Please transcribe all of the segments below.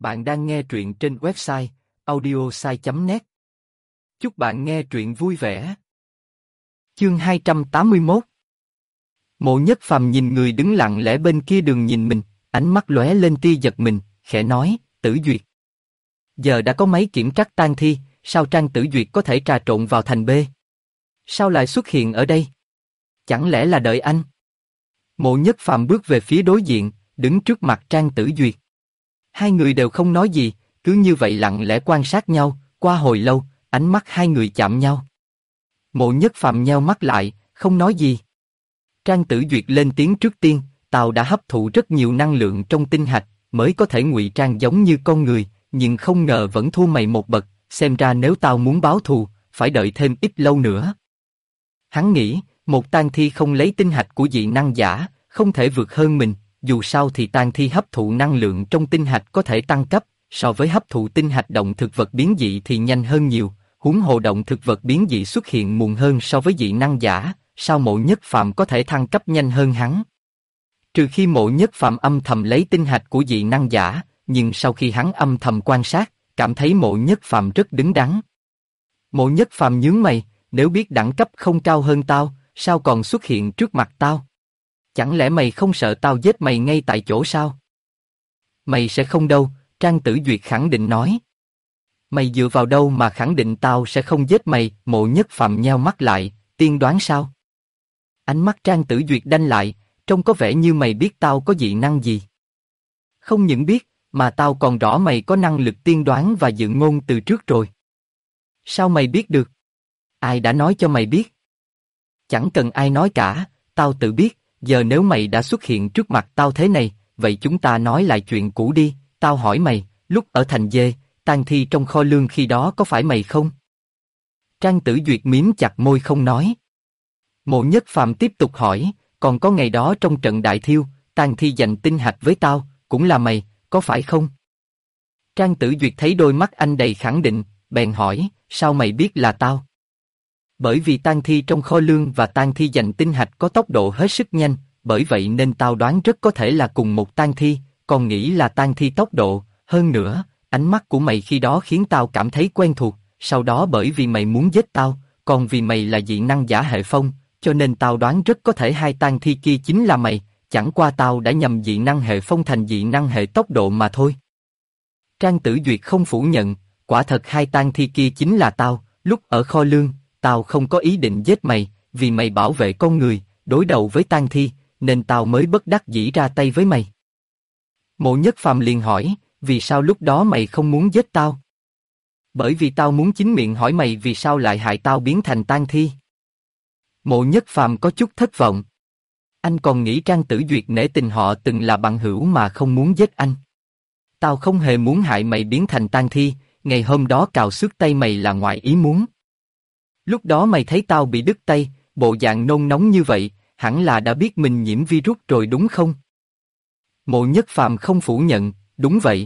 Bạn đang nghe truyện trên website audiosai.net. Chúc bạn nghe truyện vui vẻ. Chương 281. Mộ Nhất Phàm nhìn người đứng lặng lẽ bên kia đường nhìn mình, ánh mắt lóe lên tia giật mình, khẽ nói, Tử Duyệt. Giờ đã có máy kiểm trắc tang thi, sao Trang Tử Duyệt có thể trà trộn vào thành B? Sao lại xuất hiện ở đây? Chẳng lẽ là đợi anh? Mộ Nhất Phàm bước về phía đối diện, đứng trước mặt Trang Tử Duyệt. Hai người đều không nói gì, cứ như vậy lặng lẽ quan sát nhau, qua hồi lâu, ánh mắt hai người chạm nhau. Mộ Nhất Phàm nheo mắt lại, không nói gì. Trang Tử Duyệt lên tiếng trước tiên, tao đã hấp thụ rất nhiều năng lượng trong tinh hạch, mới có thể ngụy trang giống như con người, nhưng không ngờ vẫn thua mày một bậc, xem ra nếu tao muốn báo thù, phải đợi thêm ít lâu nữa. Hắn nghĩ, một tang thi không lấy tinh hạch của dị năng giả, không thể vượt hơn mình, dù sao thì tang thi hấp thụ năng lượng trong tinh hạch có thể tăng cấp, so với hấp thụ tinh hạch động thực vật biến dị thì nhanh hơn nhiều, huống hồ động thực vật biến dị xuất hiện muộn hơn so với dị năng giả, sao Mộ Nhất Phàm có thể thăng cấp nhanh hơn hắn? Trừ khi Mộ Nhất Phàm âm thầm lấy tinh hạch của dị năng giả, nhưng sau khi hắn âm thầm quan sát, cảm thấy Mộ Nhất Phàm rất đứng đắn. Mộ Nhất Phàm nhướng mày, nếu biết đẳng cấp không cao hơn tao, sao còn xuất hiện trước mặt tao? Chẳng lẽ mày không sợ tao giết mày ngay tại chỗ sao? Mày sẽ không đâu, Trang Tử Duyệt khẳng định nói. Mày dựa vào đâu mà khẳng định tao sẽ không giết mày? Mộ Nhất Phàm nheo mắt lại, tiên đoán sao? Ánh mắt Trang Tử Duyệt đanh lại, trông có vẻ như mày biết tao có dị năng gì. Không những biết, mà tao còn rõ mày có năng lực tiên đoán và dự ngôn từ trước rồi. Sao mày biết được? Ai đã nói cho mày biết? Chẳng cần ai nói cả, tao tự biết. Giờ nếu mày đã xuất hiện trước mặt tao thế này, vậy chúng ta nói lại chuyện cũ đi. Tao hỏi mày, lúc ở thành dê, tang thi trong kho lương khi đó có phải mày không? Trang Tử Duyệt mím chặt môi không nói. Mộ Nhất Phàm tiếp tục hỏi, còn có ngày đó trong trận đại thiêu, tang thi giành tinh hạch với tao, cũng là mày, có phải không? Trang Tử Duyệt thấy đôi mắt anh đầy khẳng định, bèn hỏi, sao mày biết là tao? Bởi vì tang thi trong kho lương và tang thi giành tinh hạch có tốc độ hết sức nhanh, bởi vậy nên tao đoán rất có thể là cùng một tang thi, còn nghĩ là tang thi tốc độ, hơn nữa, ánh mắt của mày khi đó khiến tao cảm thấy quen thuộc, sau đó bởi vì mày muốn giết tao, còn vì mày là dị năng giả hệ phong, cho nên tao đoán rất có thể hai tang thi kia chính là mày, chẳng qua tao đã nhầm dị năng hệ phong thành dị năng hệ tốc độ mà thôi. Trang Tử Duyệt không phủ nhận, quả thật hai tang thi kia chính là tao, lúc ở kho lương. Tao không có ý định giết mày, vì mày bảo vệ con người, đối đầu với tang thi, nên tao mới bất đắc dĩ ra tay với mày. Mộ Nhất Phàm liền hỏi, vì sao lúc đó mày không muốn giết tao? Bởi vì tao muốn chính miệng hỏi mày vì sao lại hại tao biến thành tang thi. Mộ Nhất Phàm có chút thất vọng. Anh còn nghĩ Trang Tử Duyệt nể tình họ từng là bằng hữu mà không muốn giết anh. Tao không hề muốn hại mày biến thành tang thi, ngày hôm đó cào xước tay mày là ngoại ý muốn. Lúc đó mày thấy tao bị đứt tay, bộ dạng nôn nóng như vậy, hẳn là đã biết mình nhiễm virus rồi đúng không? Mộ Nhất Phàm không phủ nhận, đúng vậy.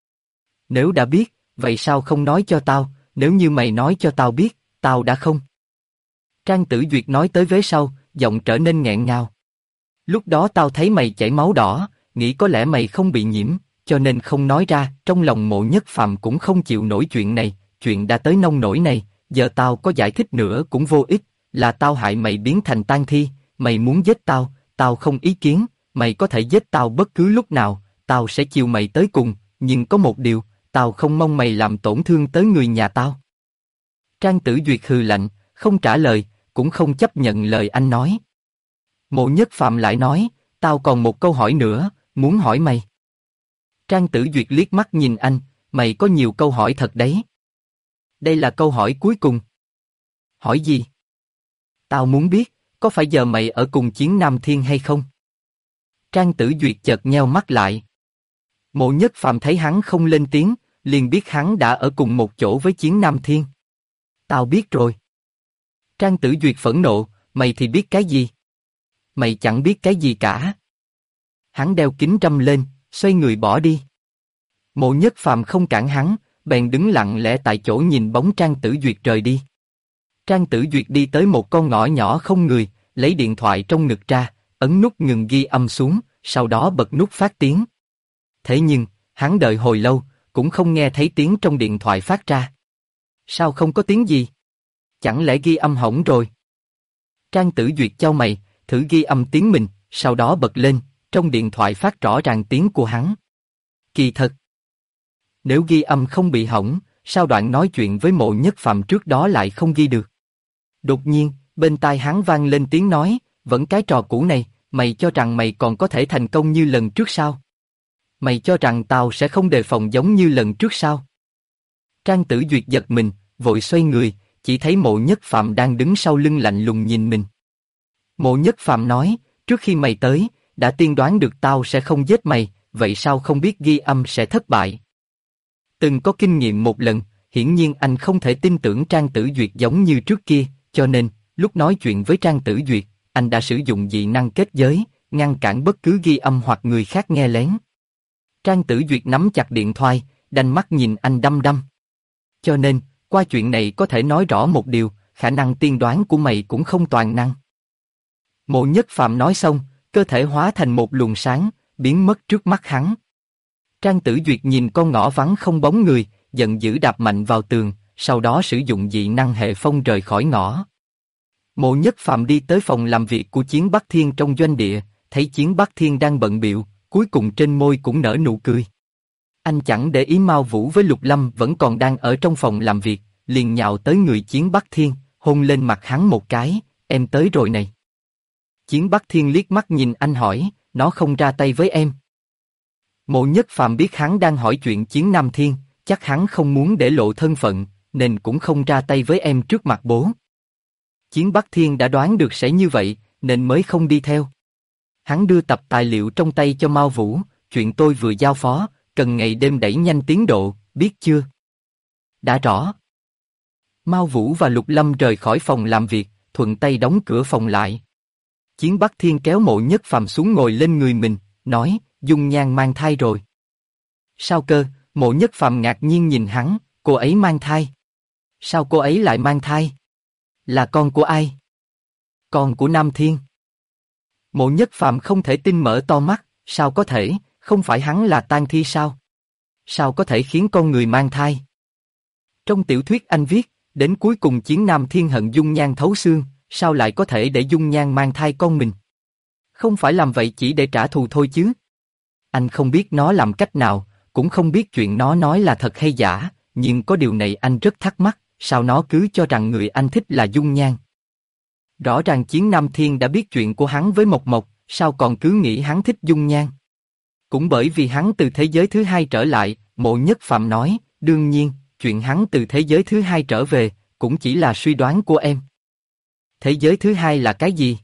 Nếu đã biết, vậy sao không nói cho tao, nếu như mày nói cho tao biết, tao đã không. Trang Tử Duyệt nói tới vế sau, giọng trở nên nghẹn ngào. Lúc đó tao thấy mày chảy máu đỏ, nghĩ có lẽ mày không bị nhiễm, cho nên không nói ra, trong lòng Mộ Nhất Phàm cũng không chịu nổi chuyện này, chuyện đã tới nông nỗi này. Giờ tao có giải thích nữa cũng vô ích, là tao hại mày biến thành tang thi, mày muốn giết tao, tao không ý kiến, mày có thể giết tao bất cứ lúc nào, tao sẽ chiều mày tới cùng, nhưng có một điều, tao không mong mày làm tổn thương tới người nhà tao. Trang Tử Duyệt hừ lạnh, không trả lời, cũng không chấp nhận lời anh nói. Mộ Nhất Phàm lại nói, tao còn một câu hỏi nữa, muốn hỏi mày. Trang Tử Duyệt liếc mắt nhìn anh, mày có nhiều câu hỏi thật đấy. Đây là câu hỏi cuối cùng. Hỏi gì? Tao muốn biết, có phải giờ mày ở cùng Chiến Nam Thiên hay không? Trang Tử Duyệt chợt nheo mắt lại. Mộ Nhất Phàm thấy hắn không lên tiếng, liền biết hắn đã ở cùng một chỗ với Chiến Nam Thiên. Tao biết rồi. Trang Tử Duyệt phẫn nộ, mày thì biết cái gì? Mày chẳng biết cái gì cả. Hắn đeo kính râm lên, xoay người bỏ đi. Mộ Nhất Phàm không cản hắn, bèn đứng lặng lẽ tại chỗ nhìn bóng Trang Tử Duyệt rời đi. Trang Tử Duyệt đi tới một con ngõ nhỏ không người, lấy điện thoại trong ngực ra, ấn nút ngừng ghi âm xuống, sau đó bật nút phát tiếng. Thế nhưng, hắn đợi hồi lâu, cũng không nghe thấy tiếng trong điện thoại phát ra. Sao không có tiếng gì? Chẳng lẽ ghi âm hỏng rồi? Trang Tử Duyệt chau mày, thử ghi âm tiếng mình, sau đó bật lên, trong điện thoại phát rõ ràng tiếng của hắn. Kỳ thật. Nếu ghi âm không bị hỏng, sao đoạn nói chuyện với Mộ Nhất Phàm trước đó lại không ghi được? Đột nhiên, bên tai hắn vang lên tiếng nói, vẫn cái trò cũ này, mày cho rằng mày còn có thể thành công như lần trước sao? Mày cho rằng tao sẽ không đề phòng giống như lần trước sao? Trang Tử Duyệt giật mình, vội xoay người, chỉ thấy Mộ Nhất Phàm đang đứng sau lưng lạnh lùng nhìn mình. Mộ Nhất Phàm nói, trước khi mày tới, đã tiên đoán được tao sẽ không giết mày, vậy sao không biết ghi âm sẽ thất bại? Từng có kinh nghiệm một lần, hiển nhiên anh không thể tin tưởng Trang Tử Duyệt giống như trước kia, cho nên, lúc nói chuyện với Trang Tử Duyệt, anh đã sử dụng dị năng kết giới, ngăn cản bất cứ ghi âm hoặc người khác nghe lén. Trang Tử Duyệt nắm chặt điện thoại, đanh mắt nhìn anh đăm đăm. Cho nên, qua chuyện này có thể nói rõ một điều, khả năng tiên đoán của mày cũng không toàn năng. Mộ Nhất Phàm nói xong, cơ thể hóa thành một luồng sáng, biến mất trước mắt hắn. Trang Tử Duyệt nhìn con ngõ vắng không bóng người, giận dữ đạp mạnh vào tường, sau đó sử dụng dị năng hệ phong rời khỏi ngõ. Mộ Nhất Phàm đi tới phòng làm việc của Chiến Bắc Thiên trong doanh địa, thấy Chiến Bắc Thiên đang bận bịu, cuối cùng trên môi cũng nở nụ cười. Anh chẳng để ý Mao Vũ với Lục Lâm vẫn còn đang ở trong phòng làm việc, liền nhào tới người Chiến Bắc Thiên, hôn lên mặt hắn một cái, em tới rồi này. Chiến Bắc Thiên liếc mắt nhìn anh hỏi, nó không ra tay với em. Mộ Nhất Phàm biết hắn đang hỏi chuyện Chiến Nam Thiên, chắc hắn không muốn để lộ thân phận, nên cũng không ra tay với em trước mặt bố. Chiến Bắc Thiên đã đoán được sẽ như vậy, nên mới không đi theo. Hắn đưa tập tài liệu trong tay cho Mao Vũ, chuyện tôi vừa giao phó, cần ngày đêm đẩy nhanh tiến độ, biết chưa? Đã rõ. Mao Vũ và Lục Lâm rời khỏi phòng làm việc, thuận tay đóng cửa phòng lại. Chiến Bắc Thiên kéo Mộ Nhất Phàm xuống ngồi lên người mình, nói, Dung Nhan mang thai rồi. Sao cơ? Mộ Nhất Phàm ngạc nhiên nhìn hắn, cô ấy mang thai. Sao cô ấy lại mang thai? Là con của ai? Con của Nam Thiên. Mộ Nhất Phàm không thể tin mở to mắt, sao có thể, không phải hắn là tang thi sao? Sao có thể khiến con người mang thai? Trong tiểu thuyết anh viết, đến cuối cùng Chiến Nam Thiên hận Dung Nhan thấu xương, sao lại có thể để Dung Nhan mang thai con mình? Không phải làm vậy chỉ để trả thù thôi chứ? Anh không biết nó làm cách nào, cũng không biết chuyện nó nói là thật hay giả, nhưng có điều này anh rất thắc mắc, sao nó cứ cho rằng người anh thích là Dung Nhan? Rõ ràng Chiến Nam Thiên đã biết chuyện của hắn với Mộc Mộc, sao còn cứ nghĩ hắn thích Dung Nhan? Cũng bởi vì hắn từ thế giới thứ hai trở lại, Mộ Nhất Phàm nói, đương nhiên, chuyện hắn từ thế giới thứ hai trở về, cũng chỉ là suy đoán của em. Thế giới thứ hai là cái gì?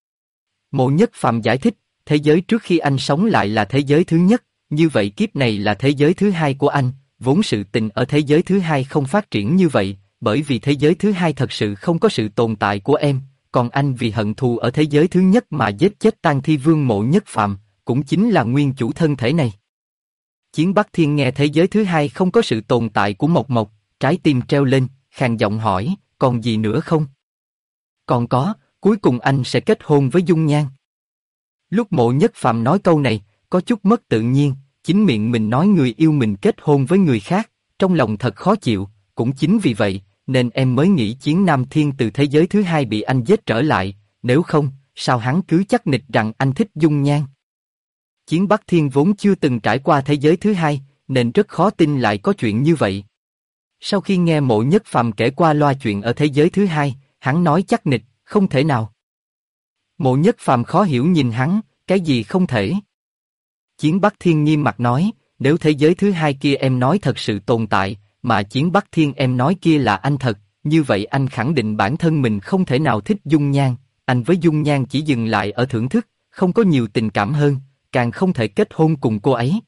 Mộ Nhất Phàm giải thích, thế giới trước khi anh sống lại là thế giới thứ nhất, như vậy kiếp này là thế giới thứ hai của anh, vốn sự tình ở thế giới thứ hai không phát triển như vậy, bởi vì thế giới thứ hai thật sự không có sự tồn tại của em, còn anh vì hận thù ở thế giới thứ nhất mà giết chết Tang Thi Vương Mộ Nhất Phàm, cũng chính là nguyên chủ thân thể này. Chiến Bắc Thiên nghe thế giới thứ hai không có sự tồn tại của Mộc Mộc, trái tim treo lên, khàn giọng hỏi, còn gì nữa không? Còn có, cuối cùng anh sẽ kết hôn với Dung Nhan. Lúc Mộ Nhất Phàm nói câu này, có chút mất tự nhiên, chính miệng mình nói người yêu mình kết hôn với người khác, trong lòng thật khó chịu, cũng chính vì vậy, nên em mới nghĩ Chiến Nam Thiên từ thế giới thứ hai bị anh giết trở lại, nếu không, sao hắn cứ chắc nịch rằng anh thích Dung Nhan. Chiến Bắc Thiên vốn chưa từng trải qua thế giới thứ hai, nên rất khó tin lại có chuyện như vậy. Sau khi nghe Mộ Nhất Phàm kể qua loa chuyện ở thế giới thứ hai, hắn nói chắc nịch, không thể nào. Mộ Nhất Phàm khó hiểu nhìn hắn, cái gì không thể? Chiến Bắc Thiên nghiêm mặt nói, nếu thế giới thứ hai kia em nói thật sự tồn tại, mà Chiến Bắc Thiên em nói kia là anh thật, như vậy anh khẳng định bản thân mình không thể nào thích Dung Nhan, anh với Dung Nhan chỉ dừng lại ở thưởng thức, không có nhiều tình cảm hơn, càng không thể kết hôn cùng cô ấy.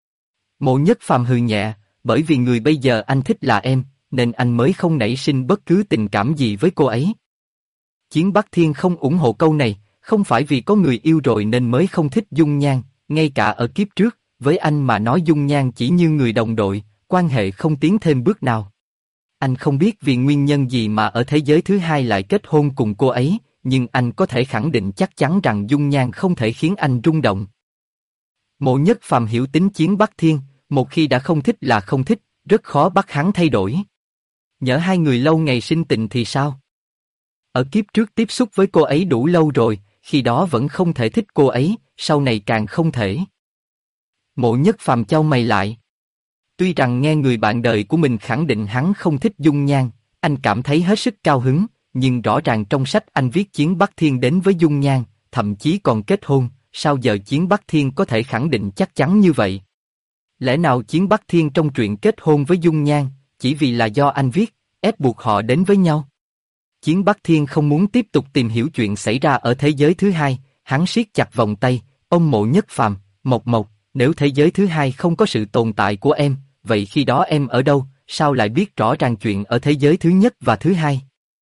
Mộ Nhất Phàm hừ nhẹ, bởi vì người bây giờ anh thích là em, nên anh mới không nảy sinh bất cứ tình cảm gì với cô ấy. Chiến Bắc Thiên không ủng hộ câu này, không phải vì có người yêu rồi nên mới không thích Dung Nhan, ngay cả ở kiếp trước, với anh mà nói Dung Nhan chỉ như người đồng đội, quan hệ không tiến thêm bước nào. Anh không biết vì nguyên nhân gì mà ở thế giới thứ hai lại kết hôn cùng cô ấy, nhưng anh có thể khẳng định chắc chắn rằng Dung Nhan không thể khiến anh rung động. Mộ Nhất Phàm hiểu tính Chiến Bắc Thiên, một khi đã không thích là không thích, rất khó bắt hắn thay đổi. Nhỡ hai người lâu ngày sinh tình thì sao? Ở kiếp trước tiếp xúc với cô ấy đủ lâu rồi, khi đó vẫn không thể thích cô ấy, sau này càng không thể. Mộ Nhất Phàm chau mày lại. Tuy rằng nghe người bạn đời của mình khẳng định hắn không thích dung nhan, anh cảm thấy hết sức cao hứng, nhưng rõ ràng trong sách anh viết Chiến Bắc Thiên đến với dung nhan, thậm chí còn kết hôn, sao giờ Chiến Bắc Thiên có thể khẳng định chắc chắn như vậy? Lẽ nào Chiến Bắc Thiên trong truyện kết hôn với dung nhan, chỉ vì là do anh viết, ép buộc họ đến với nhau? Chiến Bắc Thiên không muốn tiếp tục tìm hiểu chuyện xảy ra ở thế giới thứ hai, hắn siết chặt vòng tay, ông Mộ Nhất Phàm, Mộc Mộc, nếu thế giới thứ hai không có sự tồn tại của em, vậy khi đó em ở đâu, sao lại biết rõ ràng chuyện ở thế giới thứ nhất và thứ hai?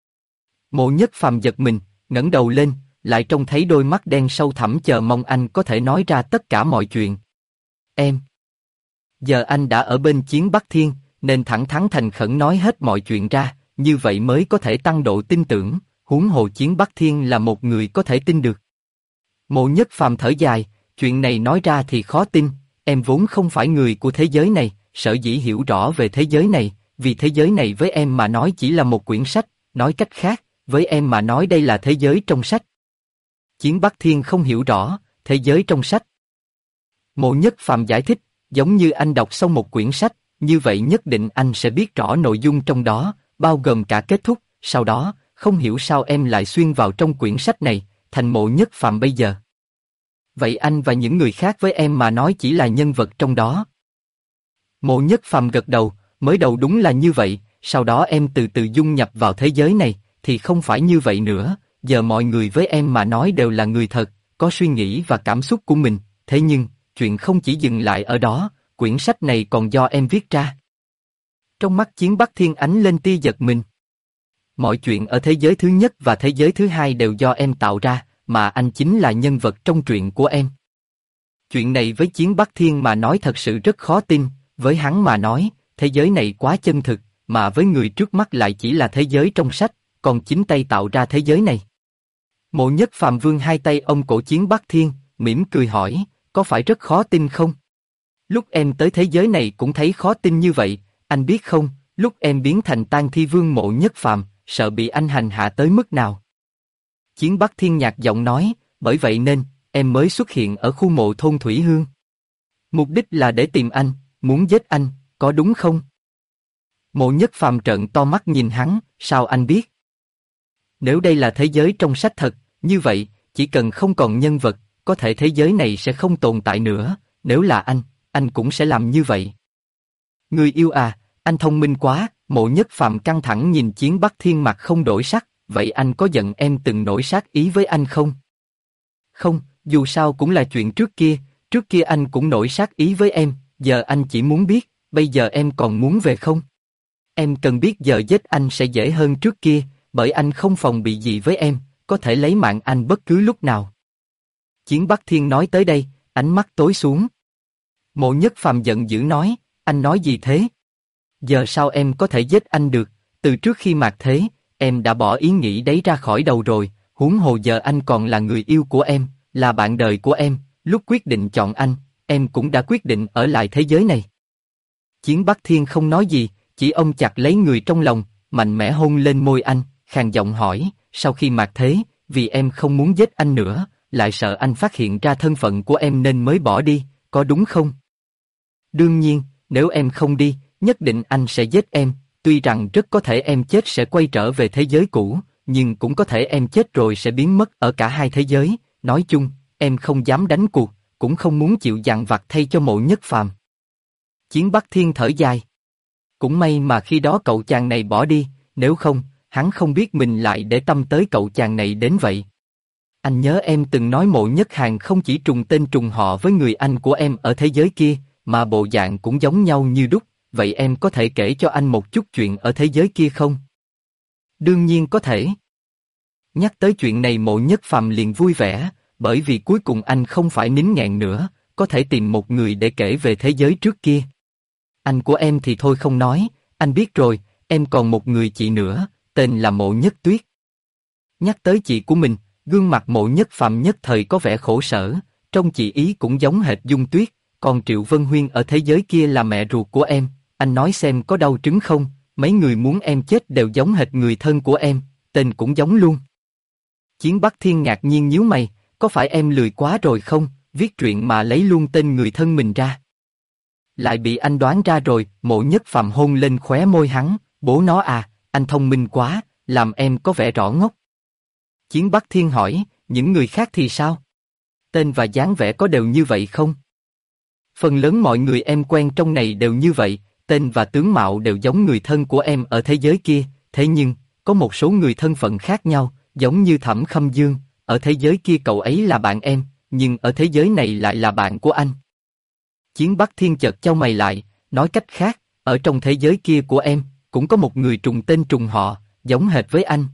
Mộ Nhất Phàm giật mình, ngẩng đầu lên, lại trông thấy đôi mắt đen sâu thẳm chờ mong anh có thể nói ra tất cả mọi chuyện. Em. Giờ anh đã ở bên Chiến Bắc Thiên, nên thẳng thắn thành khẩn nói hết mọi chuyện ra, như vậy mới có thể tăng độ tin tưởng, huống hồ Chiến Bắc Thiên là một người có thể tin được. Mộ Nhất Phàm thở dài, chuyện này nói ra thì khó tin, em vốn không phải người của thế giới này, sở dĩ hiểu rõ về thế giới này, vì thế giới này với em mà nói chỉ là một quyển sách, nói cách khác, với em mà nói đây là thế giới trong sách. Chiến Bắc Thiên không hiểu rõ, thế giới trong sách. Mộ Nhất Phàm giải thích, giống như anh đọc xong một quyển sách, như vậy nhất định anh sẽ biết rõ nội dung trong đó, bao gồm cả kết thúc, sau đó, không hiểu sao em lại xuyên vào trong quyển sách này, thành Mộ Nhất Phàm bây giờ. Vậy anh và những người khác với em mà nói chỉ là nhân vật trong đó. Mộ Nhất Phàm gật đầu, mới đầu đúng là như vậy, sau đó em từ từ dung nhập vào thế giới này, thì không phải như vậy nữa, giờ mọi người với em mà nói đều là người thật, có suy nghĩ và cảm xúc của mình, thế nhưng, chuyện không chỉ dừng lại ở đó, quyển sách này còn do em viết ra. Trong mắt Chiến Bắc Thiên ánh lên tia giật mình. Mọi chuyện ở thế giới thứ nhất và thế giới thứ hai đều do em tạo ra, mà anh chính là nhân vật trong truyện của em. Chuyện này với Chiến Bắc Thiên mà nói thật sự rất khó tin, với hắn mà nói, thế giới này quá chân thực, mà với người trước mắt lại chỉ là thế giới trong sách, còn chính tay tạo ra thế giới này. Mộ Nhất Phàm vươn hai tay ôm cổ Chiến Bắc Thiên, mỉm cười hỏi, có phải rất khó tin không? Lúc em tới thế giới này cũng thấy khó tin như vậy, anh biết không, lúc em biến thành Tang Thi Vương Mộ Nhất Phàm, sợ bị anh hành hạ tới mức nào? Chiến Bắc Thiên nhạt giọng nói, bởi vậy nên, em mới xuất hiện ở khu mộ thôn Thủy Hương. Mục đích là để tìm anh, muốn giết anh, có đúng không? Mộ Nhất Phàm trợn to mắt nhìn hắn, sao anh biết? Nếu đây là thế giới trong sách thật, như vậy, chỉ cần không còn nhân vật, có thể thế giới này sẽ không tồn tại nữa, nếu là anh cũng sẽ làm như vậy. Người yêu à, anh thông minh quá, Mộ Nhất Phàm căng thẳng nhìn Chiến Bắc Thiên mặt không đổi sắc, vậy anh có giận em từng nổi sát ý với anh không? Không, dù sao cũng là chuyện trước kia anh cũng nổi sát ý với em, giờ anh chỉ muốn biết, bây giờ em còn muốn về không? Em cần biết giờ giết anh sẽ dễ hơn trước kia, bởi anh không phòng bị gì với em, có thể lấy mạng anh bất cứ lúc nào. Chiến Bắc Thiên nói tới đây, ánh mắt tối xuống. Mộ Nhất Phàm giận dữ nói, anh nói gì thế? Giờ sao em có thể giết anh được, từ trước khi mạt thế, em đã bỏ ý nghĩ đấy ra khỏi đầu rồi, huống hồ giờ anh còn là người yêu của em, là bạn đời của em, lúc quyết định chọn anh, em cũng đã quyết định ở lại thế giới này. Chiến Bắc Thiên không nói gì, chỉ ôm chặt lấy người trong lòng, mạnh mẽ hôn lên môi anh, khàn giọng hỏi, sau khi mạt thế, vì em không muốn giết anh nữa, lại sợ anh phát hiện ra thân phận của em nên mới bỏ đi, có đúng không? Đương nhiên, nếu em không đi, nhất định anh sẽ giết em, tuy rằng rất có thể em chết sẽ quay trở về thế giới cũ, nhưng cũng có thể em chết rồi sẽ biến mất ở cả hai thế giới, nói chung, em không dám đánh cuộc, cũng không muốn chịu dằn vặt thay cho Mộ Nhất Phàm. Chiến Bắc Thiên thở dài. Cũng may mà khi đó cậu chàng này bỏ đi, nếu không, hắn không biết mình lại để tâm tới cậu chàng này đến vậy. Anh nhớ em từng nói Mộ Nhất Hàn không chỉ trùng tên trùng họ với người anh của em ở thế giới kia, mà bộ dạng cũng giống nhau như đúc, vậy em có thể kể cho anh một chút chuyện ở thế giới kia không? Đương nhiên có thể. Nhắc tới chuyện này Mộ Nhất Phàm liền vui vẻ, bởi vì cuối cùng anh không phải nín nghẹn nữa, có thể tìm một người để kể về thế giới trước kia. Anh của em thì thôi không nói, anh biết rồi, em còn một người chị nữa, tên là Mộ Nhất Tuyết. Nhắc tới chị của mình, gương mặt Mộ Nhất Phàm nhất thời có vẻ khổ sở, trông chị ý cũng giống hệt Dung Tuyết, còn Triệu Vân Huyên ở thế giới kia là mẹ ruột của em, anh nói xem có đau trứng không, mấy người muốn em chết đều giống hệt người thân của em, tên cũng giống luôn. Chiến Bắc Thiên ngạc nhiên nhíu mày, có phải em lười quá rồi không, viết truyện mà lấy luôn tên người thân mình ra. Lại bị anh đoán ra rồi, Mộ Nhất Phàm hôn lên khóe môi hắn, bố nó à, anh thông minh quá, làm em có vẻ rõ ngốc. Chiến Bắc Thiên hỏi, những người khác thì sao? Tên và dáng vẻ có đều như vậy không? Phần lớn mọi người em quen trong này đều như vậy, tên và tướng mạo đều giống người thân của em ở thế giới kia, thế nhưng, có một số người thân phận khác nhau, giống như Thẩm Khâm Dương, ở thế giới kia cậu ấy là bạn em, nhưng ở thế giới này lại là bạn của anh. Chiến Bắc Thiên chợt chau mày lại, nói cách khác, ở trong thế giới kia của em, cũng có một người trùng tên trùng họ, giống hệt với anh.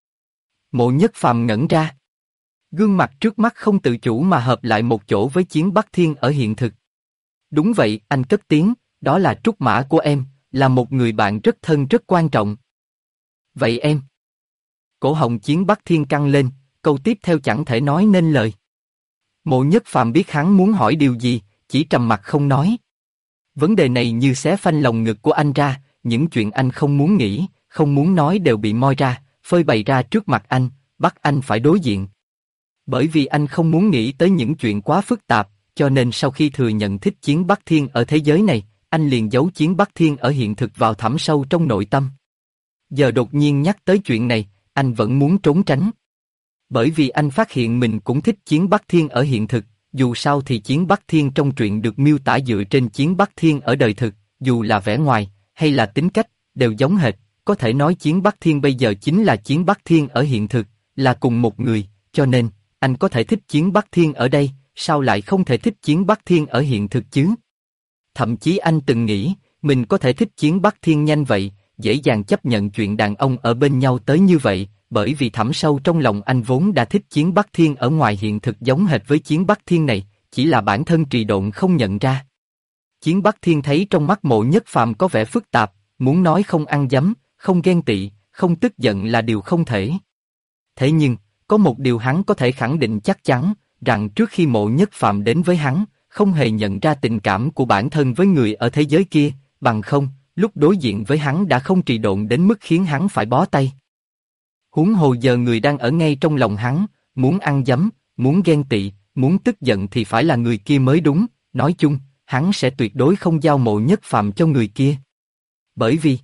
Mộ Nhất Phàm ngẩn ra. Gương mặt trước mắt không tự chủ mà hợp lại một chỗ với Chiến Bắc Thiên ở hiện thực. Đúng vậy, anh cất tiếng, đó là trúc mã của em, là một người bạn rất thân rất quan trọng. Vậy em? Cổ họng Chiến Bắc Thiên căng lên, câu tiếp theo chẳng thể nói nên lời. Mộ Nhất Phàm biết hắn muốn hỏi điều gì, chỉ trầm mặc không nói. Vấn đề này như xé phanh lồng ngực của anh ra, những chuyện anh không muốn nghĩ, không muốn nói đều bị moi ra, phơi bày ra trước mặt anh, bắt anh phải đối diện. Bởi vì anh không muốn nghĩ tới những chuyện quá phức tạp, cho nên sau khi thừa nhận thích Chiến Bắc Thiên ở thế giới này, anh liền giấu Chiến Bắc Thiên ở hiện thực vào thẳm sâu trong nội tâm. Giờ đột nhiên nhắc tới chuyện này, anh vẫn muốn trốn tránh. Bởi vì anh phát hiện mình cũng thích Chiến Bắc Thiên ở hiện thực, dù sao thì Chiến Bắc Thiên trong truyện được miêu tả dựa trên Chiến Bắc Thiên ở đời thực, dù là vẻ ngoài, hay là tính cách, đều giống hệt, có thể nói Chiến Bắc Thiên bây giờ chính là Chiến Bắc Thiên ở hiện thực, là cùng một người, cho nên, anh có thể thích Chiến Bắc Thiên ở đây, sao lại không thể thích Chiến Bắc Thiên ở hiện thực chứ? Thậm chí anh từng nghĩ, mình có thể thích Chiến Bắc Thiên nhanh vậy, dễ dàng chấp nhận chuyện đàn ông ở bên nhau tới như vậy, bởi vì thẳm sâu trong lòng anh vốn đã thích Chiến Bắc Thiên ở ngoài hiện thực giống hệt với Chiến Bắc Thiên này, chỉ là bản thân trì độn không nhận ra. Chiến Bắc Thiên thấy trong mắt Mộ Nhất Phàm có vẻ phức tạp, muốn nói không ăn dấm, không ghen tị, không tức giận là điều không thể. Thế nhưng, có một điều hắn có thể khẳng định chắc chắn, rằng trước khi Mộ Nhất Phàm đến với hắn, không hề nhận ra tình cảm của bản thân với người ở thế giới kia, bằng không, lúc đối diện với hắn đã không trì độn đến mức khiến hắn phải bó tay. Huống hồ giờ người đang ở ngay trong lòng hắn, muốn ăn dấm, muốn ghen tị, muốn tức giận thì phải là người kia mới đúng, nói chung, hắn sẽ tuyệt đối không giao Mộ Nhất Phàm cho người kia. Bởi vì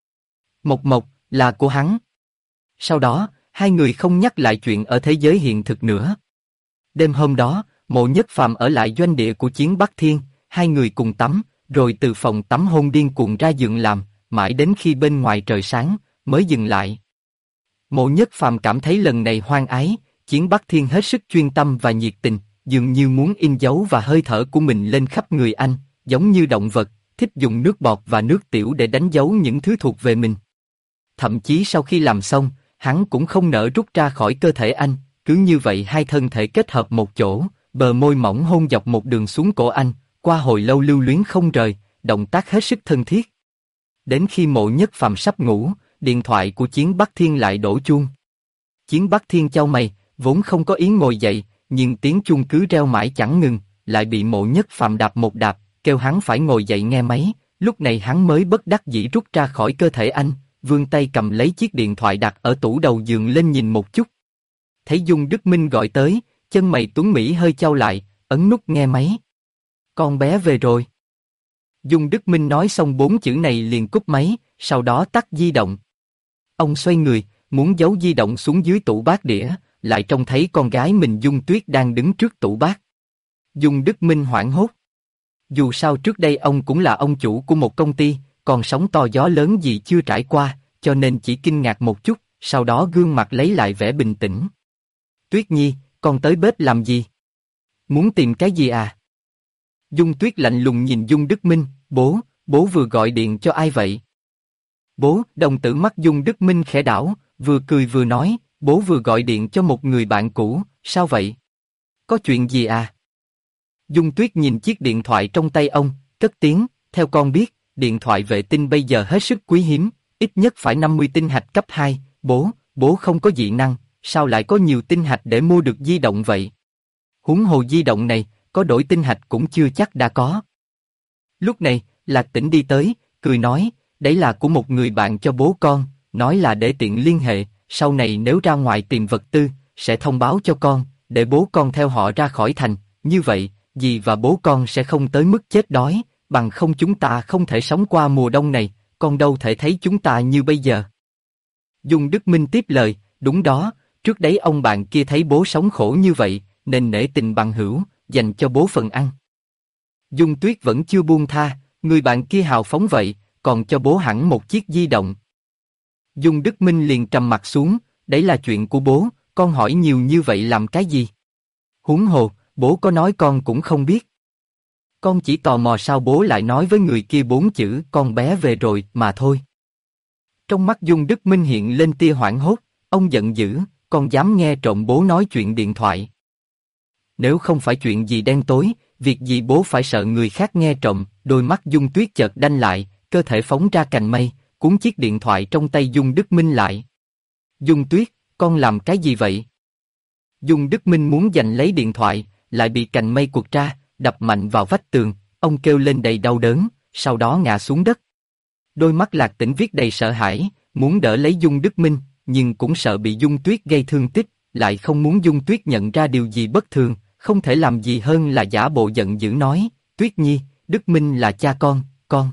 Mộc Mộc là của hắn. Sau đó, hai người không nhắc lại chuyện ở thế giới hiện thực nữa. Đêm hôm đó, Mộ Nhất Phàm ở lại doanh địa của Chiến Bắc Thiên, hai người cùng tắm, rồi từ phòng tắm hôn điên cuồng ra giường làm, mãi đến khi bên ngoài trời sáng, mới dừng lại. Mộ Nhất Phàm cảm thấy lần này hoan ái, Chiến Bắc Thiên hết sức chuyên tâm và nhiệt tình, dường như muốn in dấu và hơi thở của mình lên khắp người anh, giống như động vật, thích dùng nước bọt và nước tiểu để đánh dấu những thứ thuộc về mình. Thậm chí sau khi làm xong, hắn cũng không nỡ rút ra khỏi cơ thể anh, cứ như vậy hai thân thể kết hợp một chỗ, bờ môi mỏng hôn dọc một đường xuống cổ anh, qua hồi lâu lưu luyến không rời, động tác hết sức thân thiết. Đến khi Mộ Nhất Phàm sắp ngủ, điện thoại của Chiến Bắc Thiên lại đổ chuông. Chiến Bắc Thiên chau mày, vốn không có ý ngồi dậy, nhưng tiếng chuông cứ reo mãi chẳng ngừng, lại bị Mộ Nhất Phàm đạp một đạp, kêu hắn phải ngồi dậy nghe máy. Lúc này hắn mới bất đắc dĩ rút ra khỏi cơ thể anh, vươn tay cầm lấy chiếc điện thoại đặt ở tủ đầu giường lên nhìn một chút. Thấy Dung Đức Minh gọi tới, chân mày Tuấn Mỹ hơi chau lại, ấn nút nghe máy. Con bé về rồi. Dung Đức Minh nói xong 4 chữ này liền cúp máy, sau đó tắt di động. Ông xoay người, muốn giấu di động xuống dưới tủ bát đĩa, lại trông thấy con gái mình Dung Tuyết đang đứng trước tủ bát. Dung Đức Minh hoảng hốt. Dù sao trước đây ông cũng là ông chủ của một công ty, còn sóng to gió lớn gì chưa trải qua, cho nên chỉ kinh ngạc một chút, sau đó gương mặt lấy lại vẻ bình tĩnh. Tuyết Nhi, con tới bếp làm gì? Muốn tìm cái gì à? Dung Tuyết lạnh lùng nhìn Dung Đức Minh, bố vừa gọi điện cho ai vậy? Bố, đồng tử mắt Dung Đức Minh khẽ đảo, vừa cười vừa nói, bố vừa gọi điện cho một người bạn cũ, sao vậy? Có chuyện gì à? Dung Tuyết nhìn chiếc điện thoại trong tay ông, cất tiếng, theo con biết, điện thoại vệ tinh bây giờ hết sức quý hiếm, ít nhất phải 50 tinh hạch cấp 2, bố không có dị năng, sao lại có nhiều tinh hạch để mua được di động vậy? Huống hồ di động này, có đổi tinh hạch cũng chưa chắc đã có. Lúc này, Lạc Tĩnh đi tới, cười nói, đấy là của một người bạn cho bố con, nói là để tiện liên hệ, sau này nếu ra ngoài tìm vật tư, sẽ thông báo cho con, để bố con theo họ ra khỏi thành, như vậy, dì và bố con sẽ không tới mức chết đói, bằng không chúng ta không thể sống qua mùa đông này, con đâu thể thấy chúng ta như bây giờ. Dung Đức Minh tiếp lời, đúng đó, trước đấy ông bạn kia thấy bố sống khổ như vậy, nên nể tình bằng hữu, dành cho bố phần ăn. Dung Tuyết vẫn chưa buông tha, người bạn kia hào phóng vậy, còn cho bố hẳn một chiếc di động. Dung Đức Minh liền trầm mặt xuống, đấy là chuyện của bố, con hỏi nhiều như vậy làm cái gì? Huống hồ, bố có nói con cũng không biết. Con chỉ tò mò sao bố lại nói với người kia 4 chữ con bé về rồi mà thôi. Trong mắt Dung Đức Minh hiện lên tia hoảng hốt, ông giận dữ, con dám nghe trộm bố nói chuyện điện thoại. Nếu không phải chuyện gì đen tối, việc gì bố phải sợ người khác nghe trộm, đôi mắt Dung Tuyết chợt đanh lại, cơ thể phóng ra cành mây, cuốn chiếc điện thoại trong tay Dung Đức Minh lại. Dung Tuyết, con làm cái gì vậy? Dung Đức Minh muốn giành lấy điện thoại, lại bị cành mây quật ra, đập mạnh vào vách tường, ông kêu lên đầy đau đớn, sau đó ngã xuống đất. Đôi mắt Lạc Tĩnh viết đầy sợ hãi, muốn đỡ lấy Dung Đức Minh, nhưng cũng sợ bị Dung Tuyết gây thương tích, lại không muốn Dung Tuyết nhận ra điều gì bất thường, không thể làm gì hơn là giả bộ giận dữ nói, Tuyết Nhi, Đức Minh là cha con.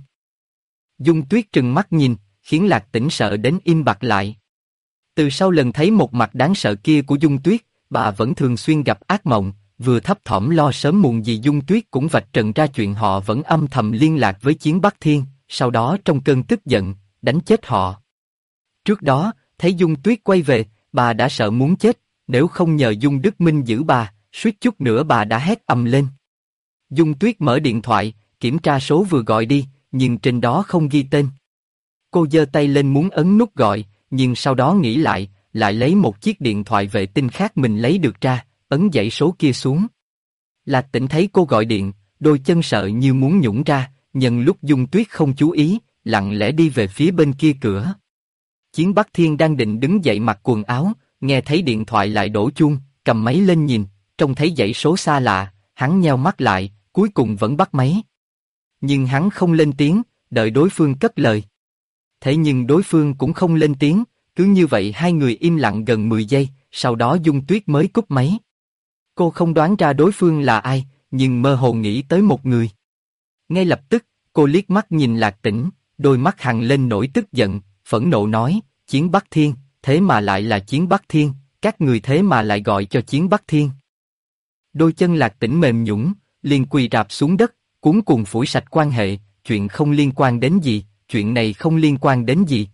Dung Tuyết trừng mắt nhìn, khiến Lạc Tĩnh sợ đến im bặt lại. Từ sau lần thấy một mặt đáng sợ kia của Dung Tuyết, bà vẫn thường xuyên gặp ác mộng, vừa thấp thỏm lo sớm muộn gì Dung Tuyết cũng vạch trần ra chuyện họ vẫn âm thầm liên lạc với Chiến Bắc Thiên, sau đó trong cơn tức giận, đánh chết họ. Trước đó, thấy Dung Tuyết quay về, bà đã sợ muốn chết, nếu không nhờ Dung Đức Minh giữ bà, suýt chút nữa bà đã hét ầm lên. Dung Tuyết mở điện thoại, kiểm tra số vừa gọi đi, nhưng trên đó không ghi tên. Cô giơ tay lên muốn ấn nút gọi, nhưng sau đó nghĩ lại, lại lấy một chiếc điện thoại vệ tinh khác mình lấy được ra, ấn dãy số kia xuống. Lạc Tĩnh thấy cô gọi điện, đôi chân sợ như muốn nhũn ra, nhân lúc Dung Tuyết không chú ý, lặng lẽ đi về phía bên kia cửa. Chiến Bắc Thiên đang định đứng dậy mặc quần áo, nghe thấy điện thoại lại đổ chuông, cầm máy lên nhìn, trông thấy dãy số xa lạ, hắn nheo mắt lại, cuối cùng vẫn bắt máy. Nhưng hắn không lên tiếng, đợi đối phương cất lời. Thế nhưng đối phương cũng không lên tiếng, cứ như vậy hai người im lặng gần 10 giây, sau đó Dung Tuyết mới cúp máy. Cô không đoán ra đối phương là ai, nhưng mơ hồ nghĩ tới một người. Ngay lập tức, cô liếc mắt nhìn Lạc Tĩnh, đôi mắt hằn lên nỗi tức giận, phẫn nộ nói, Chiến Bắc Thiên, thế mà lại là Chiến Bắc Thiên, các người thế mà lại gọi cho Chiến Bắc Thiên. Đôi chân Lạc Tĩnh mềm nhũn, liền quỳ rạp xuống đất, cuống cuồng phủi sạch quan hệ, chuyện không liên quan đến gì, chuyện này không liên quan đến gì,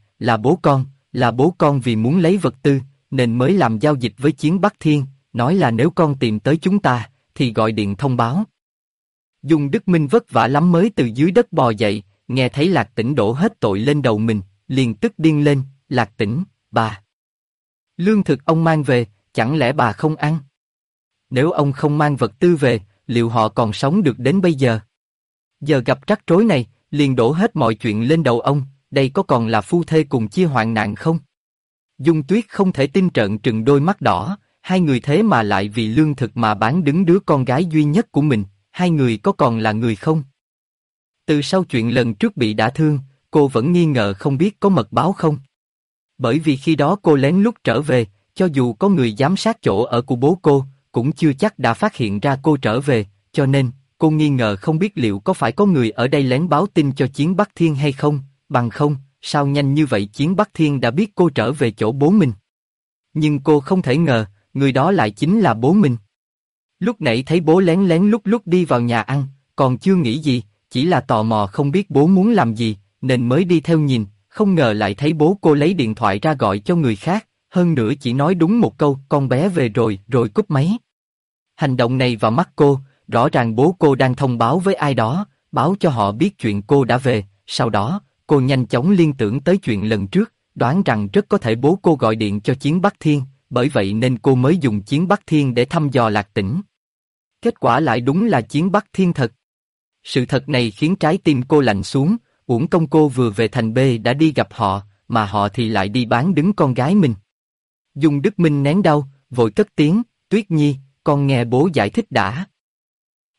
là bố con vì muốn lấy vật tư, nên mới làm giao dịch với Chiến Bắc Thiên, nói là nếu con tìm tới chúng ta, thì gọi điện thông báo. Dung Đức Minh vất vả lắm mới từ dưới đất bò dậy, nghe thấy Lạc Tĩnh đổ hết tội lên đầu mình, liền tức điên lên, Lạc Tĩnh, bà. Lương thực ông mang về, chẳng lẽ bà không ăn? Nếu ông không mang vật tư về, liệu họ còn sống được đến bây giờ? Giờ gặp rắc rối này, liền đổ hết mọi chuyện lên đầu ông, đây có còn là phu thê cùng chia hoạn nạn không? Dung Tuyết không thể tin trợn trừng đôi mắt đỏ, hai người thế mà lại vì lương thực mà bán đứng đứa con gái duy nhất của mình, hai người có còn là người không? Từ sau chuyện lần trước bị đả thương, cô vẫn nghi ngờ không biết có mật báo không? Bởi vì khi đó cô lén lút trở về, cho dù có người giám sát chỗ ở của bố cô, cũng chưa chắc đã phát hiện ra cô trở về, cho nên, cô nghi ngờ không biết liệu có phải có người ở đây lén báo tin cho Chiến Bắc Thiên hay không, bằng không, sao nhanh như vậy Chiến Bắc Thiên đã biết cô trở về chỗ bố mình. Nhưng cô không thể ngờ, người đó lại chính là bố mình. Lúc nãy thấy bố lén lén lút lút đi vào nhà ăn, còn chưa nghĩ gì, chỉ là tò mò không biết bố muốn làm gì, nên mới đi theo nhìn, không ngờ lại thấy bố cô lấy điện thoại ra gọi cho người khác, hơn nữa chỉ nói đúng một câu, con bé về rồi, rồi cúp máy. Hành động này vào mắt cô, rõ ràng bố cô đang thông báo với ai đó, báo cho họ biết chuyện cô đã về, sau đó, cô nhanh chóng liên tưởng tới chuyện lần trước, đoán rằng rất có thể bố cô gọi điện cho Chiến Bắc Thiên, bởi vậy nên cô mới dùng Chiến Bắc Thiên để thăm dò Lạc Tĩnh. Kết quả lại đúng là Chiến Bắc Thiên thật. Sự thật này khiến trái tim cô lạnh xuống, uổng công cô vừa về thành B đã đi gặp họ, mà họ thì lại đi bán đứng con gái mình. Dung Đức Minh nén đau, vội cất tiếng, Tuyết Nhi, con nghe bố giải thích đã.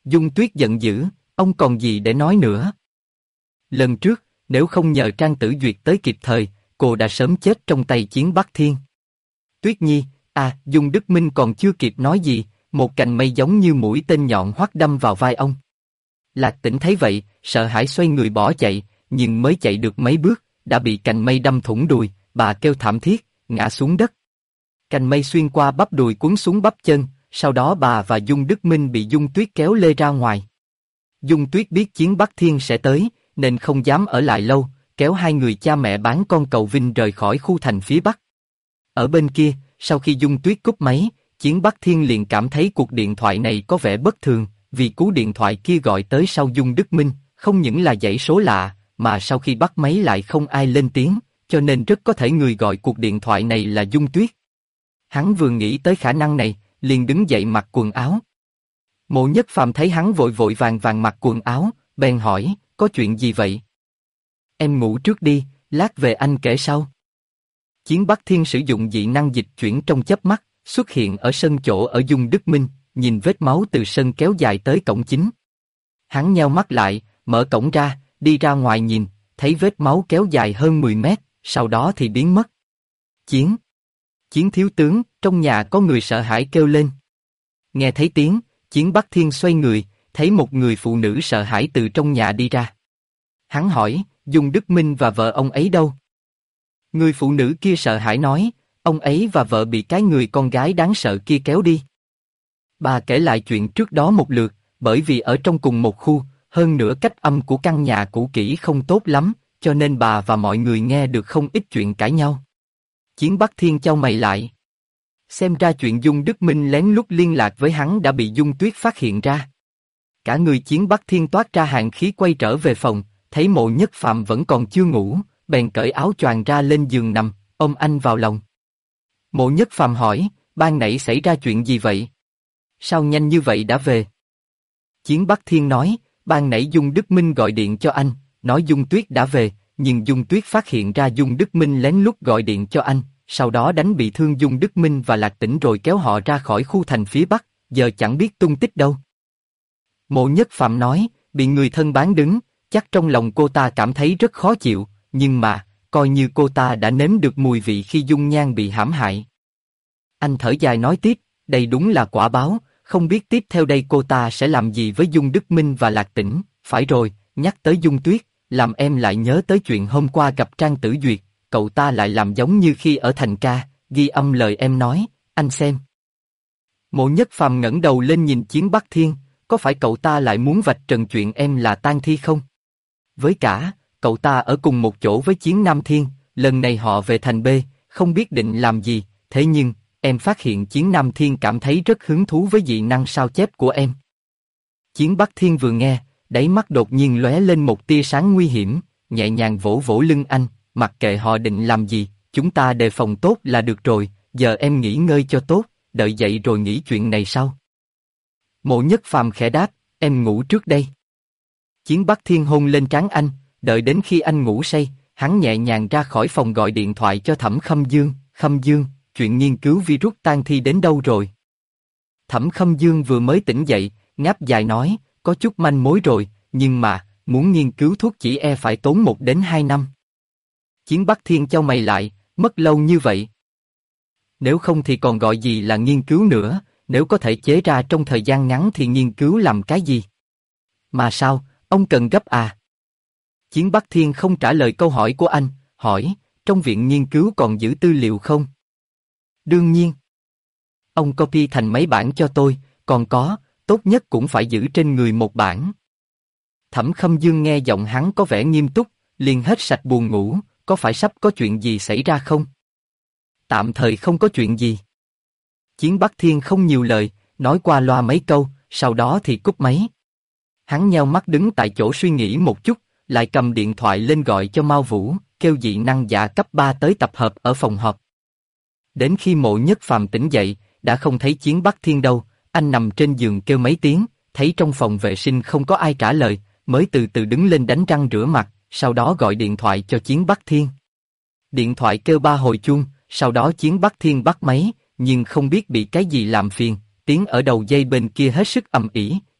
Dung Tuyết giận dữ, ông còn gì để nói nữa? Lần trước, nếu không nhờ Trang Tử Duyệt tới kịp thời, cô đã sớm chết trong tay Chiến Bắc Thiên. Tuyết Nhi, Dung Đức Minh còn chưa kịp nói gì, một cành mây giống như mũi tên nhọn hoắt đâm vào vai ông. Lạc Tĩnh thấy vậy, sợ hãi xoay người bỏ chạy, nhưng mới chạy được mấy bước, đã bị cành mây đâm thủng đùi, bà kêu thảm thiết, ngã xuống đất. Cành mây xuyên qua bắp đùi cuốn xuống bắp chân, sau đó bà và Dung Đức Minh bị Dung Tuyết kéo lê ra ngoài. Dung Tuyết biết Chiến Bắc Thiên sẽ tới, nên không dám ở lại lâu, kéo hai người cha mẹ bán con cầu Vinh rời khỏi khu thành phía Bắc. Ở bên kia, sau khi Dung Tuyết cúp máy, Chiến Bắc Thiên liền cảm thấy cuộc điện thoại này có vẻ bất thường, vì cú điện thoại kia gọi tới sau Dung Đức Minh, không những là dãy số lạ, mà sau khi bắt máy lại không ai lên tiếng, cho nên rất có thể người gọi cuộc điện thoại này là Dung Tuyết. Hắn vừa nghĩ tới khả năng này, liền đứng dậy mặc quần áo. Mộ Nhất Phàm thấy hắn vội vội vàng vàng mặc quần áo, bèn hỏi, có chuyện gì vậy? Em ngủ trước đi, lát về anh kể sau. Chiến Bắc Thiên sử dụng dị năng dịch chuyển trong chớp mắt, xuất hiện ở sân chỗ ở Dung Đức Minh, nhìn vết máu từ sân kéo dài tới cổng chính. Hắn nheo mắt lại, mở cổng ra, đi ra ngoài nhìn, thấy vết máu kéo dài hơn 10 mét, sau đó thì biến mất. Chiến thiếu tướng, trong nhà có người sợ hãi kêu lên. Nghe thấy tiếng, Chiến Bắc Thiên xoay người, thấy một người phụ nữ sợ hãi từ trong nhà đi ra. Hắn hỏi, Dung Đức Minh và vợ ông ấy đâu? Người phụ nữ kia sợ hãi nói, ông ấy và vợ bị cái người con gái đáng sợ kia kéo đi. Bà kể lại chuyện trước đó một lượt, bởi vì ở trong cùng một khu, hơn nữa cách âm của căn nhà cũ kỹ không tốt lắm, cho nên bà và mọi người nghe được không ít chuyện cãi nhau. Chiến Bắc Thiên chau mày lại. Xem ra chuyện Dung Đức Minh lén lút liên lạc với hắn đã bị Dung Tuyết phát hiện ra. Cả người Chiến Bắc Thiên toát ra hàn khí quay trở về phòng, thấy Mộ Nhất Phàm vẫn còn chưa ngủ, bèn cởi áo choàng ra lên giường nằm, ôm anh vào lòng. Mộ Nhất Phàm hỏi, ban nãy xảy ra chuyện gì vậy? Sao nhanh như vậy đã về? Chiến Bắc Thiên nói, ban nãy Dung Đức Minh gọi điện cho anh, nói Dung Tuyết đã về, nhưng Dung Tuyết phát hiện ra Dung Đức Minh lén lút gọi điện cho anh, sau đó đánh bị thương Dung Đức Minh và Lạc Tĩnh rồi kéo họ ra khỏi khu thành phía Bắc, giờ chẳng biết tung tích đâu. Mộ Nhất Phàm nói, bị người thân bán đứng, chắc trong lòng cô ta cảm thấy rất khó chịu, nhưng mà, coi như cô ta đã nếm được mùi vị khi Dung Nhan bị hãm hại. Anh thở dài nói tiếp, đây đúng là quả báo, không biết tiếp theo đây cô ta sẽ làm gì với Dung Đức Minh và Lạc Tĩnh, phải rồi, nhắc tới Dung Tuyết, làm em lại nhớ tới chuyện hôm qua gặp Trang Tử Duyệt, cậu ta lại làm giống như khi ở thành ca, ghi âm lời em nói, anh xem. Mộ Nhất Phàm ngẩng đầu lên nhìn Chiến Bắc Thiên, có phải cậu ta lại muốn vạch trần chuyện em là tang thi không? Với cả, cậu ta ở cùng một chỗ với Chiến Nam Thiên, lần này họ về thành B, không biết định làm gì, thế nhưng, em phát hiện Chiến Nam Thiên cảm thấy rất hứng thú với dị năng sao chép của em. Chiến Bắc Thiên vừa nghe, đáy mắt đột nhiên lóe lên một tia sáng nguy hiểm, nhẹ nhàng vỗ vỗ lưng anh, mặc kệ họ định làm gì, chúng ta đề phòng tốt là được rồi, giờ em nghỉ ngơi cho tốt, đợi dậy rồi nghĩ chuyện này sau. Mộ Nhất Phàm khẽ đáp, em ngủ trước đây. Chiến Bắc Thiên hôn lên trán anh, đợi đến khi anh ngủ say, hắn nhẹ nhàng ra khỏi phòng gọi điện thoại cho Thẩm Khâm Dương, Khâm Dương, chuyện nghiên cứu virus tang thi đến đâu rồi? Thẩm Khâm Dương vừa mới tỉnh dậy, ngáp dài nói, có chút manh mối rồi, nhưng mà, muốn nghiên cứu thuốc chỉ phải tốn 1 đến 2 năm. Chiến Bắc Thiên chau mày lại, mất lâu như vậy. Nếu không thì còn gọi gì là nghiên cứu nữa, nếu có thể chế ra trong thời gian ngắn thì nghiên cứu làm cái gì? Mà sao, ông cần gấp à? Chiến Bắc Thiên không trả lời câu hỏi của anh, hỏi, trong viện nghiên cứu còn giữ tư liệu không? Đương nhiên. Ông copy thành mấy bản cho tôi, còn có, tốt nhất cũng phải giữ trên người một bản. Thẩm Khâm Dương nghe giọng hắn có vẻ nghiêm túc, liền hết sạch buồn ngủ, có phải sắp có chuyện gì xảy ra không? Tạm thời không có chuyện gì. Chiến Bắc Thiên không nhiều lời, nói qua loa mấy câu, sau đó thì cúp máy. Hắn nheo mắt đứng tại chỗ suy nghĩ một chút, lại cầm điện thoại lên gọi cho Mao Vũ, kêu dị năng giả cấp 3 tới tập hợp ở phòng họp. Đến khi Mộ Nhất Phàm tỉnh dậy, đã không thấy Chiến Bắc Thiên đâu, anh nằm trên giường kêu mấy tiếng, thấy trong phòng vệ sinh không có ai trả lời, mới từ từ đứng lên đánh răng rửa mặt, sau đó gọi điện thoại cho Chiến Bắc Thiên. Điện thoại kêu 3 hồi chuông, sau đó Chiến Bắc Thiên bắt máy, nhưng không biết bị cái gì làm phiền, tiếng ở đầu dây bên kia hết sức ầm ĩ,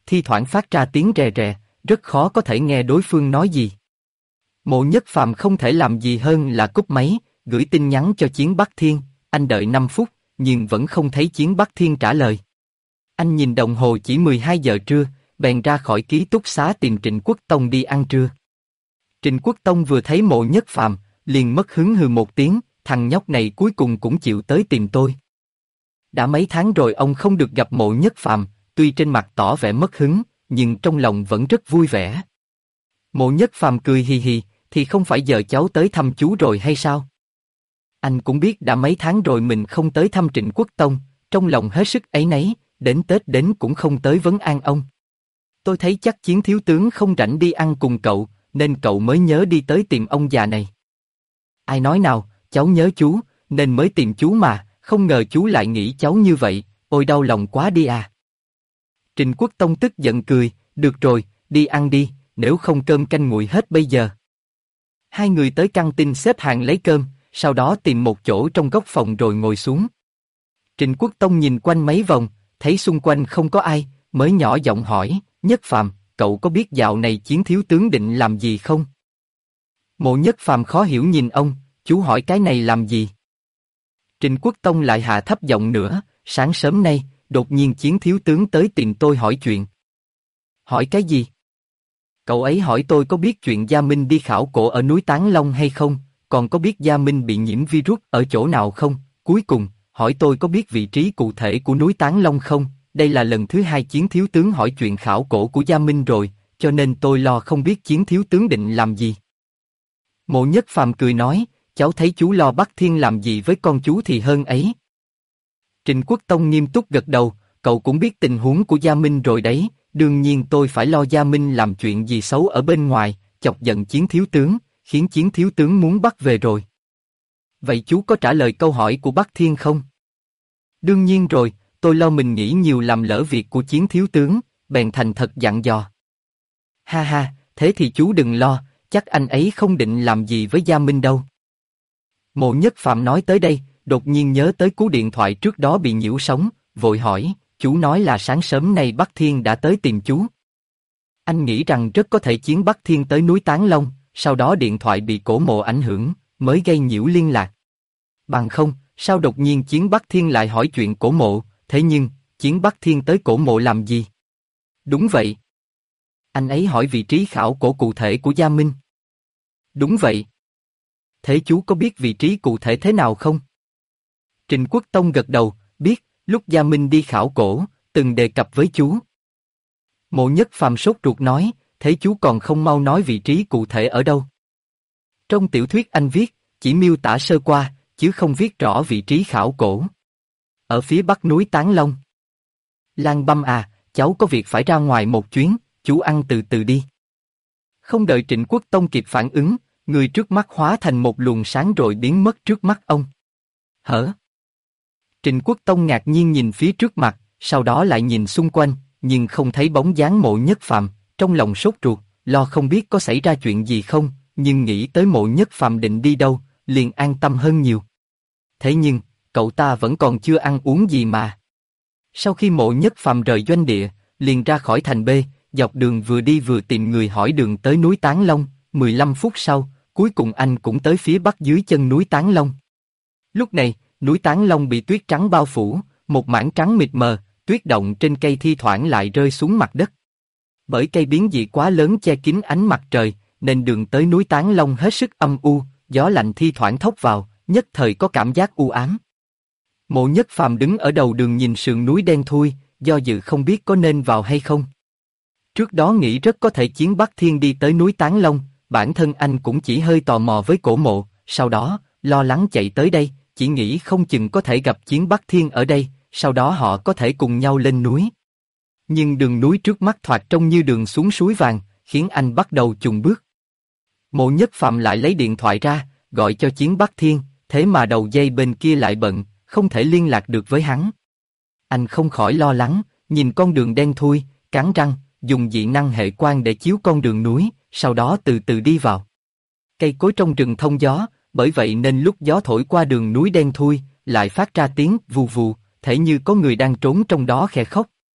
thi thoảng phát ra tiếng rè rè, rất khó có thể nghe đối phương nói gì. Mộ Nhất Phàm không thể làm gì hơn là cúp máy, gửi tin nhắn cho Chiến Bắc Thiên, anh đợi 5 phút, nhưng vẫn không thấy Chiến Bắc Thiên trả lời. Anh nhìn đồng hồ chỉ 12 giờ trưa, bèn ra khỏi ký túc xá tìm Trịnh Quốc Tông đi ăn trưa. Trịnh Quốc Tông vừa thấy Mộ Nhất Phàm, liền mất hứng hừ một tiếng, thằng nhóc này cuối cùng cũng chịu tới tìm tôi. Đã mấy tháng rồi ông không được gặp Mộ Nhất Phàm, tuy trên mặt tỏ vẻ mất hứng, nhưng trong lòng vẫn rất vui vẻ. Mộ Nhất Phàm cười hì hì, thì không phải giờ cháu tới thăm chú rồi hay sao? Anh cũng biết đã mấy tháng rồi mình không tới thăm Trịnh Quốc Tông, trong lòng hết sức áy náy, đến Tết đến cũng không tới vấn an ông. Tôi thấy chắc Chiến thiếu tướng không rảnh đi ăn cùng cậu, nên cậu mới nhớ đi tới tìm ông già này. Ai nói nào, cháu nhớ chú, nên mới tìm chú mà, không ngờ chú lại nghĩ cháu như vậy, ôi đau lòng quá đi à. Trịnh Quốc Tông tức giận cười, được rồi, đi ăn đi, nếu không cơm canh nguội hết bây giờ. Hai người tới căng tin xếp hàng lấy cơm, sau đó tìm một chỗ trong góc phòng rồi ngồi xuống. Trịnh Quốc Tông nhìn quanh mấy vòng, thấy xung quanh không có ai, mới nhỏ giọng hỏi, Nhất Phàm, cậu có biết dạo này Chiến thiếu tướng định làm gì không? Mộ Nhất Phàm khó hiểu nhìn ông, chú hỏi cái này làm gì? Trịnh Quốc Tông lại hạ thấp giọng nữa, sáng sớm nay, đột nhiên Chiến thiếu tướng tới tìm tôi hỏi chuyện. Hỏi cái gì? Cậu ấy hỏi tôi có biết chuyện Gia Minh đi khảo cổ ở núi Tán Long hay không, còn có biết Gia Minh bị nhiễm virus ở chỗ nào không, cuối cùng, hỏi tôi có biết vị trí cụ thể của núi Tán Long không, đây là lần thứ hai Chiến thiếu tướng hỏi chuyện khảo cổ của Gia Minh rồi, cho nên tôi lo không biết Chiến thiếu tướng định làm gì. Mộ Nhất Phàm cười nói, cháu thấy chú lo Bắc Thiên làm gì với con chú thì hơn ấy. Trịnh Quốc Tông nghiêm túc gật đầu, cậu cũng biết tình huống của Gia Minh rồi đấy, đương nhiên tôi phải lo Gia Minh làm chuyện gì xấu ở bên ngoài, chọc giận Chiến thiếu tướng, khiến Chiến thiếu tướng muốn bắt về rồi. Vậy chú có trả lời câu hỏi của Bắc Thiên không? Đương nhiên rồi, tôi lo mình nghĩ nhiều làm lỡ việc của Chiến thiếu tướng, bèn thành thật dặn dò. Ha ha, thế thì chú đừng lo, chắc anh ấy không định làm gì với Gia Minh đâu. Mộ Nhất Phàm nói tới đây, đột nhiên nhớ tới cú điện thoại trước đó bị nhiễu sóng, vội hỏi, chú nói là sáng sớm nay Bắc Thiên đã tới tìm chú. Anh nghĩ rằng rất có thể Chiến Bắc Thiên tới núi Tán Long, sau đó điện thoại bị Cổ Mộ ảnh hưởng, mới gây nhiễu liên lạc. Bằng không, sao đột nhiên Chiến Bắc Thiên lại hỏi chuyện Cổ Mộ, thế nhưng, Chiến Bắc Thiên tới Cổ Mộ làm gì? Đúng vậy. Anh ấy hỏi vị trí khảo cổ cụ thể của Gia Minh. Đúng vậy. Thế chú có biết vị trí cụ thể thế nào không? Trịnh Quốc Tông gật đầu, biết, lúc Gia Minh đi khảo cổ, từng đề cập với chú. Mộ Nhất Phàm sốt ruột nói, thế chú còn không mau nói vị trí cụ thể ở đâu? Trong tiểu thuyết anh viết, chỉ miêu tả sơ qua, chứ không viết rõ vị trí khảo cổ. Ở phía bắc núi Tán Long. Lan Băm à, cháu có việc phải ra ngoài một chuyến, chú ăn từ từ đi. Không đợi Trịnh Quốc Tông kịp phản ứng, người trước mắt hóa thành một luồng sáng rồi biến mất trước mắt ông. Hở? Trịnh Quốc Tông ngạc nhiên nhìn phía trước mặt, sau đó lại nhìn xung quanh, nhưng không thấy bóng dáng Mộ Nhất Phàm, trong lòng sốt ruột, lo không biết có xảy ra chuyện gì không, nhưng nghĩ tới Mộ Nhất Phàm định đi đâu, liền an tâm hơn nhiều. Thế nhưng, cậu ta vẫn còn chưa ăn uống gì mà. Sau khi Mộ Nhất Phàm rời doanh địa, liền ra khỏi thành B, dọc đường vừa đi vừa tìm người hỏi đường tới núi Tán Long, 15 phút sau, cuối cùng anh cũng tới phía bắc dưới chân núi Tán Long. Lúc này, núi Tán Long bị tuyết trắng bao phủ, một mảng trắng mịt mờ, tuyết động trên cây thi thoảng lại rơi xuống mặt đất. Bởi cây biến dị quá lớn che kín ánh mặt trời, nên đường tới núi Tán Long hết sức âm u, gió lạnh thi thoảng thốc vào, nhất thời có cảm giác u ám. Mộ Nhất Phàm đứng ở đầu đường nhìn sườn núi đen thui, do dự không biết có nên vào hay không. Trước đó nghĩ rất có thể Chiến Bắc Thiên đi tới núi Tán Long, bản thân anh cũng chỉ hơi tò mò với Cổ Mộ, sau đó, lo lắng chạy tới đây, chỉ nghĩ không chừng có thể gặp Chiến Bắc Thiên ở đây, sau đó họ có thể cùng nhau lên núi. Nhưng đường núi trước mắt thoạt trông như đường xuống suối vàng, khiến anh bắt đầu chùn bước. Mộ Nhất Phàm lại lấy điện thoại ra, gọi cho Chiến Bắc Thiên, thế mà đầu dây bên kia lại bận, không thể liên lạc được với hắn. Anh không khỏi lo lắng, nhìn con đường đen thui, cắn răng, dùng dị năng hệ quang để chiếu con đường núi, sau đó từ từ đi vào. Cây cối trong rừng thông gió, bởi vậy nên lúc gió thổi qua đường núi đen thui, lại phát ra tiếng vù vù, thể như có người đang trốn trong đó khẽ khóc.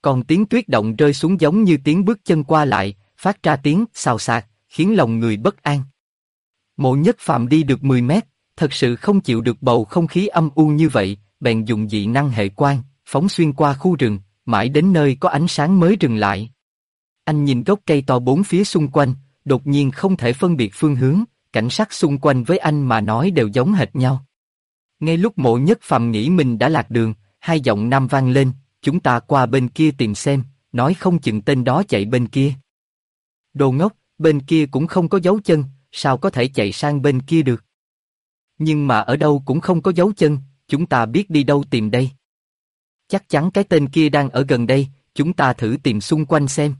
Còn tiếng tuyết động rơi xuống giống như tiếng bước chân qua lại, phát ra tiếng xào xạc, khiến lòng người bất an. Mộ Nhất Phàm đi được 10 mét, thật sự không chịu được bầu không khí âm u như vậy, bèn dùng dị năng hệ quang, phóng xuyên qua khu rừng, mãi đến nơi có ánh sáng mới dừng lại. Anh nhìn gốc cây to bốn phía xung quanh, đột nhiên không thể phân biệt phương hướng, cảnh sắc xung quanh với anh mà nói đều giống hệt nhau. Ngay lúc Mộ Nhất Phàm nghĩ mình đã lạc đường, hai giọng nam vang lên, chúng ta qua bên kia tìm xem, nói không chừng tên đó chạy bên kia. Đồ ngốc, bên kia cũng không có dấu chân, sao có thể chạy sang bên kia được? Nhưng mà ở đâu cũng không có dấu chân, chúng ta biết đi đâu tìm đây? Chắc chắn cái tên kia đang ở gần đây, chúng ta thử tìm xung quanh xem.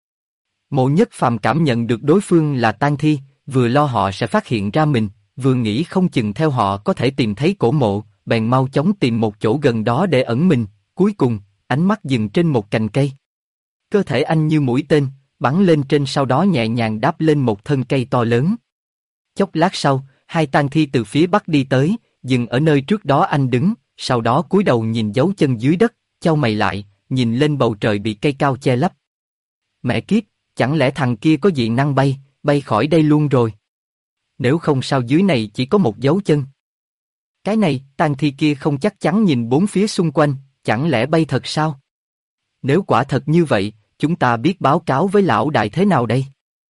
Mộ Nhất Phàm cảm nhận được đối phương là tang thi, vừa lo họ sẽ phát hiện ra mình, vừa nghĩ không chừng theo họ có thể tìm thấy cổ mộ, bèn mau chóng tìm một chỗ gần đó để ẩn mình. Cuối cùng, ánh mắt dừng trên một cành cây. Cơ thể anh như mũi tên, bắn lên trên sau đó nhẹ nhàng đáp lên một thân cây to lớn. Chốc lát sau, hai tang thi từ phía bắc đi tới, dừng ở nơi trước đó anh đứng, sau đó cúi đầu nhìn dấu chân dưới đất, chau mày lại, nhìn lên bầu trời bị cây cao che lấp. Mẹ kiếp, chẳng lẽ thằng kia có dị năng bay, bay khỏi đây luôn rồi? Nếu không sao dưới này chỉ có một dấu chân? Cái này, tang thi kia không chắc chắn nhìn bốn phía xung quanh, chẳng lẽ bay thật sao? Nếu quả thật như vậy, chúng ta biết báo cáo với lão đại thế nào đây?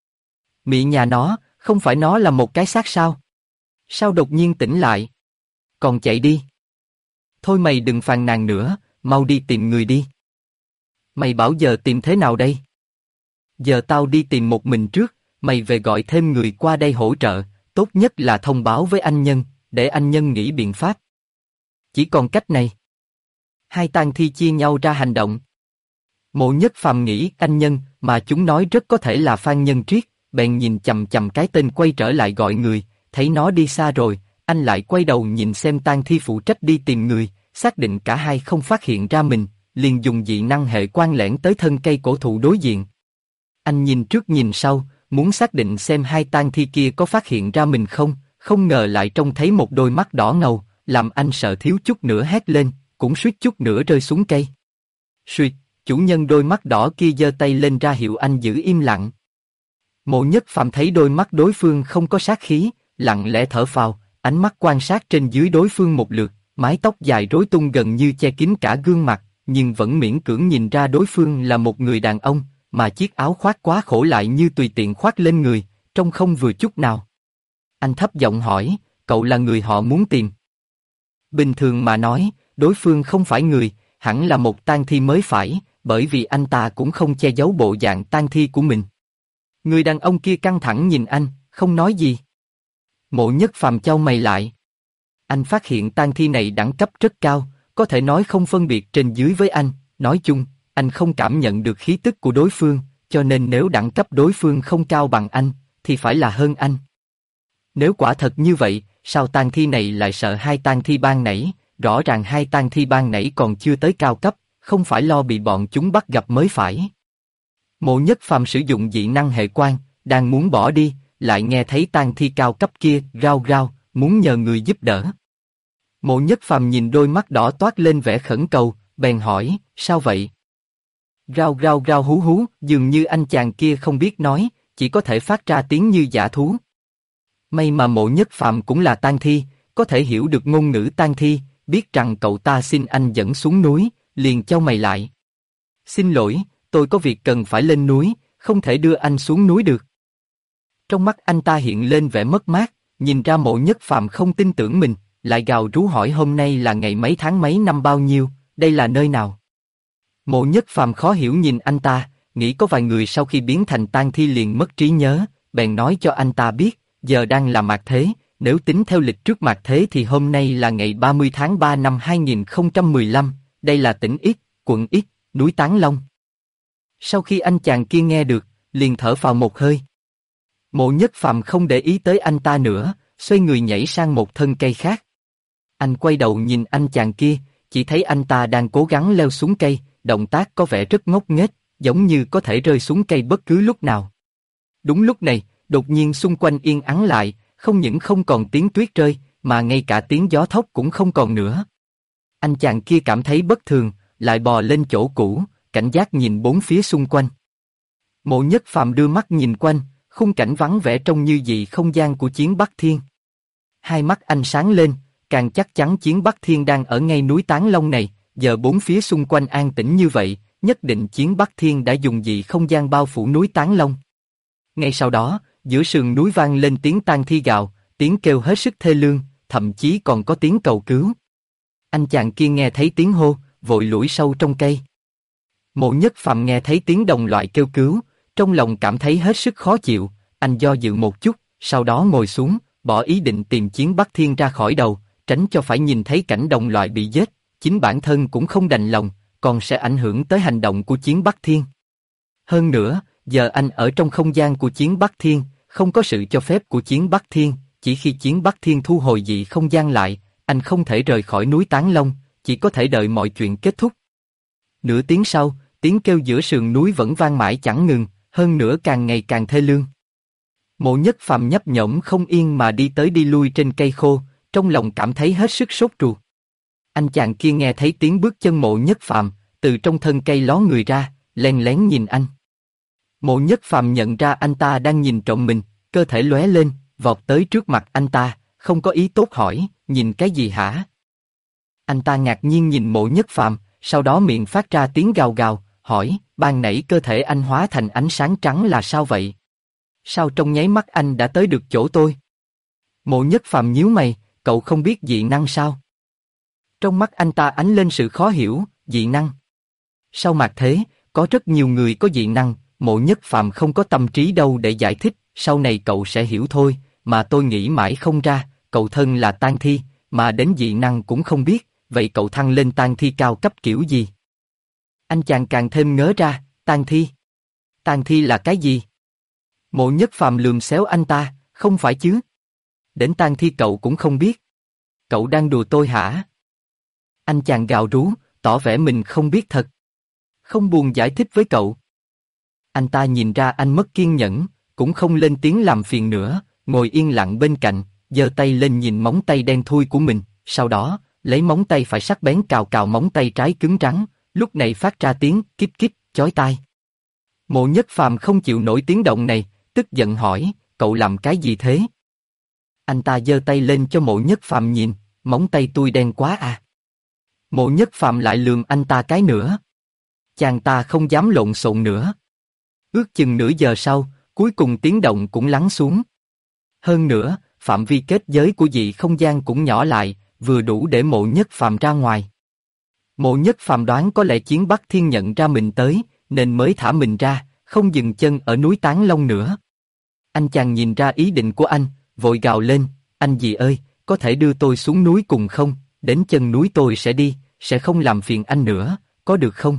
Mị nhà nó, không phải nó là một cái xác sao? Sao đột nhiên tỉnh lại? Còn chạy đi. Thôi mày đừng phàn nàn nữa, mau đi tìm người đi. Mày bảo giờ tìm thế nào đây? Giờ tao đi tìm một mình trước, mày về gọi thêm người qua đây hỗ trợ, tốt nhất là thông báo với anh Nhân, để anh Nhân nghĩ biện pháp. Chỉ còn cách này. Hai tang thi chia nhau ra hành động. Mộ Nhất Phàm nghĩ anh Nhân, mà chúng nói rất có thể là Phan Nhân Triết, bèn nhìn chằm chằm cái tên quay trở lại gọi người, thấy nó đi xa rồi, anh lại quay đầu nhìn xem tang thi phụ trách đi tìm người, xác định cả hai không phát hiện ra mình, liền dùng dị năng hệ quang lẻn tới thân cây cổ thụ đối diện. Anh nhìn trước nhìn sau, muốn xác định xem hai tang thi kia có phát hiện ra mình không, không ngờ lại trông thấy một đôi mắt đỏ ngầu, làm anh sợ thiếu chút nữa hét lên, cũng suýt chút nữa rơi xuống cây. Suýt, chủ nhân đôi mắt đỏ kia giơ tay lên ra hiệu anh giữ im lặng. Mộ Nhất Phàm thấy đôi mắt đối phương không có sát khí, lặng lẽ thở phào, ánh mắt quan sát trên dưới đối phương một lượt, mái tóc dài rối tung gần như che kín cả gương mặt, nhưng vẫn miễn cưỡng nhìn ra đối phương là một người đàn ông, mà chiếc áo khoác quá khổ lại như tùy tiện khoác lên người, trông không vừa chút nào. Anh thấp giọng hỏi, cậu là người họ muốn tìm? Bình thường mà nói, đối phương không phải người, hẳn là một tang thi mới phải, bởi vì anh ta cũng không che giấu bộ dạng tang thi của mình. Người đàn ông kia căng thẳng nhìn anh, không nói gì. Mộ Nhất Phàm chau mày lại. Anh phát hiện tang thi này đẳng cấp rất cao, có thể nói không phân biệt trên dưới với anh, nói chung, anh không cảm nhận được khí tức của đối phương, cho nên nếu đẳng cấp đối phương không cao bằng anh, thì phải là hơn anh. Nếu quả thật như vậy, sao tang thi này lại sợ hai tang thi ban nãy, rõ ràng hai tang thi ban nãy còn chưa tới cao cấp, không phải lo bị bọn chúng bắt gặp mới phải. Mộ Nhất Phàm sử dụng dị năng hệ quang, đang muốn bỏ đi, lại nghe thấy tang thi cao cấp kia rao rao, muốn nhờ người giúp đỡ. Mộ Nhất Phàm nhìn đôi mắt đỏ toát lên vẻ khẩn cầu, bèn hỏi, sao vậy? Rao rao rao hú hú, dường như anh chàng kia không biết nói, chỉ có thể phát ra tiếng như dã thú. May mà Mộ Nhất Phàm cũng là tang thi, có thể hiểu được ngôn ngữ tang thi, biết rằng cậu ta xin anh dẫn xuống núi, liền chau mày lại. Xin lỗi, tôi có việc cần phải lên núi, không thể đưa anh xuống núi được. Trong mắt anh ta hiện lên vẻ mất mát, nhìn ra Mộ Nhất Phàm không tin tưởng mình, lại gào rú hỏi hôm nay là ngày mấy tháng mấy năm bao nhiêu, đây là nơi nào? Mộ Nhất Phàm khó hiểu nhìn anh ta, nghĩ có vài người sau khi biến thành tang thi liền mất trí nhớ, bèn nói cho anh ta biết, giờ đang là mạt thế, nếu tính theo lịch trước mạt thế thì hôm nay là ngày 30 tháng 3 năm 2015, đây là tỉnh X, quận X, núi Tán Long. Sau khi anh chàng kia nghe được, liền thở phào một hơi. Mộ Nhất Phàm không để ý tới anh ta nữa, xoay người nhảy sang một thân cây khác. Anh quay đầu nhìn anh chàng kia, chỉ thấy anh ta đang cố gắng leo xuống cây, động tác có vẻ rất ngốc nghếch, giống như có thể rơi xuống cây bất cứ lúc nào. Đúng lúc này, đột nhiên xung quanh yên ắng lại, không những không còn tiếng tuyết rơi, mà ngay cả tiếng gió thốc cũng không còn nữa. Anh chàng kia cảm thấy bất thường, lại bò lên chỗ cũ, cảnh giác nhìn bốn phía xung quanh. Mộ Nhất Phàm đưa mắt nhìn quanh, khung cảnh vắng vẻ trông như dị không gian của Chiến Bắc Thiên. Hai mắt anh sáng lên, càng chắc chắn Chiến Bắc Thiên đang ở ngay núi Tán Long này, giờ bốn phía xung quanh an tĩnh như vậy, nhất định Chiến Bắc Thiên đã dùng dị không gian bao phủ núi Tán Long. Ngay sau đó, giữa sườn núi vang lên tiếng tang thi gào, tiếng kêu hết sức thê lương, thậm chí còn có tiếng cầu cứu. Anh chàng kia nghe thấy tiếng hô, vội lủi sâu trong cây. Mộ Nhất Phàm nghe thấy tiếng đồng loại kêu cứu, trong lòng cảm thấy hết sức khó chịu, anh do dự một chút, sau đó ngồi xuống, bỏ ý định tìm Chiến Bắc Thiên ra khỏi đầu, tránh cho phải nhìn thấy cảnh đồng loại bị giết, chính bản thân cũng không đành lòng, còn sẽ ảnh hưởng tới hành động của Chiến Bắc Thiên. Hơn nữa, giờ anh ở trong không gian của Chiến Bắc Thiên, không có sự cho phép của Chiến Bắc Thiên, chỉ khi Chiến Bắc Thiên thu hồi dị không gian lại, anh không thể rời khỏi núi Tán Long, chỉ có thể đợi mọi chuyện kết thúc. Nửa tiếng sau, tiếng kêu giữa sườn núi vẫn vang mãi chẳng ngừng, hơn nữa càng ngày càng thê lương. Mộ Nhất Phàm nhấp nhổm không yên mà đi tới đi lui trên cây khô, trong lòng cảm thấy hết sức sốt ruột. Anh chàng kia nghe thấy tiếng bước chân Mộ Nhất Phàm, từ trong thân cây ló người ra, len lén nhìn anh. Mộ Nhất Phàm nhận ra anh ta đang nhìn trộm mình, cơ thể lóe lên, vọt tới trước mặt anh ta, không có ý tốt hỏi, nhìn cái gì hả? Anh ta ngạc nhiên nhìn Mộ Nhất Phàm, sau đó miệng phát ra tiếng gào gào, hỏi, ban nãy cơ thể anh hóa thành ánh sáng trắng là sao vậy? Sao trong nháy mắt anh đã tới được chỗ tôi? Mộ Nhất Phàm nhíu mày, cậu không biết dị năng sao? Trong mắt anh ta ánh lên sự khó hiểu, dị năng. Sau mạt thế, có rất nhiều người có dị năng, Mộ Nhất Phàm không có tâm trí đâu để giải thích, sau này cậu sẽ hiểu thôi, mà tôi nghĩ mãi không ra, cậu thân là tang thi, mà đến dị năng cũng không biết, vậy cậu thăng lên tang thi cao cấp kiểu gì? Anh chàng càng thêm ngớ ra, tang thi? Tang thi là cái gì? Mộ Nhất Phàm lườm xéo anh ta, không phải chứ? Đến tang thi cậu cũng không biết. Cậu đang đùa tôi hả? Anh chàng gào rú, tỏ vẻ mình không biết thật. Không buồn giải thích với cậu. Anh ta nhìn ra anh mất kiên nhẫn, cũng không lên tiếng làm phiền nữa, ngồi yên lặng bên cạnh, giơ tay lên nhìn móng tay đen thui của mình, sau đó, lấy móng tay phải sắc bén cào cào móng tay trái cứng rắn, lúc này phát ra tiếng kíp kíp, chói tai. Mộ Nhất Phàm không chịu nổi tiếng động này, tức giận hỏi, cậu làm cái gì thế? Anh ta giơ tay lên cho Mộ Nhất Phàm nhìn, móng tay tôi đen quá à. Mộ Nhất Phàm lại lườm anh ta cái nữa. Chàng ta không dám lộn xộn nữa. Ước chừng nửa giờ sau, cuối cùng tiếng động cũng lắng xuống. Hơn nữa, phạm vi kết giới của dị không gian cũng nhỏ lại, vừa đủ để Mộ Nhất Phàm ra ngoài. Mộ Nhất Phàm đoán có lẽ Chiến Bắc Thiên nhận ra mình tới, nên mới thả mình ra, không dừng chân ở núi Tán Long nữa. Anh chàng nhìn ra ý định của anh, vội gào lên, anh dì ơi, có thể đưa tôi xuống núi cùng không? Đến chân núi tôi sẽ đi, sẽ không làm phiền anh nữa, có được không?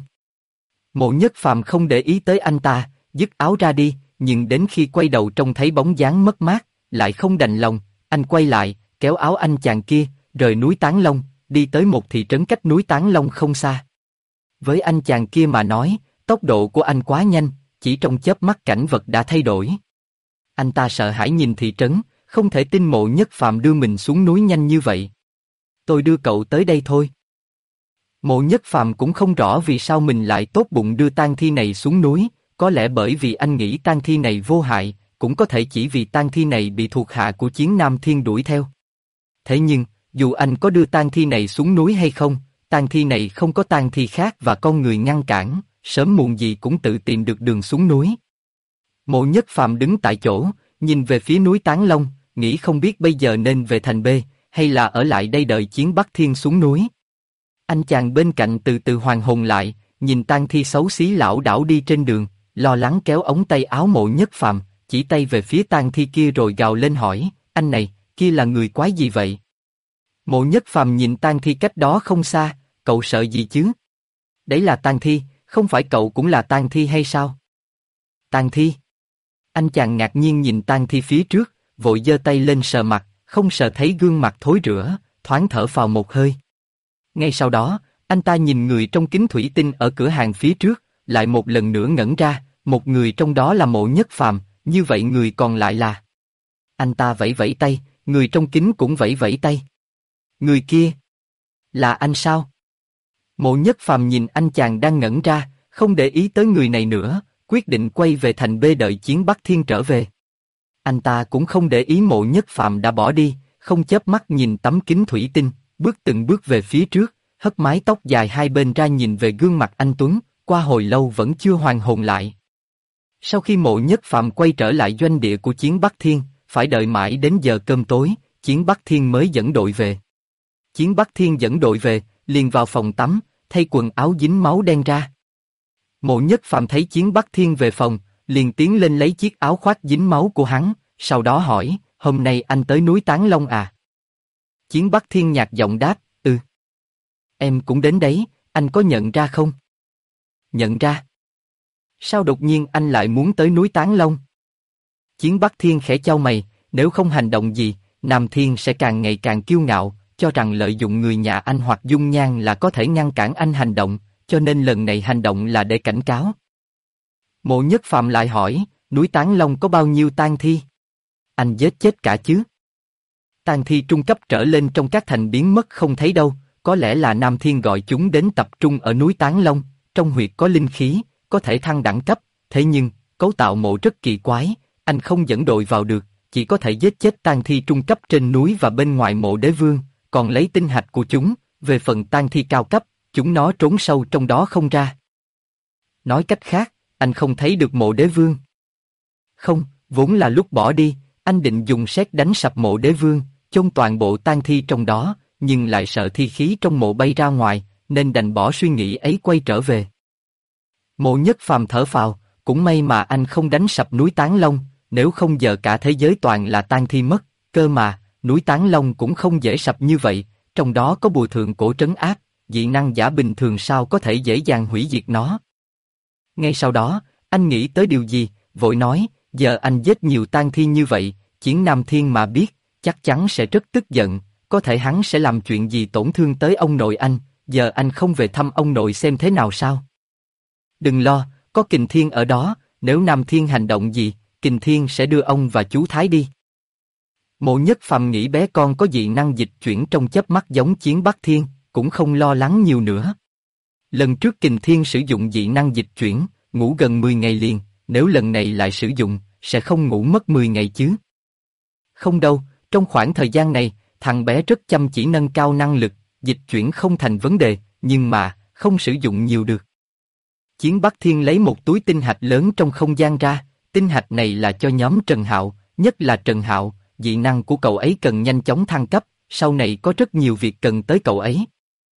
Mộ Nhất Phàm không để ý tới anh ta, dứt áo ra đi, nhưng đến khi quay đầu trông thấy bóng dáng mất mát, lại không đành lòng, anh quay lại, kéo áo anh chàng kia, rời núi Tán Long, đi tới một thị trấn cách núi Tán Long không xa. Với anh chàng kia mà nói, tốc độ của anh quá nhanh, chỉ trong chớp mắt cảnh vật đã thay đổi. Anh ta sợ hãi nhìn thị trấn, không thể tin Mộ Nhất Phàm đưa mình xuống núi nhanh như vậy. Tôi đưa cậu tới đây thôi. Mộ Nhất Phàm cũng không rõ vì sao mình lại tốt bụng đưa tang thi này xuống núi, có lẽ bởi vì anh nghĩ tang thi này vô hại, cũng có thể chỉ vì tang thi này bị thuộc hạ của Chiến Nam Thiên đuổi theo. Thế nhưng, dù anh có đưa tang thi này xuống núi hay không, tang thi này không có tang thi khác và con người ngăn cản, sớm muộn gì cũng tự tìm được đường xuống núi. Mộ Nhất Phàm đứng tại chỗ, nhìn về phía núi Tán Long, nghĩ không biết bây giờ nên về thành B, hay là ở lại đây đợi Chiến Bắc Thiên xuống núi. Anh chàng bên cạnh từ từ hoàn hồn lại, nhìn tang thi xấu xí lảo đảo đi trên đường, lo lắng kéo ống tay áo Mộ Nhất Phàm, chỉ tay về phía tang thi kia rồi gào lên hỏi, anh này, kia là người quái gì vậy? Mộ Nhất Phàm nhìn tang thi cách đó không xa, cậu sợ gì chứ? Đấy là tang thi, không phải cậu cũng là tang thi hay sao? Tang thi? Anh chàng ngạc nhiên nhìn tang thi phía trước, vội giơ tay lên sờ mặt, không sờ thấy gương mặt thối rữa, thoáng thở phào một hơi. Ngay sau đó, anh ta nhìn người trong kính thủy tinh ở cửa hàng phía trước, lại một lần nữa ngẩn ra, một người trong đó là Mộ Nhất Phàm, như vậy người còn lại là... Anh ta vẫy vẫy tay, người trong kính cũng vẫy vẫy tay. Người kia... Là anh sao? Mộ Nhất Phàm nhìn anh chàng đang ngẩn ra, Không để ý tới người này nữa, quyết định quay về thành B đợi Chiến Bắc Thiên trở về. Anh ta cũng không để ý Mộ Nhất Phàm đã bỏ đi, không chớp mắt nhìn tấm kính thủy tinh, bước từng bước về phía trước, hất mái tóc dài hai bên ra nhìn về gương mặt anh Tuấn, qua hồi lâu vẫn chưa hoàn hồn lại. Sau khi Mộ Nhất Phàm quay trở lại doanh địa của Chiến Bắc Thiên, phải đợi mãi đến giờ cơm tối, Chiến Bắc Thiên mới dẫn đội về. Chiến Bắc Thiên dẫn đội về, liền vào phòng tắm, thay quần áo dính máu đen ra. Mộ Nhất Phàm thấy Chiến Bắc Thiên về phòng, liền tiến lên lấy chiếc áo khoác dính máu của hắn, sau đó hỏi, hôm nay anh tới núi Tán Long à? Chiến Bắc Thiên nhạt giọng đáp, ừ. Em cũng đến đấy, anh có nhận ra không? Nhận ra. Sao đột nhiên anh lại muốn tới núi Tán Long? Chiến Bắc Thiên khẽ chau mày, nếu không hành động gì, Nam Thiên sẽ càng ngày càng kiêu ngạo, cho rằng lợi dụng người nhà anh hoặc dung nhan là có thể ngăn cản anh hành động, cho nên lần này hành động là để cảnh cáo. Mộ Nhất Phàm lại hỏi, núi Tán Long có bao nhiêu tang thi? Anh giết chết cả chứ? Tang thi trung cấp trở lên trong các thành biến mất không thấy đâu, có lẽ là Nam Thiên gọi chúng đến tập trung ở núi Tán Long, trong huyệt có linh khí, có thể thăng đẳng cấp, thế nhưng, cấu tạo mộ rất kỳ quái, anh không dẫn đội vào được, chỉ có thể giết chết tang thi trung cấp trên núi và bên ngoài mộ đế vương, còn lấy tinh hạch của chúng, về phần tang thi cao cấp, chúng nó trốn sâu trong đó không ra. Nói cách khác, anh không thấy được mộ đế vương. Không, vốn là lúc bỏ đi, anh định dùng sét đánh sập mộ đế vương, chôn toàn bộ tang thi trong đó, nhưng lại sợ thi khí trong mộ bay ra ngoài, nên đành bỏ suy nghĩ ấy quay trở về. Mộ Nhất Phàm thở phào, cũng may mà anh không đánh sập núi Tán Long, nếu không giờ cả thế giới toàn là tang thi mất, cơ mà, núi Tán Long cũng không dễ sập như vậy, trong đó có bùa thượng cổ trấn áp, dị năng giả bình thường sao có thể dễ dàng hủy diệt nó. Ngay sau đó, anh nghĩ tới điều gì, vội nói, giờ anh giết nhiều tang thi như vậy, Chiến Nam Thiên mà biết, chắc chắn sẽ rất tức giận, có thể hắn sẽ làm chuyện gì tổn thương tới ông nội anh, giờ anh không về thăm ông nội xem thế nào sao? Đừng lo, có Kình Thiên ở đó, nếu Nam Thiên hành động gì, Kình Thiên sẽ đưa ông và chú Thái đi. Mộ Nhất Phàm nghĩ bé con có dị năng dịch chuyển trong chớp mắt giống Chiến Bắc Thiên, cũng không lo lắng nhiều nữa. Lần trước Kình Thiên sử dụng dị năng dịch chuyển, ngủ gần 10 ngày liền, nếu lần này lại sử dụng, sẽ không ngủ mất 10 ngày chứ? Không đâu, trong khoảng thời gian này, thằng bé rất chăm chỉ nâng cao năng lực, dịch chuyển không thành vấn đề, nhưng mà, không sử dụng nhiều được. Chiến Bắc Thiên lấy một túi tinh hạch lớn trong không gian ra, tinh hạch này là cho nhóm Trần Hạo, nhất là Trần Hạo, dị năng của cậu ấy cần nhanh chóng thăng cấp, sau này có rất nhiều việc cần tới cậu ấy.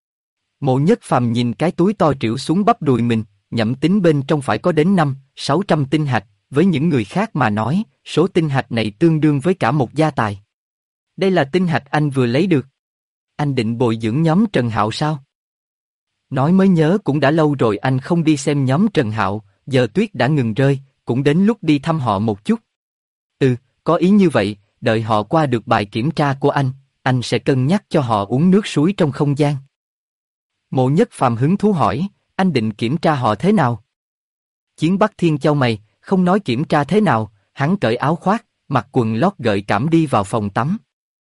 Mộ Nhất Phàm nhìn cái túi to trĩu xuống bắp đùi mình, nhẩm tính bên trong phải có đến 500-600 tinh hạch, với những người khác mà nói, số tinh hạch này tương đương với cả một gia tài. Đây là tinh hạch anh vừa lấy được. Anh định bồi dưỡng nhóm Trần Hạo sao? Nói mới nhớ cũng đã lâu rồi anh không đi xem nhóm Trần Hạo, giờ tuyết đã ngừng rơi, cũng đến lúc đi thăm họ một chút. Ừ, có ý như vậy, đợi họ qua được bài kiểm tra của anh sẽ cân nhắc cho họ uống nước suối trong không gian. Mộ Nhất Phàm hứng thú hỏi, anh định kiểm tra họ thế nào? Chiến Bắc Thiên chau mày, không nói kiểm tra thế nào, hắn cởi áo khoác, mặc quần lót gợi cảm đi vào phòng tắm.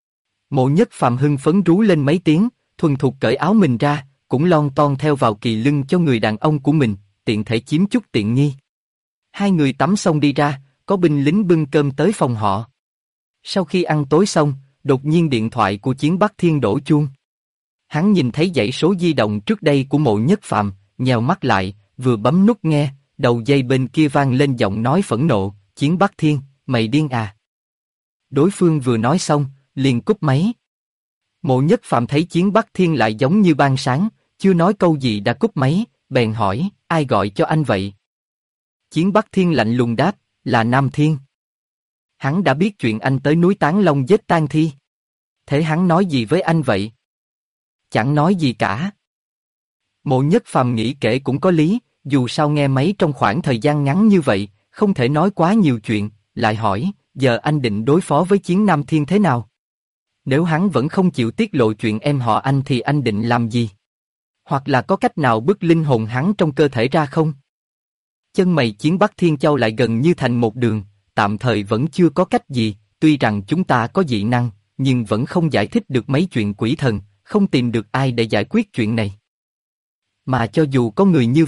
Mộ Nhất Phàm hưng phấn rú lên mấy tiếng, thuần thục cởi áo mình ra, cũng lon ton theo vào kỳ lưng cho người đàn ông của mình, tiện thể chiếm chút tiện nghi. Hai người tắm xong đi ra, có binh lính bưng cơm tới phòng họ. Sau khi ăn tối xong, đột nhiên điện thoại của Chiến Bắc Thiên đổ chuông. Hắn nhìn thấy dãy số di động trước đây của Mộ Nhất Phàm, nheo mắt lại, vừa bấm nút nghe, đầu dây bên kia vang lên giọng nói phẫn nộ, Chiến Bắc Thiên, mày điên à? Đối phương vừa nói xong, liền cúp máy. Mộ Nhất Phàm thấy Chiến Bắc Thiên lại giống như ban sáng, chưa nói câu gì đã cúp máy, bèn hỏi, ai gọi cho anh vậy? Chiến Bắc Thiên lạnh lùng đáp, là Nam Thiên. Hắn đã biết chuyện anh tới núi Tán Long giết tang thi. Thế hắn nói gì với anh vậy? Chẳng nói gì cả. Mộ Nhất Phàm nghĩ kể cũng có lý, dù sao nghe máy trong khoảng thời gian ngắn như vậy, không thể nói quá nhiều chuyện, lại hỏi, giờ anh định đối phó với Chiến Nam Thiên thế nào? Nếu hắn vẫn không chịu tiết lộ chuyện em họ anh thì anh định làm gì? Hoặc là có cách nào bức linh hồn hắn trong cơ thể ra không? Chân mày Chiến Bắc Thiên Châu lại gần như thành một đường, tạm thời vẫn chưa có cách gì, tuy rằng chúng ta có dị năng, nhưng vẫn không giải thích được mấy chuyện quỷ thần, không tìm được ai để giải quyết chuyện này. Mà cho dù có người như vậy,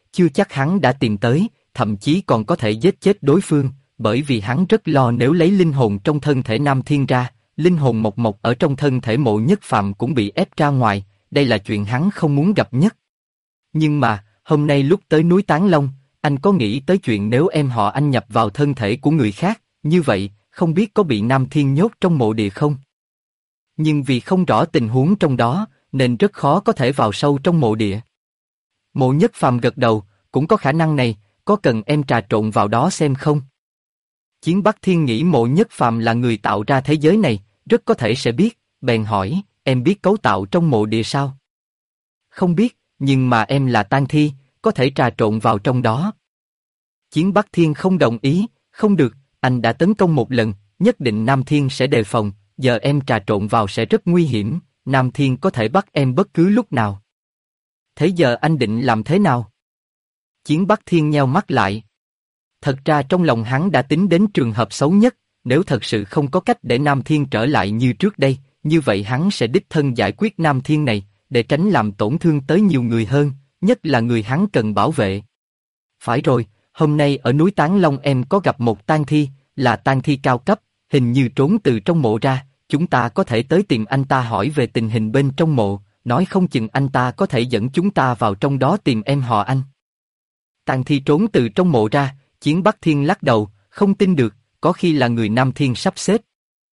chưa chắc hắn đã tìm tới, thậm chí còn có thể giết chết đối phương, bởi vì hắn rất lo nếu lấy linh hồn trong thân thể Nam Thiên ra, linh hồn Mộc Mộc ở trong thân thể Mộ Nhất Phàm cũng bị ép ra ngoài, đây là chuyện hắn không muốn gặp nhất. Nhưng mà, hôm nay lúc tới núi Tán Long, anh có nghĩ tới chuyện nếu em họ anh nhập vào thân thể của người khác, như vậy, không biết có bị Nam Thiên nhốt trong mộ địa không? Nhưng vì không rõ tình huống trong đó, nên rất khó có thể vào sâu trong mộ địa. Mộ Nhất Phàm gật đầu, cũng có khả năng này, có cần em trà trộn vào đó xem không? Chiến Bắc Thiên nghĩ Mộ Nhất Phàm là người tạo ra thế giới này, rất có thể sẽ biết, bèn hỏi, em biết cấu tạo trong mộ địa sao? Không biết, nhưng mà em là tang thi, có thể trà trộn vào trong đó. Chiến Bắc Thiên không đồng ý, không được, anh đã tấn công một lần, nhất định Nam Thiên sẽ đề phòng, giờ em trà trộn vào sẽ rất nguy hiểm, Nam Thiên có thể bắt em bất cứ lúc nào. Thế giờ anh định làm thế nào? Chiến Bắc Thiên nheo mắt lại. Thật ra trong lòng hắn đã tính đến trường hợp xấu nhất, nếu thật sự không có cách để Nam Thiên trở lại như trước đây, như vậy hắn sẽ đích thân giải quyết Nam Thiên này, để tránh làm tổn thương tới nhiều người hơn, nhất là người hắn cần bảo vệ. Phải rồi, hôm nay ở núi Tán Long em có gặp một tang thi, là tang thi cao cấp, hình như trốn từ trong mộ ra, chúng ta có thể tới tìm anh ta hỏi về tình hình bên trong mộ, nói không chừng anh ta có thể dẫn chúng ta vào trong đó tìm em họ anh. Tang thi trốn từ trong mộ ra, Chiến Bắc Thiên lắc đầu, không tin được, có khi là người Nam Thiên sắp xếp.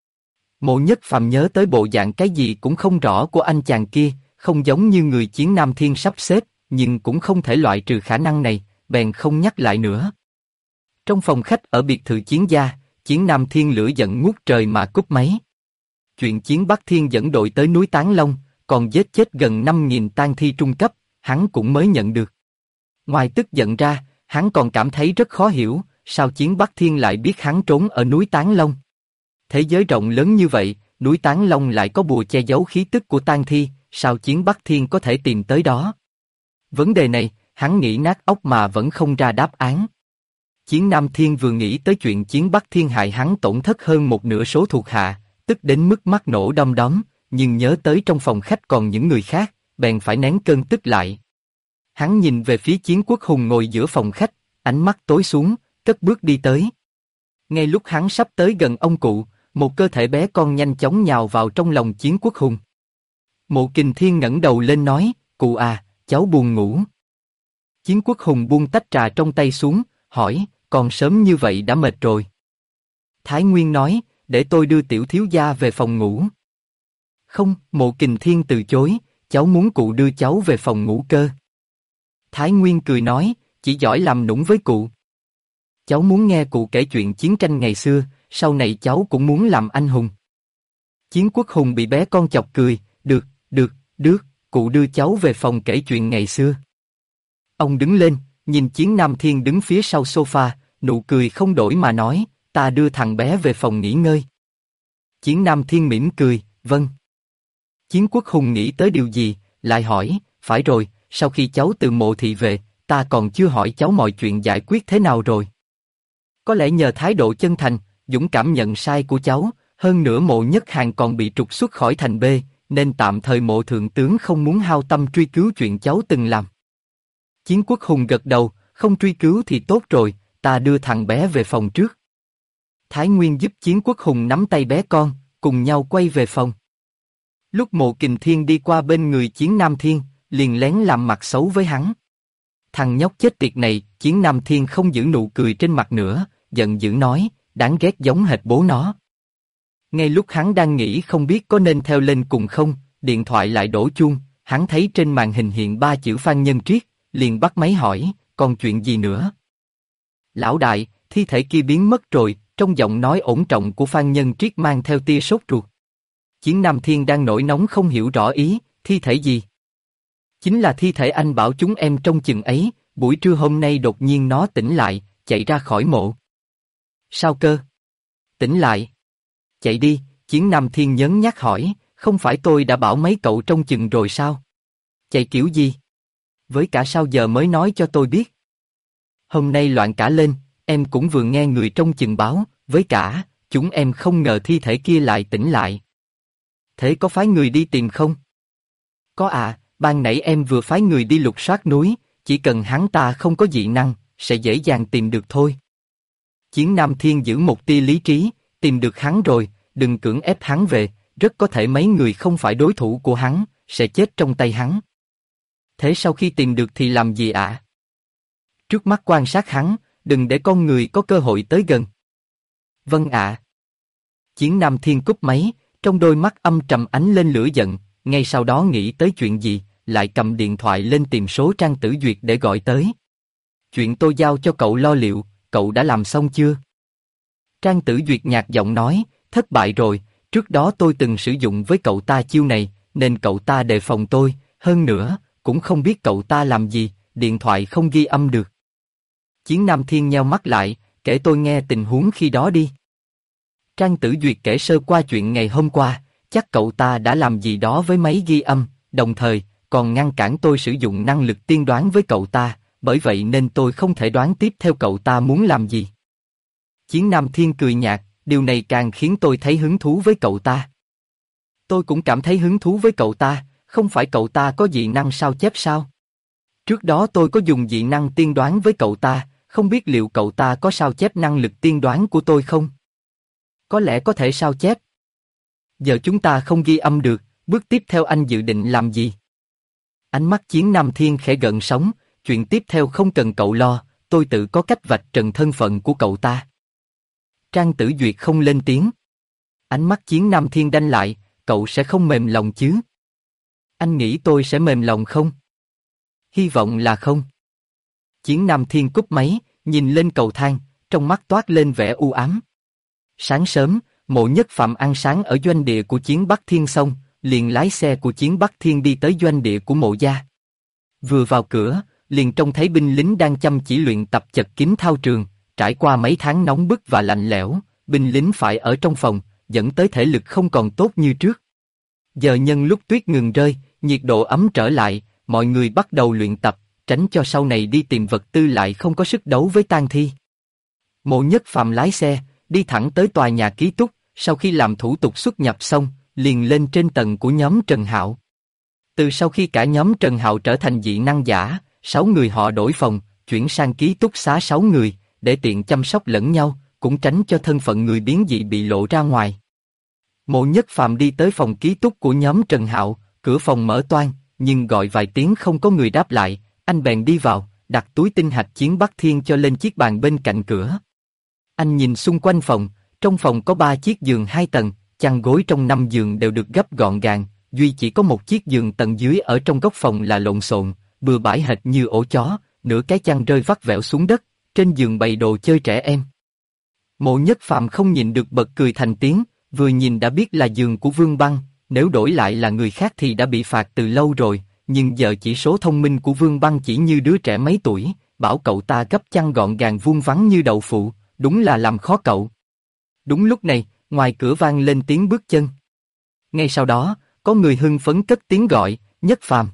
Mộ Nhất Phàm nhớ tới bộ dạng cái gì cũng không rõ của anh chàng kia, không giống như người Chiến Nam Thiên sắp xếp, nhưng cũng không thể loại trừ khả năng này, bèn không nhắc lại nữa. Trong phòng khách ở biệt thự Chiến gia, Chiến Nam Thiên lửa giận ngút trời mà cúp máy. Chuyện Chiến Bắc Thiên dẫn đội tới núi Tán Long, còn giết chết gần 5.000 tang thi trung cấp, hắn cũng mới nhận được. Ngoài tức giận ra, hắn còn cảm thấy rất khó hiểu, sao Chiến Bắc Thiên lại biết hắn trốn ở núi Tán Long. Thế giới rộng lớn như vậy, núi Tán Long lại có bùa che giấu khí tức của tang thi, sao Chiến Bắc Thiên có thể tìm tới đó? Vấn đề này, hắn nghĩ nát óc mà vẫn không ra đáp án. Chiến Nam Thiên vừa nghĩ tới chuyện Chiến Bắc Thiên hại hắn tổn thất hơn một nửa số thuộc hạ, tức đến mức mắt nổ đom đóm, nhưng nhớ tới trong phòng khách còn những người khác, bèn phải nén cơn tức lại. Hắn nhìn về phía Chiến Quốc Hùng ngồi giữa phòng khách, ánh mắt tối xuống, cất bước đi tới. Ngay lúc hắn sắp tới gần ông cụ, một cơ thể bé con nhanh chóng nhào vào trong lòng Chiến Quốc Hùng. Mộ Kình Thiên ngẩng đầu lên nói, cụ à, cháu buồn ngủ. Chiến Quốc Hùng buông tách trà trong tay xuống, hỏi, còn sớm như vậy đã mệt rồi. Thái Nguyên nói, để tôi đưa tiểu thiếu gia về phòng ngủ. Không, Mộ Kình Thiên từ chối, cháu muốn cụ đưa cháu về phòng ngủ cơ. Thái Nguyên cười nói, chỉ giỏi làm nũng với cụ. Cháu muốn nghe cụ kể chuyện chiến tranh ngày xưa, sau này cháu cũng muốn làm anh hùng. Chiến Quốc Hùng bị bé con chọc cười, được, cụ đưa cháu về phòng kể chuyện ngày xưa. Ông đứng lên, nhìn Chiến Nam Thiên đứng phía sau sofa, nụ cười không đổi mà nói, ta đưa thằng bé về phòng nghỉ ngơi. Chiến Nam Thiên mỉm cười, vâng. Chiến Quốc Hùng nghĩ tới điều gì, lại hỏi, phải rồi, sau khi cháu từ mộ thị về, ta còn chưa hỏi cháu mọi chuyện giải quyết thế nào rồi. Có lẽ nhờ thái độ chân thành, dũng cảm nhận sai của cháu, hơn nữa Mộ Nhất Hàn còn bị trục xuất khỏi thành B, nên tạm thời Mộ thượng tướng không muốn hao tâm truy cứu chuyện cháu từng làm. Chiến Quốc Hùng gật đầu, không truy cứu thì tốt rồi, ta đưa thằng bé về phòng trước. Thái Nguyên giúp Chiến Quốc Hùng nắm tay bé con, cùng nhau quay về phòng. Lúc Mộ Kình Thiên đi qua bên người Chiến Nam Thiên, liền lén làm mặt xấu với hắn. Thằng nhóc chết tiệt này, Chiến Nam Thiên không giữ nụ cười trên mặt nữa, giận dữ nói, đáng ghét giống hệt bố nó. Ngay lúc hắn đang nghĩ không biết có nên theo lên cùng không, điện thoại lại đổ chuông, hắn thấy trên màn hình hiện 3 chữ Phan Nhân Triết, liền bắt máy hỏi, còn chuyện gì nữa? Lão đại, thi thể kia biến mất rồi, trong giọng nói ổn trọng của Phan Nhân Triết mang theo tia sốt ruột. Chiến Nam Thiên đang nổi nóng không hiểu rõ ý, thi thể gì? Chính là thi thể anh bảo chúng em trông chừng ấy, buổi trưa hôm nay đột nhiên nó tỉnh lại, chạy ra khỏi mộ. Sao cơ? Tỉnh lại. Chạy đi, Chiến Nam Thiên nhớn nhác hỏi, không phải tôi đã bảo mấy cậu trông chừng rồi sao? Chạy kiểu gì? Với cả sao giờ mới nói cho tôi biết? Hôm nay loạn cả lên, em cũng vừa nghe người trông chừng báo, với cả, chúng em không ngờ thi thể kia lại tỉnh lại. Thế có phái người đi tìm không? Có à, ban nãy em vừa phái người đi lục soát núi, chỉ cần hắn ta không có dị năng, sẽ dễ dàng tìm được thôi. Chiến Nam Thiên giữ một tia lý trí, tìm được hắn rồi, đừng cưỡng ép hắn về, rất có thể mấy người không phải đối thủ của hắn, sẽ chết trong tay hắn. Thế sau khi tìm được thì làm gì ạ? Trước mắt quan sát hắn, đừng để con người có cơ hội tới gần. Vâng ạ. Chiến Nam Thiên cúp máy, trong đôi mắt âm trầm ánh lên lửa giận, ngay sau đó nghĩ tới chuyện gì, lại cầm điện thoại lên tìm số Trang Tử Duyệt để gọi tới. Chuyện tôi giao cho cậu lo liệu, cậu đã làm xong chưa? Trang Tử Duyệt nhạt giọng nói, thất bại rồi, trước đó tôi từng sử dụng với cậu ta chiêu này, nên cậu ta đề phòng tôi, hơn nữa, cũng không biết cậu ta làm gì, điện thoại không ghi âm được. Chiến Nam Thiên nheo mắt lại, kể tôi nghe tình huống khi đó đi. Trang Tử Duyệt kể sơ qua chuyện ngày hôm qua, chắc cậu ta đã làm gì đó với máy ghi âm, đồng thời, còn ngăn cản tôi sử dụng năng lực tiên đoán với cậu ta, bởi vậy nên tôi không thể đoán tiếp theo cậu ta muốn làm gì. Chiến Nam Thiên cười nhạt, điều này càng khiến tôi thấy hứng thú với cậu ta. Tôi cũng cảm thấy hứng thú với cậu ta, không phải cậu ta có dị năng sao chép sao? Trước đó tôi có dùng dị năng tiên đoán với cậu ta, không biết liệu cậu ta có sao chép năng lực tiên đoán của tôi không? Có lẽ có thể sao chép. Giờ chúng ta không ghi âm được, bước tiếp theo anh dự định làm gì? Ánh mắt Chiến Nam Thiên khẽ gợn sóng, chuyện tiếp theo không cần cậu lo, tôi tự có cách vạch trần thân phận của cậu ta. Trang Tử Duyệt không lên tiếng. Ánh mắt Chiến Nam Thiên đanh lại, cậu sẽ không mềm lòng chứ? Anh nghĩ tôi sẽ mềm lòng không? Hy vọng là không. Chiến Nam Thiên cúp máy, nhìn lên cầu thang, trong mắt toát lên vẻ u ám. Sáng sớm, Mộ Nhất Phạm ăn sáng ở doanh địa của Chiến Bắc Thiên xong, liền lái xe của Chiến Bắc Thiên đi tới doanh địa của Mộ gia. Vừa vào cửa, liền trông thấy binh lính đang chăm chỉ luyện tập chật kín thao trường, trải qua mấy tháng nóng bức và lạnh lẽo, binh lính phải ở trong phòng, dẫn tới thể lực không còn tốt như trước. Giờ nhân lúc tuyết ngừng rơi, nhiệt độ ấm trở lại, mọi người bắt đầu luyện tập, tránh cho sau này đi tìm vật tư lại không có sức đấu với tang thi. Mộ Nhất Phạm lái xe, đi thẳng tới tòa nhà ký túc, sau khi làm thủ tục xuất nhập xong, liền lên trên tầng của nhóm Trần Hạo. Từ sau khi cả nhóm Trần Hạo trở thành dị năng giả, 6 người họ đổi phòng, chuyển sang ký túc xá 6 người, để tiện chăm sóc lẫn nhau, cũng tránh cho thân phận người biến dị bị lộ ra ngoài. Mộ Nhất Phạm đi tới phòng ký túc của nhóm Trần Hạo, cửa phòng mở toang, nhưng gọi vài tiếng không có người đáp lại, anh bèn đi vào, đặt túi tinh hạch Chiến Bắc Thiên cho lên chiếc bàn bên cạnh cửa. Anh nhìn xung quanh phòng, trong phòng có 3 chiếc giường 2 tầng, chăn gối trong 5 giường đều được gấp gọn gàng, duy chỉ có một chiếc giường tầng dưới ở trong góc phòng là lộn xộn, bừa bãi hệt như ổ chó, nửa cái chăn rơi vắt vẻo xuống đất, trên giường bày đồ chơi trẻ em. Mộ Nhất Phạm không nhịn được bật cười thành tiếng, vừa nhìn đã biết là giường của Vương Băng, nếu đổi lại là người khác thì đã bị phạt từ lâu rồi, nhưng giờ chỉ số thông minh của Vương Băng chỉ như đứa trẻ mấy tuổi, bảo cậu ta gấp chăn gọn gàng vuông vắn như đậu phụ, đúng là làm khó cậu. Đúng lúc này, ngoài cửa vang lên tiếng bước chân. Ngay sau đó, có người hưng phấn cất tiếng gọi, Nhất Phàm.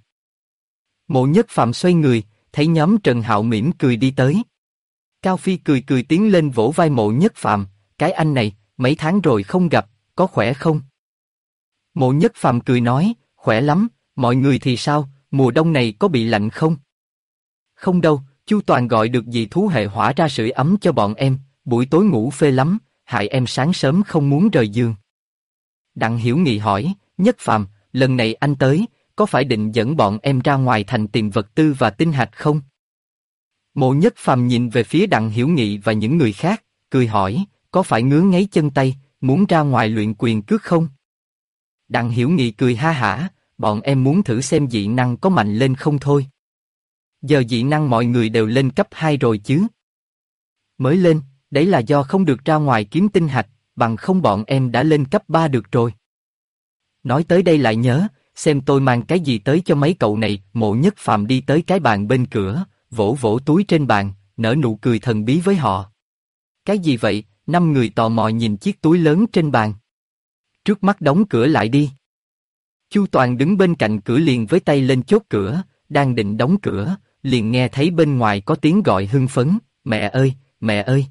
Mộ Nhất Phàm xoay người, thấy nhóm Trần Hạo mỉm cười đi tới. Cao Phi cười cười tiến lên vỗ vai Mộ Nhất Phàm, cái anh này, mấy tháng rồi không gặp, có khỏe không? Mộ Nhất Phàm cười nói, khỏe lắm, mọi người thì sao, mùa đông này có bị lạnh không? Không đâu, Chu Toàn gọi được dì thú hệ hỏa ra sưởi ấm cho bọn em, buổi tối ngủ phê lắm, hại em sáng sớm không muốn rời giường. Đặng Hiểu Nghị hỏi, Nhất Phàm, lần này anh tới, có phải định dẫn bọn em ra ngoài thành tìm vật tư và tinh hạch không? Mộ Nhất Phàm nhìn về phía Đặng Hiểu Nghị và những người khác, cười hỏi, có phải ngứa ngáy chân tay, muốn ra ngoài luyện quyền cước không? Đặng Hiểu Nghị cười ha hả, bọn em muốn thử xem dị năng có mạnh lên không thôi. Giờ dị năng mọi người đều lên cấp 2 rồi chứ? Mới lên, đấy là do không được ra ngoài kiếm tinh hạch, bằng không bọn em đã lên cấp 3 được rồi. Nói tới đây lại nhớ, xem tôi mang cái gì tới cho mấy cậu này. Mộ Nhất Phàm đi tới cái bàn bên cửa, vỗ vỗ túi trên bàn, nở nụ cười thần bí với họ. Cái gì vậy? 5 người tò mò nhìn chiếc túi lớn trên bàn. Trước mắt đóng cửa lại đi. Chu Toàn đứng bên cạnh cửa liền với tay lên chốt cửa, đang định đóng cửa, liền nghe thấy bên ngoài có tiếng gọi hưng phấn, mẹ ơi, mẹ ơi.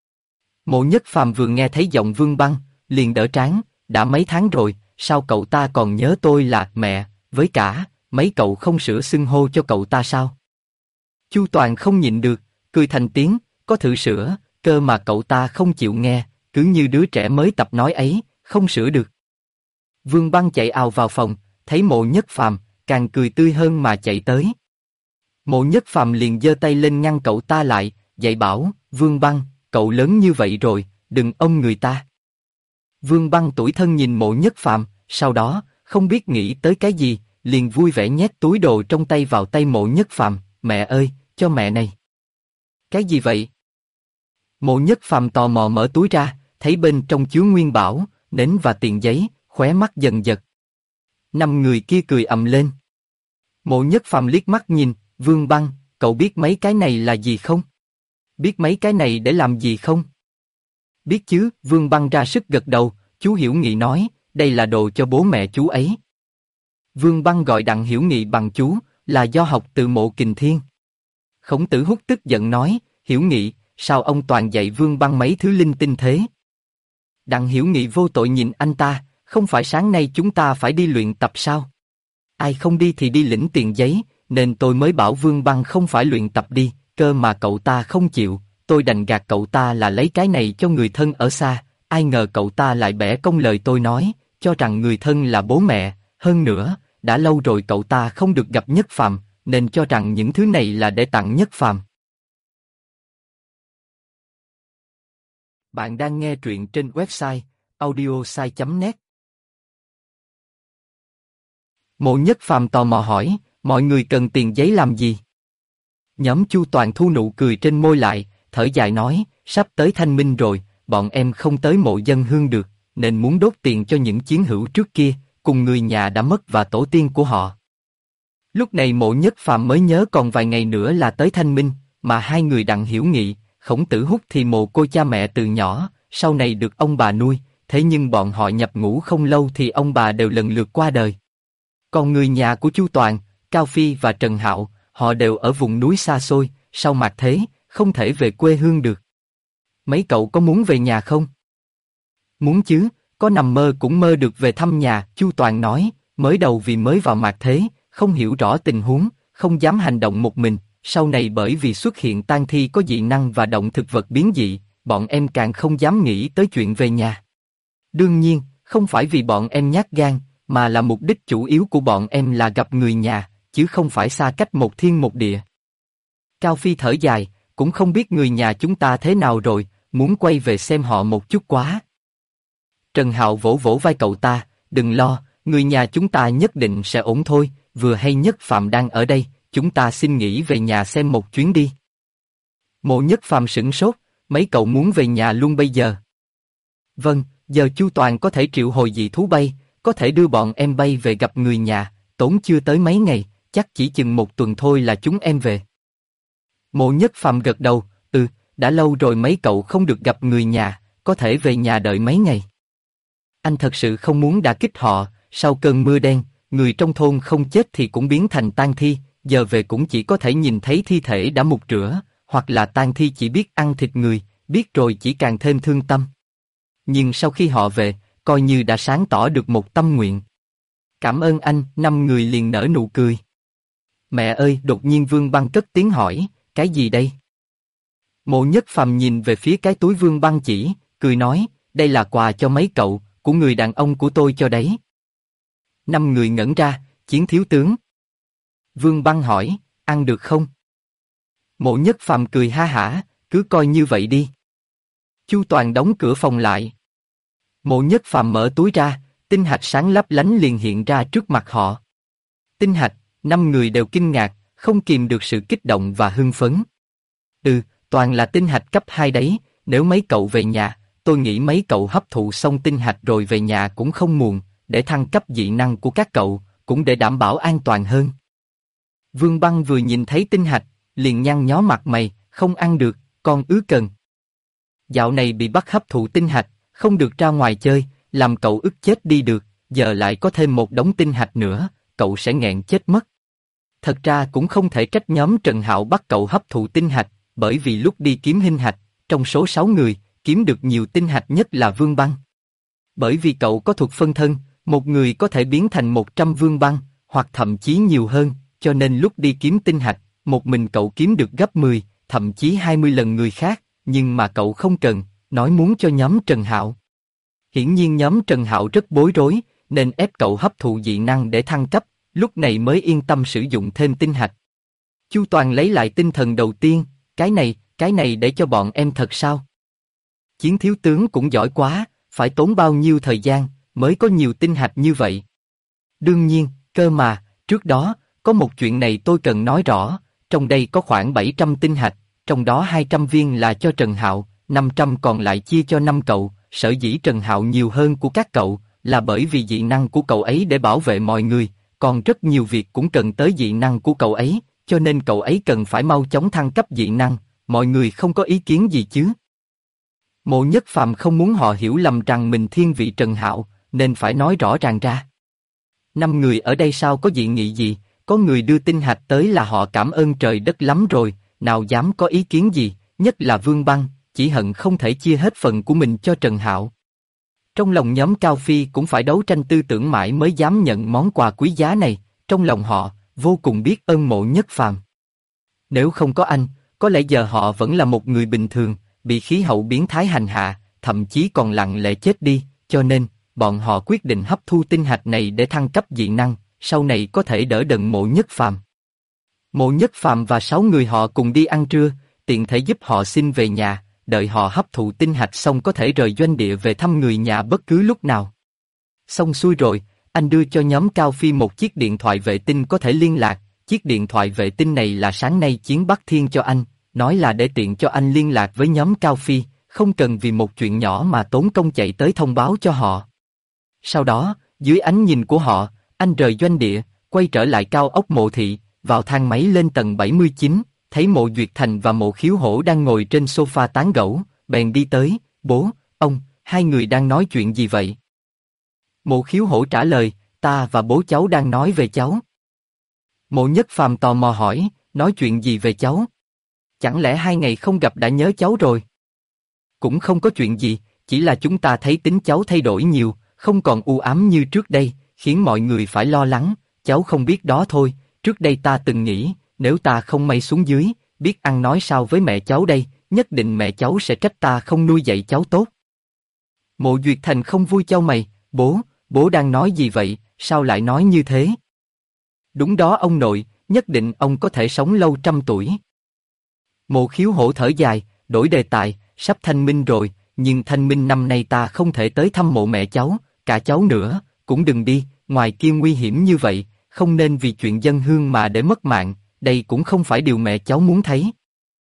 Mộ Nhất Phàm vừa nghe thấy giọng Vương Băng, liền đỡ trán, đã mấy tháng rồi, sao cậu ta còn nhớ tôi là mẹ, với cả, mấy cậu không sửa xưng hô cho cậu ta sao? Chu Toàn không nhịn được, cười thành tiếng, có thử sửa, cơ mà cậu ta không chịu nghe, cứ như đứa trẻ mới tập nói ấy, không sửa được. Vương Băng chạy ào vào phòng, thấy Mộ Nhất Phàm, càng cười tươi hơn mà chạy tới. Mộ Nhất Phàm liền giơ tay lên ngăn cậu ta lại, dạy bảo, Vương Băng, cậu lớn như vậy rồi, đừng ôm người ta. Vương Băng tủi thân nhìn Mộ Nhất Phàm, sau đó, không biết nghĩ tới cái gì, liền vui vẻ nhét túi đồ trong tay vào tay Mộ Nhất Phàm, mẹ ơi, cho mẹ này. Cái gì vậy? Mộ Nhất Phàm tò mò mở túi ra, thấy bên trong chứa nguyên bảo, nến và tiền giấy, khóe mắt dần giật. 5 người kia cười ầm lên. Mộ Nhất Phàm liếc mắt nhìn, Vương Băng, cậu biết mấy cái này là gì không? Biết mấy cái này để làm gì không? Biết chứ, Vương Băng ra sức gật đầu, chú Hiểu Nghị nói, đây là đồ cho bố mẹ chú ấy. Vương Băng gọi Đặng Hiểu Nghị bằng chú, là do học từ Mộ Kình Thiên. Khổng Tử Húc tức giận nói, Hiểu Nghị, sao ông toàn dạy Vương Băng mấy thứ linh tinh thế? Đặng Hiểu Nghị vô tội nhìn anh ta, không phải sáng nay chúng ta phải đi luyện tập sao? Ai không đi thì đi lĩnh tiền giấy, nên tôi mới bảo Vương Băng không phải luyện tập đi, cơ mà cậu ta không chịu, tôi đành gạt cậu ta là lấy cái này cho người thân ở xa, ai ngờ cậu ta lại bẻ cong lời tôi nói, cho rằng người thân là bố mẹ, hơn nữa, đã lâu rồi cậu ta không được gặp Nhất Phàm, nên cho rằng những thứ này là để tặng Nhất Phàm. Bạn đang nghe truyện trên website audiosai.net. Mộ Nhất Phàm tò mò hỏi, mọi người cần tiền giấy làm gì? Nhóm Chu Toàn thu nụ cười trên môi lại, thở dài nói, sắp tới Thanh Minh rồi, bọn em không tới mộ dân hương được, nên muốn đốt tiền cho những chiến hữu trước kia, cùng người nhà đã mất và tổ tiên của họ. Lúc này Mộ Nhất Phàm mới nhớ còn vài ngày nữa là tới Thanh Minh, mà hai người Đặng Hiểu Nghị, Khổng Tử Húc thì mồ côi cha mẹ từ nhỏ, sau này được ông bà nuôi, thế nhưng bọn họ nhập ngũ không lâu thì ông bà đều lần lượt qua đời. Còn người nhà của Chu Toàn, Cao Phi và Trần Hạo, họ đều ở vùng núi xa xôi, sau mạt thế, không thể về quê hương được. Mấy cậu có muốn về nhà không? Muốn chứ, có nằm mơ cũng mơ được về thăm nhà, Chu Toàn nói, mới đầu vì mới vào mạt thế, không hiểu rõ tình huống, không dám hành động một mình, sau này bởi vì xuất hiện tang thi có dị năng và động thực vật biến dị, bọn em càng không dám nghĩ tới chuyện về nhà. Đương nhiên, không phải vì bọn em nhát gan, mà là mục đích chủ yếu của bọn em là gặp người nhà, chứ không phải xa cách một thiên một địa. Cao Phi thở dài, cũng không biết người nhà chúng ta thế nào rồi, muốn quay về xem họ một chút quá. Trần Hạo vỗ vỗ vai cậu ta, đừng lo, người nhà chúng ta nhất định sẽ ổn thôi, vừa hay Nhất Phàm đang ở đây, chúng ta xin nghỉ về nhà xem một chuyến đi. Mộ Nhất Phàm sửng sốt, mấy cậu muốn về nhà luôn bây giờ? Vâng, giờ Chu Toàn có thể triệu hồi dị thú bay, có thể đưa bọn em bay về gặp người nhà, tốn chưa tới mấy ngày, chắc chỉ chừng 1 tuần thôi là chúng em về. Mộ Nhất Phàm gật đầu, đã lâu rồi mấy cậu không được gặp người nhà, có thể về nhà đợi mấy ngày. Anh thật sự không muốn đả kích họ, sau cơn mưa đen, người trong thôn không chết thì cũng biến thành tang thi, giờ về cũng chỉ có thể nhìn thấy thi thể đã mục rửa, hoặc là tang thi chỉ biết ăn thịt người, biết rồi chỉ càng thêm thương tâm. Nhưng sau khi họ về, coi như đã sáng tỏ được một tâm nguyện. Cảm ơn anh, 5 người liền nở nụ cười. Mẹ ơi, đột nhiên Vương Băng cất tiếng hỏi, cái gì đây? Mộ Nhất Phàm nhìn về phía cái túi Vương Băng chỉ, cười nói, đây là quà cho mấy cậu, của người đàn ông của tôi cho đấy. 5 người ngẩn ra, Chiến thiếu tướng. Vương Băng hỏi, ăn được không? Mộ Nhất Phàm cười ha hả, cứ coi như vậy đi. Chu Toàn đóng cửa phòng lại. Mộ Nhất Phàm mở túi ra, tinh hạch sáng lấp lánh liền hiện ra trước mặt họ. Tinh hạch, 5 người đều kinh ngạc, không kìm được sự kích động và hưng phấn. Toàn là tinh hạch cấp 2 đấy, nếu mấy cậu về nhà, tôi nghĩ mấy cậu hấp thụ xong tinh hạch rồi về nhà cũng không muộn, để thăng cấp dị năng của các cậu, cũng để đảm bảo an toàn hơn. Vương Băng vừa nhìn thấy tinh hạch, liền nhăn nhó mặt mày, không ăn được, con ứ cần. Dạo này bị bắt hấp thụ tinh hạch, không được ra ngoài chơi, làm cậu ức chết đi được, giờ lại có thêm một đống tinh hạch nữa, cậu sẽ nghẹn chết mất. Thật ra cũng không thể trách nhóm Trần Hạo bắt cậu hấp thụ tinh hạch, bởi vì lúc đi kiếm hình hạch, trong số 6 người, kiếm được nhiều tinh hạch nhất là Vương Băng. Bởi vì cậu có thuật phân thân, một người có thể biến thành 100 Vương Băng, hoặc thậm chí nhiều hơn, cho nên lúc đi kiếm tinh hạch, một mình cậu kiếm được gấp 10, thậm chí 20 lần người khác, nhưng mà cậu không cần, nói muốn cho nhóm Trần Hạo. Hiển nhiên nhóm Trần Hạo rất bối rối, nên ép cậu hấp thụ dị năng để thăng cấp, lúc này mới yên tâm sử dụng thêm tinh hạch. Chu Toàn lấy lại tinh thần đầu tiên, cái này để cho bọn em thật sao? Chiến thiếu tướng cũng giỏi quá, phải tốn bao nhiêu thời gian, mới có nhiều tinh hạch như vậy. Đương nhiên, cơ mà, trước đó, có một chuyện này tôi cần nói rõ, trong đây có khoảng 700 tinh hạch, trong đó 200 viên là cho Trần Hạo, 500 còn lại chia cho 5 cậu, sở dĩ Trần Hạo nhiều hơn của các cậu, là bởi vì dị năng của cậu ấy để bảo vệ mọi người, còn rất nhiều việc cũng cần tới dị năng của cậu ấy, cho nên cậu ấy cần phải mau chóng thăng cấp dị năng, mọi người không có ý kiến gì chứ? Mộ Nhất Phàm không muốn họ hiểu lầm rằng mình thiên vị Trần Hạo, nên phải nói rõ ràng ra. 5 người ở đây sao có dị nghị gì, có người đưa tinh hạch tới là họ cảm ơn trời đất lắm rồi, nào dám có ý kiến gì, nhất là Vương Băng, chỉ hận không thể chia hết phần của mình cho Trần Hạo. Trong lòng nhóm Cao Phi cũng phải đấu tranh tư tưởng mãi mới dám nhận món quà quý giá này, trong lòng họ, vô cùng biết ơn Mộ Nhất Phàm. Nếu không có anh, có lẽ giờ họ vẫn là một người bình thường, bị khí hậu biến thái hành hạ, thậm chí còn lặng lẽ chết đi, cho nên, bọn họ quyết định hấp thu tinh hạch này để thăng cấp dị năng, sau này có thể đỡ đần Mộ Nhất Phàm. Mộ Nhất Phàm và 6 người họ cùng đi ăn trưa, tiện thể giúp họ xin về nhà, đợi họ hấp thụ tinh hạch xong có thể rời doanh địa về thăm người nhà bất cứ lúc nào. Xong xuôi rồi, anh đưa cho nhóm Cao Phi một chiếc điện thoại vệ tinh có thể liên lạc, chiếc điện thoại vệ tinh này là sáng nay Chiến Bắc Thiên cho anh, nói là để tiện cho anh liên lạc với nhóm Cao Phi, không cần vì một chuyện nhỏ mà tốn công chạy tới thông báo cho họ. Sau đó, dưới ánh nhìn của họ, anh rời doanh địa, quay trở lại cao ốc Mộ Thị, vào thang máy lên tầng 79, thấy Mộ Duyệt Thành và Mộ Khiếu Hổ đang ngồi trên sofa tán gẫu, bèn đi tới, bố, ông, hai người đang nói chuyện gì vậy? Mộ Khiếu Hổ trả lời, ta và bố cháu đang nói về cháu. Mộ Nhất Phàm tò mò hỏi, nói chuyện gì về cháu? Chẳng lẽ 2 ngày không gặp đã nhớ cháu rồi? Cũng không có chuyện gì, chỉ là chúng ta thấy tính cháu thay đổi nhiều, không còn u ám như trước đây, khiến mọi người phải lo lắng, cháu không biết đó thôi, trước đây ta từng nghĩ, nếu ta không may xuống dưới, biết ăn nói sao với mẹ cháu đây, nhất định mẹ cháu sẽ trách ta không nuôi dạy cháu tốt. Mộ Duyệt Thành không vui chau mày, bố đang nói gì vậy, sao lại nói như thế? Đúng đó ông nội, nhất định ông có thể sống lâu 100 tuổi. Mộ Khiếu Hổ thở dài, đổi đề tài, sắp thanh minh rồi, nhưng thanh minh năm nay ta không thể tới thăm mộ mẹ cháu, cả cháu nữa, cũng đừng đi, ngoài kia nguy hiểm như vậy, không nên vì chuyện dân hương mà để mất mạng, đây cũng không phải điều mẹ cháu muốn thấy.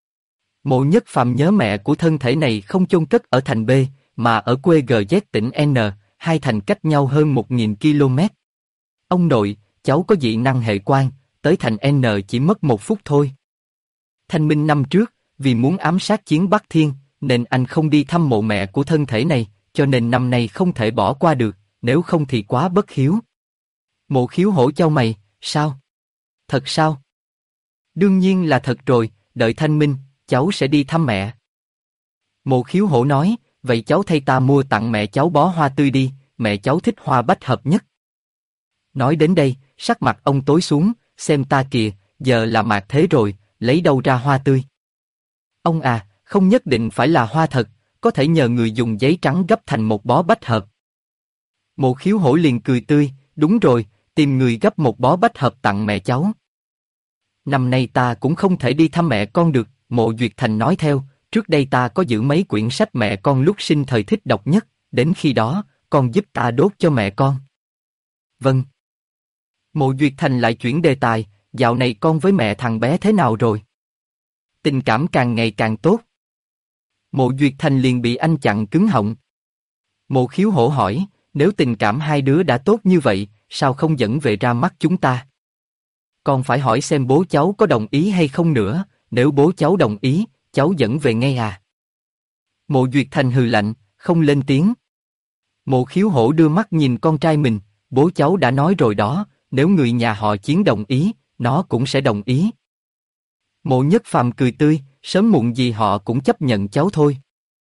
Mộ Nhất Phàm nhớ mẹ của thân thể này không chôn cất ở thành B, mà ở quê GZ tỉnh N, hai thành cách nhau hơn 1000 km. Ông nội, cháu có dị năng hệ quan, tới thành N chỉ mất 1 phút thôi. Thanh minh năm trước, vì muốn ám sát Chiến Bắc Thiên, nên anh không đi thăm mộ mẹ của thân thể này, cho nên năm nay không thể bỏ qua được, nếu không thì quá bất hiếu. Mộ Khiếu Hổ chau mày, sao? Thật sao? Đương nhiên là thật rồi, đợi thanh minh, cháu sẽ đi thăm mẹ. Mộ Khiếu Hổ nói, vậy cháu thay ta mua tặng mẹ cháu bó hoa tươi đi, mẹ cháu thích hoa bách hợp nhất. Nói đến đây, sắc mặt ông tối xuống, xem ta kìa, giờ là mạt thế rồi, lấy đâu ra hoa tươi? Ông à, không nhất định phải là hoa thật, có thể nhờ người dùng giấy trắng gấp thành một bó bách hợp. Mộ Khiếu Hổ liền cười tươi, đúng rồi, tìm người gấp một bó bách hợp tặng mẹ cháu. Năm nay ta cũng không thể đi thăm mẹ con được, Mộ Duyệt Thành nói theo, trước đây ta có giữ mấy quyển sách mẹ con lúc sinh thời thích đọc nhất, đến khi đó, con giúp ta đốt cho mẹ con. Vâng. Mộ Duyệt Thành lại chuyển đề tài, dạo này con với mẹ thằng bé thế nào rồi? Tình cảm càng ngày càng tốt. Mộ Duyệt Thành liền bị anh chặn cứng họng. Mộ Khiếu Hổ hỏi, nếu tình cảm hai đứa đã tốt như vậy, sao không dẫn về ra mắt chúng ta? Còn phải hỏi xem bố cháu có đồng ý hay không nữa, nếu bố cháu đồng ý, cháu dẫn về ngay à? Mộ Duyệt Thành hừ lạnh, không lên tiếng. Mộ Khiếu Hổ đưa mắt nhìn con trai mình, bố cháu đã nói rồi đó, nếu người nhà họ Chiến đồng ý, nó cũng sẽ đồng ý. Mộ Nhất Phàm cười tươi, sớm muộn gì họ cũng chấp nhận cháu thôi.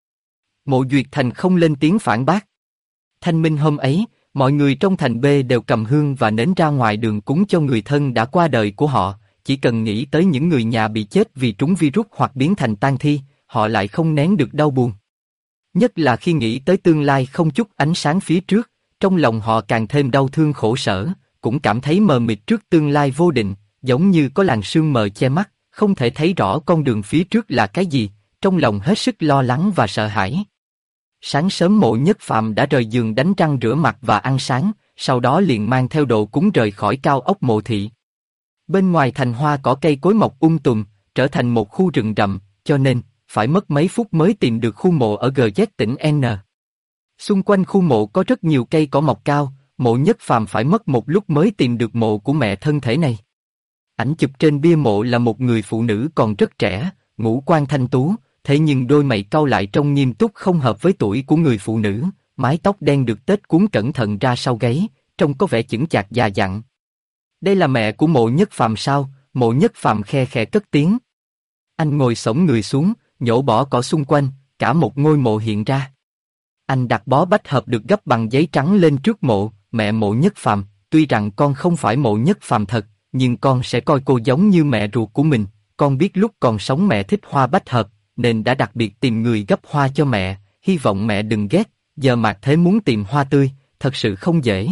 Mộ Duyệt Thành không lên tiếng phản bác. Thanh minh hôm ấy, mọi người trong thành B đều cầm hương và nến ra ngoài đường cúng cho người thân đã qua đời của họ, chỉ cần nghĩ tới những người nhà bị chết vì trúng virus hoặc biến thành tang thi, họ lại không nén được đau buồn. Nhất là khi nghĩ tới tương lai không chút ánh sáng phía trước, trong lòng họ càng thêm đau thương khổ sở, cũng cảm thấy mờ mịt trước tương lai vô định, giống như có làn sương mờ che mắt, không thể thấy rõ con đường phía trước là cái gì, trong lòng hết sức lo lắng và sợ hãi. Sáng sớm Mộ Nhất Phàm đã rời giường đánh răng rửa mặt và ăn sáng, sau đó liền mang theo đồ cúng rời khỏi cao ốc Mộ Thị. Bên ngoài thành hoa cỏ cây cối mọc tùm, trở thành một khu rừng rậm, cho nên phải mất mấy phút mới tìm được khu mộ ở GZ tỉnh N. Xung quanh khu mộ có rất nhiều cây cỏ mọc cao, Mộ Nhất Phàm phải mất một lúc mới tìm được mộ của mẹ thân thể này. Ảnh chụp trên bia mộ là một người phụ nữ còn rất trẻ, ngũ quan thanh tú, thế nhưng đôi mày cau lại trông nghiêm túc không hợp với tuổi của người phụ nữ, mái tóc đen được tết cuốn cẩn thận ra sau gáy, trông có vẻ chững chạc già dặn. Đây là mẹ của Mộ Nhất Phàm sao? Mộ Nhất Phàm khe khẽ cất tiếng. Anh ngồi xổm người xuống, nhổ bỏ cỏ xung quanh, cả một ngôi mộ hiện ra. Anh đặt bó bách hợp được gấp bằng giấy trắng lên trước mộ, mẹ Mộ Nhất Phàm, tuy rằng con không phải Mộ Nhất Phàm thật, nhưng con sẽ coi cô giống như mẹ ruột của mình. Con biết lúc còn sống mẹ thích hoa bách hợp, nên đã đặc biệt tìm người gấp hoa cho mẹ, hy vọng mẹ đừng ghét. Giờ Mạc Thế muốn tìm hoa tươi, thật sự không dễ.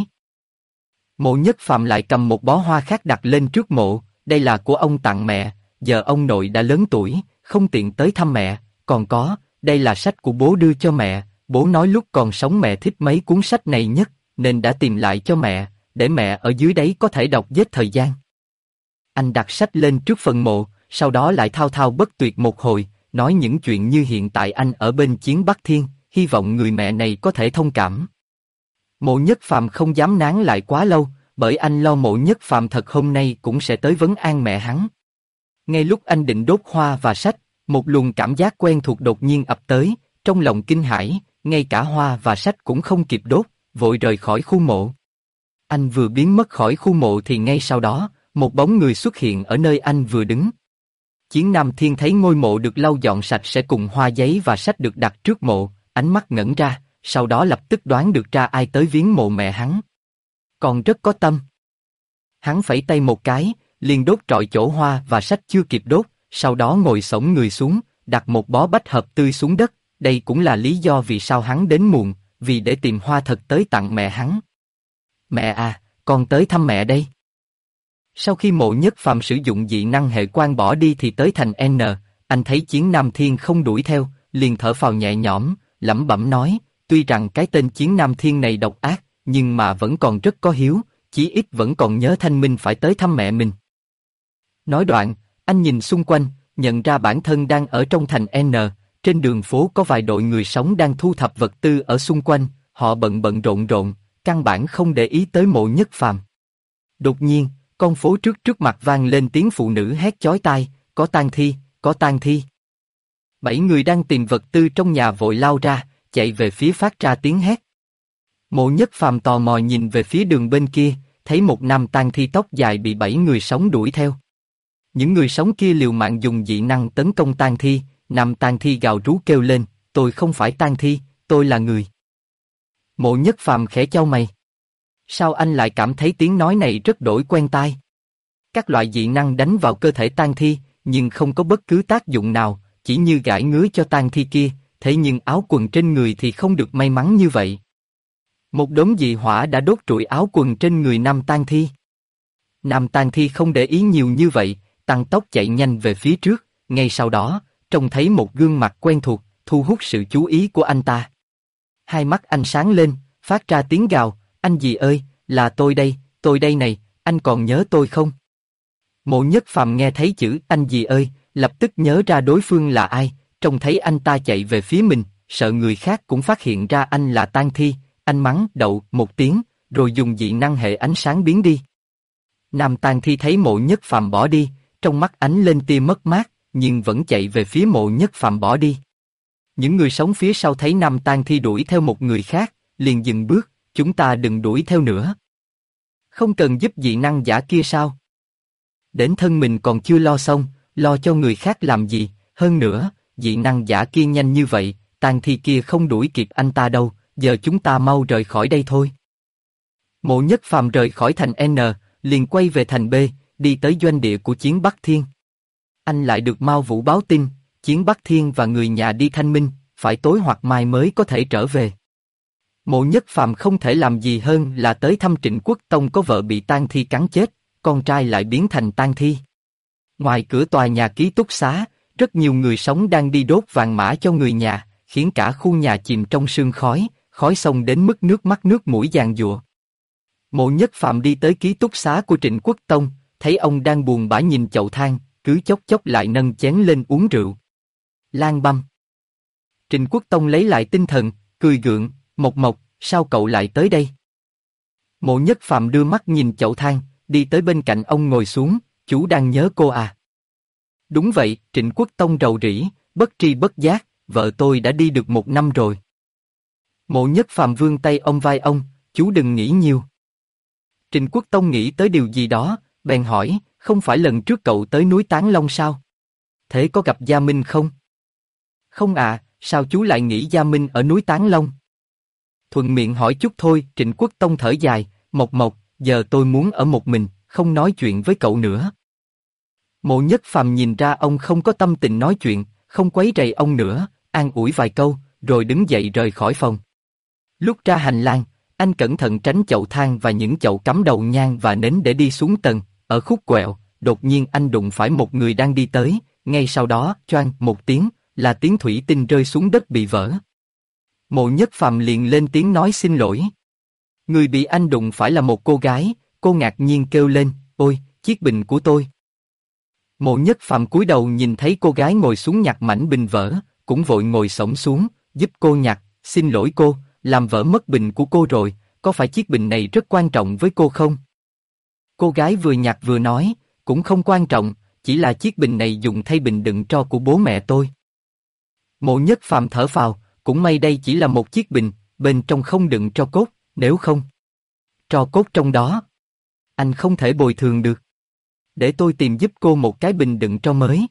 Mộ Nhất Phàm lại cầm một bó hoa khác đặt lên trước mộ, đây là của ông tặng mẹ, giờ ông nội đã lớn tuổi, không tiện tới thăm mẹ, còn có, đây là sách của bố đưa cho mẹ, bố nói lúc còn sống mẹ thích mấy cuốn sách này nhất, nên đã tìm lại cho mẹ, để mẹ ở dưới đấy có thể đọc giết thời gian. Anh đặt sách lên trước phần mộ, sau đó lại thao thao bất tuyệt một hồi, nói những chuyện như hiện tại anh ở bên chiến Bắc Thiên, hy vọng người mẹ này có thể thông cảm. Mộ Nhất Phàm không dám nán lại quá lâu, bởi anh lo Mộ Nhất Phàm thật hôm nay cũng sẽ tới vấn an mẹ hắn. Ngay lúc anh định đốt hoa và sách, một luồng cảm giác quen thuộc đột nhiên ập tới, trong lòng kinh hãi, ngay cả hoa và sách cũng không kịp đốt, vội rời khỏi khu mộ. Anh vừa biến mất khỏi khu mộ thì ngay sau đó, một bóng người xuất hiện ở nơi anh vừa đứng. Chiến Nam Thiên thấy ngôi mộ được lau dọn sạch sẽ cùng hoa giấy và sách được đặt trước mộ, ánh mắt ngẩn ra, sau đó lập tức đoán được ra ai tới viếng mộ mẹ hắn. Còn rất có tâm. Hắn phẩy tay một cái, liền đốt trọi chỗ hoa và sách chưa kịp đốt, sau đó ngồi xổm người xuống, đặt một bó bách hợp tươi xuống đất, đây cũng là lý do vì sao hắn đến muộn, vì để tìm hoa thật tới tặng mẹ hắn. Mẹ à, con tới thăm mẹ đây. Sau khi Mộ Nhất Phàm sử dụng dị năng hệ quan bỏ đi thì tới thành N, anh thấy Chiến Nam Thiên không đuổi theo, liền thở phào nhẹ nhõm, lẩm bẩm nói, tuy rằng cái tên Chiến Nam Thiên này độc ác, nhưng mà vẫn còn rất có hiếu, chí ít vẫn còn nhớ Thanh Minh phải tới thăm mẹ mình. Nói đoạn, anh nhìn xung quanh, nhận ra bản thân đang ở trong thành N, trên đường phố có vài đội người sống đang thu thập vật tư ở xung quanh, họ bận bận rộn rộn, căn bản không để ý tới Mộ Nhất Phàm. Đột nhiên, con phố trước mặt vang lên tiếng phụ nữ hét chói tai, có tang thi, có tang thi. 7 người đang tìm vật tư trong nhà vội lao ra, chạy về phía phát ra tiếng hét. Mộ Nhất Phàm tò mò nhìn về phía đường bên kia, thấy một nam tang thi tóc dài bị 7 người sống đuổi theo. Những người sống kia liều mạng dùng dị năng tấn công tang thi, nam tang thi gào rú kêu lên, tôi không phải tang thi, tôi là người. Mộ Nhất Phàm khẽ chau mày. Sao anh lại cảm thấy tiếng nói này rất đổi quen tai? Các loại dị năng đánh vào cơ thể tang thi, nhưng không có bất cứ tác dụng nào, chỉ như gãi ngứa cho tang thi kia, thế nhưng áo quần trên người thì không được may mắn như vậy. Một đốm dị hỏa đã đốt trụi áo quần trên người nam tang thi. Nam tang thi không để ý nhiều như vậy, tăng tốc chạy nhanh về phía trước, ngay sau đó, trông thấy một gương mặt quen thuộc, thu hút sự chú ý của anh ta. Hai mắt anh sáng lên, phát ra tiếng gào, anh gì ơi, là tôi đây này, anh còn nhớ tôi không? Mộ Nhất Phàm nghe thấy chữ anh gì ơi, lập tức nhớ ra đối phương là ai, trông thấy anh ta chạy về phía mình, sợ người khác cũng phát hiện ra anh là tang thi, anh mắng đậu một tiếng, rồi dùng dị năng hệ ánh sáng biến đi. Nam tang thi thấy Mộ Nhất Phàm bỏ đi, trong mắt ánh lên tia mất mát, nhưng vẫn chạy về phía Mộ Nhất Phàm bỏ đi. Những người sống phía sau thấy nam tang thi đuổi theo một người khác, liền dừng bước, chúng ta đừng đuổi theo nữa. Không cần giúp dị năng giả kia sao? Đến thân mình còn chưa lo xong, lo cho người khác làm gì, hơn nữa, dị năng giả kia nhanh như vậy, tang thi kia không đuổi kịp anh ta đâu, giờ chúng ta mau rời khỏi đây thôi. Mộ Nhất Phàm rời khỏi thành N, liền quay về thành B, đi tới doanh địa của Chiến Bắc Thiên. Anh lại được Mao Vũ báo tin, Chiến Bắc Thiên và người nhà đi Thanh Minh, phải tối hoặc mai mới có thể trở về. Mộ Nhất Phàm không thể làm gì hơn là tới thăm Trịnh Quốc Tông có vợ bị tang thi cắn chết, con trai lại biến thành tang thi. Ngoài cửa tòa nhà ký túc xá, rất nhiều người sống đang đi đốt vàng mã cho người nhà, khiến cả khu nhà chìm trong sương khói, khói xông đến mức nước mắt nước mũi giàn giụa. Mộ Nhất Phàm đi tới ký túc xá của Trịnh Quốc Tông, thấy ông đang buồn bã nhìn chậu than, cứ chốc chốc lại nâng chén lên uống rượu. Lan băm. Trịnh Quốc Tông lấy lại tinh thần, cười gượng, Mộc Mộc, sao cậu lại tới đây? Mộ Nhất Phàm đưa mắt nhìn chậu than, đi tới bên cạnh ông ngồi xuống, chú đang nhớ cô à? Đúng vậy, Trịnh Quốc Tông rầu rĩ, bất tri bất giác, vợ tôi đã đi được 1 năm rồi. Mộ Nhất Phàm vươn tay ôm vai ông, chú đừng nghĩ nhiều. Trịnh Quốc Tông nghĩ tới điều gì đó, bèn hỏi, không phải lần trước cậu tới núi Tán Long sao? Thế có gặp Gia Minh không? Không à, sao chú lại nghĩ Gia Minh ở núi Tán Long? Thuận miệng hỏi chút thôi, Trịnh Quốc Tông thở dài, Mộc Mộc, giờ tôi muốn ở một mình, không nói chuyện với cậu nữa. Mộ Nhất Phàm nhìn ra ông không có tâm tình nói chuyện, không quấy rầy ông nữa, an ủi vài câu, rồi đứng dậy rời khỏi phòng. Lúc ra hành lang, anh cẩn thận tránh chậu than và những chậu cắm đầu nhang và nến để đi xuống tầng, ở khúc quẹo, đột nhiên anh đụng phải một người đang đi tới, ngay sau đó, choang một tiếng, là tiếng thủy tinh rơi xuống đất bị vỡ. Mộ Nhất Phàm liền lên tiếng nói xin lỗi. Người bị anh đụng phải là một cô gái, cô ngạc nhiên kêu lên, ôi, chiếc bình của tôi. Mộ Nhất Phàm cúi đầu nhìn thấy cô gái ngồi xuống nhặt mảnh bình vỡ, cũng vội ngồi xổm xuống, giúp cô nhặt, xin lỗi cô, làm vỡ mất bình của cô rồi, có phải chiếc bình này rất quan trọng với cô không? Cô gái vừa nhặt vừa nói, cũng không quan trọng, chỉ là chiếc bình này dùng thay bình đựng tro của bố mẹ tôi. Mộ Nhất Phàm thở phào, cũng may đây chỉ là một chiếc bình, bên trong không đựng tro cốt, nếu không, tro cốt trong đó, anh không thể bồi thường được. Để tôi tìm giúp cô một cái bình đựng tro mới.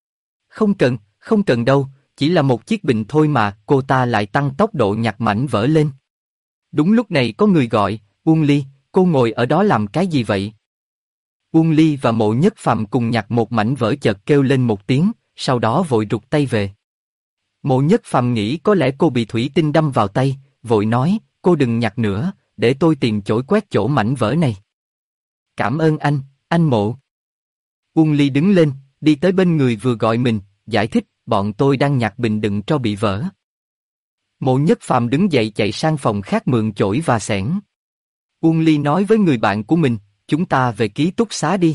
Không cần đâu, chỉ là một chiếc bình thôi mà, cô ta lại tăng tốc độ nhặt mảnh vỡ lên. Đúng lúc này có người gọi, Uông Ly, cô ngồi ở đó làm cái gì vậy? Uông Ly và Mộ Nhất Phàm cùng nhặt một mảnh vỡ chợt kêu lên một tiếng, sau đó vội rụt tay về. Mộ Nhất Phàm nghĩ có lẽ cô bị thủy tinh đâm vào tay, vội nói, cô đừng nhặt nữa, để tôi tìm chổi quét chỗ mảnh vỡ này. Cảm ơn anh Mộ. Uông Ly đứng lên, đi tới bên người vừa gọi mình, giải thích, bọn tôi đang nhặt bình đựng tro bị vỡ. Mộ Nhất Phàm đứng dậy chạy sang phòng khác mượn chổi và xẻng. Uông Ly nói với người bạn của mình, chúng ta về ký túc xá đi.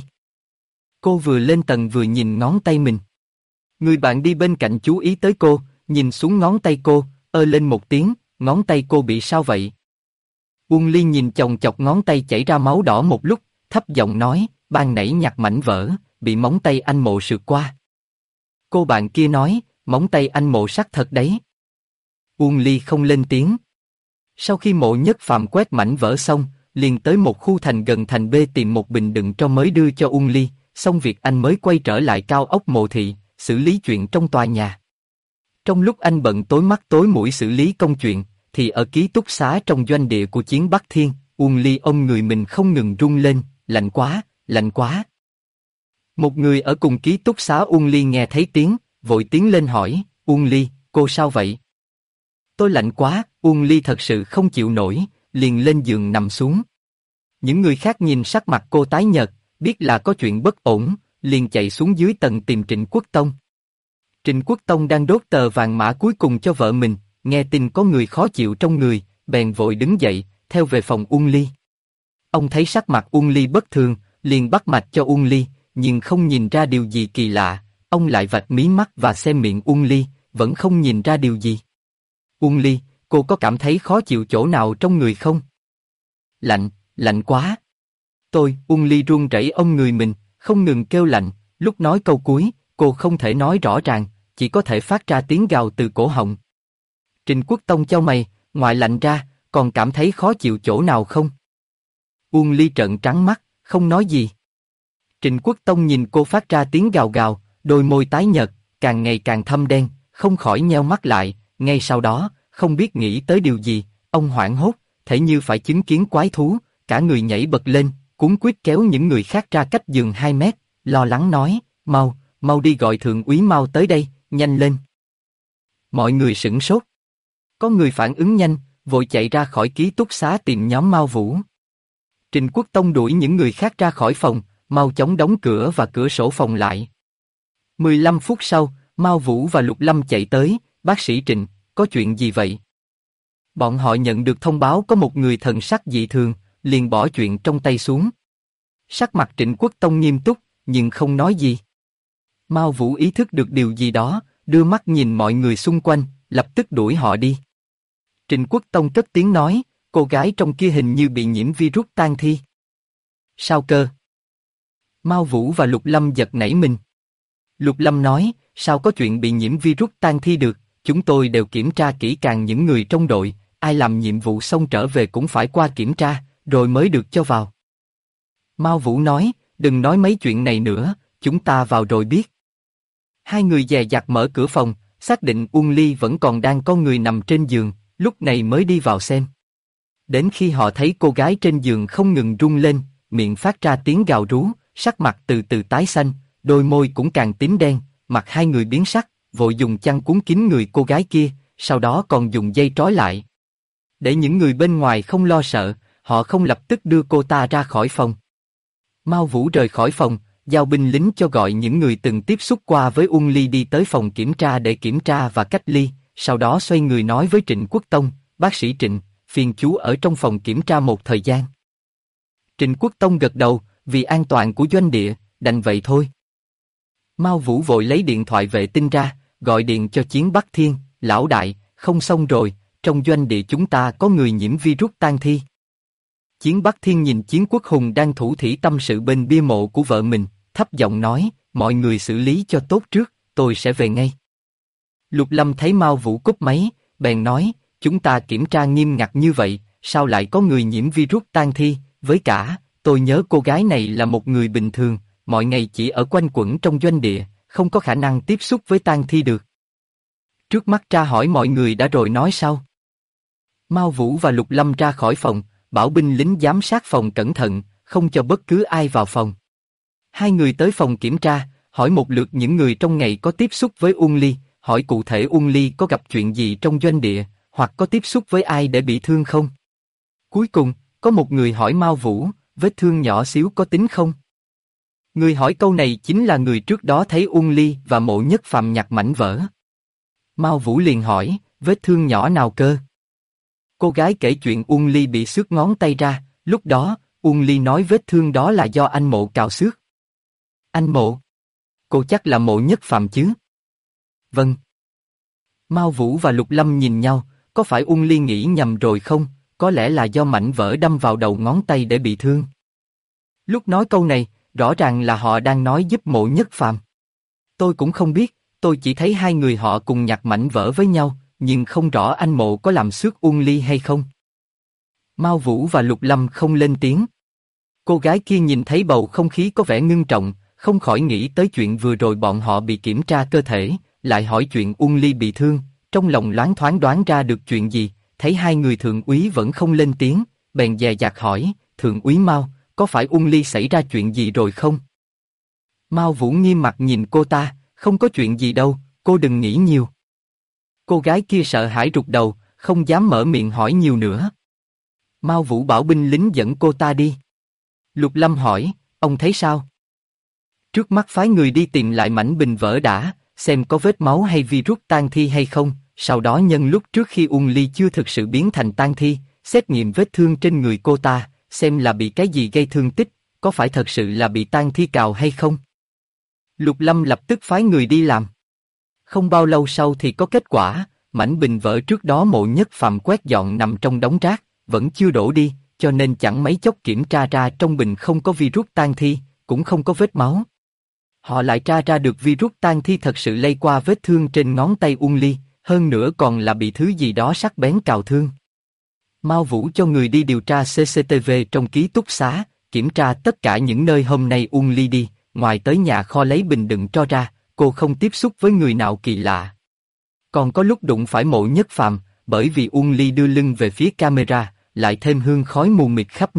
Cô vừa lên tầng vừa nhìn ngón tay mình. Người bạn đi bên cạnh chú ý tới cô, nhìn xuống ngón tay cô, lên một tiếng, ngón tay cô bị sao vậy? Uông Ly nhìn chồng chọc ngón tay chảy ra máu đỏ một lúc, thấp giọng nói, ban nãy nhặt mảnh vỡ, bị móng tay anh Mộ sượt qua. Cô bạn kia nói, móng tay anh Mộ sắc thật đấy. Uông Ly không lên tiếng. Sau khi Mộ Nhất Phàm quét mảnh vỡ xong, liền tới một khu thành gần thành B tìm một bình đựng tro mới đưa cho Uông Ly, xong việc anh mới quay trở lại cao ốc Mộ Thị, xử lý chuyện trong tòa nhà. Trong lúc anh bận tối mắt tối mũi xử lý công chuyện, thì ở ký túc xá trong doanh địa của Chiến Bắc Thiên, Uông Ly ôm người mình không ngừng run lên, lạnh quá, lạnh quá. Một người ở cùng ký túc xá Uông Ly nghe thấy tiếng, vội tiến lên hỏi, Uông Ly, cô sao vậy? Tôi lạnh quá, Uông Ly thật sự không chịu nổi, liền lên giường nằm xuống. Những người khác nhìn sắc mặt cô tái nhợt, biết là có chuyện bất ổn, liền chạy xuống dưới tầng tìm Trịnh Quốc Tông. Trịnh Quốc Tông đang đốt tờ vàng mã cuối cùng cho vợ mình, nghe tin có người khó chịu trong người, bèn vội đứng dậy, theo về phòng Uông Ly. Ông thấy sắc mặt Uông Ly bất thường, liền bắt mạch cho Uông Ly, nhưng không nhìn ra điều gì kỳ lạ, ông lại vạch mí mắt và xem miệng Uông Ly, vẫn không nhìn ra điều gì. Uông Ly, cô có cảm thấy khó chịu chỗ nào trong người không? Lạnh, lạnh quá. Uông Ly run rẩy ôm người mình, không ngừng kêu lạnh, lúc nói câu cuối, cô không thể nói rõ ràng, chỉ có thể phát ra tiếng gào từ cổ họng. Trịnh Quốc Tông chau mày, ngoài lạnh ra, còn cảm thấy khó chịu chỗ nào không? Uông Ly trợn trắng mắt, không nói gì. Trịnh Quốc Tông nhìn cô phát ra tiếng gào gào, đôi môi tái nhợt, càng ngày càng thâm đen, không khỏi nheo mắt lại, ngay sau đó, không biết nghĩ tới điều gì, ông hoảng hốt, thể như phải chứng kiến quái thú, cả người nhảy bật lên, cuống quýt kéo những người khác ra cách giường 2 mét, lo lắng nói, mau đi gọi thượng úy Mao tới đây, nhanh lên. Mọi người sửng sốt. Có người phản ứng nhanh, vội chạy ra khỏi ký túc xá tìm nhóm Mao Vũ. Trình Quốc Tông đuổi những người khác ra khỏi phòng, mau chóng đóng cửa và cửa sổ phòng lại. 15 phút sau, Mao Vũ và Lục Lâm chạy tới, bác sĩ Trình, có chuyện gì vậy? Bọn họ nhận được thông báo có một người thần sắc dị thường, liền bỏ chuyện trong tay xuống. Sắc mặt Trịnh Quốc Tông nghiêm túc, nhưng không nói gì. Mao Vũ ý thức được điều gì đó, đưa mắt nhìn mọi người xung quanh, lập tức đuổi họ đi. Trịnh Quốc Tông cất tiếng nói, cô gái trong kia hình như bị nhiễm virus tang thi. Sao cơ? Mao Vũ và Lục Lâm giật nảy mình. Lục Lâm nói, sao có chuyện bị nhiễm virus tang thi được, chúng tôi đều kiểm tra kỹ càng những người trong đội, ai làm nhiệm vụ xong trở về cũng phải qua kiểm tra, rồi mới được cho vào. Mao Vũ nói, đừng nói mấy chuyện này nữa, chúng ta vào rồi biết. Hai người dè dặt mở cửa phòng, xác định Uông Ly vẫn còn đang có người nằm trên giường, lúc này mới đi vào xem. Đến khi họ thấy cô gái trên giường không ngừng rung lên, miệng phát ra tiếng gào rú, sắc mặt từ từ tái xanh, đôi môi cũng càng tím đen, mặt hai người biến sắc, vội dùng chăn cuốn kín người cô gái kia, sau đó còn dùng dây trói lại. Để những người bên ngoài không lo sợ, họ không lập tức đưa cô ta ra khỏi phòng. Mao Vũ rời khỏi phòng, giao binh lính cho gọi những người từng tiếp xúc qua với Uông Ly đi tới phòng kiểm tra để kiểm tra và cách ly, sau đó xoay người nói với Trịnh Quốc Tông, bác sĩ Trịnh, phiền chú ở trong phòng kiểm tra một thời gian. Trịnh Quốc Tông gật đầu, vì an toàn của doanh địa, đành vậy thôi. Mao Vũ vội lấy điện thoại vệ tinh ra, gọi điện cho Chiến Bắc Thiên, lão đại, không xong rồi, trong doanh địa chúng ta có người nhiễm virus tang thi. Chiến Bắc Thiên nhìn Chiến Quốc Hùng đang thủ thỉ tâm sự bên bia mộ của vợ mình, thấp giọng nói, mọi người xử lý cho tốt trước, tôi sẽ về ngay. Lục Lâm thấy Mao Vũ cúp máy, bèn nói, chúng ta kiểm tra nghiêm ngặt như vậy, sao lại có người nhiễm virus tang thi, với cả, tôi nhớ cô gái này là một người bình thường, mọi ngày chỉ ở quanh quẩn trong doanh địa, không có khả năng tiếp xúc với tang thi được. Trước mắt tra hỏi mọi người đã rồi nói sau. Mao Vũ và Lục Lâm ra khỏi phòng, bảo binh lính giám sát phòng cẩn thận, không cho bất cứ ai vào phòng. Hai người tới phòng kiểm tra, hỏi một lượt những người trong ngày có tiếp xúc với Uông Ly, hỏi cụ thể Uông Ly có gặp chuyện gì trong doanh địa, hoặc có tiếp xúc với ai để bị thương không. Cuối cùng, có một người hỏi Mao Vũ, vết thương nhỏ xíu có tính không? Người hỏi câu này chính là người trước đó thấy Uông Ly và Mộ Nhất Phàm nhặt mảnh vỡ. Mao Vũ liền hỏi, vết thương nhỏ nào cơ? Cô gái kể chuyện Uông Ly bị xước ngón tay ra, lúc đó, Uông Ly nói vết thương đó là do anh Mộ cào xước. Anh Mộ? Cô chắc là Mộ Nhất Phàm chứ? Vâng. Mao Vũ và Lục Lâm nhìn nhau, có phải Uông Ly nghĩ nhầm rồi không? Có lẽ là do mảnh vỡ đâm vào đầu ngón tay để bị thương. Lúc nói câu này, rõ ràng là họ đang nói giúp Mộ Nhất Phàm. Tôi cũng không biết, tôi chỉ thấy hai người họ cùng nhặt mảnh vỡ với nhau, nhưng không rõ anh Mộ có làm xước Uông Ly hay không. Mao Vũ và Lục Lâm không lên tiếng. Cô gái kia nhìn thấy bầu không khí có vẻ ngưng trọng, không khỏi nghĩ tới chuyện vừa rồi bọn họ bị kiểm tra cơ thể, lại hỏi chuyện Uông Ly bị thương, trong lòng loáng thoáng đoán ra được chuyện gì, thấy hai người thượng úy vẫn không lên tiếng, bèn dè dặt hỏi, thượng úy Mao, có phải Uông Ly xảy ra chuyện gì rồi không? Mao Vũ nghiêm mặt nhìn cô ta, không có chuyện gì đâu, cô đừng nghĩ nhiều. Cô gái kia sợ hãi rụt đầu, không dám mở miệng hỏi nhiều nữa. Mao Vũ bảo binh lính dẫn cô ta đi. Lục Lâm hỏi, ông thấy sao? Trước mắt phái người đi tìm lại mảnh bình vỡ đã, xem có vết máu hay virus tang thi hay không, sau đó nhân lúc trước khi Uông Ly chưa thực sự biến thành tang thi, xét nghiệm vết thương trên người cô ta, xem là bị cái gì gây thương tích, có phải thật sự là bị tang thi cào hay không. Lục Lâm lập tức phái người đi làm. Không bao lâu sau thì có kết quả, mảnh bình vỡ trước đó Mộ Nhất Phàm quét dọn nằm trong đống rác, vẫn chưa đổ đi, cho nên chẳng mấy chốc kiểm tra ra trong bình không có virus tang thi, cũng không có vết máu. Họ lại tra ra được virus tang thi thật sự lây qua vết thương trên ngón tay Uông Ly, hơn nữa còn là bị thứ gì đó sắc bén cào thương. Mao Vũ cho người đi điều tra CCTV trong ký túc xá, kiểm tra tất cả những nơi hôm nay Uông Ly đi, ngoài tới nhà kho lấy bình đựng tro ra, cô không tiếp xúc với người nào kỳ lạ. Còn có lúc đụng phải Mộ Nhất Phàm, bởi vì Uông Ly đưa lưng về phía camera, lại thêm hương khói mù mịt khắp nơi,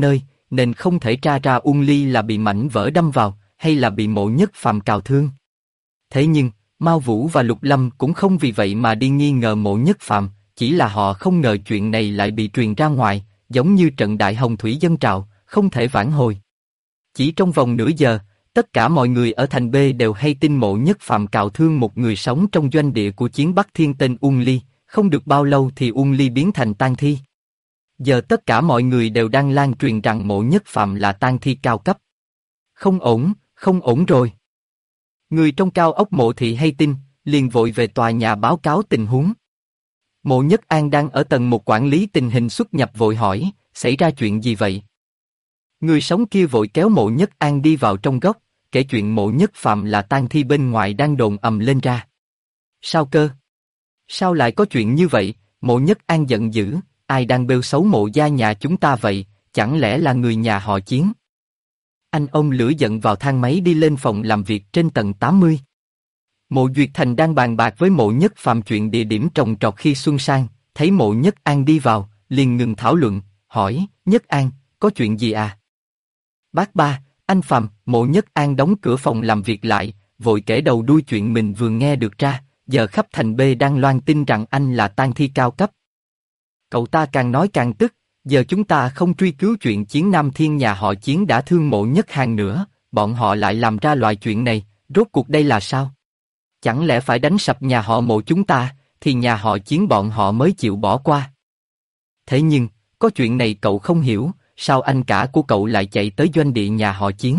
nên không thể tra ra Uông Ly là bị mảnh vỡ đâm vào, hay là bị Mộ Nhất Phàm cào thương. Thế nhưng, Mao Vũ và Lục Lâm cũng không vì vậy mà đi nghi ngờ Mộ Nhất Phàm, chỉ là họ không ngờ chuyện này lại bị truyền ra ngoài, giống như trận đại hồng thủy dân trào, không thể vãn hồi. Chỉ trong vòng nửa giờ, tất cả mọi người ở thành B đều hay tin Mộ Nhất Phàm cào thương một người sống trong doanh địa của Chiến Bắc Thiên tên Uông Ly, không được bao lâu thì Uông Ly biến thành tang thi. Giờ tất cả mọi người đều đang lan truyền rằng Mộ Nhất Phàm là tang thi cao cấp. Không ổn, không ổn rồi. Người trong cao ốc Mộ Thị hay tin, liền vội về tòa nhà báo cáo tình huống. Mộ Nhất An đang ở tầng 1 quản lý tình hình xuất nhập vội hỏi, xảy ra chuyện gì vậy? Người sống kia vội kéo Mộ Nhất An đi vào trong góc, kể chuyện Mộ Nhất Phàm là tang thi bên ngoài đang đồn ầm lên ra. Sao cơ? Sao lại có chuyện như vậy? Mộ Nhất An giận dữ, ai đang bêu xấu Mộ gia nhà chúng ta vậy, chẳng lẽ là người nhà họ Chiến? Anh ông lửa giận vào thang máy đi lên phòng làm việc trên tầng 80. Mộ Duyệt Thành đang bàn bạc với Mộ Nhất Phàm chuyện địa điểm trồng trọt khi xuân sang, thấy Mộ Nhất An đi vào, liền ngừng thảo luận, hỏi, Nhất An, có chuyện gì à? Bác ba, anh Phàm. Mộ Nhất An đóng cửa phòng làm việc lại, vội kể đầu đuôi chuyện mình vừa nghe được ra, giờ khắp thành B đang loan tin rằng anh là tang thi cao cấp. Cậu ta càng nói càng tức, giờ chúng ta không truy cứu chuyện Chiến Nam Thiên nhà họ Chiến đã thương Mộ Nhất Hàng nữa, bọn họ lại làm ra loại chuyện này, rốt cuộc đây là sao? Chẳng lẽ phải đánh sập nhà họ Mộ chúng ta, thì nhà họ Chiến bọn họ mới chịu bỏ qua? Thế nhưng, có chuyện này cậu không hiểu, sao anh cả của cậu lại chạy tới doanh địa nhà họ Chiến?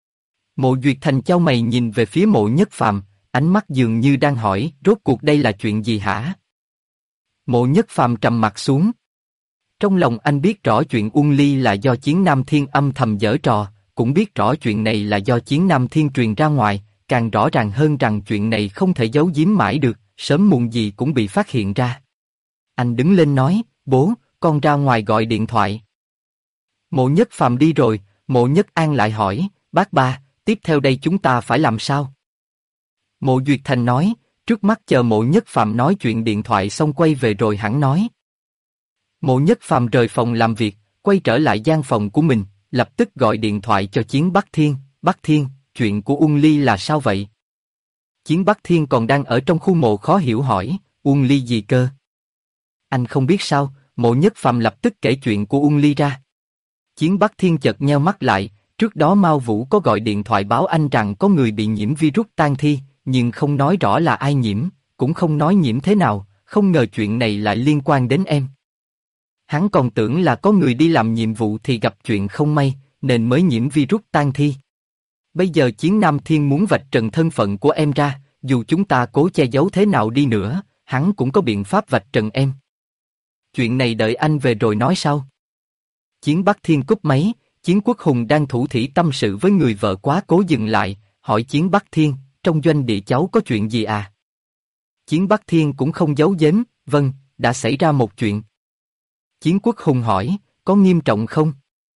Mộ Duyệt Thành chau mày nhìn về phía Mộ Nhất Phàm, ánh mắt dường như đang hỏi, rốt cuộc đây là chuyện gì hả? Mộ Nhất Phàm trầm mặt xuống. Trong lòng anh biết rõ chuyện Uông Ly là do Chiến Nam Thiên âm thầm giở trò, cũng biết rõ chuyện này là do Chiến Nam Thiên truyền ra ngoài, càng rõ ràng hơn rằng chuyện này không thể giấu giếm mãi được, sớm muộn gì cũng bị phát hiện ra. Anh đứng lên nói, bố, con ra ngoài gọi điện thoại. Mộ Nhất Phàm đi rồi, Mộ Nhất An lại hỏi, bác ba, tiếp theo đây chúng ta phải làm sao? Mộ Duyệt Thành nói, trước mắt chờ Mộ Nhất Phàm nói chuyện điện thoại xong quay về rồi hẳn nói. Mộ Nhất Phàm rời phòng làm việc, quay trở lại gian phòng của mình, lập tức gọi điện thoại cho Chiến Bắc Thiên. Bắc Thiên, chuyện của Uông Ly là sao vậy? Chiến Bắc Thiên còn đang ở trong khu mộ khó hiểu hỏi, Uông Ly gì cơ? Anh không biết sao? Mộ Nhất Phàm lập tức kể chuyện của Uông Ly ra. Chiến Bắc Thiên chợt nheo mắt lại, trước đó Mao Vũ có gọi điện thoại báo anh rằng có người bị nhiễm virus tang thi, nhưng không nói rõ là ai nhiễm, cũng không nói nhiễm thế nào, không ngờ chuyện này lại liên quan đến em. Hắn còn tưởng là có người đi làm nhiệm vụ thì gặp chuyện không may, nên mới nhiễm virus tang thi. Bây giờ Chiến Nam Thiên muốn vạch trần thân phận của em ra, dù chúng ta cố che giấu thế nào đi nữa, hắn cũng có biện pháp vạch trần em. Chuyện này đợi anh về rồi nói sau. Chiến Bắc Thiên cúp máy, Chiến Quốc Hùng đang thủ thỉ tâm sự với người vợ quá cố dừng lại, hỏi Chiến Bắc Thiên, trong doanh địa cháu có chuyện gì à? Chiến Bắc Thiên cũng không giấu giếm, vâng, đã xảy ra một chuyện. Chiến Quốc Hùng hỏi, có nghiêm trọng không?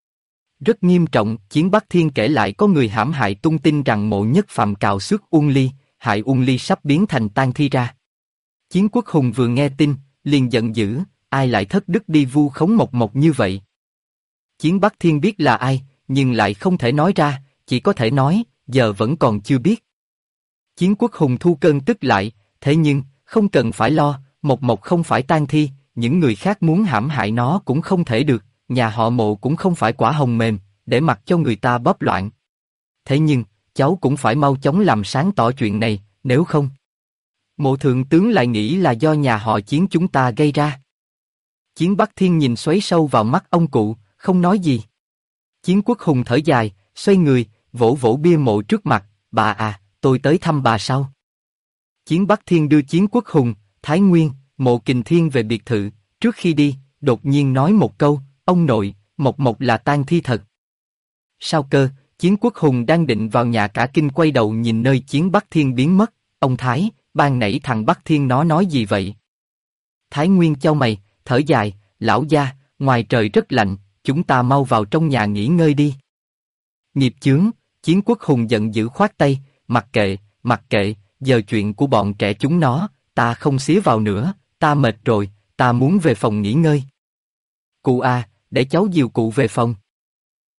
Rất nghiêm trọng, Chiến Bắc Thiên kể lại có người hãm hại tung tin rằng Mộ Nhất Phàm cào xước Uông Ly, hại Uông Ly sắp biến thành tang thi ra. Chiến Quốc Hùng vừa nghe tin, liền giận dữ, ai lại thất đức đi vu khống Mộc Mộc như vậy? Chiến Bắc Thiên biết là ai, nhưng lại không thể nói ra, chỉ có thể nói, giờ vẫn còn chưa biết. Chiến Quốc Hùng thu cơn tức lại, thế nhưng, không cần phải lo, Mộc Mộc không phải tang thi, những người khác muốn hãm hại nó cũng không thể được, nhà họ Mộ cũng không phải quả hồng mềm, để mặc cho người ta bóp loạn. Thế nhưng, cháu cũng phải mau chóng làm sáng tỏ chuyện này, nếu không, Mộ thượng tướng lại nghĩ là do nhà họ Chiến chúng ta gây ra. Chiến Bắc Thiên nhìn xoáy sâu vào mắt ông cụ, không nói gì. Chiến Quốc Hùng thở dài, xoay người, vỗ vỗ bia mộ trước mặt, bà à, tôi tới thăm bà sau. Chiến Bắc Thiên đưa Chiến Quốc Hùng, Thái Nguyên, Mộ Kình Thiên về biệt thự, trước khi đi, đột nhiên nói một câu, ông nội, Mộc Mộc là tang thi thật. Sao cơ? Chiến Quốc Hùng đang định vào nhà cả kinh quay đầu nhìn nơi Chiến Bắc Thiên biến mất, ông Thái, ban nãy thằng Bắc Thiên nó nói gì vậy? Thái Nguyên chau mày, thở dài, lão gia, ngoài trời rất lạnh, chúng ta mau vào trong nhà nghỉ ngơi đi. Nghiệp chướng, Chiến Quốc Hùng giận dữ khoát tay, mặc kệ, giờ chuyện của bọn trẻ chúng nó, ta không xía vào nữa, ta mệt rồi, ta muốn về phòng nghỉ ngơi. Cụ à, để cháu dìu cụ về phòng.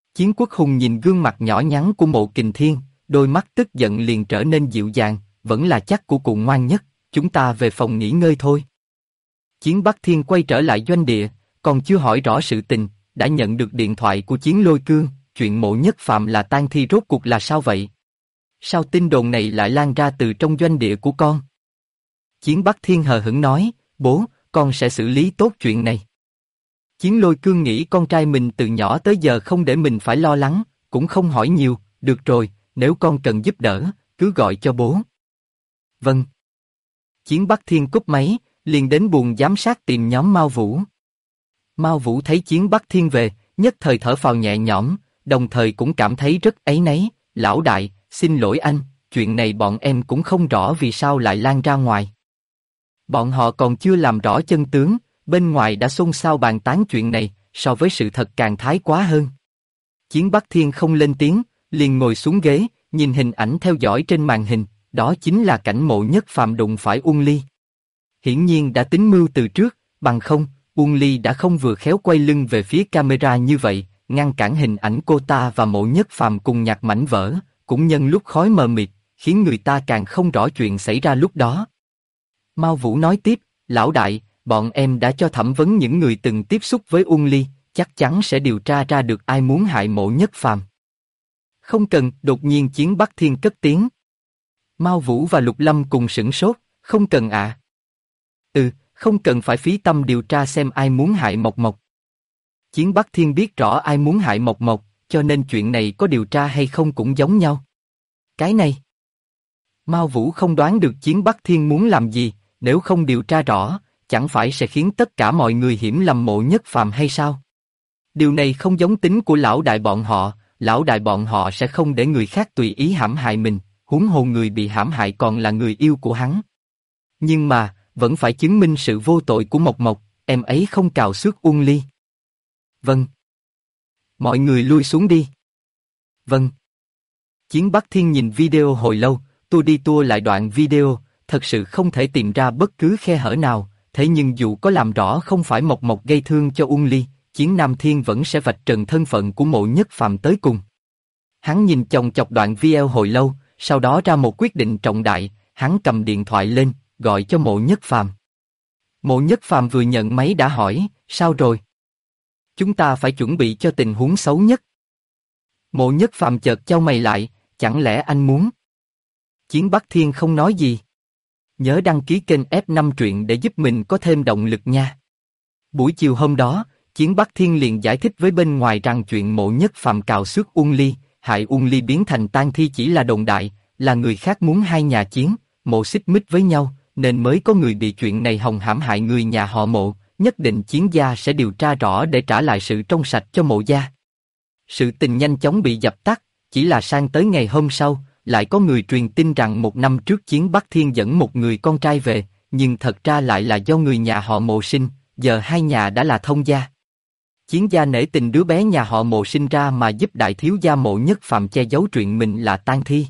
Chiến Quốc Hùng nhìn gương mặt nhỏ nhắn của Mộ Kình Thiên, đôi mắt tức giận liền trở nên dịu dàng, vẫn là chắc của cụ ngoan nhất, chúng ta về phòng nghỉ ngơi thôi. Chiến Bắc Thiên quay trở lại doanh địa, còn chưa hỏi rõ sự tình, đã nhận được điện thoại của Chiến Lôi Cương, chuyện Mộ Nhất Phàm là tang thi rốt cuộc là sao vậy? Sao tin đồn này lại lan ra từ trong doanh địa của con? Chiến Bắc Thiên hờ hững nói, bố, con sẽ xử lý tốt chuyện này. Chiến Lôi Cương nghĩ con trai mình từ nhỏ tới giờ không để mình phải lo lắng, cũng không hỏi nhiều, được rồi, nếu con cần giúp đỡ, cứ gọi cho bố. Vâng. Chiến Bắc Thiên cúp máy, liền đến buồng giám sát tìm nhóm Mao Vũ. Mao Vũ thấy Chiến Bắc Thiên về, nhất thời thở phào nhẹ nhõm, đồng thời cũng cảm thấy rất áy náy, lão đại, xin lỗi anh, chuyện này bọn em cũng không rõ vì sao lại lan ra ngoài. Bọn họ còn chưa làm rõ chân tướng, bên ngoài đã xôn xao bàn tán chuyện này, so với sự thật càng thái quá hơn. Chiến Bắc Thiên không lên tiếng, liền ngồi xuống ghế, nhìn hình ảnh theo dõi trên màn hình, đó chính là cảnh Mộ Nhất Phàm đụng phải Uông Ly. Hiển nhiên đã tính mưu từ trước, bằng không, Uông Ly đã không vừa khéo quay lưng về phía camera như vậy, ngăn cản hình ảnh cô ta và Mộ Nhất Phàm cùng nhặt mảnh vỡ, cũng nhân lúc khói mờ mịt, khiến người ta càng không rõ chuyện xảy ra lúc đó. Mao Vũ nói tiếp, lão đại, bọn em đã cho thẩm vấn những người từng tiếp xúc với Uông Ly, chắc chắn sẽ điều tra ra được ai muốn hại Mộ Nhất Phàm. Không cần, đột nhiên Chiến Bắc Thiên cất tiếng. Mao Vũ và Lục Lâm cùng sửng sốt, không cần ạ. Không cần phải phí tâm điều tra xem ai muốn hại Mộc Mộc. Chiến Bắc Thiên biết rõ ai muốn hại Mộc Mộc, cho nên chuyện này có điều tra hay không cũng giống nhau. Cái này, Mao Vũ không đoán được Chiến Bắc Thiên muốn làm gì, nếu không điều tra rõ, chẳng phải sẽ khiến tất cả mọi người hiểu lầm Mộ Nhất Phàm hay sao? Điều này không giống tính của lão đại bọn họ sẽ không để người khác tùy ý hãm hại mình, huống hồ người bị hãm hại còn là người yêu của hắn. Nhưng mà, vẫn phải chứng minh sự vô tội của Mộc Mộc, em ấy không cào xước Uông Ly. Vâng. Mọi người lui xuống đi. Vâng. Chiến Bắc Thiên nhìn video hồi lâu, tua đi tua lại đoạn video, thật sự không thể tìm ra bất cứ khe hở nào, thế nhưng dù có làm rõ không phải Mộc Mộc gây thương cho Uông Ly, Chiến Nam Thiên vẫn sẽ vạch trần thân phận của Mộ Nhất Phàm tới cùng. Hắn nhìn chòng chọc đoạn video hồi lâu, sau đó ra một quyết định trọng đại, hắn cầm điện thoại lên, gọi cho Mộ Nhất Phàm. Mộ Nhất Phàm vừa nhận máy đã hỏi, sao rồi? Chúng ta phải chuẩn bị cho tình huống xấu nhất. Mộ Nhất Phàm chợt chau mày lại, chẳng lẽ anh muốn? Chiến Bắc Thiên không nói gì. Nhớ đăng ký kênh F5 truyện để giúp mình có thêm động lực nha. Buổi chiều hôm đó, Chiến Bắc Thiên liền giải thích với bên ngoài rằng chuyện Mộ Nhất Phàm cào xước Uông Ly, hại Uông Ly biến thành tang thi chỉ là đồn đại, là người khác muốn hai nhà chiến, Mộ xích mích với nhau, nên mới có người bị chuyện này hòng hãm hại người nhà họ Mộ, nhất định Chiến gia sẽ điều tra rõ để trả lại sự trong sạch cho Mộ gia. Sự tình nhanh chóng bị dập tắt, chỉ là sang tới ngày hôm sau, lại có người truyền tin rằng 1 năm trước Chiến Bắc Thiên dẫn một người con trai về, nhưng thật ra lại là do người nhà họ Mộ sinh, giờ hai nhà đã là thông gia. Chiến gia nể tình đứa bé nhà họ Mộ sinh ra mà giúp đại thiếu gia Mộ Nhất Phàm che giấu chuyện mình là tang thi.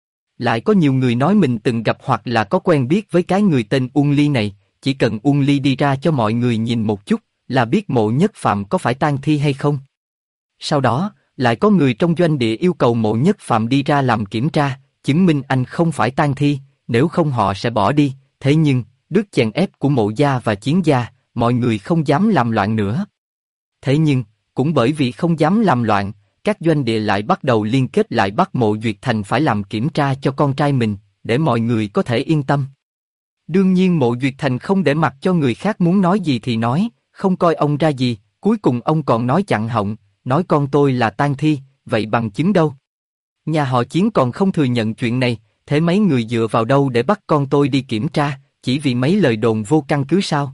Lại có nhiều người nói mình từng gặp hoặc là có quen biết với cái người tên Uông Ly này, chỉ cần Uông Ly đi ra cho mọi người nhìn một chút, là biết Mộ Nhất Phàm có phải tang thi hay không. Sau đó, lại có người trong doanh địa yêu cầu Mộ Nhất Phàm đi ra làm kiểm tra, chứng minh anh không phải tang thi, nếu không họ sẽ bỏ đi, thế nhưng, đức chèn ép của Mộ gia và Chiến gia, mọi người không dám làm loạn nữa. Thế nhưng, cũng bởi vì không dám làm loạn, các doanh địa lại bắt đầu liên kết lại bắt Mộ Duyệt Thành phải làm kiểm tra cho con trai mình, để mọi người có thể yên tâm. Đương nhiên Mộ Duyệt Thành không để mặc cho người khác muốn nói gì thì nói, không coi ông ra gì, cuối cùng ông còn nói chặn họng, nói con tôi là tang thi, vậy bằng chứng đâu? Nhà họ Chiến còn không thừa nhận chuyện này, thế mấy người dựa vào đâu để bắt con tôi đi kiểm tra, chỉ vì mấy lời đồn vô căn cứ sao?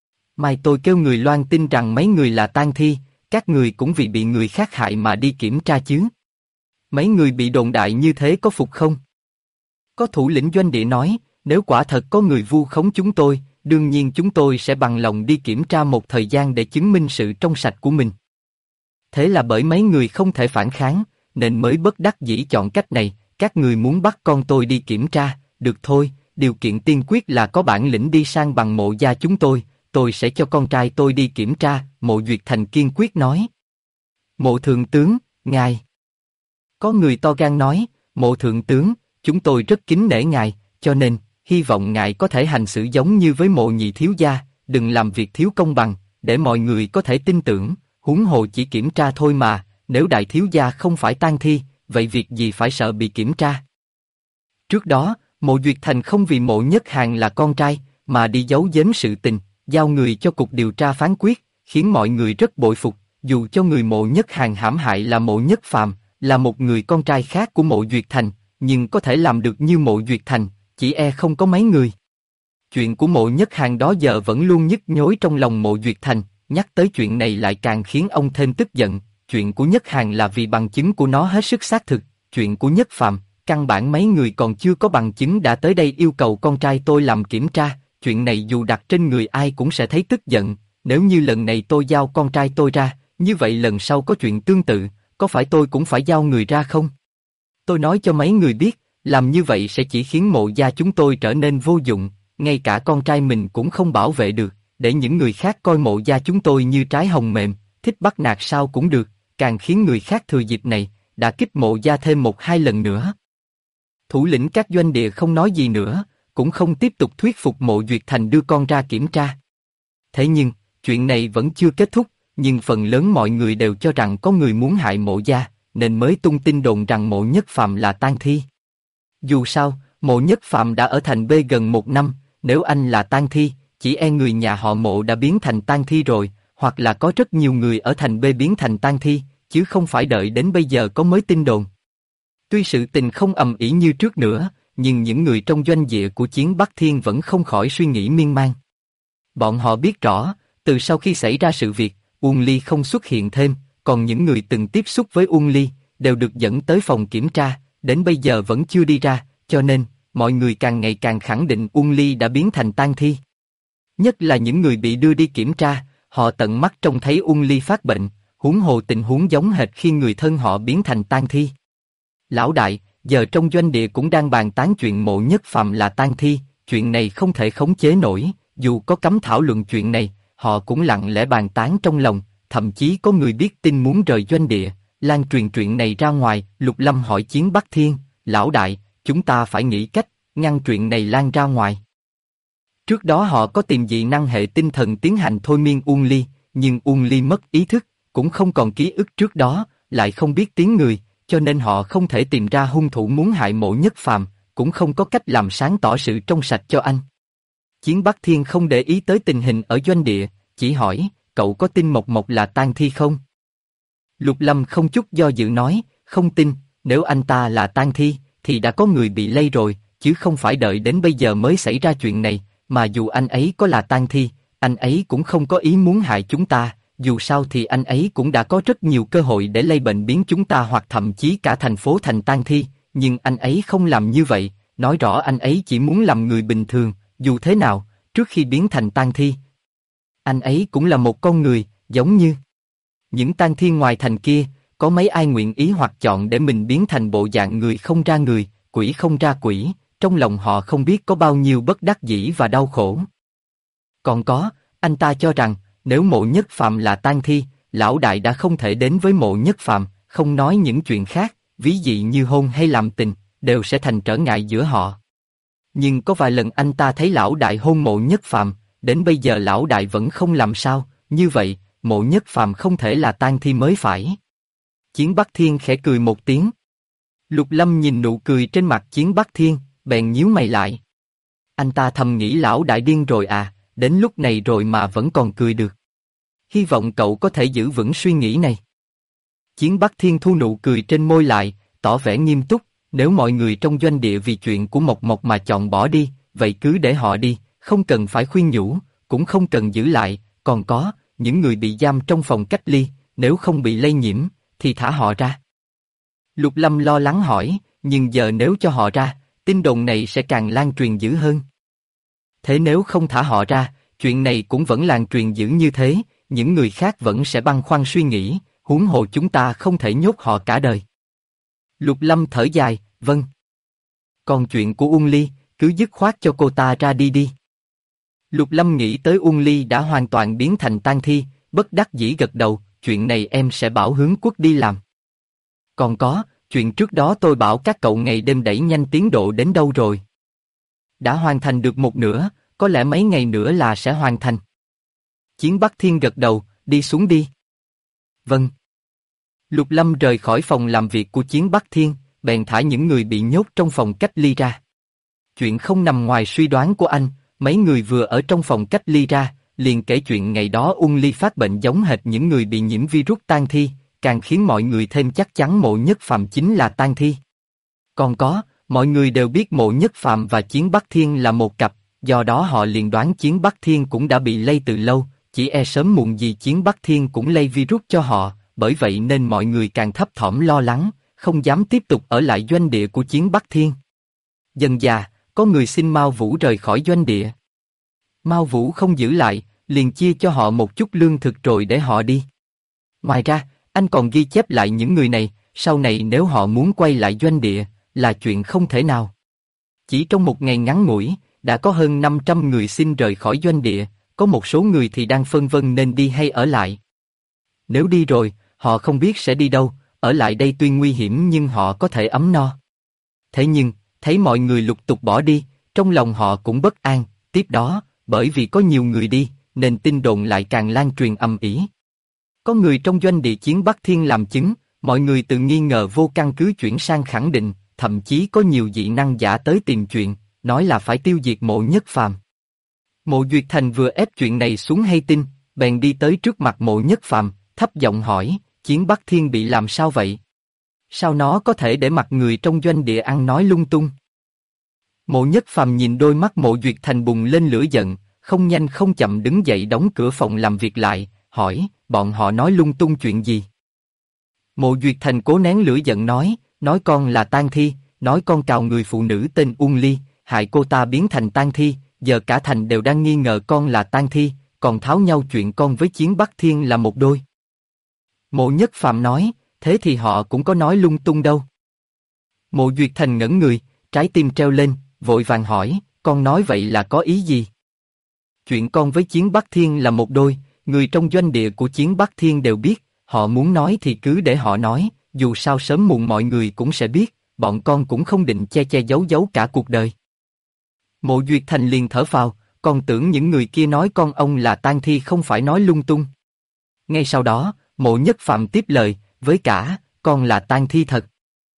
Mai tôi kêu người loan tin rằng mấy người là tang thi, các người cũng vì bị người khác hại mà đi kiểm tra chứ. Mấy người bị đồn đại như thế có phục không? Có thủ lĩnh doanh địa nói, nếu quả thật có người vu khống chúng tôi, đương nhiên chúng tôi sẽ bằng lòng đi kiểm tra một thời gian để chứng minh sự trong sạch của mình. Thế là bởi mấy người không thể phản kháng, nên mới bất đắc dĩ chọn cách này, các người muốn bắt con tôi đi kiểm tra, được thôi, điều kiện tiên quyết là có bản lĩnh đi sang bằng Mộ gia chúng tôi sẽ cho con trai tôi đi kiểm tra, Mộ Duyệt Thành kiên quyết nói. Mộ thượng tướng, ngài. Có người to gan nói, Mộ thượng tướng, chúng tôi rất kính nể ngài, cho nên, hy vọng ngài có thể hành xử giống như với Mộ nhị thiếu gia, đừng làm việc thiếu công bằng, để mọi người có thể tin tưởng, huống hồ chỉ kiểm tra thôi mà, nếu đại thiếu gia không phải tang thi, vậy việc gì phải sợ bị kiểm tra. Trước đó, Mộ Duyệt Thành không vì Mộ Nhất Hàn là con trai, mà đi giấu giếm sự tình, giao người cho cục điều tra phán quyết, khiến mọi người rất bội phục, dù cho người Mộ Nhất Hàn hãm hại là Mộ Nhất Phàm, là một người con trai khác của Mộ Duyệt Thành, nhưng có thể làm được như Mộ Duyệt Thành, chỉ e không có mấy người. Chuyện của Mộ Nhất Hàn đó giờ vẫn luôn nhức nhối trong lòng Mộ Duyệt Thành, nhắc tới chuyện này lại càng khiến ông thêm tức giận, chuyện của Nhất Hàn là vì bằng chứng của nó hết sức xác thực, chuyện của Nhất Phàm, căn bản mấy người còn chưa có bằng chứng đã tới đây yêu cầu con trai tôi làm kiểm tra, chuyện này dù đặt trên người ai cũng sẽ thấy tức giận, nếu như lần này tôi giao con trai tôi ra, như vậy lần sau có chuyện tương tự, có phải tôi cũng phải giao người ra không? Tôi nói cho mấy người biết, làm như vậy sẽ chỉ khiến Mộ gia chúng tôi trở nên vô dụng, ngay cả con trai mình cũng không bảo vệ được, để những người khác coi Mộ gia chúng tôi như trái hồng mềm, thích bắt nạt sao cũng được, càng khiến người khác thừa dịp này, đã kích Mộ gia thêm một hai lần nữa. Thủ lĩnh các doanh địa không nói gì nữa, cũng không tiếp tục thuyết phục Mộ Duyệt Thành đưa con ra kiểm tra. Thế nhưng, chuyện này vẫn chưa kết thúc, nhưng phần lớn mọi người đều cho rằng có người muốn hại Mộ gia, nên mới tung tin đồn rằng Mộ Nhất Phàm là tang thi. Dù sao, Mộ Nhất Phàm đã ở thành B gần 1 năm, nếu anh là tang thi, chỉ e người nhà họ Mộ đã biến thành tang thi rồi, hoặc là có rất nhiều người ở thành B biến thành tang thi, chứ không phải đợi đến bây giờ có mới tin đồn. Tuy sự tình không ầm ĩ như trước nữa, nhưng những người trong doanh địa của Chiến Bắc Thiên vẫn không khỏi suy nghĩ miên man. Bọn họ biết rõ, từ sau khi xảy ra sự việc, Uông Ly không xuất hiện thêm, còn những người từng tiếp xúc với Uông Ly đều được dẫn tới phòng kiểm tra, đến bây giờ vẫn chưa đi ra, cho nên mọi người càng ngày càng khẳng định Uông Ly đã biến thành tang thi. Nhất là những người bị đưa đi kiểm tra, họ tận mắt trông thấy Uông Ly phát bệnh, huống hồ tình huống giống hệt khi người thân họ biến thành tang thi. Lão đại, giờ trong doanh địa cũng đang bàn tán chuyện Mộ Nhất Phàm là tang thi, chuyện này không thể khống chế nổi, dù có cấm thảo luận chuyện này, họ cũng lặng lẽ bàn tán trong lòng, thậm chí có người biết tin muốn rời doanh địa, lan truyền chuyện này ra ngoài. Lục Lâm hỏi Chiến Bắc Thiên, lão đại, chúng ta phải nghĩ cách ngăn chuyện này lan ra ngoài. Trước đó họ có tìm dị năng hệ tinh thần tiến hành thôi miên Uông Ly, nhưng Uông Ly mất ý thức, cũng không còn ký ức trước đó, lại không biết tiếng người, cho nên họ không thể tìm ra hung thủ muốn hại Mộ Nhất Phàm, cũng không có cách làm sáng tỏ sự trong sạch cho anh. Chiến Bắc Thiên không để ý tới tình hình ở doanh địa, chỉ hỏi, cậu có tin Mộc Mộc là tang thi không? Lục Lâm không chút do dự nói, không tin, nếu anh ta là tang thi, thì đã có người bị lây rồi, chứ không phải đợi đến bây giờ mới xảy ra chuyện này, mà dù anh ấy có là tang thi, anh ấy cũng không có ý muốn hại chúng ta, dù sao thì anh ấy cũng đã có rất nhiều cơ hội để lây bệnh biến chúng ta hoặc thậm chí cả thành phố thành tang thi, nhưng anh ấy không làm như vậy, nói rõ anh ấy chỉ muốn làm người bình thường, dù thế nào, trước khi biến thành tang thi. Anh ấy cũng là một con người, giống như những tang thi ngoài thành kia, có mấy ai nguyện ý hoặc chọn để mình biến thành bộ dạng người không ra người, quỷ không ra quỷ, trong lòng họ không biết có bao nhiêu bất đắc dĩ và đau khổ. Còn có, anh ta cho rằng, nếu Mộ Nhất Phàm là tang thi, lão đại đã không thể đến với Mộ Nhất Phàm, không nói những chuyện khác, ví dụ như hôn hay làm tình, đều sẽ thành trở ngại giữa họ. Nhưng có vài lần anh ta thấy lão đại hôn Mộ Nhất Phàm, đến bây giờ lão đại vẫn không làm sao, như vậy, Mộ Nhất Phàm không thể là tang thi mới phải. Chiến Bắc Thiên khẽ cười một tiếng. Lục Lâm nhìn nụ cười trên mặt Chiến Bắc Thiên, bèn nhíu mày lại. Anh ta thầm nghĩ lão đại điên rồi à, đến lúc này rồi mà vẫn còn cười được. Hy vọng cậu có thể giữ vững suy nghĩ này. Chiến Bắc Thiên thu nụ cười trên môi lại, tỏ vẻ nghiêm túc, nếu mọi người trong doanh địa vì chuyện của Mộc Mộc mà chọn bỏ đi, vậy cứ để họ đi, không cần phải khuyên nhủ, cũng không cần giữ lại, còn có, những người bị giam trong phòng cách ly, nếu không bị lây nhiễm, thì thả họ ra. Lục Lâm lo lắng hỏi, nhưng giờ nếu cho họ ra, tin đồn này sẽ càng lan truyền dữ hơn. Thế nếu không thả họ ra, chuyện này cũng vẫn lan truyền dữ như thế, những người khác vẫn sẽ băn khoăn suy nghĩ, huống hồ chúng ta không thể nhốt họ cả đời. Lục Lâm thở dài, vâng. Còn chuyện của Uông Ly, cứ dứt khoát cho cô ta ra đi đi. Lục Lâm nghĩ tới Uông Ly đã hoàn toàn biến thành tang thi, bất đắc dĩ gật đầu, chuyện này em sẽ bảo Hướng Quốc đi làm. Còn có, chuyện trước đó tôi bảo các cậu ngày đêm đẩy nhanh tiến độ đến đâu rồi? Đã hoàn thành được một nửa, có lẽ mấy ngày nữa là sẽ hoàn thành. Chiến Bắc Thiên gật đầu, đi xuống đi. Vâng. Lục Lâm rời khỏi phòng làm việc của Chiến Bắc Thiên, bèn thả những người bị nhốt trong phòng cách ly ra. Chuyện không nằm ngoài suy đoán của anh, mấy người vừa ở trong phòng cách ly ra, liền kể chuyện ngày đó Uông Ly phát bệnh giống hệt những người bị nhiễm virus tang thi, càng khiến mọi người thêm chắc chắn Mộ Nhất Phàm chính là tang thi. Còn có, mọi người đều biết Mộ Nhất Phàm và Chiến Bắc Thiên là một cặp, do đó họ liền đoán Chiến Bắc Thiên cũng đã bị lây từ lâu, chỉ e sớm muộn gì Chiến Bắc Thiên cũng lây virus cho họ, bởi vậy nên mọi người càng thấp thỏm lo lắng, không dám tiếp tục ở lại doanh địa của Chiến Bắc Thiên. Dần dà, có người xin Mao Vũ rời khỏi doanh địa. Mao Vũ không giữ lại, liền chia cho họ một chút lương thực rồi để họ đi. Ngoài ra, anh còn ghi chép lại những người này, sau này nếu họ muốn quay lại doanh địa, là chuyện không thể nào. Chỉ trong một ngày ngắn ngủi, đã có hơn 500 người xin rời khỏi doanh địa, có một số người thì đang phân vân nên đi hay ở lại. Nếu đi rồi, họ không biết sẽ đi đâu, ở lại đây tuy nguy hiểm nhưng họ có thể ấm no. Thế nhưng, thấy mọi người lục tục bỏ đi, trong lòng họ cũng bất an, tiếp đó, bởi vì có nhiều người đi, nên tin đồn lại càng lan truyền ầm ĩ. Có người trong doanh địa Chiến Bắc Thiên làm chứng, mọi người từ nghi ngờ vô căn cứ chuyển sang khẳng định, thậm chí có nhiều dị năng giả tới tìm chuyện, nói là phải tiêu diệt Mộ Nhất Phàm. Mộ Duyệt Thành vừa ép chuyện này xuống hay tin, bèn đi tới trước mặt Mộ Nhất Phàm, thấp giọng hỏi, Chiến Bắc Thiên bị làm sao vậy? Sao nó có thể để mặc người trong doanh địa ăn nói lung tung? Mộ Nhất Phàm nhìn đôi mắt Mộ Duyệt Thành bùng lên lửa giận, không nhanh không chậm đứng dậy đóng cửa phòng làm việc lại, hỏi, bọn họ nói lung tung chuyện gì? Mộ Duyệt Thành cố nén lửa giận nói con là tang thi, nói con cào người phụ nữ tên Uông Ly, hại cô ta biến thành tang thi, giờ cả thành đều đang nghi ngờ con là tang thi, còn tháo nhau chuyện con với Chiến Bắc Thiên là một đôi. Mộ Nhất Phàm nói, thế thì họ cũng có nói lung tung đâu. Mộ Duyệt Thành ngẩn người, trái tim treo lên, vội vàng hỏi, con nói vậy là có ý gì? Chuyện con với Chiến Bắc Thiên là một đôi, người trong doanh địa của Chiến Bắc Thiên đều biết, họ muốn nói thì cứ để họ nói, dù sao sớm muộn mọi người cũng sẽ biết, bọn con cũng không định che che giấu giấu cả cuộc đời. Mộ Duyệt Thành liền thở phào, con tưởng những người kia nói con ông là tang thi không phải nói lung tung. Ngay sau đó, Mộ Nhất Phàm tiếp lời, với cả, con là tang thi thật.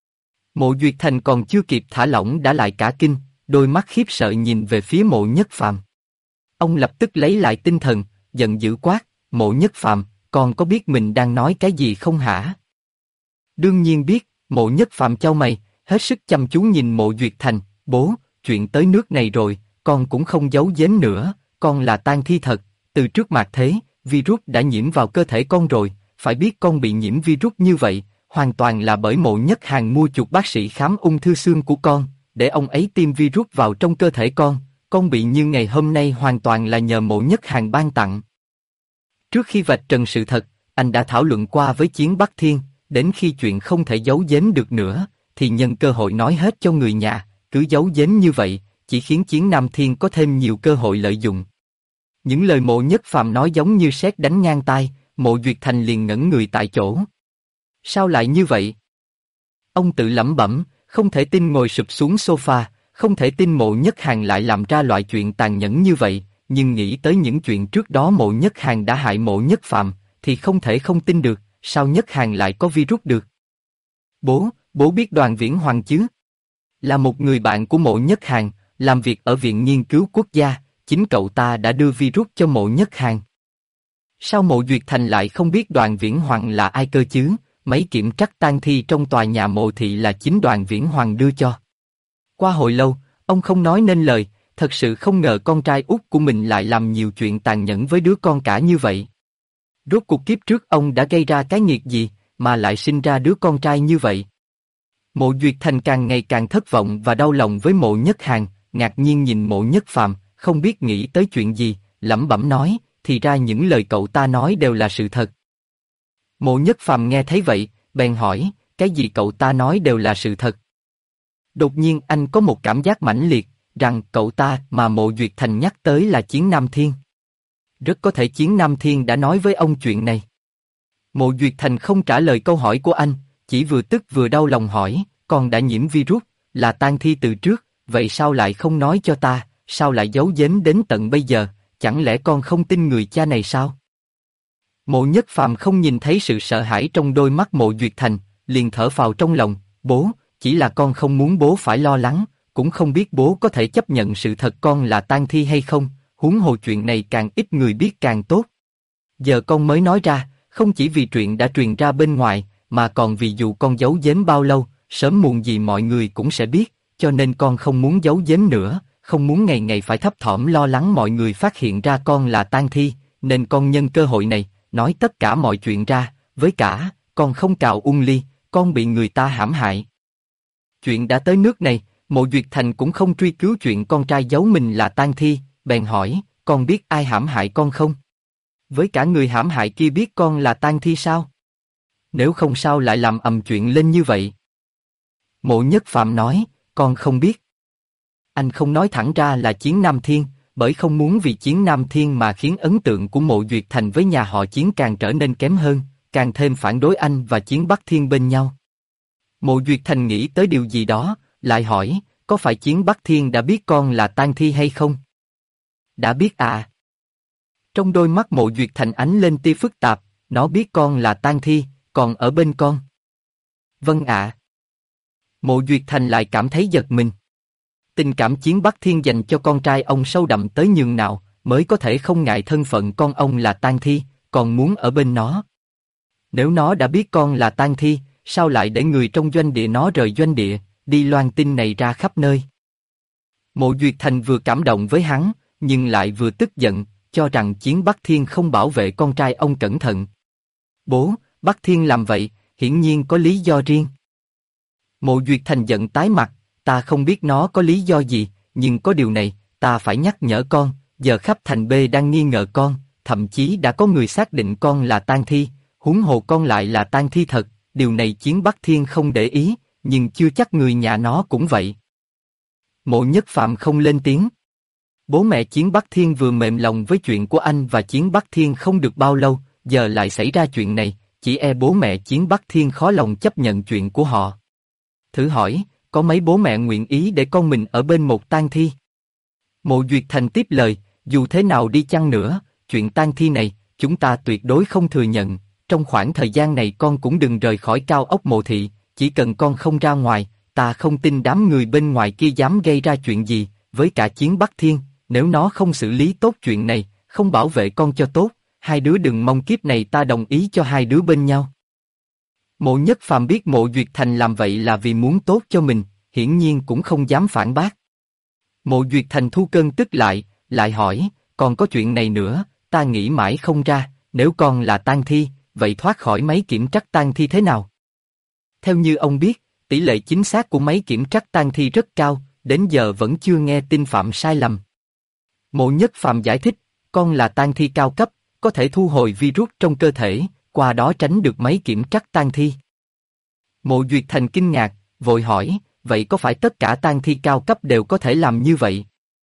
Mộ Duyệt Thành còn chưa kịp thả lỏng đã lại cả kinh, đôi mắt khiếp sợ nhìn về phía Mộ Nhất Phàm. Ông lập tức lấy lại tinh thần, giận dữ quát, Mộ Nhất Phàm, con có biết mình đang nói cái gì không hả? Đương nhiên biết, Mộ Nhất Phàm chau mày, hết sức chăm chú nhìn Mộ Duyệt Thành, bố, chuyện tới nước này rồi, con cũng không giấu giếm nữa, con là tang thi thật, từ trước mạt thế, virus đã nhiễm vào cơ thể con rồi, phải biết con bị nhiễm virus như vậy, hoàn toàn là bởi Mộ Nhất Hàn mua chuộc bác sĩ khám ung thư xương của con, để ông ấy tiêm virus vào trong cơ thể con bị như ngày hôm nay hoàn toàn là nhờ Mộ Nhất Hàn ban tặng. Trước khi vạch trần sự thật, anh đã thảo luận qua với Chiến Bắc Thiên, đến khi chuyện không thể giấu giếm được nữa, thì nhân cơ hội nói hết cho người nhà, cứ giấu giếm như vậy, chỉ khiến Chiến Nam Thiên có thêm nhiều cơ hội lợi dụng. Những lời Mộ Nhất Phàm nói giống như sét đánh ngang tai, Mộ Duyệt Thành liền ngẩn người tại chỗ. Sao lại như vậy? Ông tự lẩm bẩm, không thể tin ngồi sụp xuống sofa, không thể tin Mộ Nhất Hàn lại làm ra loại chuyện tàn nhẫn như vậy, nhưng nghĩ tới những chuyện trước đó Mộ Nhất Hàn đã hại Mộ Nhất Phàm, thì không thể không tin được, sao Nhất Hàn lại có virus được? Bố biết Đoàn Viễn Hoàng chứ? Là một người bạn của Mộ Nhất Hàn, làm việc ở Viện Nghiên cứu Quốc gia, chính cậu ta đã đưa virus cho Mộ Nhất Hàn. Sao Mộ Duyệt Thành lại không biết Đoàn Viễn Hoàng là ai cơ chứ? Mấy kiểm trắc tang thi trong tòa nhà Mộ thị là chính Đoàn Viễn Hoàng đưa cho. Qua hồi lâu, ông không nói nên lời, thật sự không ngờ con trai út của mình lại làm nhiều chuyện tàn nhẫn với đứa con cả như vậy. Rốt cuộc kiếp trước ông đã gây ra cái nghiệt gì, mà lại sinh ra đứa con trai như vậy? Mộ Duyệt Thành càng ngày càng thất vọng và đau lòng với Mộ Nhất Hàn, ngạc nhiên nhìn Mộ Nhất Phàm, không biết nghĩ tới chuyện gì, lẩm bẩm nói, thì ra những lời cậu ta nói đều là sự thật. Mộ Nhất Phàm nghe thấy vậy, bèn hỏi, cái gì cậu ta nói đều là sự thật? Đột nhiên anh có một cảm giác mãnh liệt, rằng cậu ta mà Mộ Duyệt Thành nhắc tới là Chiến Nam Thiên. Rất có thể Chiến Nam Thiên đã nói với ông chuyện này. Mộ Duyệt Thành không trả lời câu hỏi của anh, chỉ vừa tức vừa đau lòng hỏi, con đã nhiễm virus, là tang thi từ trước, vậy sao lại không nói cho ta, sao lại giấu giếm đến tận bây giờ, chẳng lẽ con không tin người cha này sao? Mộ Nhất Phàm không nhìn thấy sự sợ hãi trong đôi mắt Mộ Duyệt Thành, liền thở phào trong lòng, bố, chỉ là con không muốn bố phải lo lắng, cũng không biết bố có thể chấp nhận sự thật con là tang thi hay không, huống hồ chuyện này càng ít người biết càng tốt. Giờ con mới nói ra, không chỉ vì chuyện đã truyền ra bên ngoài, mà còn vì dù con giấu giếm bao lâu, sớm muộn gì mọi người cũng sẽ biết, cho nên con không muốn giấu giếm nữa, không muốn ngày ngày phải thấp thỏm lo lắng mọi người phát hiện ra con là tang thi, nên con nhân cơ hội này, nói tất cả mọi chuyện ra, với cả, con không cạo Ung Ly, con bị người ta hãm hại. Chuyện đã tới nước này, Mộ Duyệt Thành cũng không truy cứu chuyện con trai giấu mình là tang thi, bèn hỏi, con biết ai hãm hại con không? Với cả người hãm hại kia biết con là tang thi sao? Nếu không sao lại làm ầm chuyện lên như vậy? Mộ Nhất Phạm nói, con không biết. Anh không nói thẳng ra là Chiến Nam Thiên, bởi không muốn vì Chiến Nam Thiên mà khiến ấn tượng của Mộ Duyệt Thành với nhà họ Chiến càng trở nên kém hơn, càng thêm phản đối anh và Chiến Bắc Thiên bên nhau. Mộ Duyệt Thành nghĩ tới điều gì đó, lại hỏi, có phải Chiến Bắc Thiên đã biết con là tang thi hay không? Đã biết à? Trong đôi mắt Mộ Duyệt Thành ánh lên tia phức tạp, nó biết con là tang thi, còn ở bên con. Vâng ạ. Mộ Duyệt Thành lại cảm thấy giật mình. Tình cảm Chiến Bắc Thiên dành cho con trai ông sâu đậm tới nhường nào, mới có thể không ngại thân phận con ông là tang thi, còn muốn ở bên nó. Nếu nó đã biết con là tang thi, sao lại để người trong doanh địa nó rời doanh địa, đi loan tin này ra khắp nơi? Mộ Duyệt Thành vừa cảm động với hắn, nhưng lại vừa tức giận, cho rằng Chiến Bắc Thiên không bảo vệ con trai ông cẩn thận. Bố, Bắc Thiên làm vậy, hiển nhiên có lý do riêng. Mộ Duyệt Thành giận tái mặt, ta không biết nó có lý do gì, nhưng có điều này, ta phải nhắc nhở con, giờ khắp thành B đang nghi ngờ con, thậm chí đã có người xác định con là tang thi, huống hồ con lại là tang thi thật, điều này Chiến Bắc Thiên không để ý, nhưng chưa chắc người nhà nó cũng vậy. Mộ Nhất Phạm không lên tiếng. Bố mẹ Chiến Bắc Thiên vừa mềm lòng với chuyện của anh và Chiến Bắc Thiên không được bao lâu, giờ lại xảy ra chuyện này, chỉ e bố mẹ Chiến Bắc Thiên khó lòng chấp nhận chuyện của họ. Thử hỏi, có mấy bố mẹ nguyện ý để con mình ở bên một tang thi? Mộ Duyệt Thành tiếp lời, dù thế nào đi chăng nữa, chuyện tang thi này, chúng ta tuyệt đối không thừa nhận, trong khoảng thời gian này con cũng đừng rời khỏi cao ốc Mộ Thị, chỉ cần con không ra ngoài, ta không tin đám người bên ngoài kia dám gây ra chuyện gì, với cả Chiến Bắc Thiên, nếu nó không xử lý tốt chuyện này, không bảo vệ con cho tốt, hai đứa đừng mong kiếp này ta đồng ý cho hai đứa bên nhau. Mộ Nhất Phàm biết Mộ Duyệt Thành làm vậy là vì muốn tốt cho mình, hiển nhiên cũng không dám phản bác. Mộ Duyệt Thành thu cơn tức lại hỏi, còn có chuyện này nữa, ta nghĩ mãi không ra, nếu con là tang thi, vậy thoát khỏi máy kiểm trắc tang thi thế nào? Theo như ông biết, tỷ lệ chính xác của máy kiểm trắc tang thi rất cao, đến giờ vẫn chưa nghe tin phạm sai lầm. Mộ Nhất Phàm giải thích, con là tang thi cao cấp, có thể thu hồi virus trong cơ thể, qua đó tránh được máy kiểm trắc tang thi. Mộ Duyệt Thành kinh ngạc, vội hỏi, vậy có phải tất cả tang thi cao cấp đều có thể làm như vậy?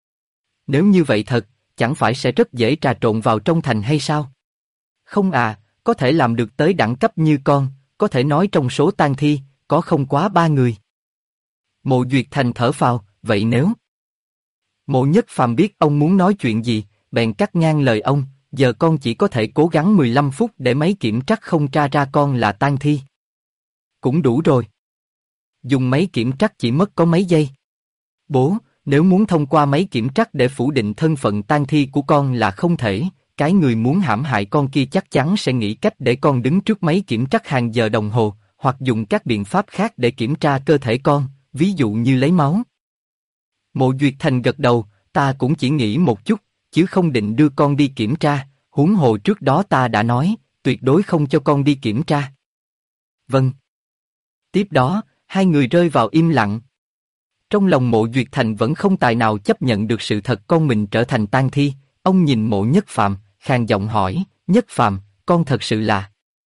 Nếu như vậy thật, chẳng phải sẽ rất dễ trà trộn vào trong thành hay sao? Không à, có thể làm được tới đẳng cấp như con, có thể nói trong số tang thi, có không quá 3 người. Mộ Duyệt Thành thở phào, vậy nếu... Mộ Nhất Phàm biết ông muốn nói chuyện gì, bèn cắt ngang lời ông, giờ con chỉ có thể cố gắng 15 phút để máy kiểm trắc không tra ra con là tang thi. Cũng đủ rồi. Dùng máy kiểm trắc chỉ mất có mấy giây. Bố, nếu muốn thông qua máy kiểm trắc để phủ định thân phận tang thi của con là không thể, cái người muốn hãm hại con kia chắc chắn sẽ nghĩ cách để con đứng trước máy kiểm trắc hàng giờ đồng hồ, hoặc dùng các biện pháp khác để kiểm tra cơ thể con, ví dụ như lấy máu. Mộ Duyệt Thành gật đầu, ta cũng chỉ nghĩ một chút, chứ không định đưa con đi kiểm tra, huống hồ trước đó ta đã nói, tuyệt đối không cho con đi kiểm tra. Vâng. Tiếp đó, hai người rơi vào im lặng. Trong lòng Mộ Duyệt Thành vẫn không tài nào chấp nhận được sự thật con mình trở thành tang thi, ông nhìn Mộ Nhất Phàm, khàn giọng hỏi, Nhất Phàm, con thật sự là...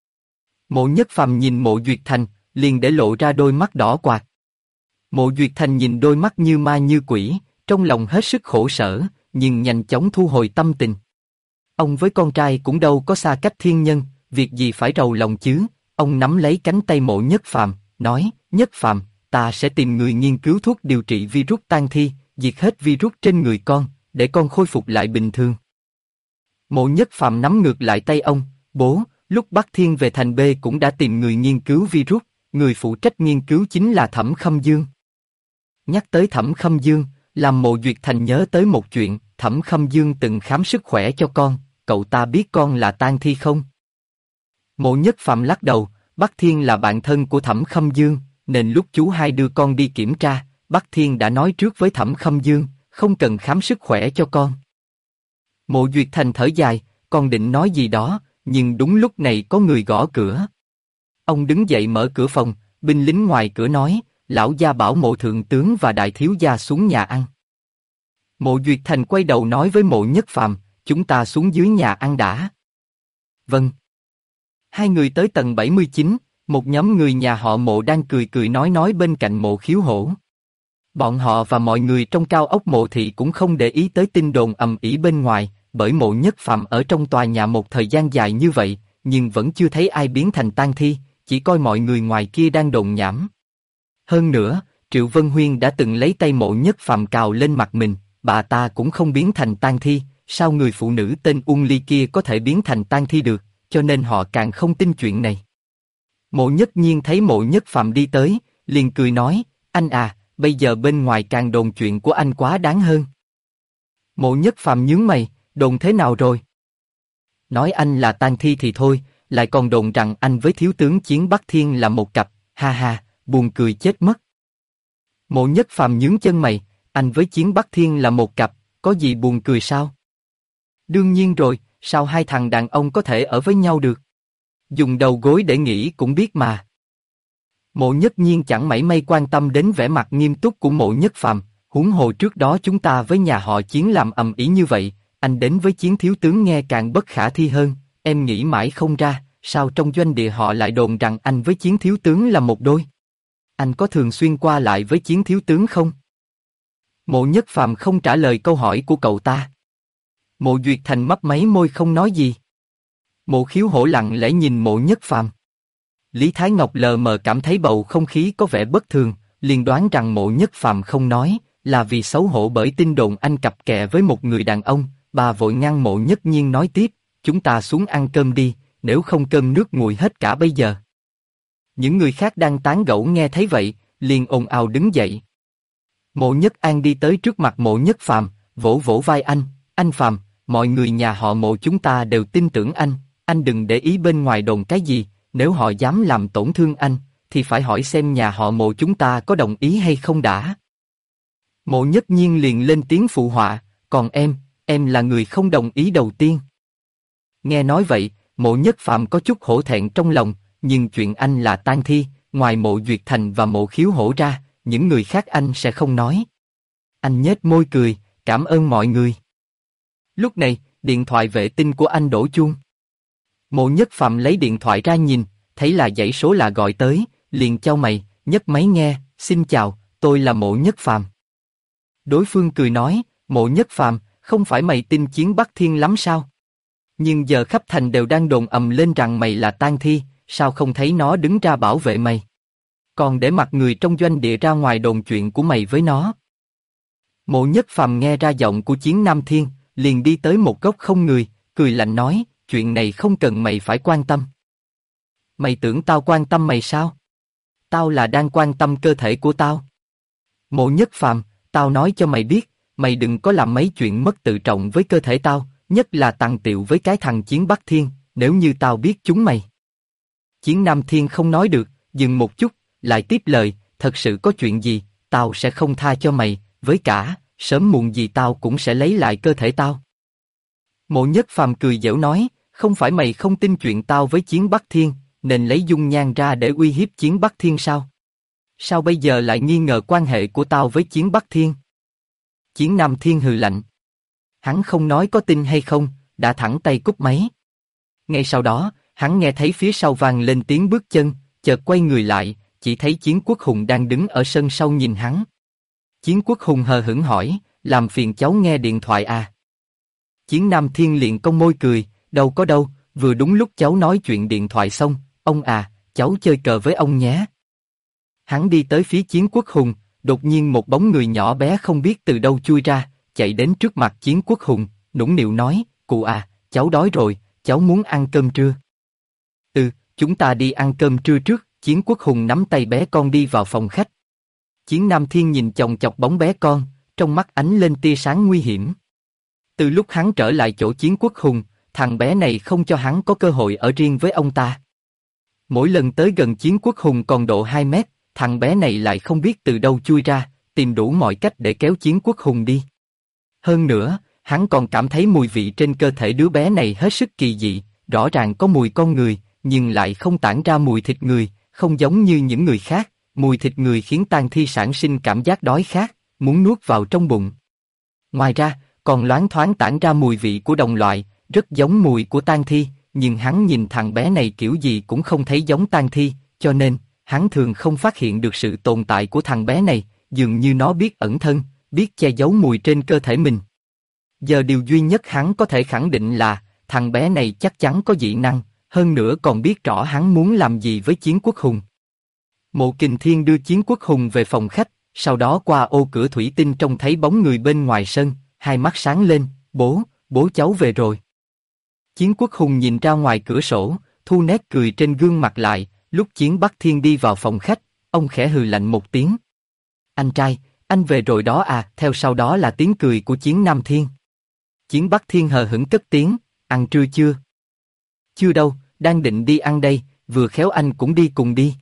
Mộ Nhất Phàm nhìn Mộ Duyệt Thành, liền để lộ ra đôi mắt đỏ quạt. Mộ Duyệt Thành nhìn đôi mắt như ma như quỷ, trong lòng hết sức khổ sở, nhưng nhanh chóng thu hồi tâm tình. Ông với con trai cũng đâu có xa cách thiên nhân, việc gì phải rầu lòng chứ, Ông nắm lấy cánh tay Mộ Nhất Phàm, nói, Nhất Phàm, ta sẽ tìm người nghiên cứu thuốc điều trị virus tang thi, diệt hết virus trên người con, để con khôi phục lại bình thường. Mộ Nhất Phàm nắm ngược lại tay ông, bố, lúc Bắc Thiên về thành B cũng đã tìm người nghiên cứu virus, người phụ trách nghiên cứu chính là Thẩm Khâm Dương. Nhắc tới Thẩm Khâm Dương, làm Mộ Duyệt Thành nhớ tới một chuyện, Thẩm Khâm Dương từng khám sức khỏe cho con, cậu ta biết con là tang thi không? Mộ Nhất Phàm lắc đầu, Bắc Thiên là bạn thân của Thẩm Khâm Dương, nên lúc chú hai đưa con đi kiểm tra, Bắc Thiên đã nói trước với Thẩm Khâm Dương, không cần khám sức khỏe cho con. Mộ Duyệt Thành thở dài, con định nói gì đó, nhưng đúng lúc này có người gõ cửa. Ông đứng dậy mở cửa phòng, binh lính ngoài cửa nói, lão gia bảo Mộ thượng tướng và đại thiếu gia xuống nhà ăn. Mộ Duyệt Thành quay đầu nói với Mộ Nhất Phàm, chúng ta xuống dưới nhà ăn đã. Vâng. Hai người tới tầng 79, một nhóm người nhà họ Mộ đang cười cười nói bên cạnh Mộ Khiếu Hổ. Bọn họ và mọi người trong cao ốc Mộ thị cũng không để ý tới tin đồn ầm ĩ bên ngoài, bởi Mộ Nhất Phàm ở trong tòa nhà một thời gian dài như vậy, nhưng vẫn chưa thấy ai biến thành tang thi, chỉ coi mọi người ngoài kia đang đồn nhảm. Hơn nữa, Triệu Vân Huyên đã từng lấy tay Mộ Nhất Phàm cào lên mặt mình, bà ta cũng không biến thành tang thi, sao người phụ nữ tên Uông Ly kia có thể biến thành tang thi được, cho nên họ càng không tin chuyện này. Mộ Nhất Nhiên thấy Mộ Nhất Phàm đi tới, liền cười nói, anh à, bây giờ bên ngoài càng đồn chuyện của anh quá đáng hơn. Mộ Nhất Phàm nhướng mày, đồn thế nào rồi? Nói anh là tang thi thì thôi, lại còn đồn rằng anh với thiếu tướng Chiến Bắc Thiên là một cặp, ha ha, buồn cười chết mất. Mộ Nhất Phàm nhướng chân mày, anh với Chiến Bắc Thiên là một cặp, có gì buồn cười sao? Đương nhiên rồi, sao hai thằng đàn ông có thể ở với nhau được? Dùng đầu gối để nghĩ cũng biết mà. Mộ Nhất Nhiên chẳng mảy may quan tâm đến vẻ mặt nghiêm túc của Mộ Nhất Phàm, huống hồ trước đó chúng ta với nhà họ Chiến làm ầm ĩ như vậy, anh đến với Chiến thiếu tướng nghe càng bất khả thi hơn, em nghĩ mãi không ra, sao trong doanh địa họ lại đồn rằng anh với Chiến thiếu tướng là một đôi? Anh có thường xuyên qua lại với Chiến thiếu tướng không? Mộ Nhất Phàm không trả lời câu hỏi của cậu ta. Mộ Duyệt Thành mấp máy môi không nói gì. Mộ Khiếu Hổ lặng lẽ nhìn Mộ Nhất Phàm. Lý Thái Ngọc lờ mờ cảm thấy bầu không khí có vẻ bất thường, liền đoán rằng Mộ Nhất Phàm không nói, là vì xấu hổ bởi tin đồn anh cặp kè với một người đàn ông. Bà vội ngăn Mộ Nhất Nhiên nói tiếp, chúng ta xuống ăn cơm đi, nếu không cơm nước nguội hết cả bây giờ. Những người khác đang tán gẫu nghe thấy vậy, liền ồn ào đứng dậy. Mộ Nhất An đi tới trước mặt Mộ Nhất Phàm, vỗ vỗ vai anh Phàm, mọi người nhà họ Mộ chúng ta đều tin tưởng anh đừng để ý bên ngoài đồn cái gì, nếu họ dám làm tổn thương anh, thì phải hỏi xem nhà họ Mộ chúng ta có đồng ý hay không đã. Mộ Nhất Nhiên liền lên tiếng phụ họa, còn em là người không đồng ý đầu tiên. Nghe nói vậy, Mộ Nhất Phàm có chút hổ thẹn trong lòng, nhưng chuyện anh là tang thi, ngoài Mộ Duyệt Thành và Mộ Khiếu Hổ ra, những người khác anh sẽ không nói. Anh nhếch môi cười, cảm ơn mọi người. Lúc này, điện thoại vệ tinh của anh đổ chuông. Mộ Nhất Phàm lấy điện thoại ra nhìn, thấy là dãy số lạ gọi tới, liền chau mày, nhấc máy nghe, xin chào, tôi là Mộ Nhất Phàm. Đối phương cười nói, Mộ Nhất Phàm, không phải mày tin Chiến Bắc Thiên lắm sao? Nhưng giờ khắp thành đều đang đồn ầm lên rằng mày là tang thi, sao không thấy nó đứng ra bảo vệ mày? Còn để mặc người trong doanh địa ra ngoài đồn chuyện của mày với nó. Mộ Nhất Phàm nghe ra giọng của Chiến Nam Thiên, liền đi tới một góc không người, cười lạnh nói, chuyện này không cần mày phải quan tâm. Mày tưởng tao quan tâm mày sao? Tao là đang quan tâm cơ thể của tao. Mộ Nhất Phàm, tao nói cho mày biết, mày đừng có làm mấy chuyện mất tự trọng với cơ thể tao, nhất là tằng tiệu với cái thằng Chiến Bắc Thiên, nếu như tao biết chúng mày. Chiến Nam Thiên không nói được, dừng một chút, lại tiếp lời, thật sự có chuyện gì, tao sẽ không tha cho mày, với cả, sớm muộn gì tao cũng sẽ lấy lại cơ thể tao. Mộ Nhất Phàm cười giễu nói, không phải mày không tin chuyện tao với Chiến Bắc Thiên, nên lấy dung nhan ra để uy hiếp Chiến Bắc Thiên sao? Sao bây giờ lại nghi ngờ quan hệ của tao với Chiến Bắc Thiên? Chiến Nam Thiên hừ lạnh. Hắn không nói có tin hay không, đã thẳng tay cúp máy. Ngay sau đó, hắn nghe thấy phía sau vang lên tiếng bước chân, chợt quay người lại, chỉ thấy Chiến Quốc Hùng đang đứng ở sân sau nhìn hắn. Chiến Quốc Hùng hờ hững hỏi, làm phiền cháu nghe điện thoại à? Chiến Nam Thiên liền cong môi cười, đâu có đâu, vừa đúng lúc cháu nói chuyện điện thoại xong, ông à, cháu chơi cờ với ông nhé. Hắn đi tới phía Chiến Quốc Hùng, đột nhiên một bóng người nhỏ bé không biết từ đâu chui ra, chạy đến trước mặt Chiến Quốc Hùng, nũng nịu nói, cụ à, cháu đói rồi, cháu muốn ăn cơm trưa. Chúng ta đi ăn cơm trưa trước. Chiến Quốc Hùng nắm tay bé con đi vào phòng khách. Chiến Nam Thiên nhìn chòng chọc bóng bé con, trong mắt ánh lên tia sáng nguy hiểm. Từ lúc hắn trở lại chỗ Chiến Quốc Hùng, thằng bé này không cho hắn có cơ hội ở riêng với ông ta. Mỗi lần tới gần Chiến Quốc Hùng còn độ 2 mét, thằng bé này lại không biết từ đâu chui ra, tìm đủ mọi cách để kéo Chiến Quốc Hùng đi. Hơn nữa, hắn còn cảm thấy mùi vị trên cơ thể đứa bé này hết sức kỳ dị, rõ ràng có mùi con người, nhưng lại không tản ra mùi thịt người, không giống như những người khác. Mùi thịt người khiến tang thi sản sinh cảm giác đói khát, muốn nuốt vào trong bụng. Ngoài ra, còn loáng thoáng tản ra mùi vị của đồng loại, rất giống mùi của tang thi, nhưng hắn nhìn thằng bé này kiểu gì cũng không thấy giống tang thi, cho nên, hắn thường không phát hiện được sự tồn tại của thằng bé này, dường như nó biết ẩn thân, biết che giấu mùi trên cơ thể mình. Giờ điều duy nhất hắn có thể khẳng định là, thằng bé này chắc chắn có dị năng, hơn nữa còn biết rõ hắn muốn làm gì với Chiến Quốc Hùng. Mộ Kình Thiên đưa Chiến Quốc Hùng về phòng khách, sau đó qua ô cửa thủy tinh trông thấy bóng người bên ngoài sân, hai mắt sáng lên, bố cháu về rồi. Chiến Quốc Hùng nhìn ra ngoài cửa sổ, thu nét cười trên gương mặt lại, lúc Chiến Bắc Thiên đi vào phòng khách, ông khẽ hừ lạnh một tiếng. Anh trai, anh về rồi đó à, theo sau đó là tiếng cười của Chiến Nam Thiên. Chiến Bắc Thiên hờ hững cất tiếng, ăn trưa chưa? Chưa đâu, đang định đi ăn đây, vừa khéo anh cũng đi cùng đi.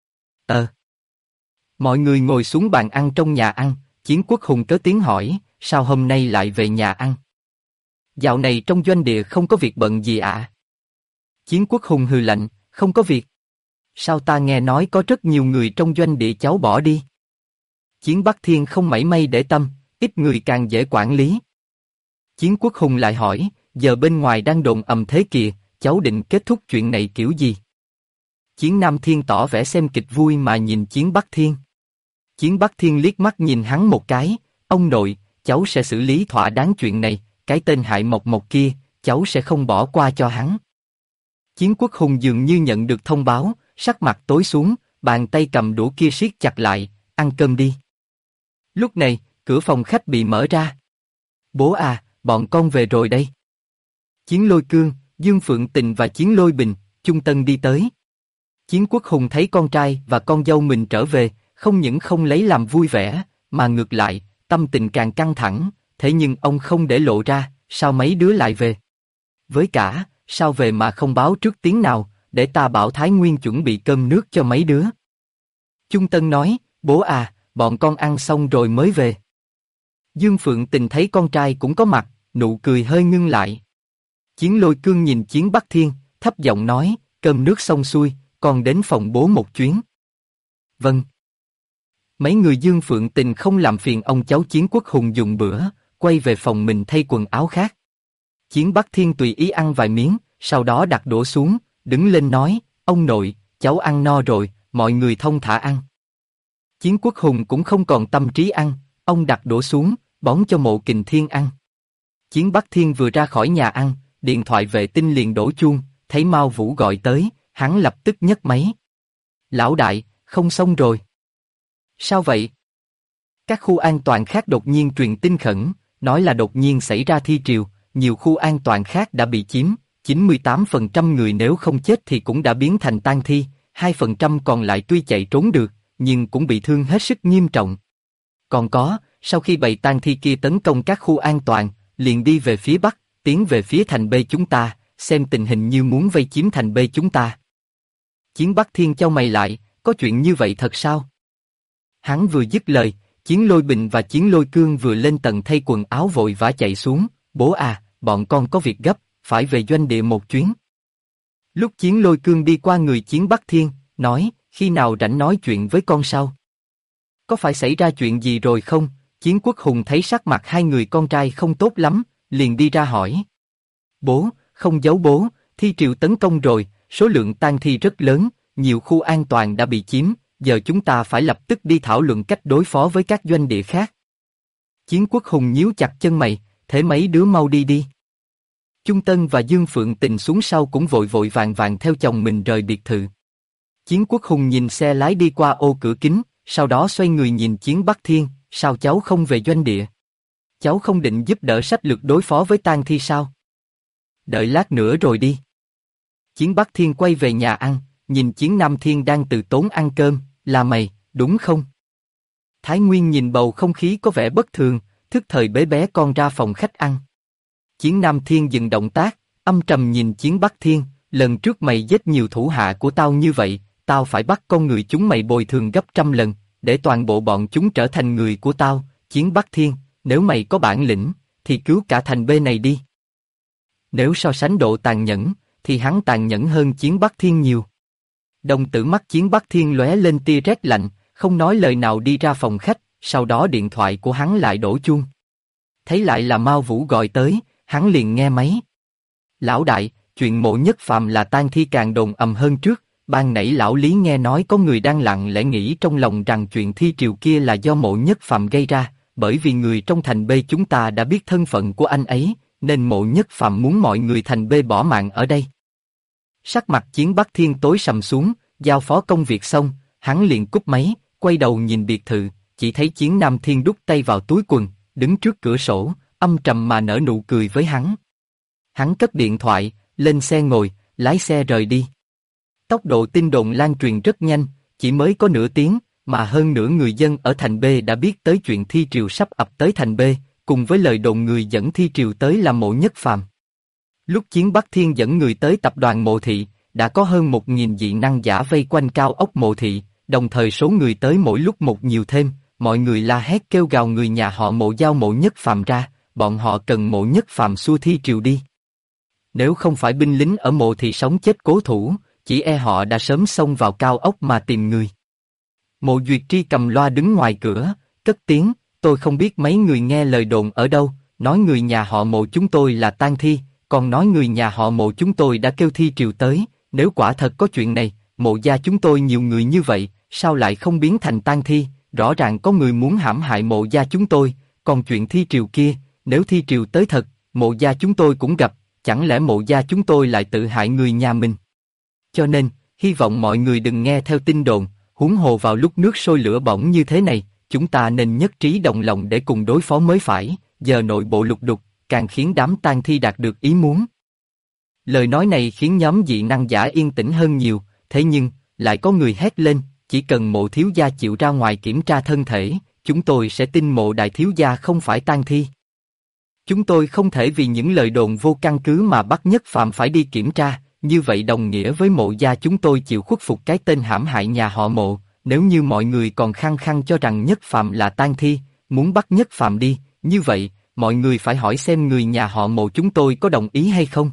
Mọi người ngồi xuống bàn ăn trong nhà ăn, Chiến Quốc Hùng cớ tiếng hỏi, sao hôm nay lại về nhà ăn? Dạo này trong doanh địa không có việc bận gì ạ? Chiến Quốc Hùng hừ lạnh, không có việc. Sao ta nghe nói có rất nhiều người trong doanh địa cháu bỏ đi? Chiến Bắc Thiên không mảy may để tâm, ít người càng dễ quản lý. Chiến Quốc Hùng lại hỏi, giờ bên ngoài đang đồn ầm thế kìa, cháu định kết thúc chuyện này kiểu gì? Chiến Nam Thiên tỏ vẻ xem kịch vui mà nhìn Chiến Bắc Thiên. Chiến Bắc Thiên liếc mắt nhìn hắn một cái, ông nội, cháu sẽ xử lý thỏa đáng chuyện này, cái tên hại Mộc Mộc kia, cháu sẽ không bỏ qua cho hắn. Chiến Quốc Hùng dường như nhận được thông báo, sắc mặt tối xuống, bàn tay cầm đũa kia siết chặt lại, ăn cơm đi. Lúc này, cửa phòng khách bị mở ra. Bố à, bọn con về rồi đây. Chiến Lôi Cương, Dương Phượng Tình và Chiến Lôi Bình, Chung Tân đi tới. Chiến Quốc Hùng thấy con trai và con dâu mình trở về, không những không lấy làm vui vẻ, mà ngược lại, tâm tình càng căng thẳng, thế nhưng ông không để lộ ra, sao mấy đứa lại về? Với cả, sao về mà không báo trước tiếng nào, để ta bảo Thái Nguyên chuẩn bị cơm nước cho mấy đứa. Chung Tân nói, bố à, bọn con ăn xong rồi mới về. Dương Phượng Tình thấy con trai cũng có mặt, nụ cười hơi ngưng lại. Chiến Lôi Cương nhìn Chiến Bắc Thiên, thấp giọng nói, cơm nước xong xuôi, con đến phòng bố một chuyến. Vâng. Mấy người Dương Phượng Tình không làm phiền ông cháu Chiến Quốc Hùng dùng bữa, quay về phòng mình thay quần áo khác. Chiến Bắc Thiên tùy ý ăn vài miếng, sau đó đặt đũa xuống, đứng lên nói, ông nội, cháu ăn no rồi, mọi người thông thả ăn. Chiến Quốc Hùng cũng không còn tâm trí ăn, ông đặt đũa xuống, bón cho Mộ Kình Thiên ăn. Chiến Bắc Thiên vừa ra khỏi nhà ăn, điện thoại vệ tinh liền đổ chuông, thấy Mao Vũ gọi tới, hắn lập tức nhấc máy. Lão đại, không xong rồi. Sao vậy? Các khu an toàn khác đột nhiên truyền tin khẩn, nói là đột nhiên xảy ra thi triều, nhiều khu an toàn khác đã bị chiếm, 98% người nếu không chết thì cũng đã biến thành tang thi, 2% còn lại tuy chạy trốn được, nhưng cũng bị thương hết sức nghiêm trọng. Còn có, sau khi bầy tang thi kia tấn công các khu an toàn, liền đi về phía bắc, tiến về phía thành B chúng ta, xem tình hình như muốn vây chiếm thành B chúng ta. Chiến Bắc Thiên chau mày lại, có chuyện như vậy thật sao? Hắn vừa dứt lời, Chiến Lôi Bình và Chiến Lôi Cương vừa lên tầng thay quần áo vội vã chạy xuống, bố à, bọn con có việc gấp, phải về doanh địa một chuyến. Lúc Chiến Lôi Cương đi qua người Chiến Bắc Thiên, nói, khi nào rảnh nói chuyện với con sau. Có phải xảy ra chuyện gì rồi không? Chiến Quốc Hùng thấy sắc mặt hai người con trai không tốt lắm, liền đi ra hỏi. Bố, không giấu bố, thi triều tấn công rồi, số lượng tang thi rất lớn, nhiều khu an toàn đã bị chiếm, giờ chúng ta phải lập tức đi thảo luận cách đối phó với các doanh địa khác. Chiến Quốc Hùng nhíu chặt chân mày, thế mấy đứa mau đi đi. Chung Tân và Dương Phượng Tình xuống sau cũng vội vội vàng vàng theo chồng mình rời biệt thự. Chiến Quốc Hùng nhìn xe lái đi qua ô cửa kính, sau đó xoay người nhìn Chiến Bắc Thiên, sao cháu không về doanh địa? Cháu không định giúp đỡ sách lược đối phó với tang thi sao? Đợi lát nữa rồi đi. Chiến Bắc Thiên quay về nhà ăn, nhìn Chiến Nam Thiên đang từ tốn ăn cơm, là mày, đúng không? Thái Nguyên nhìn bầu không khí có vẻ bất thường, thức thời bế bé con ra phòng khách ăn. Chiến Nam Thiên dừng động tác, âm trầm nhìn Chiến Bắc Thiên, lần trước mày giết nhiều thủ hạ của tao như vậy, tao phải bắt con người chúng mày bồi thường gấp 100 lần, để toàn bộ bọn chúng trở thành người của tao. Chiến Bắc Thiên, nếu mày có bản lĩnh, thì cứu cả thành B này đi. Nếu so sánh độ tàn nhẫn, thì hắn tàn nhẫn hơn Chiến Bắc Thiên nhiều. Đồng tử mắt Chiến Bắc Thiên lóe lên tia rét lạnh, không nói lời nào đi ra phòng khách, sau đó điện thoại của hắn lại đổ chuông. Thấy lại là Mao Vũ gọi tới, hắn liền nghe máy. Lão đại, chuyện Mộ Nhất Phàm là tang thi càng đồn ầm hơn trước, ban nãy lão Lý nghe nói có người đang lặng lẽ nghĩ trong lòng rằng chuyện thi triều kia là do Mộ Nhất Phàm gây ra, bởi vì người trong thành B chúng ta đã biết thân phận của anh ấy, nên Mộ Nhất Phàm muốn mọi người thành B bỏ mạng ở đây. Sắc mặt Chiến Bắc Thiên tối sầm xuống, giao phó công việc xong, hắn liền cúp máy, quay đầu nhìn biệt thự, chỉ thấy Chiến Nam Thiên đút tay vào túi quần, đứng trước cửa sổ, âm trầm mà nở nụ cười với hắn. Hắn cất điện thoại, lên xe ngồi, lái xe rời đi. Tốc độ tin đồn lan truyền rất nhanh, chỉ mới có nửa tiếng, mà hơn nửa người dân ở thành B đã biết tới chuyện thi triều sắp ập tới thành B, cùng với lời đồn người dẫn thi triều tới là Mộ Nhất Phàm. Lúc Chiến Bắc Thiên dẫn người tới tập đoàn Mộ Thị, đã có hơn 1.000 dị năng giả vây quanh cao ốc Mộ Thị, đồng thời số người tới mỗi lúc một nhiều thêm, mọi người la hét kêu gào người nhà họ Mộ giao Mộ Nhất Phàm ra, bọn họ cần Mộ Nhất Phàm xua thi triều đi. Nếu không phải binh lính ở Mộ Thị sống chết cố thủ, chỉ e họ đã sớm xông vào cao ốc mà tìm người. Mộ Duyệt Tri cầm loa đứng ngoài cửa, cất tiếng, tôi không biết mấy người nghe lời đồn ở đâu, nói người nhà họ Mộ chúng tôi là tang thi, còn nói người nhà họ Mộ chúng tôi đã kêu thi triều tới, nếu quả thật có chuyện này, Mộ gia chúng tôi nhiều người như vậy, sao lại không biến thành tang thi, rõ ràng có người muốn hãm hại Mộ gia chúng tôi, còn chuyện thi triều kia, nếu thi triều tới thật, Mộ gia chúng tôi cũng gặp, chẳng lẽ Mộ gia chúng tôi lại tự hại người nhà mình? Cho nên, hy vọng mọi người đừng nghe theo tin đồn, huống hồ vào lúc nước sôi lửa bỏng như thế này, chúng ta nên nhất trí đồng lòng để cùng đối phó mới phải, giờ nội bộ lục đục, càng khiến đám tang thi đạt được ý muốn. Lời nói này khiến nhóm dị năng giả yên tĩnh hơn nhiều, thế nhưng, lại có người hét lên, chỉ cần Mộ thiếu gia chịu ra ngoài kiểm tra thân thể, chúng tôi sẽ tin Mộ đại thiếu gia không phải tang thi. Chúng tôi không thể vì những lời đồn vô căn cứ mà bắt Nhất Phàm phải đi kiểm tra, như vậy đồng nghĩa với Mộ gia chúng tôi chịu khuất phục cái tên hãm hại nhà họ Mộ. Nếu như mọi người còn khăng khăng cho rằng Nhất Phàm là tang thi, muốn bắt Nhất Phàm đi, như vậy, mọi người phải hỏi xem người nhà họ Mộ chúng tôi có đồng ý hay không.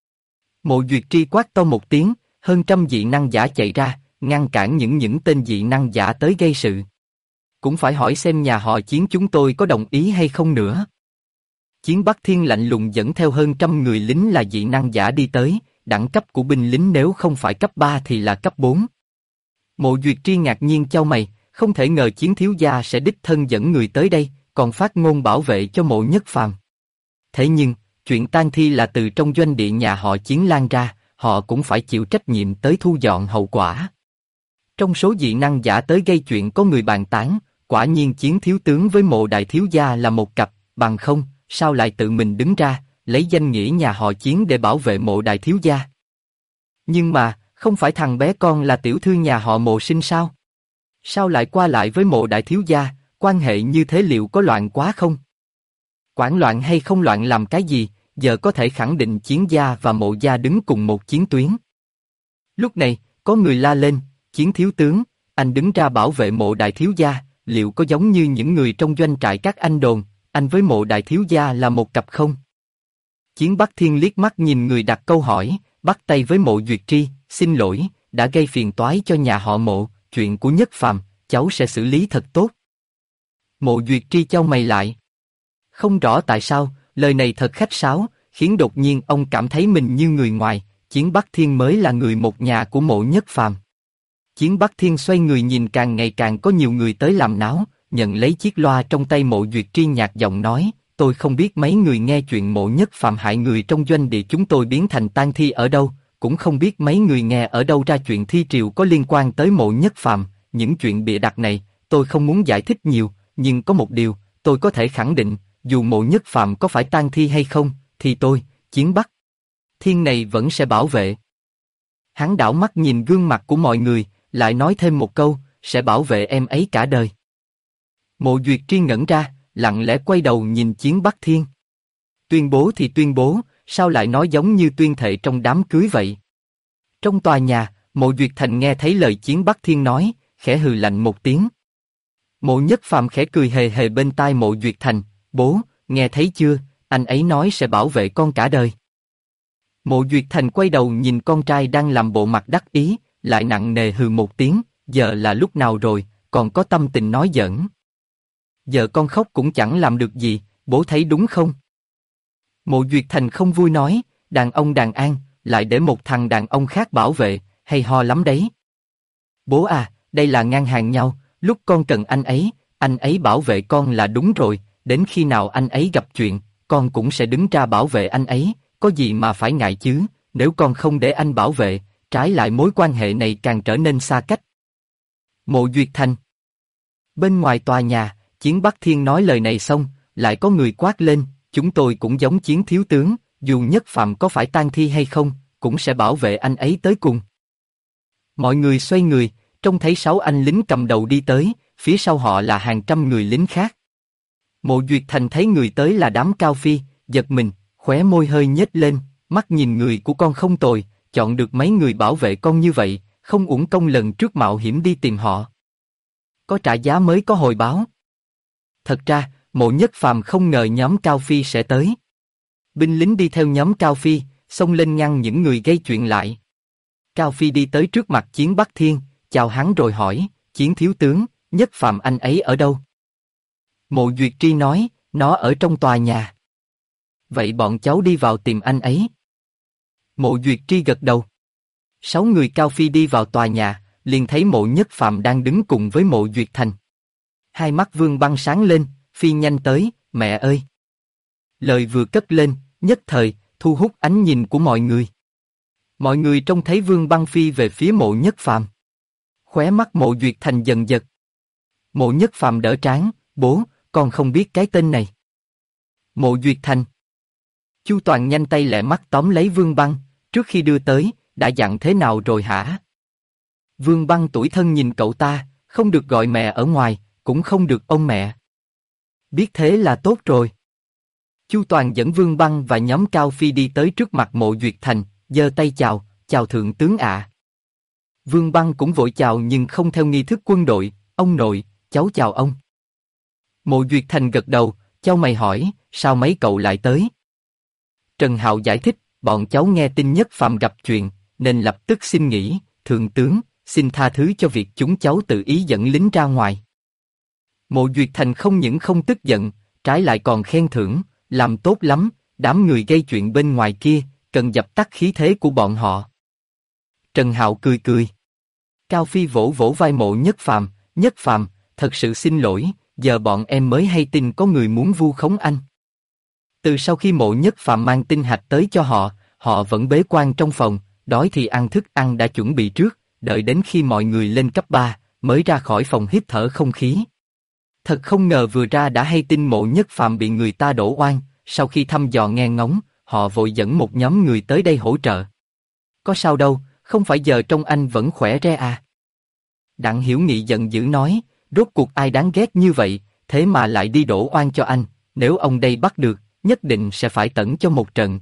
Mộ Duyệt Tri quát to một tiếng, hơn 100 dị năng giả chạy ra, ngăn cản những tên dị năng giả tới gây sự. Cũng phải hỏi xem nhà họ Chiến chúng tôi có đồng ý hay không nữa. Chiến Bắc Thiên lạnh lùng dẫn theo hơn 100 người lính là dị năng giả đi tới, đẳng cấp của binh lính nếu không phải cấp 3 thì là cấp 4. Mộ Duyệt Tri ngạc nhiên chau mày, không thể ngờ Chiến thiếu gia sẽ đích thân dẫn người tới đây, còn phát ngôn bảo vệ cho Mộ Nhất Phàm. Thế nhưng, chuyện tang thi là từ trong doanh địa nhà họ Chiến lan ra, họ cũng phải chịu trách nhiệm tới thu dọn hậu quả. Trong số dị năng giả tới gây chuyện có người bàn tán, quả nhiên Chiến thiếu tướng với Mộ đại thiếu gia là một cặp, bằng không, sao lại tự mình đứng ra, lấy danh nghĩa nhà họ Chiến để bảo vệ Mộ đại thiếu gia. Nhưng mà, không phải thằng bé con là tiểu thư nhà họ Mộ sinh sao? Sao lại qua lại với Mộ đại thiếu gia, quan hệ như thế liệu có loạn quá không? Quản loạn hay không loạn làm cái gì, giờ có thể khẳng định Chiến gia và Mộ gia đứng cùng một chiến tuyến. Lúc này, có người la lên, Chiến thiếu tướng, anh đứng ra bảo vệ Mộ đại thiếu gia, liệu có giống như những người trong doanh trại các anh đồn, anh với Mộ đại thiếu gia là một cặp không? Chiến Bắc Thiên liếc mắt nhìn người đặt câu hỏi, bắt tay với Mộ Duyệt Tri, xin lỗi, đã gây phiền toái cho nhà họ Mộ, chuyện của Nhất Phàm, cháu sẽ xử lý thật tốt. Mộ Duyệt Tri chau mày lại. Không rõ tại sao, lời này thật khách sáo, khiến đột nhiên ông cảm thấy mình như người ngoài, Chiến Bắc Thiên mới là người một nhà của Mộ Nhất Phàm. Chiến Bắc Thiên xoay người nhìn càng ngày càng có nhiều người tới làm náo, nhận lấy chiếc loa trong tay Mộ Duyệt Tri nhạt giọng nói, tôi không biết mấy người nghe chuyện Mộ Nhất Phàm hại người trong doanh địa chúng tôi biến thành tang thi ở đâu, cũng không biết mấy người nghe ở đâu ra chuyện thi triều có liên quan tới Mộ Nhất Phàm. Những chuyện bịa đặt này, tôi không muốn giải thích nhiều, nhưng có một điều, tôi có thể khẳng định, dù Mộ Nhất Phàm có phải tang thi hay không, thì tôi, Chiến Bắc Thiên này vẫn sẽ bảo vệ. Hắn đảo mắt nhìn gương mặt của mọi người, lại nói thêm một câu, sẽ bảo vệ em ấy cả đời. Mộ Duyệt Tri ngẩn ra, lặng lẽ quay đầu nhìn Chiến Bắc Thiên. Tuyên bố thì tuyên bố, sao lại nói giống như tuyên thệ trong đám cưới vậy? Trong tòa nhà, Mộ Duyệt Thành nghe thấy lời Chiến Bắc Thiên nói, khẽ hừ lạnh một tiếng. Mộ Nhất Phàm khẽ cười hề hề bên tai Mộ Duyệt Thành, bố, nghe thấy chưa, anh ấy nói sẽ bảo vệ con cả đời. Mộ Duyệt Thành quay đầu nhìn con trai đang làm bộ mặt đắc ý, lại nặng nề hừ một tiếng, giờ là lúc nào rồi, còn có tâm tình nói giỡn. Giờ con khóc cũng chẳng làm được gì, bố thấy đúng không? Mộ Duyệt Thành không vui nói, đàn ông đàn an, lại để một thằng đàn ông khác bảo vệ, hay ho lắm đấy. Bố à, đây là ngang hàng nhau, lúc con cần anh ấy bảo vệ con là đúng rồi, đến khi nào anh ấy gặp chuyện, con cũng sẽ đứng ra bảo vệ anh ấy, có gì mà phải ngại chứ, nếu con không để anh bảo vệ, trái lại mối quan hệ này càng trở nên xa cách. Mộ Duyệt Thành. Bên ngoài tòa nhà, Chiến Bắc Thiên nói lời này xong, lại có người quát lên, chúng tôi cũng giống Chiến thiếu tướng, dù Nhất Phàm có phải tang thi hay không, cũng sẽ bảo vệ anh ấy tới cùng. Mọi người xoay người, trông thấy 6 anh lính cầm đầu đi tới, phía sau họ là hàng trăm người lính khác. Mộ Duyệt Thành thấy người tới là đám Cao Phi, giật mình, khóe môi hơi nhếch lên, mắt nhìn người của con không tồi, chọn được mấy người bảo vệ con như vậy, không uổng công lần trước mạo hiểm đi tìm họ. Có trả giá mới có hồi báo. Thật ra, Mộ Nhất Phàm không ngờ nhóm Cao Phi sẽ tới. Binh lính đi theo nhóm Cao Phi, xông lên ngăn những người gây chuyện lại. Cao Phi đi tới trước mặt Chiến Bắc Thiên, chào hắn rồi hỏi, Chiến thiếu tướng, Nhất Phàm anh ấy ở đâu? Mộ Duyệt Tri nói, nó ở trong tòa nhà. Vậy bọn cháu đi vào tìm anh ấy. Mộ Duyệt Tri gật đầu. 6 người Cao Phi đi vào tòa nhà, liền thấy Mộ Nhất Phàm đang đứng cùng với Mộ Duyệt Thành. Hai mắt Vương Băng sáng lên, phi nhanh tới, mẹ ơi! Lời vừa cất lên, nhất thời, thu hút ánh nhìn của mọi người. Mọi người trông thấy Vương Băng phi về phía Mộ Nhất Phàm. Khóe mắt Mộ Duyệt Thành dần giật. Mộ Nhất Phàm đỡ trán, bố, con không biết cái tên này. Mộ Duyệt Thành. Chu Toàn nhanh tay lẹ mắt tóm lấy Vương Băng, trước khi đưa tới, đã dặn thế nào rồi hả? Vương Băng tủi thân nhìn cậu ta, không được gọi mẹ ở ngoài, cũng không được ông mẹ. Biết thế là tốt rồi. Chu Toàn dẫn Vương Băng và nhóm Cao Phi đi tới trước mặt Mộ Duyệt Thành, giơ tay chào, chào thượng tướng ạ. Vương Băng cũng vội chào nhưng không theo nghi thức quân đội, ông nội, cháu chào ông. Mộ Duyệt Thành gật đầu, chau mày hỏi, sao mấy cậu lại tới? Trần Hạo giải thích, bọn cháu nghe tin Nhất Phàm gặp chuyện, nên lập tức xin nghỉ, thượng tướng, xin tha thứ cho việc chúng cháu tự ý dẫn lính ra ngoài. Mộ Duyệt Thành không những không tức giận, trái lại còn khen thưởng, làm tốt lắm, đám người gây chuyện bên ngoài kia, cần dập tắt khí thế của bọn họ. Trần Hạo cười cười. Cao Phi vỗ vỗ vai Mộ Nhất Phàm, thật sự xin lỗi, giờ bọn em mới hay tin có người muốn vu khống anh. Từ sau khi Mộ Nhất Phàm mang tinh hạch tới cho họ, họ vẫn bế quan trong phòng, đói thì ăn thức ăn đã chuẩn bị trước, đợi đến khi mọi người lên cấp 3, mới ra khỏi phòng hít thở không khí. Thật không ngờ vừa ra đã hay tin Mộ Nhất Phàm bị người ta đổ oan, sau khi thăm dò nghe ngóng, họ vội dẫn một nhóm người tới đây hỗ trợ. Có sao đâu, không phải giờ trông anh vẫn khỏe re à? Đặng Hiểu Nghị giận dữ nói, rốt cuộc ai đáng ghét như vậy, thế mà lại đi đổ oan cho anh, nếu ông đây bắt được, nhất định sẽ phải tẩn cho một trận.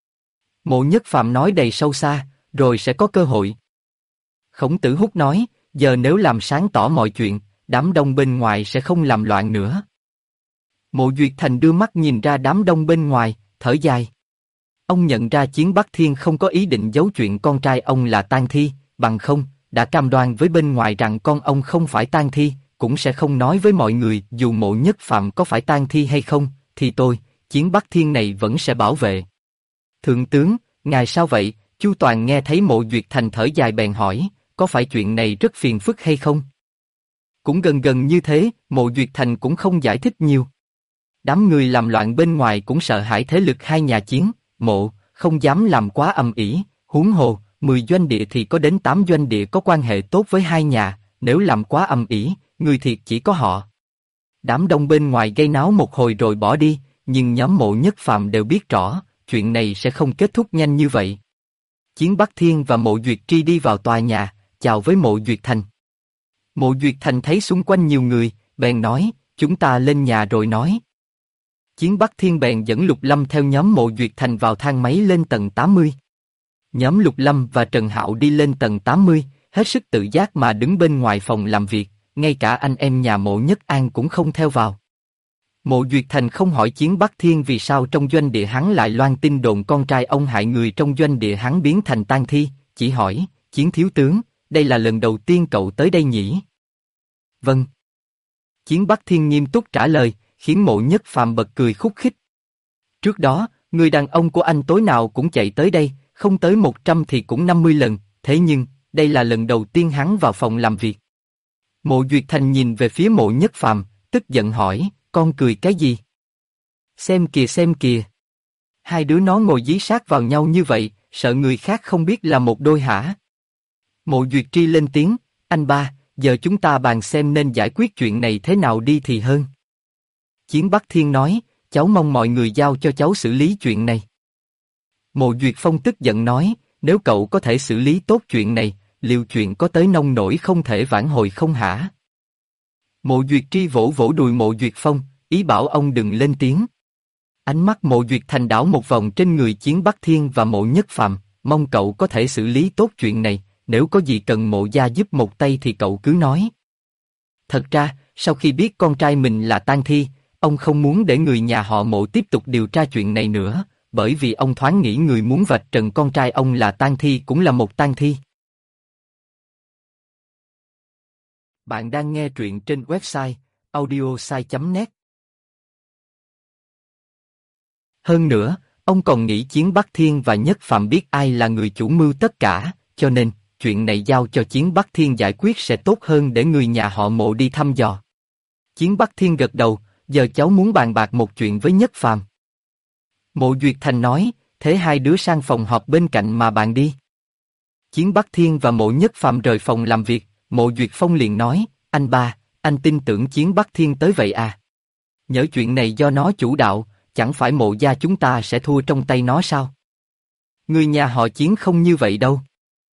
Mộ Nhất Phàm nói đầy sâu xa, rồi sẽ có cơ hội. Khổng Tử Húc nói, giờ nếu làm sáng tỏ mọi chuyện, đám đông bên ngoài sẽ không làm loạn nữa. Mộ Duyệt Thành đưa mắt nhìn ra đám đông bên ngoài, thở dài. Ông nhận ra Chiến Bắc Thiên không có ý định giấu chuyện con trai ông là tang thi, bằng không, đã cam đoan với bên ngoài rằng con ông không phải tang thi, cũng sẽ không nói với mọi người dù Mộ Nhất Phàm có phải tang thi hay không, thì tôi, Chiến Bắc Thiên này vẫn sẽ bảo vệ. Thượng tướng, ngài sao vậy? Chu Toàn nghe thấy Mộ Duyệt Thành thở dài bèn hỏi, có phải chuyện này rất phiền phức hay không? Cũng gần như thế, Mộ Duyệt Thành cũng không giải thích nhiều. Đám người làm loạn bên ngoài cũng sợ hãi thế lực hai nhà Chiến, Mộ, không dám làm quá ầm ĩ, Huống hồ, 10 doanh địa thì có đến 8 doanh địa có quan hệ tốt với hai nhà, nếu làm quá ầm ĩ, người thiệt chỉ có họ. Đám đông bên ngoài gây náo một hồi rồi bỏ đi, nhưng nhóm Mộ Nhất Phàm đều biết rõ, chuyện này sẽ không kết thúc nhanh như vậy. Chiến Bắc Thiên và Mộ Duyệt Tri đi vào tòa nhà, chào với Mộ Duyệt Thành. Mộ Duyệt Thành thấy xung quanh nhiều người, bèn nói, chúng ta lên nhà rồi nói. Chiến Bắc Thiên bèn dẫn Lục Lâm theo nhóm Mộ Duyệt Thành vào thang máy lên tầng 80. Nhóm Lục Lâm và Trần Hạo đi lên tầng 80, hết sức tự giác mà đứng bên ngoài phòng làm việc, ngay cả anh em nhà Mộ Nhất An cũng không theo vào. Mộ Duyệt Thành không hỏi Chiến Bắc Thiên vì sao trong doanh địa hắn lại loan tin đồn con trai ông hại người trong doanh địa hắn biến thành tang thi, chỉ hỏi, Chiến thiếu tướng, đây là lần đầu tiên cậu tới đây nhỉ? Vâng. Chiến Bắc Thiên nghiêm túc trả lời, khiến Mộ Nhất Phàm bật cười khúc khích. Trước đó, người đàn ông của anh tối nào cũng chạy tới đây, không tới 100 thì cũng 50 lần, thế nhưng, đây là lần đầu tiên hắn vào phòng làm việc. Mộ Duyệt Thành nhìn về phía Mộ Nhất Phàm, tức giận hỏi, con cười cái gì? Xem kìa xem kìa. Hai đứa nó ngồi dí sát vào nhau như vậy, sợ người khác không biết là một đôi hả? Mộ Duyệt Tri lên tiếng, anh ba, giờ chúng ta bàn xem nên giải quyết chuyện này thế nào đi thì hơn. Chiến Bắc Thiên nói, cháu mong mọi người giao cho cháu xử lý chuyện này. Mộ Duyệt Phong tức giận nói, nếu cậu có thể xử lý tốt chuyện này, liệu chuyện có tới nông nỗi không thể vãn hồi không hả? Mộ Duyệt Tri vỗ vỗ đùi Mộ Duyệt Phong, ý bảo ông đừng lên tiếng. Ánh mắt Mộ Duyệt Thành đảo một vòng trên người Chiến Bắc Thiên và Mộ Nhất Phàm, mong cậu có thể xử lý tốt chuyện này, nếu có gì cần Mộ gia giúp một tay thì cậu cứ nói. Thật ra, sau khi biết con trai mình là tang thi, ông không muốn để người nhà họ Mộ tiếp tục điều tra chuyện này nữa, bởi vì ông thoáng nghĩ người muốn vạch trần con trai ông là tang thi cũng là một tang thi. Bạn đang nghe truyện trên website audiosai.net. Hơn nữa, ông còn nghĩ Chiến Bắc Thiên và Nhất Phàm biết ai là người chủ mưu tất cả, cho nên, chuyện này giao cho Chiến Bắc Thiên giải quyết sẽ tốt hơn để người nhà họ Mộ đi thăm dò. Chiến Bắc Thiên gật đầu, giờ cháu muốn bàn bạc một chuyện với Nhất Phàm. Mộ Duyệt Thành nói, thế hai đứa sang phòng họp bên cạnh mà bàn đi. Chiến Bắc Thiên và Mộ Nhất Phàm rời phòng làm việc, Mộ Duyệt Phong liền nói, anh ba, anh tin tưởng Chiến Bắc Thiên tới vậy à? Nhỡ chuyện này do nó chủ đạo, chẳng phải Mộ gia chúng ta sẽ thua trong tay nó sao? Người nhà họ Chiến không như vậy đâu.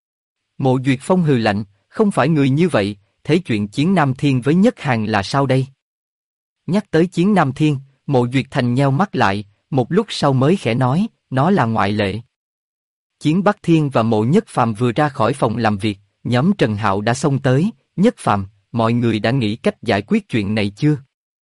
Mộ Duyệt Phong hừ lạnh, không phải người như vậy, thế chuyện Chiến Nam Thiên với Nhất Hàn là sao đây? Nhắc tới Chiến Nam Thiên, Mộ Duyệt Thành nheo mắt lại, một lúc sau mới khẽ nói, nó là ngoại lệ. Chiến Bắc Thiên và Mộ Nhất Phàm vừa ra khỏi phòng làm việc, nhóm Trần Hạo đã xông tới, Nhất Phàm, mọi người đã nghĩ cách giải quyết chuyện này chưa?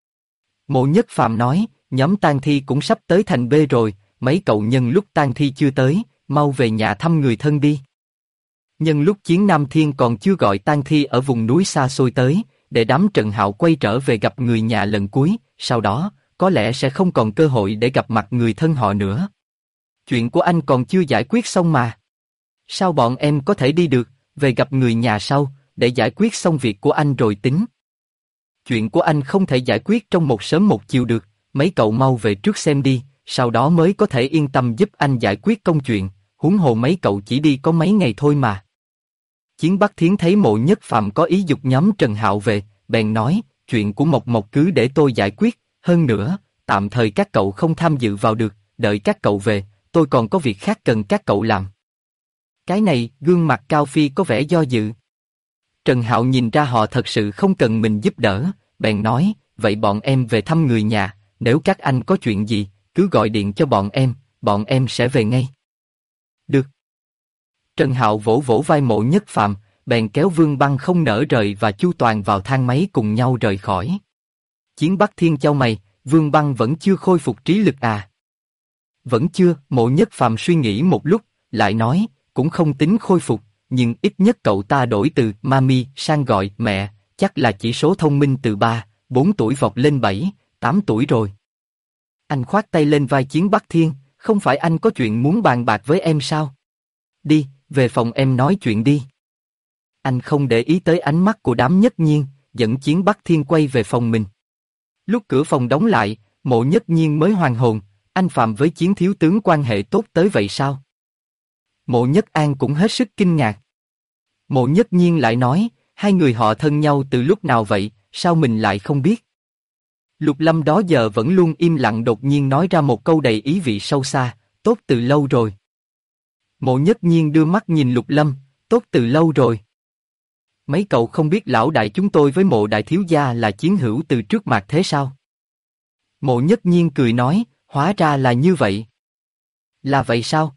Mộ Nhất Phàm nói, nhóm tang thi cũng sắp tới thành B rồi, mấy cậu nhân lúc tang thi chưa tới, mau về nhà thăm người thân đi. Nhân lúc Chiến Nam Thiên còn chưa gọi tang thi ở vùng núi xa xôi tới, để đám Trần Hạo quay trở về gặp người nhà lần cuối, sau đó, có lẽ sẽ không còn cơ hội để gặp mặt người thân họ nữa. Chuyện của anh còn chưa giải quyết xong mà. Sao bọn em có thể đi được, về gặp người nhà sau, để giải quyết xong việc của anh rồi tính. Chuyện của anh không thể giải quyết trong một sớm một chiều được, mấy cậu mau về trước xem đi, sau đó mới có thể yên tâm giúp anh giải quyết công chuyện, huống hồ mấy cậu chỉ đi có mấy ngày thôi mà. Chiến Bắc Thiến thấy Mộ Nhất Phàm có ý giục nhóm Trần Hạo về, bèn nói, chuyện của Mộc Mộc cứ để tôi giải quyết, hơn nữa, tạm thời các cậu không tham dự vào được, đợi các cậu về, tôi còn có việc khác cần các cậu làm. Cái này, gương mặt Cao Phi có vẻ do dự. Trần Hạo nhìn ra họ thật sự không cần mình giúp đỡ, bèn nói, vậy bọn em về thăm người nhà, nếu các anh có chuyện gì, cứ gọi điện cho bọn em sẽ về ngay. Được. Trần Hạo vỗ vỗ vai Mộ Nhất Phàm, bèn kéo Vương Băng không nỡ rời và Chu Toàn vào thang máy cùng nhau rời khỏi. Chiến Bắc Thiên chau mày, Vương Băng vẫn chưa khôi phục trí lực à? Vẫn chưa, Mộ Nhất Phàm suy nghĩ một lúc, lại nói, cũng không tính khôi phục, nhưng ít nhất cậu ta đổi từ mami sang gọi mẹ, chắc là chỉ số thông minh từ 3, 4 tuổi vọt lên 7, 8 tuổi rồi. Anh khoát tay lên vai Chiến Bắc Thiên, không phải anh có chuyện muốn bàn bạc với em sao? Đi, về phòng em nói chuyện đi. Anh không để ý tới ánh mắt của đám Nhất Nhiên, dẫn Chiến Bắc Thiên quay về phòng mình. Lúc cửa phòng đóng lại, Mộ Nhất Nhiên mới hoàn hồn, anh Phạm với Chiến thiếu tướng quan hệ tốt tới vậy sao? Mộ Nhất An cũng hết sức kinh ngạc. Mộ Nhất Nhiên lại nói, hai người họ thân nhau từ lúc nào vậy, sao mình lại không biết? Lục Lâm đó giờ vẫn luôn im lặng đột nhiên nói ra một câu đầy ý vị sâu xa, tốt từ lâu rồi. Mộ Nhất Nhiên đưa mắt nhìn Lục Lâm, tốt từ lâu rồi. Mấy cậu không biết lão đại chúng tôi với Mộ đại thiếu gia là chiến hữu từ trước mạt thế sao? Mộ Nhất Nhiên cười nói, hóa ra là như vậy. Là vậy sao?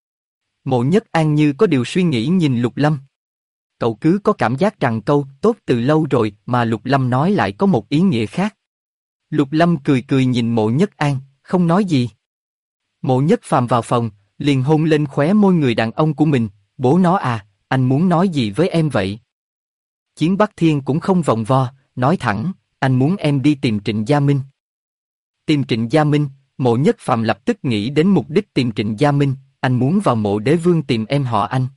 Mộ Nhất An như có điều suy nghĩ nhìn Lục Lâm. Cậu cứ có cảm giác rằng câu tốt từ lâu rồi mà Lục Lâm nói lại có một ý nghĩa khác. Lục Lâm cười cười nhìn Mộ Nhất An, không nói gì. Mộ Nhất Phàm vào phòng, liền hôn lên khóe môi người đàn ông của mình, bố nó à, anh muốn nói gì với em vậy? Chiến Bắc Thiên cũng không vòng vo, nói thẳng, anh muốn em đi tìm Trịnh Gia Minh. Tìm Trịnh Gia Minh, Mộ Nhất Phàm lập tức nghĩ đến mục đích tìm Trịnh Gia Minh, anh muốn vào Mộ Đế Vương tìm em họ anh.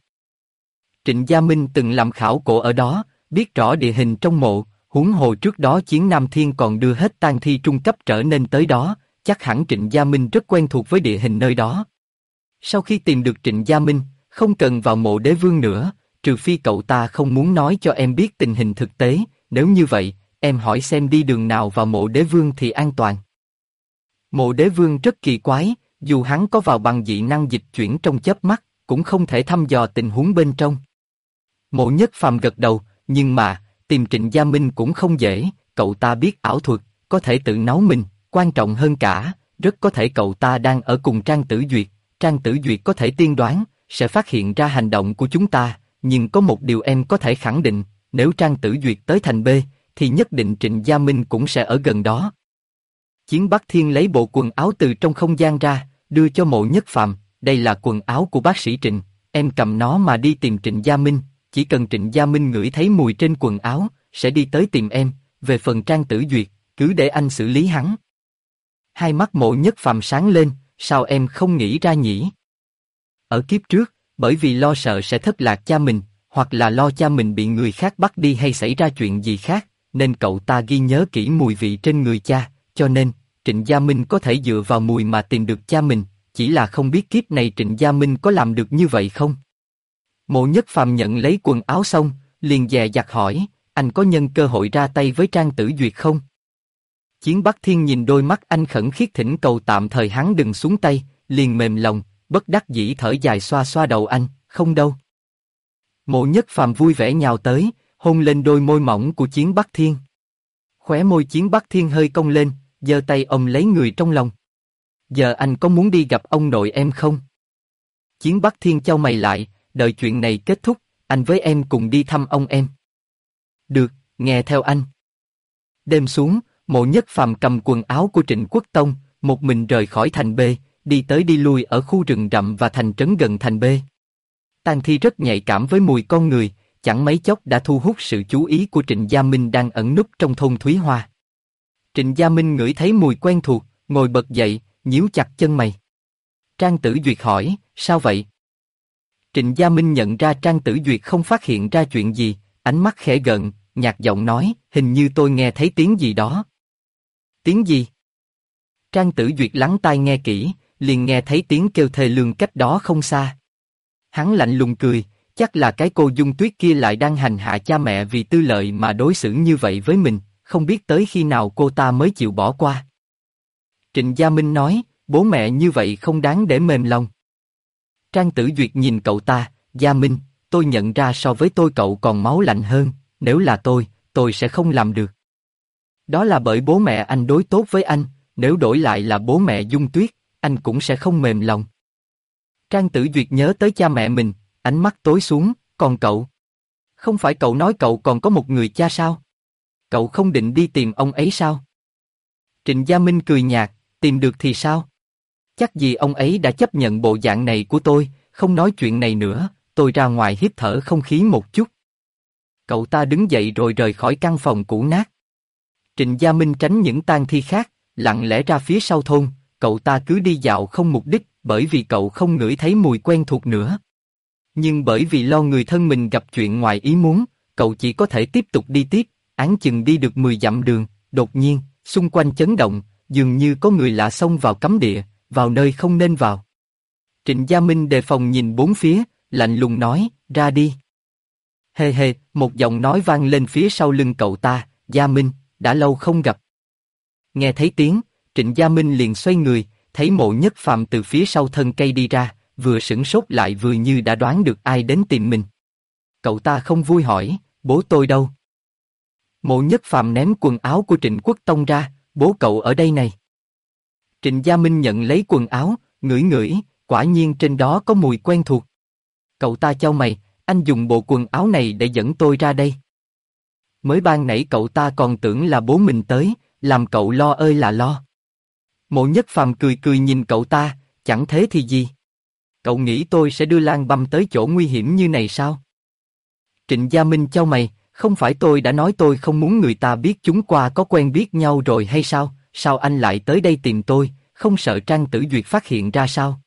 Trịnh Gia Minh từng làm khảo cổ ở đó, biết rõ địa hình trong mộ, huống hồ trước đó Chiến Nam Thiên còn đưa hết tang thi trung cấp trở nên tới đó, chắc hẳn Trịnh Gia Minh rất quen thuộc với địa hình nơi đó. Sau khi tìm được Trịnh Gia Minh, không cần vào Mộ Đế Vương nữa, trừ phi cậu ta không muốn nói cho em biết tình hình thực tế, nếu như vậy, em hỏi xem đi đường nào vào Mộ Đế Vương thì an toàn. Mộ Đế Vương rất kỳ quái, dù hắn có vào bằng dị năng dịch chuyển trong chớp mắt, cũng không thể thăm dò tình huống bên trong. Mộ Nhất Phàm gật đầu, nhưng mà, tìm Trịnh Gia Minh cũng không dễ, cậu ta biết ảo thuật, có thể tự nấu mình, quan trọng hơn cả, rất có thể cậu ta đang ở cùng Trang Tử Duyệt, Trang Tử Duyệt có thể tiên đoán, sẽ phát hiện ra hành động của chúng ta, nhưng có một điều em có thể khẳng định, nếu Trang Tử Duyệt tới thành B, thì nhất định Trịnh Gia Minh cũng sẽ ở gần đó. Chiến Bắc Thiên lấy bộ quần áo từ trong không gian ra, đưa cho Mộ Nhất Phàm, đây là quần áo của bác sĩ Trịnh, em cầm nó mà đi tìm Trịnh Gia Minh, chỉ cần Trịnh Gia Minh ngửi thấy mùi trên quần áo, sẽ đi tới tìm em, về phần Trang Tử Duyệt, cứ để anh xử lý hắn. Hai mắt Mộ Nhất Phàm sáng lên, sao em không nghĩ ra nhỉ? Ở kiếp trước, bởi vì lo sợ sẽ thất lạc cha mình, hoặc là lo cha mình bị người khác bắt đi hay xảy ra chuyện gì khác, nên cậu ta ghi nhớ kỹ mùi vị trên người cha, cho nên, Trịnh Gia Minh có thể dựa vào mùi mà tìm được cha mình, chỉ là không biết kiếp này Trịnh Gia Minh có làm được như vậy không? Mộ Nhất Phàm nhận lấy quần áo xong, liền dè dặt hỏi, anh có nhân cơ hội ra tay với Trang Tử Duyệt không? Chiến Bắc Thiên nhìn đôi mắt anh khẩn khiết thỉnh cầu tạm thời hắn đừng xuống tay, liền mềm lòng, bất đắc dĩ thở dài xoa xoa đầu anh, không đâu. Mộ Nhất Phàm vui vẻ nhào tới, hôn lên đôi môi mỏng của Chiến Bắc Thiên. Khóe môi Chiến Bắc Thiên hơi cong lên, giơ tay ôm lấy người trong lòng. Giờ anh có muốn đi gặp ông nội em không? Chiến Bắc Thiên chau mày lại, đợi chuyện này kết thúc, anh với em cùng đi thăm ông em. Được, nghe theo anh. Đêm xuống, Mộ Nhất Phàm cầm quần áo của Trịnh Quốc Tông, một mình rời khỏi thành B, đi tới đi lui ở khu rừng rậm và thành trấn gần thành B. Tang thi rất nhạy cảm với mùi con người, chẳng mấy chốc đã thu hút sự chú ý của Trịnh Gia Minh đang ẩn núp trong thôn Thúy Hoa. Trịnh Gia Minh ngửi thấy mùi quen thuộc, ngồi bật dậy, nhíu chặt chân mày. Trang Tử Duyệt hỏi, sao vậy? Trịnh Gia Minh nhận ra Trang Tử Duyệt không phát hiện ra chuyện gì, ánh mắt khẽ gợn, nhạt giọng nói, hình như tôi nghe thấy tiếng gì đó. Tiếng gì? Trang Tử Duyệt lắng tai nghe kỹ, liền nghe thấy tiếng kêu thê lương cách đó không xa. Hắn lạnh lùng cười, chắc là cái cô Dung Tuyết kia lại đang hành hạ cha mẹ vì tư lợi mà đối xử như vậy với mình, không biết tới khi nào cô ta mới chịu bỏ qua. Trịnh Gia Minh nói, bố mẹ như vậy không đáng để mềm lòng. Trang Tử Duyệt nhìn cậu ta, Gia Minh, tôi nhận ra so với tôi cậu còn máu lạnh hơn, nếu là tôi sẽ không làm được. Đó là bởi bố mẹ anh đối tốt với anh, nếu đổi lại là bố mẹ Dung Tuyết, anh cũng sẽ không mềm lòng. Trang Tử Duyệt nhớ tới cha mẹ mình, ánh mắt tối xuống, còn cậu? Không phải cậu nói cậu còn có một người cha sao? Cậu không định đi tìm ông ấy sao? Trịnh Gia Minh cười nhạt, tìm được thì sao? Chắc gì ông ấy đã chấp nhận bộ dạng này của tôi, không nói chuyện này nữa, tôi ra ngoài hít thở không khí một chút. Cậu ta đứng dậy rồi rời khỏi căn phòng cũ nát. Trịnh Gia Minh tránh những tang thi khác, lặng lẽ ra phía sau thôn, cậu ta cứ đi dạo không mục đích, bởi vì cậu không ngửi thấy mùi quen thuộc nữa. Nhưng bởi vì lo người thân mình gặp chuyện ngoài ý muốn, cậu chỉ có thể tiếp tục đi tiếp, áng chừng đi được 10 dặm đường, đột nhiên, xung quanh chấn động, dường như có người lạ xông vào cấm địa, vào nơi không nên vào. Trịnh Gia Minh đề phòng nhìn bốn phía, lạnh lùng nói, ra đi. Hề hề, một giọng nói vang lên phía sau lưng cậu ta, Gia Minh, đã lâu không gặp. Nghe thấy tiếng, Trịnh Gia Minh liền xoay người, thấy Mộ Nhất Phàm từ phía sau thân cây đi ra, vừa sửng sốt lại vừa như đã đoán được ai đến tìm mình. Cậu ta không vui hỏi, bố tôi đâu? Mộ Nhất Phàm ném quần áo của Trịnh Quốc Tông ra, bố cậu ở đây này. Trịnh Gia Minh nhận lấy quần áo, ngửi ngửi, quả nhiên trên đó có mùi quen thuộc. Cậu ta chau mày, anh dùng bộ quần áo này để dẫn tôi ra đây. Mới ban nãy cậu ta còn tưởng là bố mình tới, làm cậu lo ơi là lo. Mộ Nhất Phàm cười cười nhìn cậu ta, chẳng thế thì gì? Cậu nghĩ tôi sẽ đưa Lan Băm tới chỗ nguy hiểm như này sao? Trịnh Gia Minh chau mày, không phải tôi đã nói tôi không muốn người ta biết chúng qua có quen biết nhau rồi hay sao? Sao anh lại tới đây tìm tôi, không sợ Trang Tử Duyệt phát hiện ra sao?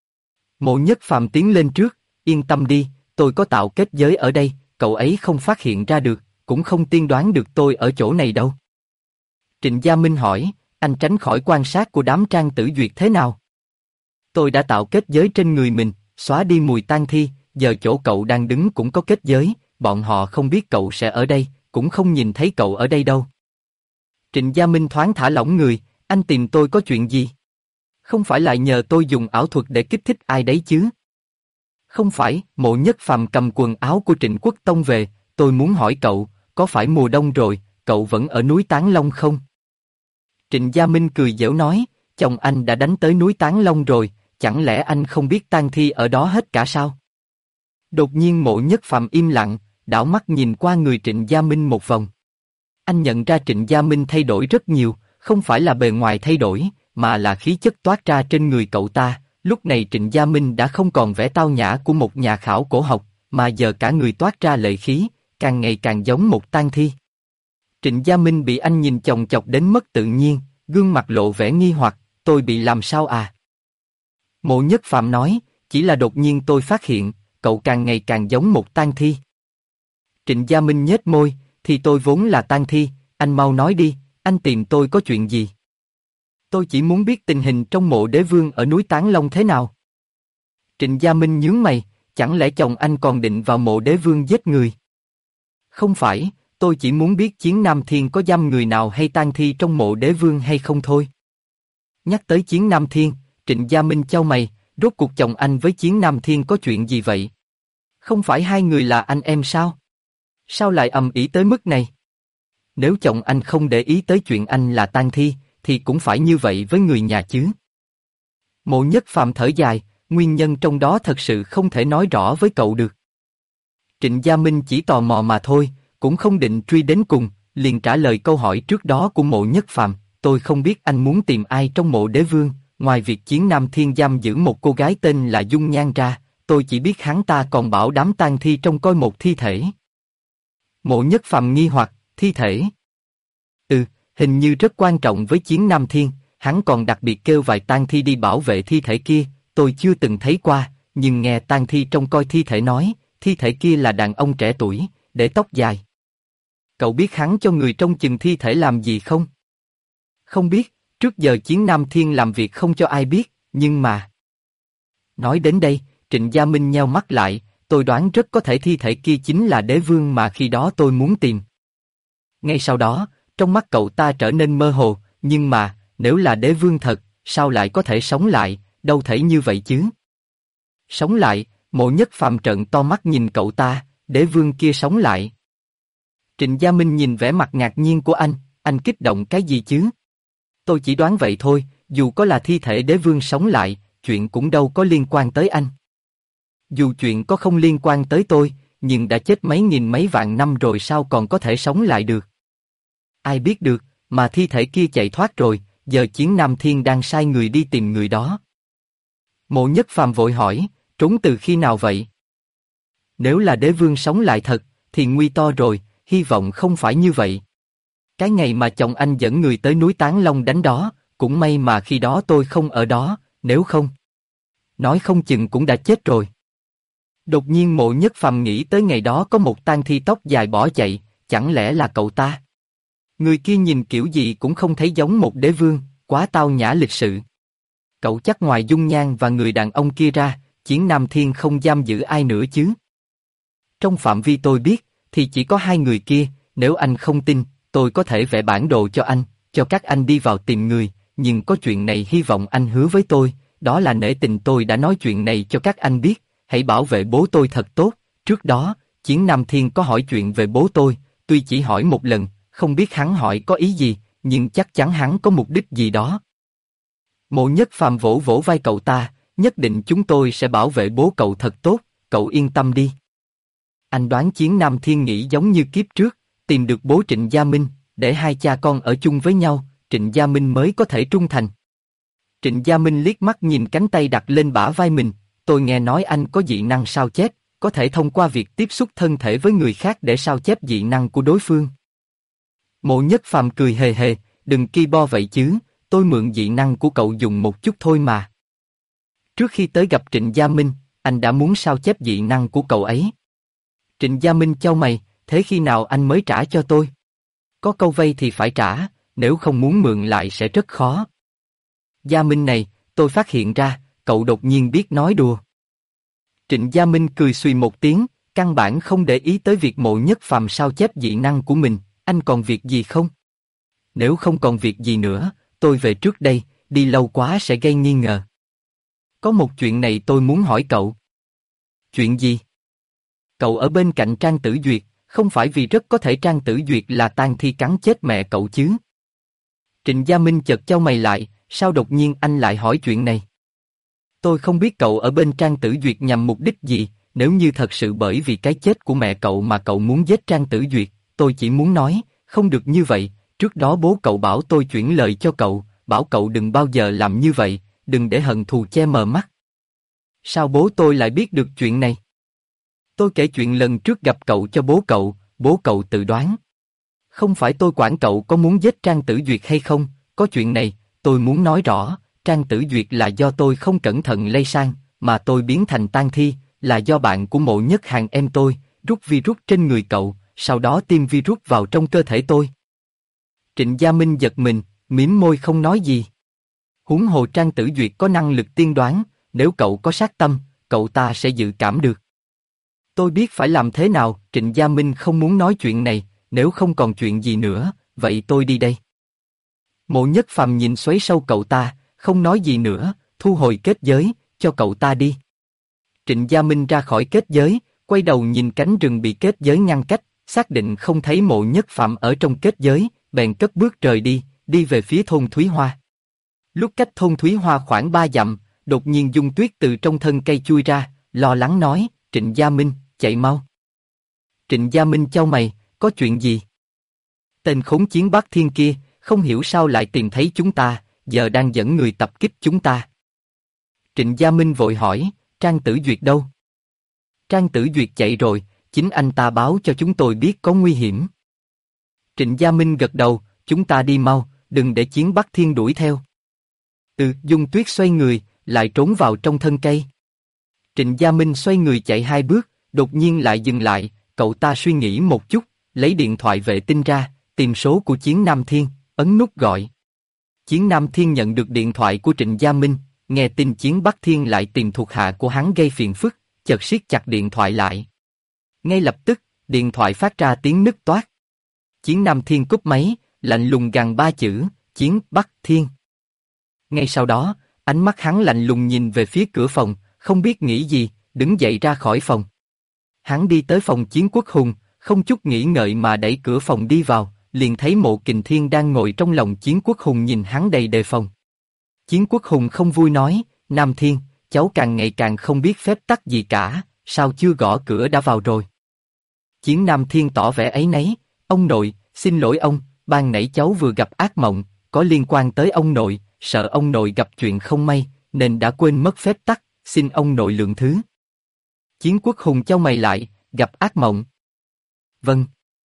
Mộ Nhất Phàm tiến lên trước, yên tâm đi, tôi có tạo kết giới ở đây, cậu ấy không phát hiện ra được, cũng không tiên đoán được tôi ở chỗ này đâu. Trịnh Gia Minh hỏi, anh tránh khỏi quan sát của đám Trang Tử Duyệt thế nào? Tôi đã tạo kết giới trên người mình, xóa đi mùi tang thi, giờ chỗ cậu đang đứng cũng có kết giới, bọn họ không biết cậu sẽ ở đây, cũng không nhìn thấy cậu ở đây đâu. Trịnh Gia Minh thoáng thả lỏng người, anh tìm tôi có chuyện gì? Không phải lại nhờ tôi dùng ảo thuật để kích thích ai đấy chứ? Không phải, Mộ Nhất Phàm cầm quần áo của Trịnh Quốc Tông về, tôi muốn hỏi cậu, có phải mùa đông rồi, cậu vẫn ở núi Tán Long không? Trịnh Gia Minh cười giễu nói, chồng anh đã đánh tới núi Tán Long rồi, chẳng lẽ anh không biết tang thi ở đó hết cả sao? Đột nhiên Mộ Nhất Phàm im lặng, đảo mắt nhìn qua người Trịnh Gia Minh một vòng. Anh nhận ra Trịnh Gia Minh thay đổi rất nhiều, không phải là bề ngoài thay đổi, mà là khí chất toát ra trên người cậu ta. Lúc này Trịnh Gia Minh đã không còn vẻ tao nhã của một nhà khảo cổ học, mà giờ cả người toát ra lệ khí, càng ngày càng giống một tang thi. Trịnh Gia Minh bị anh nhìn chòng chọc đến mất tự nhiên, gương mặt lộ vẻ nghi hoặc, tôi bị làm sao à? Mộ Nhất Phàm nói, chỉ là đột nhiên tôi phát hiện, cậu càng ngày càng giống một tang thi. Trịnh Gia Minh nhếch môi, thì tôi vốn là tang thi, anh mau nói đi, anh tìm tôi có chuyện gì? Tôi chỉ muốn biết tình hình trong mộ đế vương ở núi Tán Long thế nào. Trịnh Gia Minh nhướng mày, chẳng lẽ chồng anh còn định vào mộ đế vương giết người? Không phải, tôi chỉ muốn biết Chiến Nam Thiên có giam người nào hay tang thi trong mộ đế vương hay không thôi. Nhắc tới Chiến Nam Thiên, Trịnh Gia Minh chau mày, rốt cuộc chồng anh với Chiến Nam Thiên có chuyện gì vậy? Không phải hai người là anh em sao? Sao lại ầm ĩ tới mức này? Nếu chồng anh không để ý tới chuyện anh là tang thi, thì cũng phải như vậy với người nhà chứ. Mộ Nhất Phàm thở dài, nguyên nhân trong đó thật sự không thể nói rõ với cậu được. Trịnh Gia Minh chỉ tò mò mà thôi, cũng không định truy đến cùng, liền trả lời câu hỏi trước đó của Mộ Nhất Phàm, tôi không biết anh muốn tìm ai trong mộ đế vương, ngoài việc Chiến Nam Thiên giam giữ một cô gái tên là Dung Nhan ra, tôi chỉ biết hắn ta còn bảo đám tang thi trông coi một thi thể. Mộ Nhất Phàm nghi hoặc, thi thể? Hình như rất quan trọng với Chiến Nam Thiên, hắn còn đặc biệt kêu vài tang thi đi bảo vệ thi thể kia, tôi chưa từng thấy qua, nhưng nghe tang thi trông coi thi thể nói, thi thể kia là đàn ông trẻ tuổi, để tóc dài. Cậu biết hắn cho người trông chừng thi thể làm gì không? Không biết, trước giờ Chiến Nam Thiên làm việc không cho ai biết, nhưng mà... Nói đến đây, Trịnh Gia Minh nheo mắt lại, tôi đoán rất có thể thi thể kia chính là đế vương mà khi đó tôi muốn tìm. Ngay sau đó, trong mắt cậu ta trở nên mơ hồ, nhưng mà, nếu là đế vương thật, sao lại có thể sống lại, đâu thể như vậy chứ? Sống lại, Mộ Nhất Phàm trợn to mắt nhìn cậu ta, đế vương kia sống lại. Trịnh Gia Minh nhìn vẻ mặt ngạc nhiên của anh kích động cái gì chứ? Tôi chỉ đoán vậy thôi, dù có là thi thể đế vương sống lại, chuyện cũng đâu có liên quan tới anh. Dù chuyện có không liên quan tới tôi, nhưng đã chết mấy nghìn mấy vạn năm rồi sao còn có thể sống lại được? Ai biết được, mà thi thể kia chạy thoát rồi, giờ Chiến Nam Thiên đang sai người đi tìm người đó. Mộ Nhất Phàm vội hỏi, trốn từ khi nào vậy? Nếu là đế vương sống lại thật, thì nguy to rồi, hy vọng không phải như vậy. Cái ngày mà chồng anh dẫn người tới núi Tán Long đánh đó, cũng may mà khi đó tôi không ở đó, nếu không, nói không chừng cũng đã chết rồi. Đột nhiên Mộ Nhất Phàm nghĩ tới ngày đó có một tang thi tóc dài bỏ chạy, chẳng lẽ là cậu ta? Người kia nhìn kiểu gì cũng không thấy giống một đế vương, quá tao nhã lịch sự. Cậu chắc ngoài dung nhan và người đàn ông kia ra, Chiến Nam Thiên không giam giữ ai nữa chứ? Trong phạm vi tôi biết, thì chỉ có hai người kia, nếu anh không tin, tôi có thể vẽ bản đồ cho anh, cho các anh đi vào tìm người, nhưng có chuyện này hy vọng anh hứa với tôi, đó là nể tình tôi đã nói chuyện này cho các anh biết, hãy bảo vệ bố tôi thật tốt. Trước đó, Chiến Nam Thiên có hỏi chuyện về bố tôi, tuy chỉ hỏi một lần, không biết hắn hỏi có ý gì, nhưng chắc chắn hắn có mục đích gì đó. Mộ Nhất Phàm vỗ vỗ vai cậu ta, nhất định chúng tôi sẽ bảo vệ bố cậu thật tốt, cậu yên tâm đi. Anh đoán Chiến Nam Thiên nghĩ giống như kiếp trước, tìm được bố Trịnh Gia Minh, để hai cha con ở chung với nhau, Trịnh Gia Minh mới có thể trung thành. Trịnh Gia Minh liếc mắt nhìn cánh tay đặt lên bả vai mình, tôi nghe nói anh có dị năng sao chép, có thể thông qua việc tiếp xúc thân thể với người khác để sao chép dị năng của đối phương. Mộ Nhất Phàm cười hề hề, đừng ki bo vậy chứ, tôi mượn dị năng của cậu dùng một chút thôi mà. Trước khi tới gặp Trịnh Gia Minh, anh đã muốn sao chép dị năng của cậu ấy. Trịnh Gia Minh chau mày, thế khi nào anh mới trả cho tôi? Có câu vay thì phải trả, nếu không muốn mượn lại sẽ rất khó. Gia Minh này, tôi phát hiện ra, cậu đột nhiên biết nói đùa. Trịnh Gia Minh cười xùy một tiếng, căn bản không để ý tới việc Mộ Nhất Phàm sao chép dị năng của mình, anh còn việc gì không? Nếu không còn việc gì nữa, tôi về trước đây, đi lâu quá sẽ gây nghi ngờ. Có một chuyện này tôi muốn hỏi cậu. Chuyện gì? Cậu ở bên cạnh Trang Tử Duyệt, không phải vì rất có thể Trang Tử Duyệt là tang thi cắn chết mẹ cậu chứ? Trịnh Gia Minh chợt chau mày lại, sao đột nhiên anh lại hỏi chuyện này? Tôi không biết cậu ở bên Trang Tử Duyệt nhằm mục đích gì, nếu như thật sự bởi vì cái chết của mẹ cậu mà cậu muốn giết Trang Tử Duyệt, tôi chỉ muốn nói, không được như vậy, trước đó bố cậu bảo tôi chuyển lời cho cậu, bảo cậu đừng bao giờ làm như vậy, đừng để hận thù che mờ mắt. Sao bố tôi lại biết được chuyện này? Tôi kể chuyện lần trước gặp cậu cho bố cậu tự đoán. Không phải tôi quản cậu có muốn giết Trang Tử Duyệt hay không, có chuyện này, tôi muốn nói rõ, Trang Tử Duyệt là do tôi không cẩn thận lây sang, mà tôi biến thành tang thi, là do bạn của Mộ Nhất Hàn em tôi, rút virus trên người cậu, sau đó tiêm virus vào trong cơ thể tôi. Trịnh Gia Minh giật mình, mím môi không nói gì. Huống hồ Trang Tử Duyệt có năng lực tiên đoán, nếu cậu có sát tâm, cậu ta sẽ dự cảm được. Tôi biết phải làm thế nào, Trịnh Gia Minh không muốn nói chuyện này, nếu không còn chuyện gì nữa, vậy tôi đi đây. Mộ Nhất Phàm nhìn xoáy sâu cậu ta, không nói gì nữa, thu hồi kết giới, cho cậu ta đi. Trịnh Gia Minh ra khỏi kết giới, quay đầu nhìn cánh rừng bị kết giới ngăn cách, xác định không thấy Mộ Nhất Phàm ở trong kết giới, bèn cất bước rời đi, đi về phía thôn Thúy Hoa. Lúc cách thôn Thúy Hoa khoảng 3 dặm, đột nhiên Dung Tuyết từ trong thân cây chui ra, lo lắng nói, Trịnh Gia Minh, chạy mau. Trịnh Gia Minh chau mày, có chuyện gì? Tên khốn Chiến Bắc Thiên kia, không hiểu sao lại tìm thấy chúng ta, giờ đang dẫn người tập kích chúng ta. Trịnh Gia Minh vội hỏi, Trang Tử Duyệt đâu? Trang Tử Duyệt chạy rồi, chính anh ta báo cho chúng tôi biết có nguy hiểm. Trịnh Gia Minh gật đầu, chúng ta đi mau, đừng để Chiến Bắc Thiên đuổi theo. Dung Tuyết xoay người, lại trốn vào trong thân cây. Trịnh Gia Minh xoay người chạy 2 bước, đột nhiên lại dừng lại, cậu ta suy nghĩ một chút, lấy điện thoại vệ tinh ra, tìm số của Chiến Nam Thiên, ấn nút gọi. Chiến Nam Thiên nhận được điện thoại của Trịnh Gia Minh, nghe tin Chiến Bắc Thiên lại tìm thuộc hạ của hắn gây phiền phức, chợt siết chặt điện thoại lại. Ngay lập tức, điện thoại phát ra tiếng nứt toác. Chiến Nam Thiên cúp máy, lạnh lùng gằn 3 chữ, Chiến Bắc Thiên. Ngay sau đó, ánh mắt hắn lạnh lùng nhìn về phía cửa phòng, không biết nghĩ gì, đứng dậy ra khỏi phòng. Hắn đi tới phòng Chiến Quốc Hùng, không chút nghĩ ngợi mà đẩy cửa phòng đi vào, liền thấy Mộ Kình Thiên đang ngồi trong lòng Chiến Quốc Hùng nhìn hắn đầy đề phòng. Chiến Quốc Hùng không vui nói, Nam Thiên, cháu càng ngày càng không biết phép tắc gì cả, sao chưa gõ cửa đã vào rồi. Chiến Nam Thiên tỏ vẻ áy náy, ông nội, xin lỗi ông, ban nãy cháu vừa gặp ác mộng, có liên quan tới ông nội, sợ ông nội gặp chuyện không may, nên đã quên mất phép tắc, xin ông nội lượng thứ. Chiến Quốc Hùng chau mày lại, gặp ác mộng. Vâng.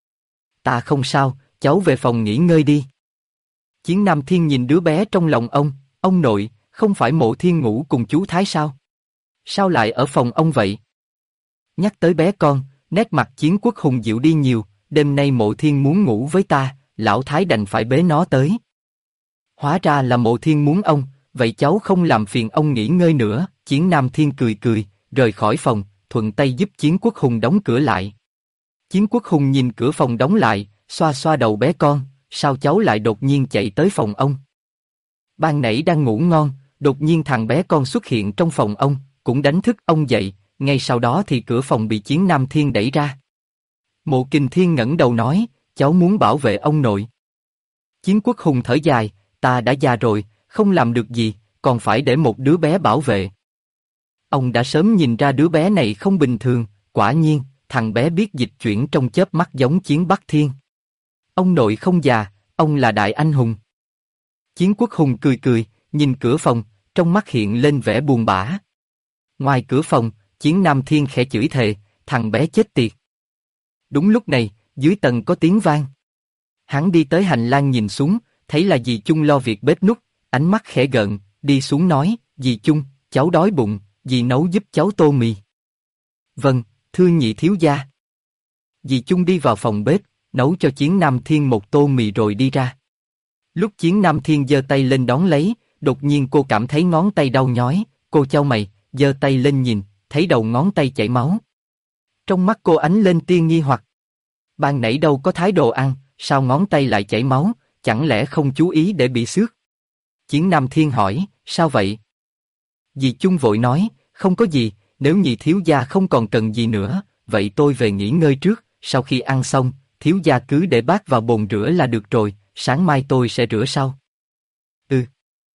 Ta không sao, cháu về phòng nghỉ ngơi đi. Chiến Nam Thiên nhìn đứa bé trong lòng ông nội, không phải Mộ Thiên ngủ cùng chú Thái sao? Sao lại ở phòng ông vậy? Nhắc tới bé con, nét mặt Chiến Quốc Hùng dịu đi nhiều, đêm nay Mộ Thiên muốn ngủ với ta, lão Thái đành phải bế nó tới. Hóa ra là Mộ Thiên muốn ông, vậy cháu không làm phiền ông nghỉ ngơi nữa. Chiến Nam Thiên cười cười, rời khỏi phòng, thuận tay giúp Chiến Quốc Hùng đóng cửa lại. Chiến Quốc Hùng nhìn cửa phòng đóng lại, xoa xoa đầu bé con, sao cháu lại đột nhiên chạy tới phòng ông? Ban nãy đang ngủ ngon, đột nhiên thằng bé con xuất hiện trong phòng ông, cũng đánh thức ông dậy, ngay sau đó thì cửa phòng bị Chiến Nam Thiên đẩy ra. Mộ Kình Thiên ngẩng đầu nói, cháu muốn bảo vệ ông nội. Chiến Quốc Hùng thở dài, ta đã già rồi, không làm được gì, còn phải để một đứa bé bảo vệ. Ông đã sớm nhìn ra đứa bé này không bình thường, quả nhiên, thằng bé biết dịch chuyển trong chớp mắt giống Chiến Bắc Thiên. Ông nội không già, ông là đại anh hùng. Chiến Quốc Hùng cười cười, nhìn cửa phòng, trong mắt hiện lên vẻ buồn bã. Ngoài cửa phòng, Chiến Nam Thiên khẽ chửi thề, thằng bé chết tiệt. Đúng lúc này, dưới tầng có tiếng vang. Hắn đi tới hành lang nhìn xuống, thấy là dì Chung lo việc bếp núc, ánh mắt khẽ gợn, đi xuống nói, dì Chung, cháu đói bụng, dì nấu giúp cháu tô mì. Vâng, thưa nhị thiếu gia. Dì Chung đi vào phòng bếp, nấu cho Chiến Nam Thiên một tô mì rồi đi ra. Lúc Chiến Nam Thiên giơ tay lên đón lấy, đột nhiên cô cảm thấy ngón tay đau nhói, cô chau mày, giơ tay lên nhìn, thấy đầu ngón tay chảy máu. Trong mắt cô ánh lên tia nghi hoặc. Ban nãy đâu có thái đồ ăn, sao ngón tay lại chảy máu, chẳng lẽ không chú ý để bị xước? Chiến Nam Thiên hỏi, sao vậy? Dì Chung vội nói, không có gì, nếu nhị thiếu gia không còn cần gì nữa, vậy tôi về nghỉ ngơi trước, sau khi ăn xong, thiếu gia cứ để bát vào bồn rửa là được rồi, sáng mai tôi sẽ rửa sau. Ừ.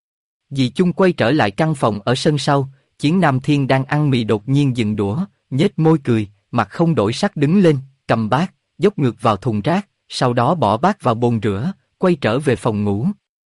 Dì Chung quay trở lại căn phòng ở sân sau, Chiến Nam Thiên đang ăn mì đột nhiên dừng đũa, nhếch môi cười, mặt không đổi sắc đứng lên, cầm bát, dốc ngược vào thùng rác, sau đó bỏ bát vào bồn rửa, quay trở về phòng ngủ.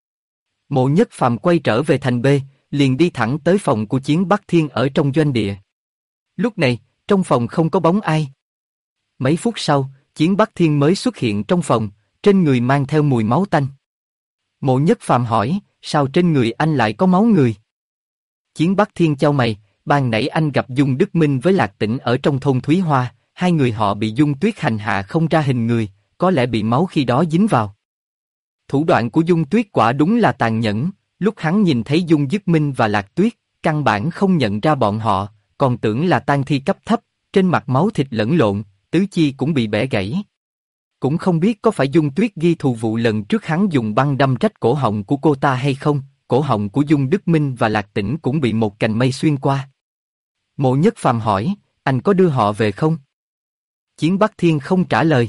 Mộ Nhất Phàm quay trở về thành B, liền đi thẳng tới phòng của Chiến Bắc Thiên ở trong doanh địa. Lúc này, trong phòng không có bóng ai. Mấy phút sau, Chiến Bắc Thiên mới xuất hiện trong phòng, trên người mang theo mùi máu tanh. Mộ Nhất Phàm hỏi, sao trên người anh lại có máu người? Chiến Bắc Thiên chau mày, ban nãy anh gặp Dung Đức Minh với Lạc Tĩnh ở trong thôn Thúy Hoa, hai người họ bị Dung Tuyết hành hạ không ra hình người, có lẽ bị máu khi đó dính vào. Thủ đoạn của Dung Tuyết quả đúng là tàn nhẫn, lúc hắn nhìn thấy Dung Dứt Minh và Lạc Tuyết, căn bản không nhận ra bọn họ, còn tưởng là tang thi cấp thấp, trên mặt máu thịt lẫn lộn, tứ chi cũng bị bẻ gãy. Cũng không biết có phải Dung Tuyết ghi thù vụ lần trước hắn dùng băng đâm rách cổ họng của cô ta hay không, cổ họng của Dung Đức Minh và Lạc Tĩnh cũng bị một cành mây xuyên qua. Mộ Nhất Phàm hỏi, anh có đưa họ về không? Chiến Bắc Thiên không trả lời.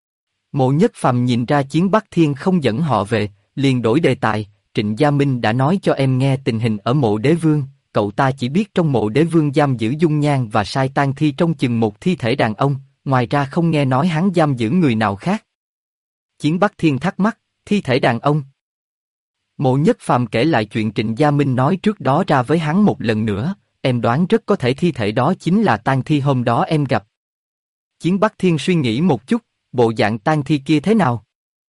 Mộ Nhất Phàm nhìn ra Chiến Bắc Thiên không dẫn họ về, liền đổi đề tài, Trịnh Gia Minh đã nói cho em nghe tình hình ở mộ đế vương, cậu ta chỉ biết trong mộ đế vương giam giữ dung nhan và sai tang thi trong chừng một thi thể đàn ông, ngoài ra không nghe nói hắn giam giữ người nào khác. Chiến Bắc Thiên thắc mắc, thi thể đàn ông. Mộ Nhất Phàm kể lại chuyện Trịnh Gia Minh nói trước đó ra với hắn một lần nữa, em đoán rất có thể thi thể đó chính là tang thi hôm đó em gặp. Chiến Bắc Thiên suy nghĩ một chút, bộ dạng tang thi kia thế nào?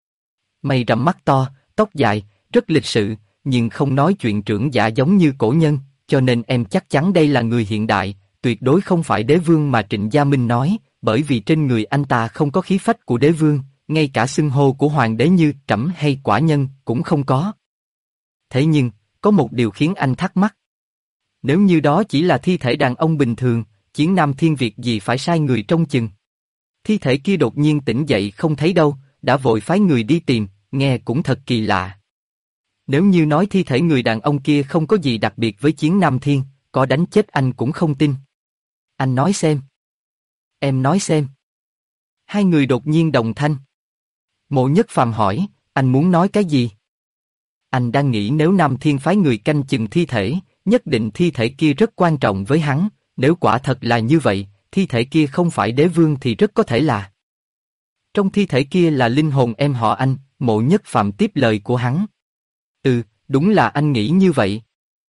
Mày rậm mắt to, tóc dài, rất lịch sự, nhưng không nói chuyện trưởng giả giống như cổ nhân, cho nên em chắc chắn đây là người hiện đại, tuyệt đối không phải đế vương mà Trịnh Gia Minh nói, bởi vì trên người anh ta không có khí phách của đế vương, ngay cả xưng hô của hoàng đế như trẫm hay quả nhân cũng không có. Thế nhưng, có một điều khiến anh thắc mắc. Nếu như đó chỉ là thi thể đàn ông bình thường, Chiến Nam Thiên việc gì phải sai người trông chừng? Thi thể kia đột nhiên tỉnh dậy không thấy đâu, đã vội phái người đi tìm, nghe cũng thật kỳ lạ. Nếu như nói thi thể người đàn ông kia không có gì đặc biệt với Chiến Nam Thiên, có đánh chết anh cũng không tin. Anh nói xem. Em nói xem. Hai người đột nhiên đồng thanh. Mộ Nhất Phàm hỏi, anh muốn nói cái gì? Anh đang nghĩ nếu Nam Thiên phái người canh chừng thi thể, nhất định thi thể kia rất quan trọng với hắn, nếu quả thật là như vậy, thi thể kia không phải đế vương thì rất có thể là. Trong thi thể kia là linh hồn em họ anh, Mộ Nhất Phàm tiếp lời của hắn. Ừ, đúng là anh nghĩ như vậy.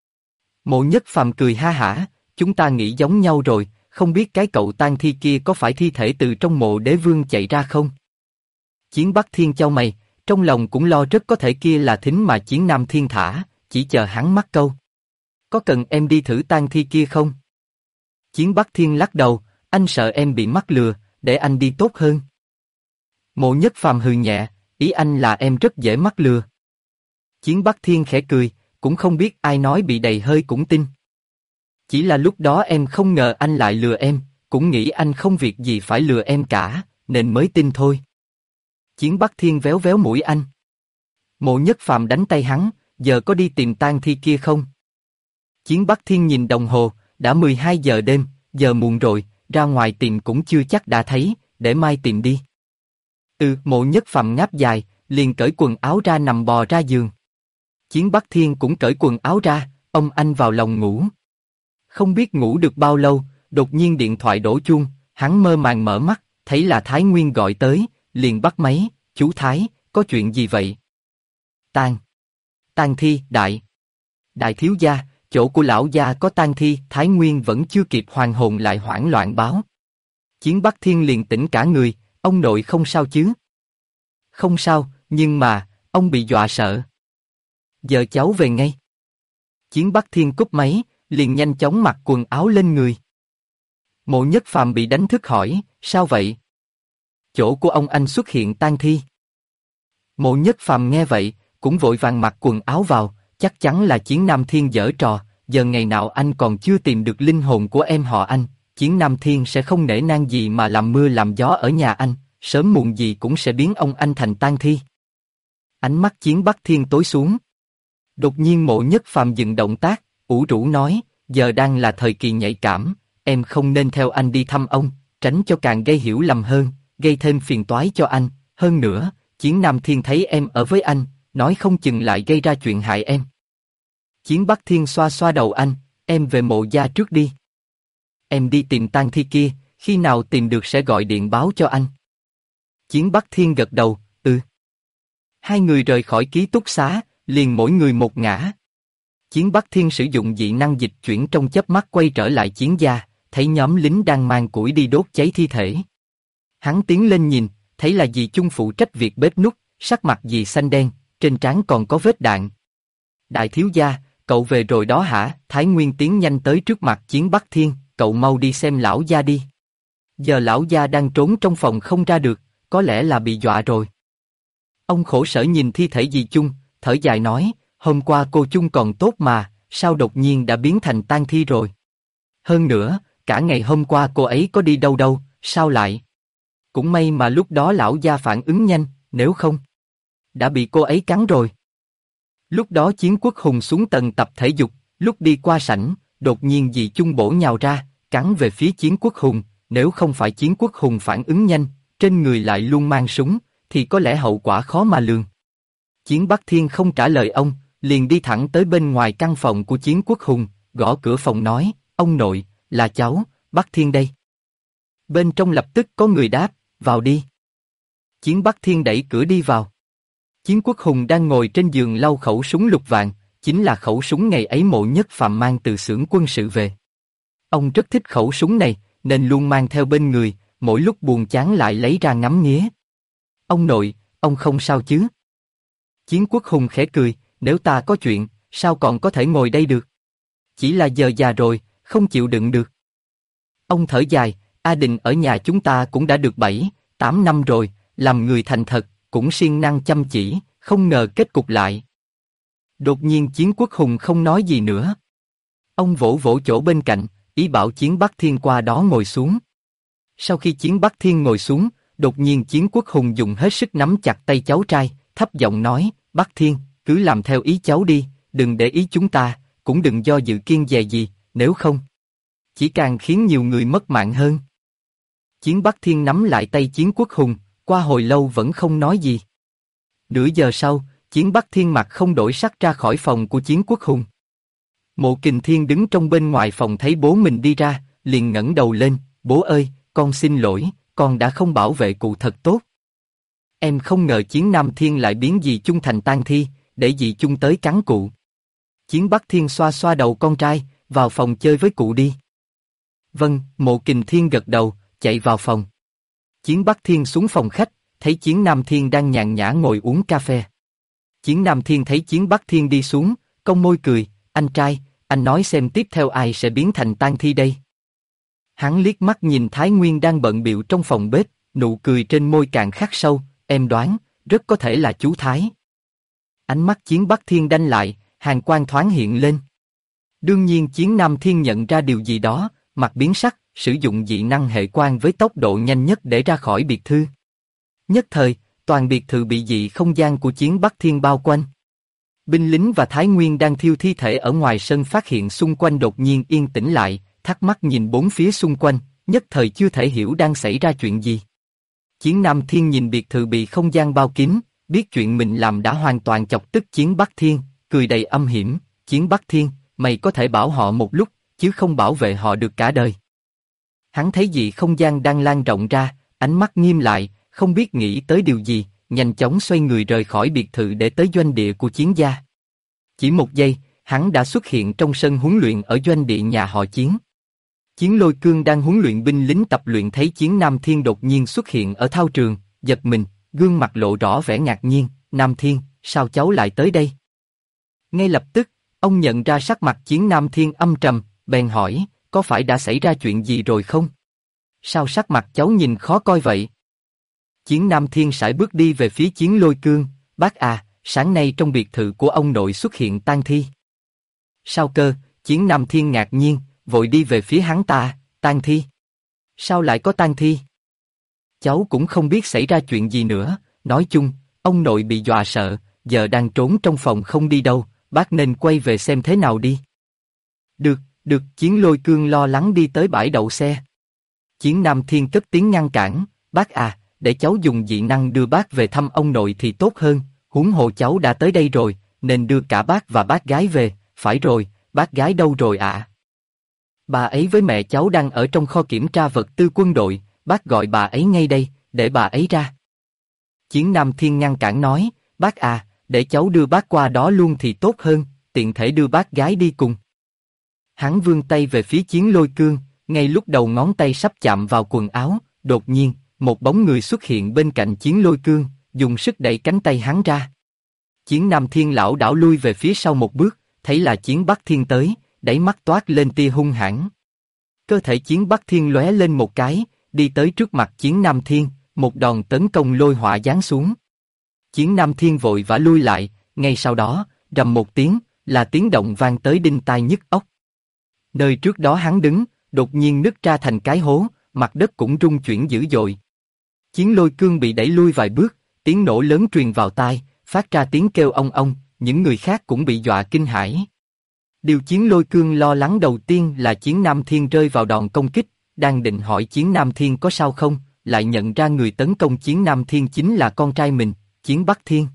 Mộ Nhất Phàm cười ha hả, chúng ta nghĩ giống nhau rồi, không biết cái cậu tang thi kia có phải thi thể từ trong mộ đế vương chạy ra không? Chiến Bắc Thiên chau mày, trong lòng cũng lo rất có thể kia là thính mà Chiến Nam Thiên thả, chỉ chờ hắn mắc câu. Có cần em đi thử tang thi kia không? Chiến Bắc Thiên lắc đầu, anh sợ em bị mắc lừa, để anh đi tốt hơn. Mộ Nhất Phàm hừ nhẹ, ý anh là em rất dễ mắc lừa. Chiến Bắc Thiên khẽ cười, cũng không biết ai nói bị đầy hơi cũng tin. Chỉ là lúc đó em không ngờ anh lại lừa em, cũng nghĩ anh không việc gì phải lừa em cả, nên mới tin thôi. Chiến Bắc Thiên véo véo mũi anh. Mộ Nhất Phàm đánh tay hắn, giờ có đi tìm tang thi kia không? Chiến Bắc Thiên nhìn đồng hồ, đã 12 giờ đêm, giờ muộn rồi, ra ngoài tìm cũng chưa chắc đã thấy, để mai tìm đi. Mộ Nhất Phàm ngáp dài, liền cởi quần áo ra nằm bò ra giường. Chiến Bắc Thiên cũng cởi quần áo ra, ông anh vào lòng ngủ. Không biết ngủ được bao lâu, đột nhiên điện thoại đổ chuông, hắn mơ màng mở mắt, thấy là Thái Nguyên gọi tới, liền bắt máy, chú Thái, có chuyện gì vậy? Tang thi, đại thiếu gia, chỗ của lão gia có tang thi. Thái Nguyên vẫn chưa kịp hoàn hồn lại hoảng loạn báo. Chiến Bắc Thiên liền tỉnh cả người, ông nội không sao chứ? Không sao, nhưng mà, ông bị dọa sợ. Giờ cháu về ngay. Chiến Bắc Thiên cúp máy, liền nhanh chóng mặc quần áo lên người. Mộ Nhất Phàm bị đánh thức hỏi, sao vậy? Chỗ của ông anh xuất hiện tang thi. Mộ Nhất Phàm nghe vậy, cũng vội vàng mặc quần áo vào, chắc chắn là Chiến Nam Thiên giở trò, giờ ngày nào anh còn chưa tìm được linh hồn của em họ anh, Chiến Nam Thiên sẽ không nể nang gì mà làm mưa làm gió ở nhà anh, sớm muộn gì cũng sẽ biến ông anh thành tang thi. Ánh mắt Chiến Bắc Thiên tối xuống. Đột nhiên Mộ Nhất Phàm dừng động tác, ủ rũ nói, giờ đang là thời kỳ nhạy cảm, em không nên theo anh đi thăm ông, tránh cho càng gây hiểu lầm hơn, gây thêm phiền toái cho anh, hơn nữa, Chiến Nam Thiên thấy em ở với anh, nói không chừng lại gây ra chuyện hại em. Chiến Bắc Thiên xoa xoa đầu anh, em về Mộ gia trước đi. Em đi tìm tang thi kia, khi nào tìm được sẽ gọi điện báo cho anh. Chiến Bắc Thiên gật đầu, Hai người rời khỏi ký túc xá, liền mỗi người một ngã. Chiến Bắc Thiên sử dụng dị năng dịch chuyển trong chớp mắt quay trở lại chiến gia, thấy nhóm lính đang mang củi đi đốt cháy thi thể. Hắn tiến lên nhìn, thấy là dì Chung phụ trách việc bếp núc, sắc mặt dì xanh đen, trên trán còn có vết đạn. Đại thiếu gia, cậu về rồi đó hả? Thái Nguyên tiến nhanh tới trước mặt Chiến Bắc Thiên, cậu mau đi xem lão gia đi. Giờ lão gia đang trốn trong phòng không ra được, có lẽ là bị dọa rồi. Ông khổ sở nhìn thi thể dì Chung, thở dài nói, hôm qua cô Chung còn tốt mà, sao đột nhiên đã biến thành tang thi rồi? Hơn nữa, cả ngày hôm qua cô ấy có đi đâu đâu, sao lại? Cũng may mà lúc đó lão gia phản ứng nhanh, nếu không, đã bị cô ấy cắn rồi. Lúc đó Chiến Quốc Hùng xuống tầng tập thể dục, lúc đi qua sảnh, đột nhiên dì Chung bổ nhào ra, cắn về phía Chiến Quốc Hùng, nếu không phải Chiến Quốc Hùng phản ứng nhanh, trên người lại luôn mang súng, thì có lẽ hậu quả khó mà lường. Chiến Bắc Thiên không trả lời ông, liền đi thẳng tới bên ngoài căn phòng của Chiến Quốc Hùng, gõ cửa phòng nói, ông nội, là cháu, Bắc Thiên đây. Bên trong lập tức có người đáp, vào đi. Chiến Bắc Thiên đẩy cửa đi vào. Chiến Quốc Hùng đang ngồi trên giường lau khẩu súng lục vàng, chính là khẩu súng ngày ấy Mộ Nhất Phàm mang từ xưởng quân sự về. Ông rất thích khẩu súng này, nên luôn mang theo bên người, mỗi lúc buồn chán lại lấy ra ngắm nghía. Ông nội, ông không sao chứ? Chiến Quốc Hùng khẽ cười, nếu ta có chuyện, sao còn có thể ngồi đây được? Chỉ là giờ già rồi, không chịu đựng được. Ông thở dài, A Đình ở nhà chúng ta cũng đã được 7-8 năm rồi, làm người thành thật, cũng siêng năng chăm chỉ, không ngờ kết cục lại. Đột nhiên Chiến Quốc Hùng không nói gì nữa. Ông vỗ vỗ chỗ bên cạnh, ý bảo Chiến Bắc Thiên qua đó ngồi xuống. Sau khi Chiến Bắc Thiên ngồi xuống, đột nhiên Chiến Quốc Hùng dùng hết sức nắm chặt tay cháu trai, thấp giọng nói, Bắc Thiên, cứ làm theo ý cháu đi, đừng để ý chúng ta, cũng đừng do dự kiêng dè gì, nếu không, chỉ càng khiến nhiều người mất mạng hơn. Chiến Bắc Thiên nắm lại tay Chiến Quốc Hùng, qua hồi lâu vẫn không nói gì. Nửa giờ sau, Chiến Bắc Thiên mặt không đổi sắc ra khỏi phòng của Chiến Quốc Hùng. Mộ Kình Thiên đứng trong bên ngoài phòng thấy bố mình đi ra, liền ngẩng đầu lên, bố ơi, con xin lỗi, con đã không bảo vệ cụ thật tốt. Em không ngờ Chiến Nam Thiên lại biến dì Chung thành tang thi, để dì Chung tới cắn cụ. Chiến Bắc Thiên xoa xoa đầu con trai, vào phòng chơi với cụ đi. Vâng, Mộ Kình Thiên gật đầu, chạy vào phòng. Chiến Bắc Thiên xuống phòng khách, thấy Chiến Nam Thiên đang nhàn nhã ngồi uống cà phê. Chiến Nam Thiên thấy Chiến Bắc Thiên đi xuống, cong môi cười, anh trai, anh nói xem tiếp theo ai sẽ biến thành tang thi đây. Hắn liếc mắt nhìn Thái Nguyên đang bận bịu trong phòng bếp, nụ cười trên môi càng khắc sâu, em đoán, rất có thể là chú Thái. Ánh mắt Chiến Bắc Thiên đanh lại, hàn quang thoáng hiện lên. Đương nhiên Chiến Nam Thiên nhận ra điều gì đó, mặt biến sắc, sử dụng dị năng hệ quang với tốc độ nhanh nhất để ra khỏi biệt thự. Nhất thời, toàn biệt thự bị dị không gian của Chiến Bắc Thiên bao quanh. Binh lính và Thái Nguyên đang thiêu thi thể ở ngoài sân phát hiện xung quanh đột nhiên yên tĩnh lại, thắc mắc nhìn bốn phía xung quanh, nhất thời chưa thể hiểu đang xảy ra chuyện gì. Chiến Nam Thiên nhìn biệt thự bị không gian bao kín, biết chuyện mình làm đã hoàn toàn chọc tức Chiến Bắc Thiên, cười đầy âm hiểm, Chiến Bắc Thiên, mày có thể bảo họ một lúc, chứ không bảo vệ họ được cả đời. Hắn thấy dị không gian đang lan rộng ra, ánh mắt nghiêm lại, không biết nghĩ tới điều gì, nhanh chóng xoay người rời khỏi biệt thự để tới doanh địa của Chiến gia. Chỉ một giây, hắn đã xuất hiện trong sân huấn luyện ở doanh địa nhà họ Chiến. Chiến Lôi Cương đang huấn luyện binh lính tập luyện thấy Chiến Nam Thiên đột nhiên xuất hiện ở thao trường, giật mình, gương mặt lộ rõ vẻ ngạc nhiên, Nam Thiên, sao cháu lại tới đây? Ngay lập tức, ông nhận ra sắc mặt Chiến Nam Thiên âm trầm, bèn hỏi, có phải đã xảy ra chuyện gì rồi không? Sao sắc mặt cháu nhìn khó coi vậy? Chiến Nam Thiên sải bước đi về phía Chiến Lôi Cương, bác à, sáng nay trong biệt thự của ông nội xuất hiện tang thi. Sao cơ? Chiến Nam Thiên ngạc nhiên, vội đi về phía hắn ta, tang thi? Sao lại có tang thi? Cháu cũng không biết xảy ra chuyện gì nữa, nói chung, ông nội bị dọa sợ, giờ đang trốn trong phòng không đi đâu, bác nên quay về xem thế nào đi. Được, Chiến Lôi Cương lo lắng đi tới bãi đậu xe. Chiến Nam Thiên cất tiếng ngăn cản, bác à, để cháu dùng dị năng đưa bác về thăm ông nội thì tốt hơn, huống hồ cháu đã tới đây rồi, nên đưa cả bác và bác gái về, phải rồi, bác gái đâu rồi ạ? Bà ấy với mẹ cháu đang ở trong kho kiểm tra vật tư quân đội, bác gọi bà ấy ngay đây, để bà ấy ra. Chiến Nam Thiên ngăn cản nói, bác à, để cháu đưa bác qua đó luôn thì tốt hơn, tiện thể đưa bác gái đi cùng. Hắn vươn tay về phía Chiến Lôi Cương, ngay lúc đầu ngón tay sắp chạm vào quần áo, đột nhiên, một bóng người xuất hiện bên cạnh Chiến Lôi Cương, dùng sức đẩy cánh tay hắn ra. Chiến Nam Thiên lảo đảo lui về phía sau một bước, thấy là Chiến Bắc Thiên tới, đáy mắt toát lên tia hung hãn. Cơ thể Chiến Bắc Thiên lóe lên một cái, đi tới trước mặt Chiến Nam Thiên, một đòn tấn công lôi hỏa giáng xuống. Chiến Nam Thiên vội vã lui lại, ngay sau đó, rầm một tiếng, là tiếng động vang tới đinh tai nhức óc. Nơi trước đó hắn đứng, đột nhiên nứt ra thành cái hố, mặt đất cũng rung chuyển dữ dội. Chiến Lôi Cương bị đẩy lui vài bước, tiếng nổ lớn truyền vào tai, phát ra tiếng kêu ong ong, những người khác cũng bị dọa kinh hãi. Điều Chiến Lôi Cương lo lắng đầu tiên là Chiến Nam Thiên rơi vào đòn công kích, đang định hỏi Chiến Nam Thiên có sao không, lại nhận ra người tấn công Chiến Nam Thiên chính là con trai mình, Chiến Bắc Thiên.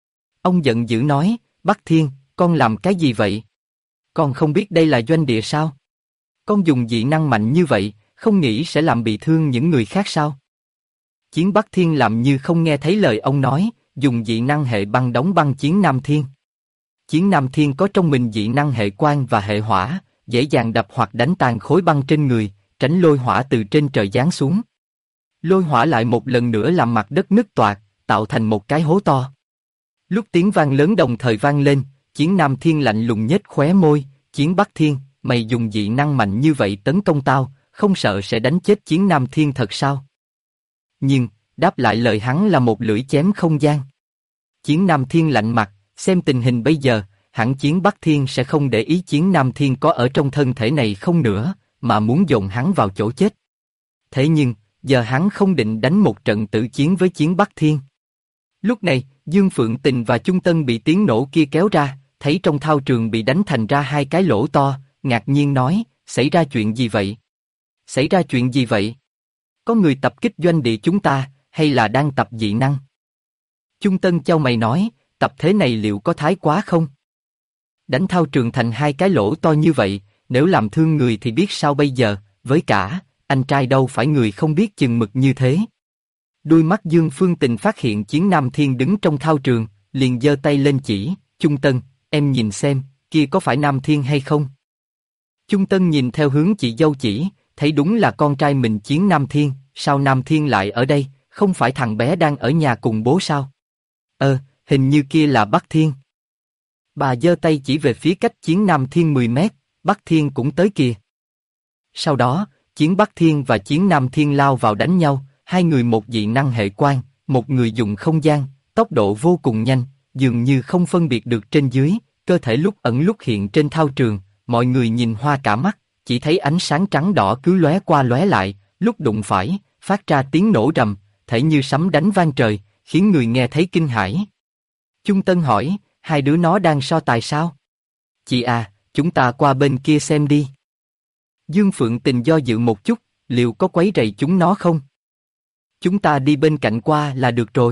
Ông giận dữ nói, Bắc Thiên, con làm cái gì vậy? Con không biết đây là doanh địa sao? Con dùng dị năng mạnh như vậy, không nghĩ sẽ làm bị thương những người khác sao? Chiến Bắc Thiên làm như không nghe thấy lời ông nói, dùng dị năng hệ băng đóng băng Chiến Nam Thiên. Chiến Nam Thiên có trong mình dị năng hệ quang và hệ hỏa, dễ dàng đập hoặc đánh tan khối băng trên người, tránh lôi hỏa từ trên trời giáng xuống. Lôi hỏa lại một lần nữa làm mặt đất nứt toạc, tạo thành một cái hố to. Lúc tiếng vang lớn đồng thời vang lên, Chiến Nam Thiên lạnh lùng nhếch khóe môi, Chiến Bắc Thiên, mày dùng dị năng mạnh như vậy tấn công tao, không sợ sẽ đánh chết Chiến Nam Thiên thật sao? Nhưng, đáp lại lời hắn là một lưỡi chém không gian. Chiến Nam Thiên lạnh mặt, xem tình hình bây giờ, hẳn Chiến Bắc Thiên sẽ không để ý Chiến Nam Thiên có ở trong thân thể này không nữa, mà muốn dồn hắn vào chỗ chết. Thế nhưng, giờ hắn không định đánh một trận tử chiến với Chiến Bắc Thiên. Lúc này, Dương Phượng Tình và Chung Tân bị tiếng nổ kia kéo ra, thấy trong thao trường bị đánh thành ra hai cái lỗ to, ngạc nhiên nói, xảy ra chuyện gì vậy? Xảy ra chuyện gì vậy? Có người tập kích doanh địa chúng ta, hay là đang tập dị năng? Chung Tân chau mày nói, tập thế này liệu có thái quá không? Đánh thao trường thành hai cái lỗ to như vậy, nếu làm thương người thì biết sao bây giờ, với cả, anh trai đâu phải người không biết chừng mực như thế. Đôi mắt Dương Phương Tình phát hiện Chiến Nam Thiên đứng trong thao trường, liền giơ tay lên chỉ, Chung Tân, em nhìn xem, kia có phải Nam Thiên hay không? Chung Tân nhìn theo hướng chị dâu chỉ, thấy đúng là con trai mình Chiến Nam Thiên, sao Nam Thiên lại ở đây, không phải thằng bé đang ở nhà cùng bố sao? Hình như kia là Bắc Thiên. Bà giơ tay chỉ về phía cách Chiến Nam Thiên 10 mét, Bắc Thiên cũng tới kìa. Sau đó, Chiến Bắc Thiên và Chiến Nam Thiên lao vào đánh nhau, hai người một dị năng hệ quang, một người dùng không gian, tốc độ vô cùng nhanh, dường như không phân biệt được trên dưới, cơ thể lúc ẩn lúc hiện trên thao trường, mọi người nhìn hoa cả mắt, chỉ thấy ánh sáng trắng đỏ cứ lóe qua lóe lại, lúc đụng phải, phát ra tiếng nổ rầm, thể như sấm đánh vang trời, khiến người nghe thấy kinh hãi. Chung Tân hỏi, hai đứa nó đang so tài sao? Chị à, chúng ta qua bên kia xem đi. Dương Phượng Tình do dự một chút, liệu có quấy rầy chúng nó không? Chúng ta đi bên cạnh qua là được rồi.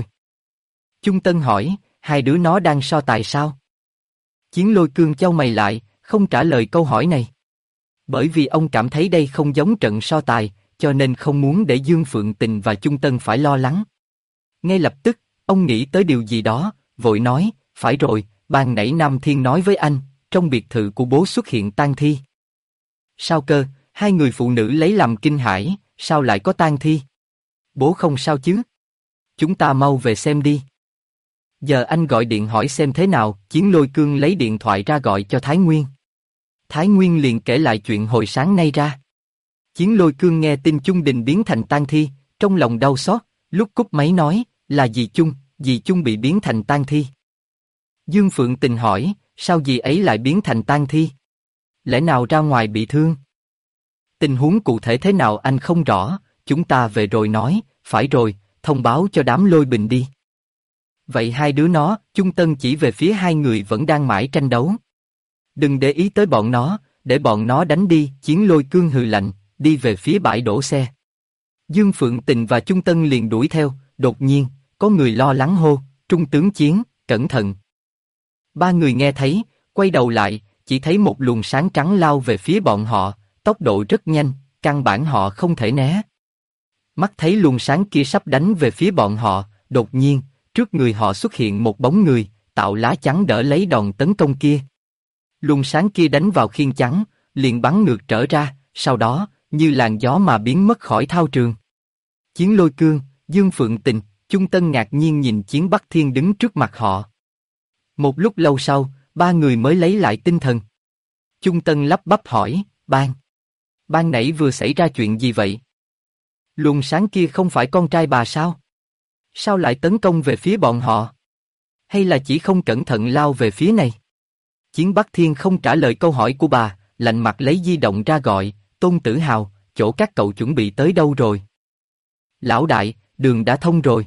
Chung Tân hỏi, hai đứa nó đang so tài sao? Chiến Lôi Cương chau mày lại, không trả lời câu hỏi này. Bởi vì ông cảm thấy đây không giống trận so tài, cho nên không muốn để Dương Phượng Tình và Chung Tân phải lo lắng. Ngay lập tức, ông nghĩ tới điều gì đó, vội nói, phải rồi, ban nãy Nam Thiên nói với anh, trong biệt thự của bố xuất hiện tang thi. Sao cơ? Hai người phụ nữ lấy làm kinh hãi, sao lại có tang thi? Bố không sao chứ? Chúng ta mau về xem đi. Giờ anh gọi điện hỏi xem thế nào, Chiến Lôi Cương lấy điện thoại ra gọi cho Thái Nguyên. Thái Nguyên liền kể lại chuyện hồi sáng nay ra. Chiến Lôi Cương nghe tin Chung Đình biến thành tang thi, trong lòng đau xót, lúc cúp máy nói, là dì Chung bị biến thành tang thi. Dương Phượng Tình hỏi, sao dì ấy lại biến thành tang thi? Lẽ nào ra ngoài bị thương? Tình huống cụ thể thế nào anh không rõ, chúng ta về rồi nói, phải rồi, thông báo cho đám Lôi Bình đi. Vậy hai đứa nó, Chung Tân chỉ về phía hai người vẫn đang mãi tranh đấu. Đừng để ý tới bọn nó, để bọn nó đánh đi, Chiến Lôi Cương hừ lạnh, đi về phía bãi đổ xe. Dương Phượng Tình và Chung Tân liền đuổi theo, đột nhiên, có người lo lắng hô, Trung tướng Chiến, cẩn thận. Ba người nghe thấy, quay đầu lại, chỉ thấy một luồng sáng trắng lao về phía bọn họ, tốc độ rất nhanh, căn bản họ không thể né. Mắt thấy luồng sáng kia sắp đánh về phía bọn họ, đột nhiên, trước người họ xuất hiện một bóng người, tạo lá chắn đỡ lấy đòn tấn công kia. Luồng sáng kia đánh vào khiên chắn, liền bắn ngược trở ra, sau đó, như làn gió mà biến mất khỏi thao trường. Chiến Lôi Cương, Dương Phượng Tình, Chung Tân ngạc nhiên nhìn Chiến Bắc Thiên đứng trước mặt họ. Một lúc lâu sau, ba người mới lấy lại tinh thần. Chung Tân lắp bắp hỏi, ban nãy vừa xảy ra chuyện gì vậy? Luồng sáng kia không phải con trai bà sao? Sao lại tấn công về phía bọn họ? Hay là chỉ không cẩn thận lao về phía này? Chiến Bắc Thiên không trả lời câu hỏi của bà, lạnh mặt lấy di động ra gọi, Tôn Tử Hào, chỗ các cậu chuẩn bị tới đâu rồi? Lão đại, đường đã thông rồi.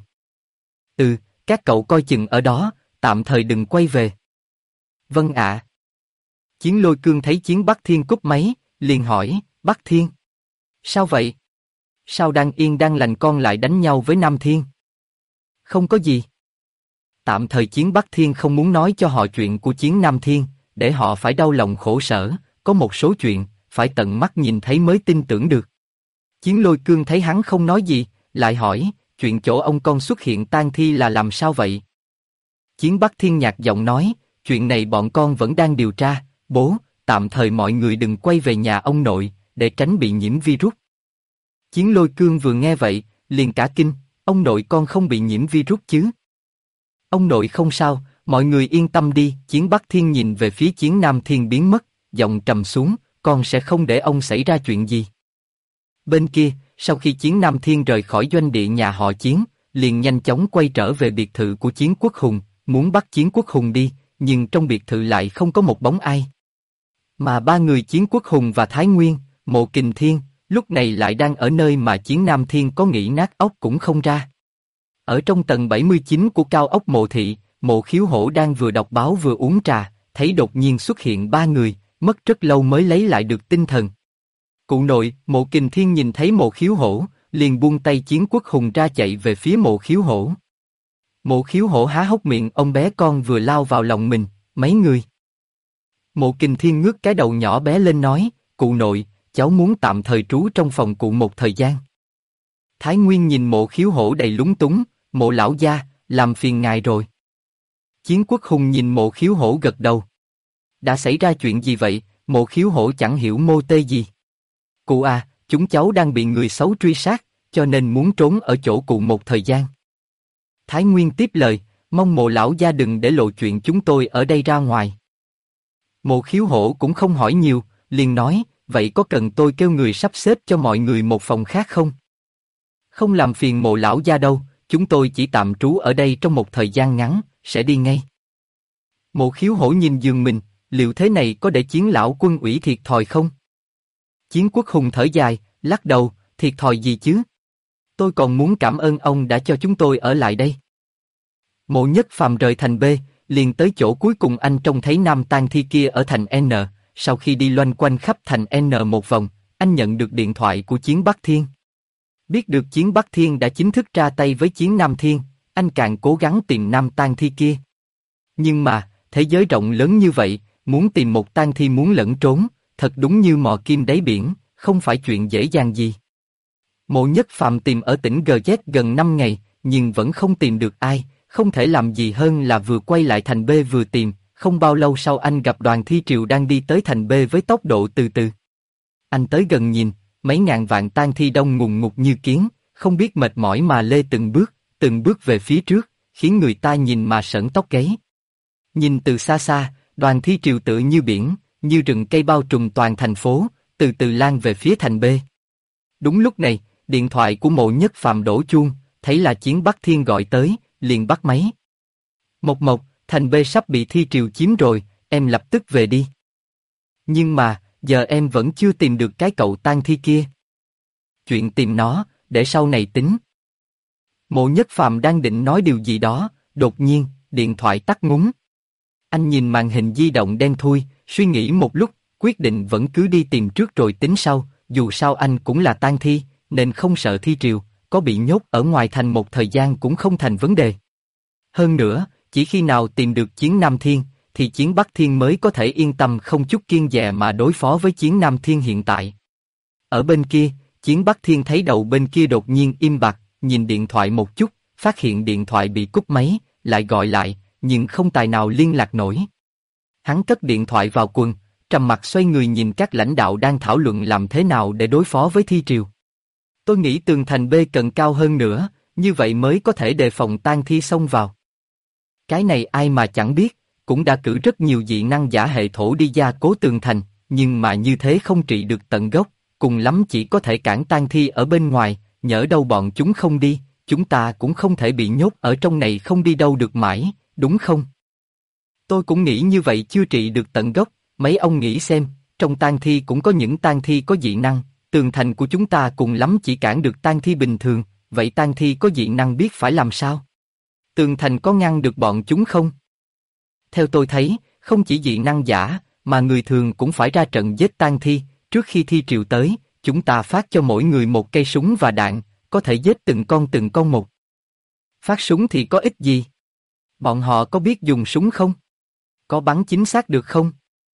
Các cậu coi chừng ở đó, tạm thời đừng quay về. Vâng ạ. Chiến Lôi Cương thấy Chiến Bắc Thiên cúp máy, liền hỏi, Bắc Thiên. Sao vậy? Sao đang yên đang lành con lại đánh nhau với Nam Thiên? Không có gì. Tạm thời Chiến Bắc Thiên không muốn nói cho họ chuyện của Chiến Nam Thiên, để họ phải đau lòng khổ sở, có một số chuyện, phải tận mắt nhìn thấy mới tin tưởng được. Chiến Lôi Cương thấy hắn không nói gì, lại hỏi, chuyện chỗ ông con xuất hiện tang thi là làm sao vậy? Chiến Bắc Thiên nhạt giọng nói, chuyện này bọn con vẫn đang điều tra, bố, tạm thời mọi người đừng quay về nhà ông nội, để tránh bị nhiễm virus. Chiến Lôi Cương vừa nghe vậy, liền cả kinh, ông nội con không bị nhiễm virus chứ? Ông nội không sao, mọi người yên tâm đi. Chiến Bắc Thiên nhìn về phía Chiến Nam Thiên biến mất, giọng trầm xuống, con sẽ không để ông xảy ra chuyện gì. Bên kia, sau khi Chiến Nam Thiên rời khỏi doanh địa nhà họ Chiến, liền nhanh chóng quay trở về biệt thự của Chiến Quốc Hùng, muốn bắt Chiến Quốc Hùng đi, nhưng trong biệt thự lại không có một bóng ai. Mà ba người Chiến Quốc Hùng và Thái Nguyên, Mộ Kình Thiên, lúc này lại đang ở nơi mà Chiến Nam Thiên có nghĩ nát óc cũng không ra. Ở trong tầng 79 của cao ốc Mộ Thị, Mộ Khiếu Hổ đang vừa đọc báo vừa uống trà, thấy đột nhiên xuất hiện ba người, mất rất lâu mới lấy lại được tinh thần. Cụ nội, Mộ Kình Thiên nhìn thấy Mộ Khiếu Hổ, liền buông tay Chiến Quốc Hùng ra chạy về phía Mộ Khiếu Hổ. Mộ Khiếu Hổ há hốc miệng, ông bé con vừa lao vào lòng mình, mấy người. Mộ Kình Thiên ngước cái đầu nhỏ bé lên nói, cụ nội, cháu muốn tạm thời trú trong phòng cụ một thời gian. Thái Nguyên nhìn Mộ Khiếu Hổ đầy lúng túng, Mộ lão gia, làm phiền ngài rồi. Chiến Quốc Hùng nhìn Mộ Khiếu Hổ gật đầu. Đã xảy ra chuyện gì vậy? Mộ Khiếu Hổ chẳng hiểu mô tê gì. Cụ à, chúng cháu đang bị người xấu truy sát, cho nên muốn trốn ở chỗ cụ một thời gian. Thái Nguyên tiếp lời, mong Mộ lão gia đừng để lộ chuyện chúng tôi ở đây ra ngoài. Mộ Khiếu Hổ cũng không hỏi nhiều, liền nói, vậy có cần tôi kêu người sắp xếp cho mọi người một phòng khác không? Không làm phiền Mộ lão gia đâu, chúng tôi chỉ tạm trú ở đây trong một thời gian ngắn, sẽ đi ngay. Mộ Khiếu Hổ nhìn giường mình, liệu thế này có để Chiến lão quân ủy thiệt thòi không? Chiến Quốc Hùng thở dài, lắc đầu, thiệt thòi gì chứ? Tôi còn muốn cảm ơn ông đã cho chúng tôi ở lại đây. Mộ Nhất Phàm rời thành B, liền tới chỗ cuối cùng anh trông thấy nam tang thi kia ở thành N. Sau khi đi loanh quanh khắp thành N một vòng, anh nhận được điện thoại của Chiến Bắc Thiên. Biết được Chiến Bắc Thiên đã chính thức ra tay với Chiến Nam Thiên, anh càng cố gắng tìm nam tang thi kia. Nhưng mà, thế giới rộng lớn như vậy, muốn tìm một tang thi muốn lẫn trốn, thật đúng như mò kim đáy biển, không phải chuyện dễ dàng gì. Mộ Nhất Phàm tìm ở tỉnh GZ gần 5 ngày, nhưng vẫn không tìm được ai, không thể làm gì hơn là vừa quay lại thành B vừa tìm. Không bao lâu sau anh gặp đoàn thi triều đang đi tới thành B với tốc độ từ từ. Anh tới gần nhìn, mấy ngàn vạn tang thi đông ngùn ngụt như kiến, không biết mệt mỏi mà lê từng bước về phía trước, khiến người ta nhìn mà sởn tóc gáy. Nhìn từ xa xa, đoàn thi triều tựa như biển, như rừng cây bao trùm toàn thành phố, từ từ lan về phía thành B. Đúng lúc này, điện thoại của Mộ Nhất Phàm đổ chuông, thấy là Chiến Bắc Thiên gọi tới, liền bắt máy. Mộc, thành B sắp bị thi triều chiếm rồi, em lập tức về đi. Nhưng mà, giờ em vẫn chưa tìm được cái cậu tang thi kia. Chuyện tìm nó, để sau này tính. Mộ Nhất Phàm đang định nói điều gì đó, đột nhiên, điện thoại tắt ngúm. Anh nhìn màn hình di động đen thui, suy nghĩ một lúc, quyết định vẫn cứ đi tìm trước rồi tính sau, dù sao anh cũng là tang thi, nên không sợ thi triều, có bị nhốt ở ngoài thành một thời gian cũng không thành vấn đề. Hơn nữa, chỉ khi nào tìm được Chiến Nam Thiên, thì Chiến Bắc Thiên mới có thể yên tâm không chút kiêng dè mà đối phó với Chiến Nam Thiên hiện tại. Ở bên kia, Chiến Bắc Thiên thấy đầu bên kia đột nhiên im bặt, nhìn điện thoại một chút, phát hiện điện thoại bị cúp máy, lại gọi lại, nhưng không tài nào liên lạc nổi. Hắn cất điện thoại vào quần, trầm mặt xoay người nhìn các lãnh đạo đang thảo luận làm thế nào để đối phó với thi triều. Tôi nghĩ tường thành B cần cao hơn nữa, như vậy mới có thể đề phòng tang thi xông vào. Cái này ai mà chẳng biết, cũng đã cử rất nhiều dị năng giả hệ thổ đi gia cố tường thành, nhưng mà như thế không trị được tận gốc, cùng lắm chỉ có thể cản tang thi ở bên ngoài, nhỡ đâu bọn chúng không đi, chúng ta cũng không thể bị nhốt ở trong này không đi đâu được mãi, đúng không? Tôi cũng nghĩ như vậy chưa trị được tận gốc, mấy ông nghĩ xem, trong tang thi cũng có những tang thi có dị năng, tường thành của chúng ta cùng lắm chỉ cản được tang thi bình thường, vậy tang thi có dị năng biết phải làm sao? Tường thành có ngăn được bọn chúng không? Theo tôi thấy, không chỉ dị năng giả, mà người thường cũng phải ra trận giết tang thi, trước khi thi triều tới, chúng ta phát cho mỗi người một cây súng và đạn, có thể giết từng con một. Phát súng thì có ích gì? Bọn họ có biết dùng súng không? Có bắn chính xác được không?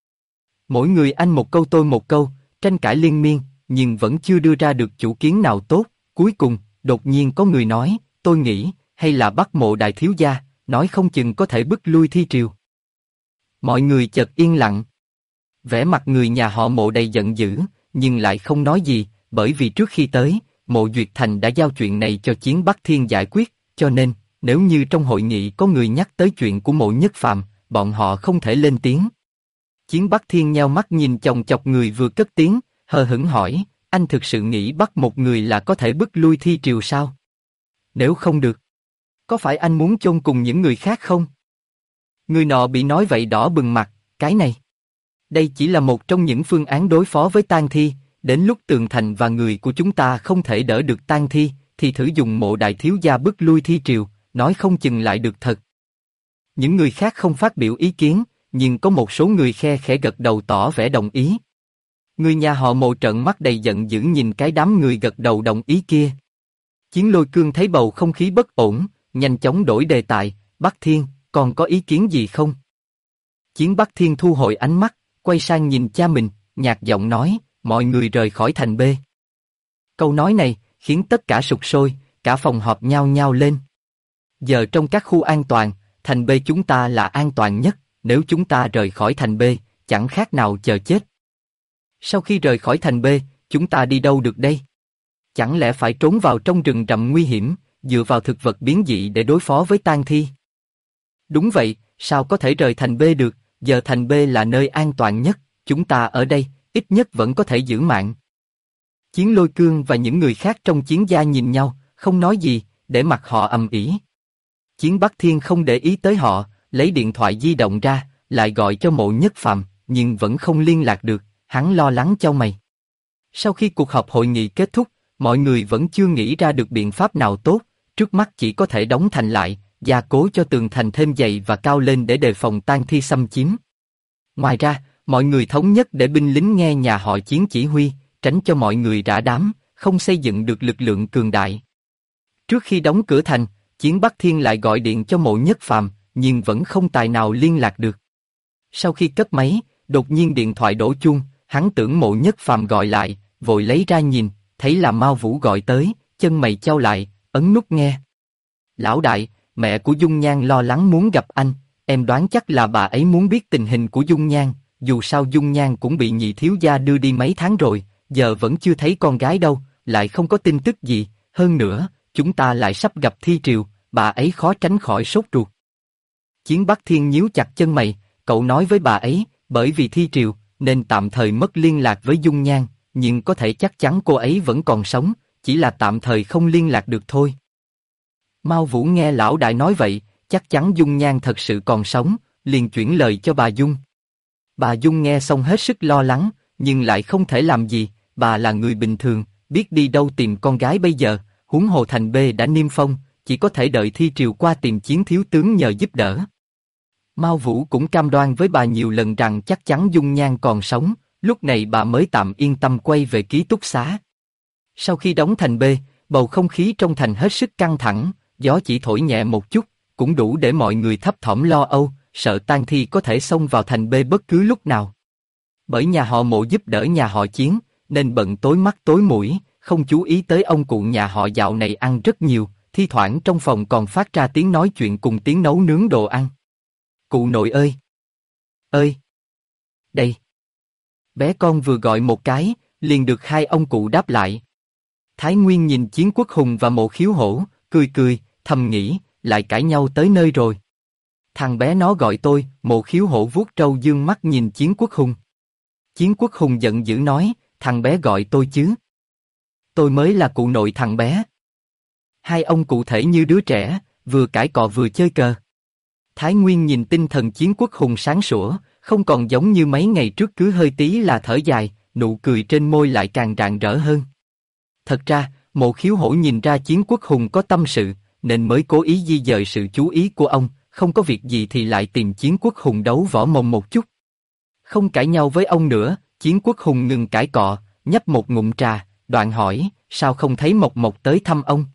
Mỗi người anh một câu tôi một câu, tranh cãi liên miên, nhưng vẫn chưa đưa ra được chủ kiến nào tốt. Cuối cùng, đột nhiên có người nói, tôi nghĩ, hay là bắt Mộ đại thiếu gia, nói không chừng có thể bức lui thi triều. Mọi người chợt yên lặng. Vẻ mặt người nhà họ Mộ đầy giận dữ, nhưng lại không nói gì, bởi vì trước khi tới, Mộ Duyệt Thành đã giao chuyện này cho Chiến Bắc Thiên giải quyết, cho nên, nếu như trong hội nghị có người nhắc tới chuyện của Mộ Nhất Phàm, bọn họ không thể lên tiếng. Chiến Bắc Thiên nheo mắt nhìn chòng chọc người vừa cất tiếng, hờ hững hỏi, anh thực sự nghĩ bắt một người là có thể bức lui thi triều sao? Nếu không được, có phải anh muốn chôn cùng những người khác không? Người nọ bị nói vậy đỏ bừng mặt, cái này. Đây chỉ là một trong những phương án đối phó với tang thi, đến lúc tường thành và người của chúng ta không thể đỡ được tang thi, thì thử dùng Mộ đại thiếu gia bức lui thi triều, nói không chừng lại được thật. Những người khác không phát biểu ý kiến, nhưng có một số người khe khẽ gật đầu tỏ vẻ đồng ý. Người nhà họ Mộ trợn mắt đầy giận dữ nhìn cái đám người gật đầu đồng ý kia. Chiến Lôi Cương thấy bầu không khí bất ổn, nhanh chóng đổi đề tài, Bắc Thiên, còn có ý kiến gì không? Chiến Bắc Thiên thu hồi ánh mắt, quay sang nhìn cha mình, nhạt giọng nói, mọi người rời khỏi thành B. Câu nói này, khiến tất cả sục sôi, cả phòng họp nhao nhao lên. Giờ trong các khu an toàn, thành B chúng ta là an toàn nhất, nếu chúng ta rời khỏi thành B, chẳng khác nào chờ chết. Sau khi rời khỏi thành B, chúng ta đi đâu được đây? Chẳng lẽ phải trốn vào trong rừng rậm nguy hiểm, dựa vào thực vật biến dị để đối phó với tang thi? Đúng vậy, sao có thể rời thành B được, giờ thành B là nơi an toàn nhất, chúng ta ở đây, ít nhất vẫn có thể giữ mạng. Chiến Lôi Cương và những người khác trong chiến gia nhìn nhau, không nói gì, để mặc họ ầm ĩ. Chiến Bắc Thiên không để ý tới họ, lấy điện thoại di động ra, lại gọi cho Mộ Nhất Phàm, nhưng vẫn không liên lạc được, hắn lo lắng chau mày. Sau khi cuộc họp hội nghị kết thúc, mọi người vẫn chưa nghĩ ra được biện pháp nào tốt, trước mắt chỉ có thể đóng thành lại, gia cố cho tường thành thêm dày và cao lên để đề phòng tang thi xâm chiếm. Ngoài ra, mọi người thống nhất để binh lính nghe nhà họ Chiến chỉ huy, tránh cho mọi người rã đám, không xây dựng được lực lượng cường đại. Trước khi đóng cửa thành, Chiến Bắc Thiên lại gọi điện cho Mộ Nhất Phàm, nhưng vẫn không tài nào liên lạc được. Sau khi cất máy, đột nhiên điện thoại đổ chuông, hắn tưởng Mộ Nhất Phàm gọi lại, vội lấy ra nhìn, thấy là Mao Vũ gọi tới, chân mày chau lại, ấn nút nghe. Lão đại, mẹ của Dung Nhan lo lắng muốn gặp anh, em đoán chắc là bà ấy muốn biết tình hình của Dung Nhan, dù sao Dung Nhan cũng bị nhị thiếu gia đưa đi mấy tháng rồi, giờ vẫn chưa thấy con gái đâu, lại không có tin tức gì, hơn nữa, chúng ta lại sắp gặp thi triều, bà ấy khó tránh khỏi sốt ruột. Chiến Bắc Thiên nhíu chặt chân mày, cậu nói với bà ấy, bởi vì thi triều, nên tạm thời mất liên lạc với Dung Nhan, nhưng có thể chắc chắn cô ấy vẫn còn sống, chỉ là tạm thời không liên lạc được thôi. Mao Vũ nghe lão đại nói vậy, chắc chắn Dung Nhan thật sự còn sống, liền chuyển lời cho bà Dung. Bà Dung nghe xong hết sức lo lắng, nhưng lại không thể làm gì, bà là người bình thường, biết đi đâu tìm con gái bây giờ, huống hồ thành B đã niêm phong, chỉ có thể đợi thi triều qua tìm Chiến thiếu tướng nhờ giúp đỡ. Mao Vũ cũng cam đoan với bà nhiều lần rằng chắc chắn Dung Nhan còn sống, lúc này bà mới tạm yên tâm quay về ký túc xá. Sau khi đóng thành B, bầu không khí trong thành hết sức căng thẳng, gió chỉ thổi nhẹ một chút, cũng đủ để mọi người thấp thỏm lo âu, sợ tang thi có thể xông vào thành B bất cứ lúc nào. Bởi nhà họ Mộ giúp đỡ nhà họ Chiến, nên bận tối mắt tối mũi, không chú ý tới ông cụ nhà họ dạo này ăn rất nhiều, thi thoảng trong phòng còn phát ra tiếng nói chuyện cùng tiếng nấu nướng đồ ăn. Cụ nội ơi! Ơi! Đây! Bé con vừa gọi một cái, liền được hai ông cụ đáp lại. Thái Nguyên nhìn Chiến Quốc Hùng và Mộ Khiếu Hổ, cười cười, thầm nghĩ, lại cãi nhau tới nơi rồi. Thằng bé nó gọi tôi, Mộ Khiếu Hổ vuốt râu dương mắt nhìn Chiến Quốc Hùng. Chiến Quốc Hùng giận dữ nói, thằng bé gọi tôi chứ. Tôi mới là cụ nội thằng bé. Hai ông cụ thể như đứa trẻ, vừa cãi cọ vừa chơi cờ. Thái Nguyên nhìn tinh thần Chiến Quốc Hùng sáng sủa, không còn giống như mấy ngày trước cứ hơi tí là thở dài, nụ cười trên môi lại càng rạng rỡ hơn. Thật ra, Mộ Khiếu Hổ nhìn ra Chiến Quốc Hùng có tâm sự, nên mới cố ý di dời sự chú ý của ông, không có việc gì thì lại tìm Chiến Quốc Hùng đấu võ mồm một chút. Không cãi nhau với ông nữa, Chiến Quốc Hùng ngừng cãi cọ, nhấp một ngụm trà, đoạn hỏi, sao không thấy Mộc Mộc tới thăm ông?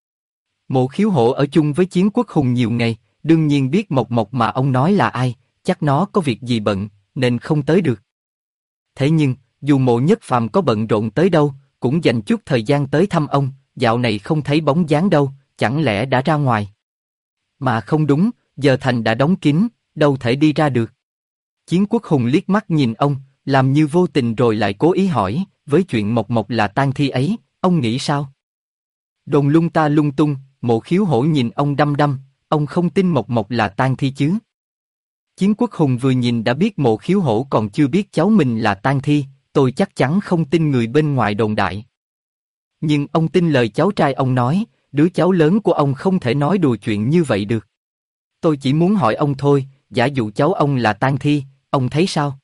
Mộ Khiếu Hổ ở chung với Chiến Quốc Hùng nhiều ngày, đương nhiên biết Mộc Mộc mà ông nói là ai, chắc nó có việc gì bận, nên không tới được. Thế nhưng, dù Mộ Nhất Phàm có bận rộn tới đâu, cũng dành chút thời gian tới thăm ông, dạo này không thấy bóng dáng đâu, chẳng lẽ đã ra ngoài? Mà không đúng, giờ thành đã đóng kín, đâu thể đi ra được. Chiến Quốc Hùng liếc mắt nhìn ông, làm như vô tình rồi lại cố ý hỏi, với chuyện Mộc Mộc là tang thi ấy, ông nghĩ sao? Đồn lung ta lung tung, Mộ Khiếu Hổ nhìn ông đăm đăm, ông không tin Mộc Mộc là tang thi chứ? Chiến Quốc Hùng vừa nhìn đã biết Mộ Khiếu Hổ còn chưa biết cháu mình là tang thi, tôi chắc chắn không tin người bên ngoài đồn đại. Nhưng ông tin lời cháu trai ông nói, đứa cháu lớn của ông không thể nói đùa chuyện như vậy được. Tôi chỉ muốn hỏi ông thôi, giả dụ cháu ông là tang thi, ông thấy sao?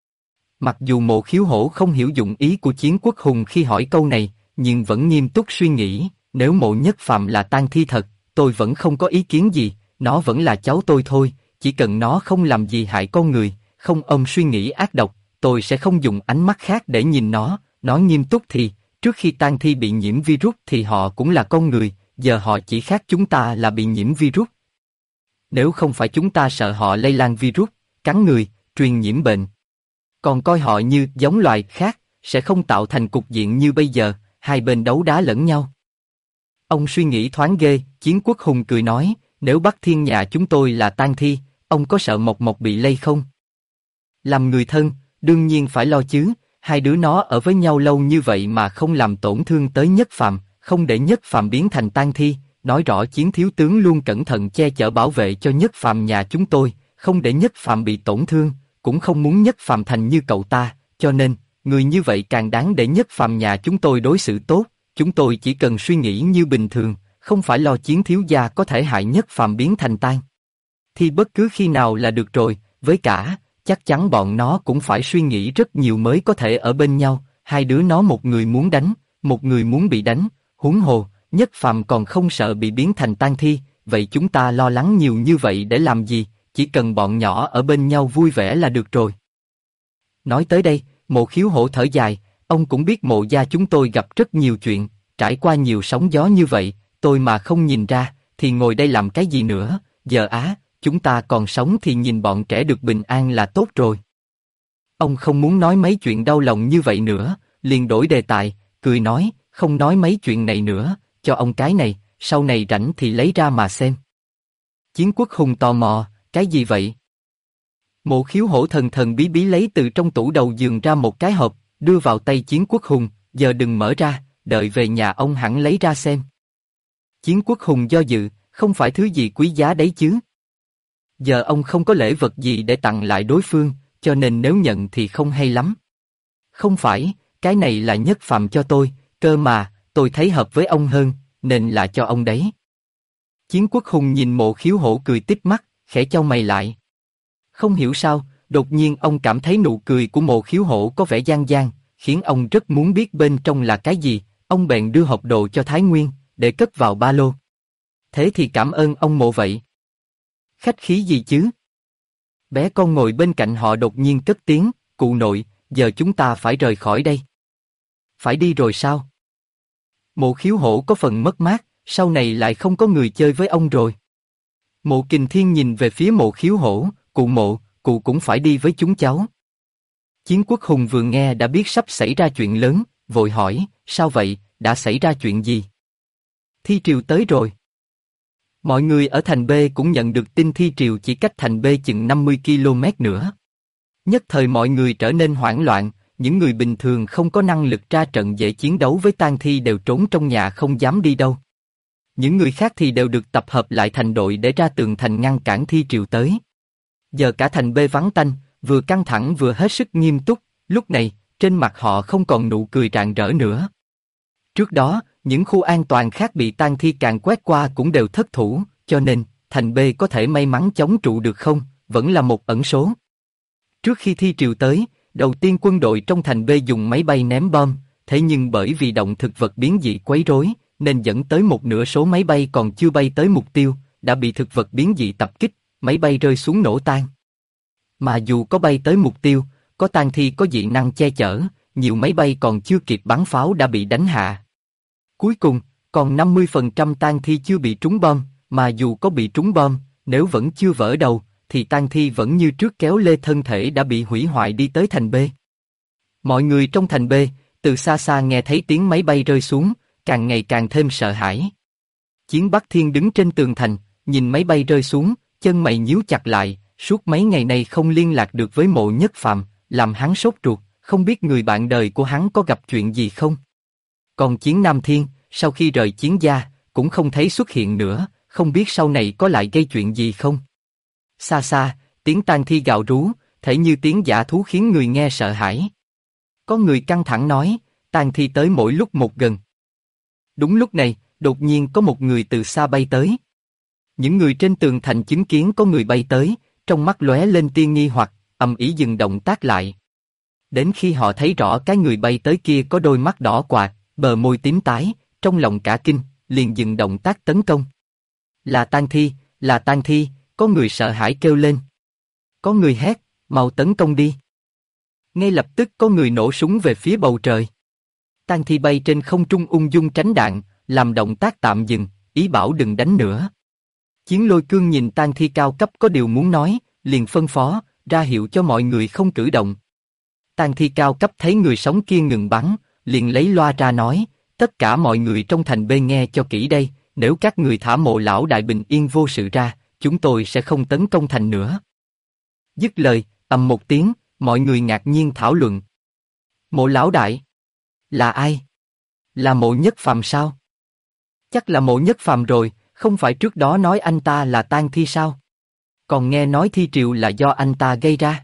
Mặc dù Mộ Khiếu Hổ không hiểu dụng ý của Chiến Quốc Hùng khi hỏi câu này, nhưng vẫn nghiêm túc suy nghĩ, nếu Mộ Nhất Phàm là tang thi thật, tôi vẫn không có ý kiến gì, nó vẫn là cháu tôi thôi, chỉ cần nó không làm gì hại con người, không ôm suy nghĩ ác độc, tôi sẽ không dùng ánh mắt khác để nhìn nó. Nói nghiêm túc thì, trước khi tang thi bị nhiễm virus thì họ cũng là con người, giờ họ chỉ khác chúng ta là bị nhiễm virus. Nếu không phải chúng ta sợ họ lây lan virus, cắn người, truyền nhiễm bệnh, còn coi họ như giống loài khác, sẽ không tạo thành cục diện như bây giờ, hai bên đấu đá lẫn nhau. Ông suy nghĩ thoáng ghê, Chiến Quốc Hùng cười nói, nếu Bắc Thiên nhà chúng tôi là tang thi, ông có sợ Mộc Mộc bị lây không? Làm người thân, đương nhiên phải lo chứ, hai đứa nó ở với nhau lâu như vậy mà không làm tổn thương tới Nhất Phàm, không để Nhất Phàm biến thành tang thi, nói rõ Chiến thiếu tướng luôn cẩn thận che chở bảo vệ cho Nhất Phàm nhà chúng tôi, không để Nhất Phàm bị tổn thương, cũng không muốn Nhất Phàm thành như cậu ta, cho nên, người như vậy càng đáng để Nhất Phàm nhà chúng tôi đối xử tốt, chúng tôi chỉ cần suy nghĩ như bình thường, không phải lo Chiến thiếu gia có thể hại Nhất Phàm biến thành tang thi bất cứ khi nào là được rồi, với cả, chắc chắn bọn nó cũng phải suy nghĩ rất nhiều mới có thể ở bên nhau, hai đứa nó một người muốn đánh, một người muốn bị đánh, huống hồ, Nhất Phàm còn không sợ bị biến thành tang thi, vậy chúng ta lo lắng nhiều như vậy để làm gì, chỉ cần bọn nhỏ ở bên nhau vui vẻ là được rồi. Nói tới đây, Mộ Khiếu Hổ thở dài, ông cũng biết Mộ gia chúng tôi gặp rất nhiều chuyện, trải qua nhiều sóng gió như vậy, tôi mà không nhìn ra, thì ngồi đây làm cái gì nữa, giờ chúng ta còn sống thì nhìn bọn trẻ được bình an là tốt rồi. Ông không muốn nói mấy chuyện đau lòng như vậy nữa, liền đổi đề tài, cười nói, không nói mấy chuyện này nữa, cho ông cái này, sau này rảnh thì lấy ra mà xem. Chiến Quốc Hùng tò mò, cái gì vậy? Mộ Khiếu Hổ thần thần bí bí lấy từ trong tủ đầu giường ra một cái hộp, đưa vào tay Chiến Quốc Hùng, giờ đừng mở ra, đợi về nhà ông hẳn lấy ra xem. Chiến Quốc Hùng do dự, không phải thứ gì quý giá đấy chứ. Giờ ông không có lễ vật gì để tặng lại đối phương, cho nên nếu nhận thì không hay lắm. Không phải, cái này là Nhất Phàm cho tôi, cơ mà, tôi thấy hợp với ông hơn, nên là cho ông đấy. Chiến Quốc Hùng nhìn Mộ Khiếu Hổ cười tít mắt, khẽ chau mày lại. Không hiểu sao, đột nhiên ông cảm thấy nụ cười của Mộ Khiếu Hổ có vẻ gian gian, khiến ông rất muốn biết bên trong là cái gì, ông bèn đưa hộp đồ cho Thái Nguyên, để cất vào ba lô. Thế thì cảm ơn ông Mộ vậy. Khách khí gì chứ? Bé con ngồi bên cạnh họ đột nhiên cất tiếng, cụ nội, giờ chúng ta phải rời khỏi đây. Phải đi rồi sao? Mộ Khiếu Hổ có phần mất mát, sau này lại không có người chơi với ông rồi. Mộ Kình Thiên nhìn về phía Mộ Khiếu Hổ, cụ Mộ, cụ cũng phải đi với chúng cháu. Chiến Quốc Hùng vừa nghe đã biết sắp xảy ra chuyện lớn, vội hỏi, sao vậy, đã xảy ra chuyện gì? Thi triều tới rồi. Mọi người ở thành B cũng nhận được tin thi triều chỉ cách thành B chừng 50 km nữa. Nhất thời mọi người trở nên hoảng loạn, những người bình thường không có năng lực ra trận dễ chiến đấu với tang thi đều trốn trong nhà không dám đi đâu. Những người khác thì đều được tập hợp lại thành đội để ra tường thành ngăn cản thi triều tới. Giờ cả thành B vắng tanh, vừa căng thẳng vừa hết sức nghiêm túc, lúc này, trên mặt họ không còn nụ cười rạng rỡ nữa. Trước đó, những khu an toàn khác bị tang thi càng quét qua cũng đều thất thủ, cho nên, thành B có thể may mắn chống trụ được không, vẫn là một ẩn số. Trước khi thi triều tới, đầu tiên quân đội trong thành B dùng máy bay ném bom, thế nhưng bởi vì động thực vật biến dị quấy rối, nên dẫn tới một nửa số máy bay còn chưa bay tới mục tiêu, đã bị thực vật biến dị tập kích, máy bay rơi xuống nổ tan. Mà dù có bay tới mục tiêu, có tang thi có dị năng che chở, nhiều máy bay còn chưa kịp bắn pháo đã bị đánh hạ. Cuối cùng, còn 50% tang thi chưa bị trúng bom, mà dù có bị trúng bom, nếu vẫn chưa vỡ đầu, thì tang thi vẫn như trước kéo lê thân thể đã bị hủy hoại đi tới thành B. Mọi người trong thành B, từ xa xa nghe thấy tiếng máy bay rơi xuống, càng ngày càng thêm sợ hãi. Chiến Bắc Thiên đứng trên tường thành, nhìn máy bay rơi xuống, chân mày nhíu chặt lại, suốt mấy ngày nay không liên lạc được với Mộ Nhất Phàm, làm hắn sốt ruột, không biết người bạn đời của hắn có gặp chuyện gì không. Còn Chiến Nam Thiên, sau khi rời Chiến gia, cũng không thấy xuất hiện nữa, không biết sau này có lại gây chuyện gì không. Xa xa, tiếng tang thi gào rú, thể như tiếng dã thú khiến người nghe sợ hãi. Có người căng thẳng nói, tang thi tới mỗi lúc một gần. Đúng lúc này, đột nhiên có một người từ xa bay tới. Những người trên tường thành chứng kiến có người bay tới, trong mắt lóe lên tia nghi hoặc, ầm ĩ dừng động tác lại. Đến khi họ thấy rõ cái người bay tới kia có đôi mắt đỏ quạt, bờ môi tím tái, trong lòng cả kinh, liền dừng động tác tấn công. Là tang thi, là tang thi, có người sợ hãi kêu lên. Có người hét, mau tấn công đi. Ngay lập tức có người nổ súng về phía bầu trời. Tang thi bay trên không trung ung dung tránh đạn, làm động tác tạm dừng, ý bảo đừng đánh nữa. Chiến Lôi Cương nhìn tang thi cao cấp có điều muốn nói, liền phân phó, ra hiệu cho mọi người không cử động. Tang thi cao cấp thấy người sống kia ngừng bắn, liền lấy loa ra nói, tất cả mọi người trong thành B nghe cho kỹ đây, nếu các người thả Mộ lão đại bình yên vô sự ra, chúng tôi sẽ không tấn công thành nữa. Dứt lời, ầm một tiếng, mọi người ngạc nhiên thảo luận. Mộ lão đại? Là ai? Là Mộ Nhất Phàm sao? Chắc là Mộ Nhất Phàm rồi, không phải trước đó nói anh ta là tang thi sao? Còn nghe nói thi triều là do anh ta gây ra.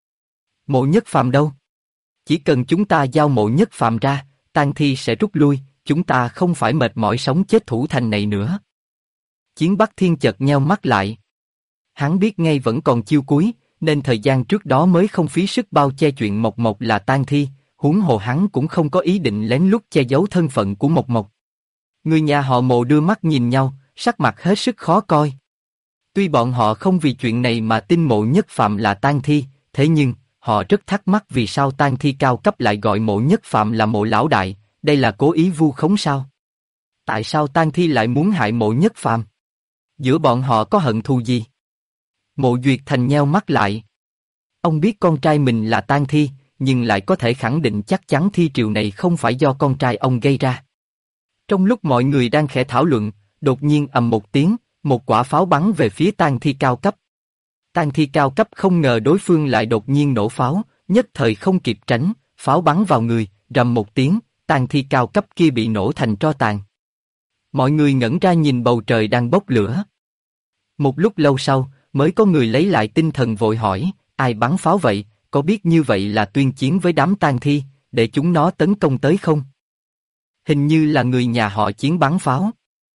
Mộ Nhất Phàm đâu? Chỉ cần chúng ta giao Mộ Nhất Phàm ra, tang thi sẽ rút lui, chúng ta không phải mệt mỏi sống chết thủ thành này nữa. Chiến Bắc Thiên chợt nheo mắt lại. Hắn biết ngay vẫn còn chiêu cuối, nên thời gian trước đó mới không phí sức bao che chuyện Mộc Mộc là tang thi, huống hồ hắn cũng không có ý định lén lút che giấu thân phận của Mộc Mộc. Người nhà họ Mộ đưa mắt nhìn nhau, sắc mặt hết sức khó coi. Tuy bọn họ không vì chuyện này mà tin Mộ Nhất Phạm là tang thi, thế nhưng họ rất thắc mắc vì sao tang thi cao cấp lại gọi Mộ Nhất Phạm là Mộ lão đại, đây là cố ý vu khống sao? Tại sao tang thi lại muốn hại Mộ Nhất Phạm? Giữa bọn họ có hận thù gì? Mộ Duyệt Thành nheo mắt lại. Ông biết con trai mình là tang thi, nhưng lại có thể khẳng định chắc chắn thi triều này không phải do con trai ông gây ra. Trong lúc mọi người đang khẽ thảo luận, đột nhiên ầm một tiếng, một quả pháo bắn về phía tang thi cao cấp. Tang thi cao cấp không ngờ đối phương lại đột nhiên nổ pháo, nhất thời không kịp tránh, pháo bắn vào người, rầm một tiếng, tang thi cao cấp kia bị nổ thành tro tàn. Mọi người ngẩn ra nhìn bầu trời đang bốc lửa. Một lúc lâu sau, mới có người lấy lại tinh thần vội hỏi, ai bắn pháo vậy, có biết như vậy là tuyên chiến với đám tang thi, để chúng nó tấn công tới không? Hình như là người nhà họ Chiến bắn pháo.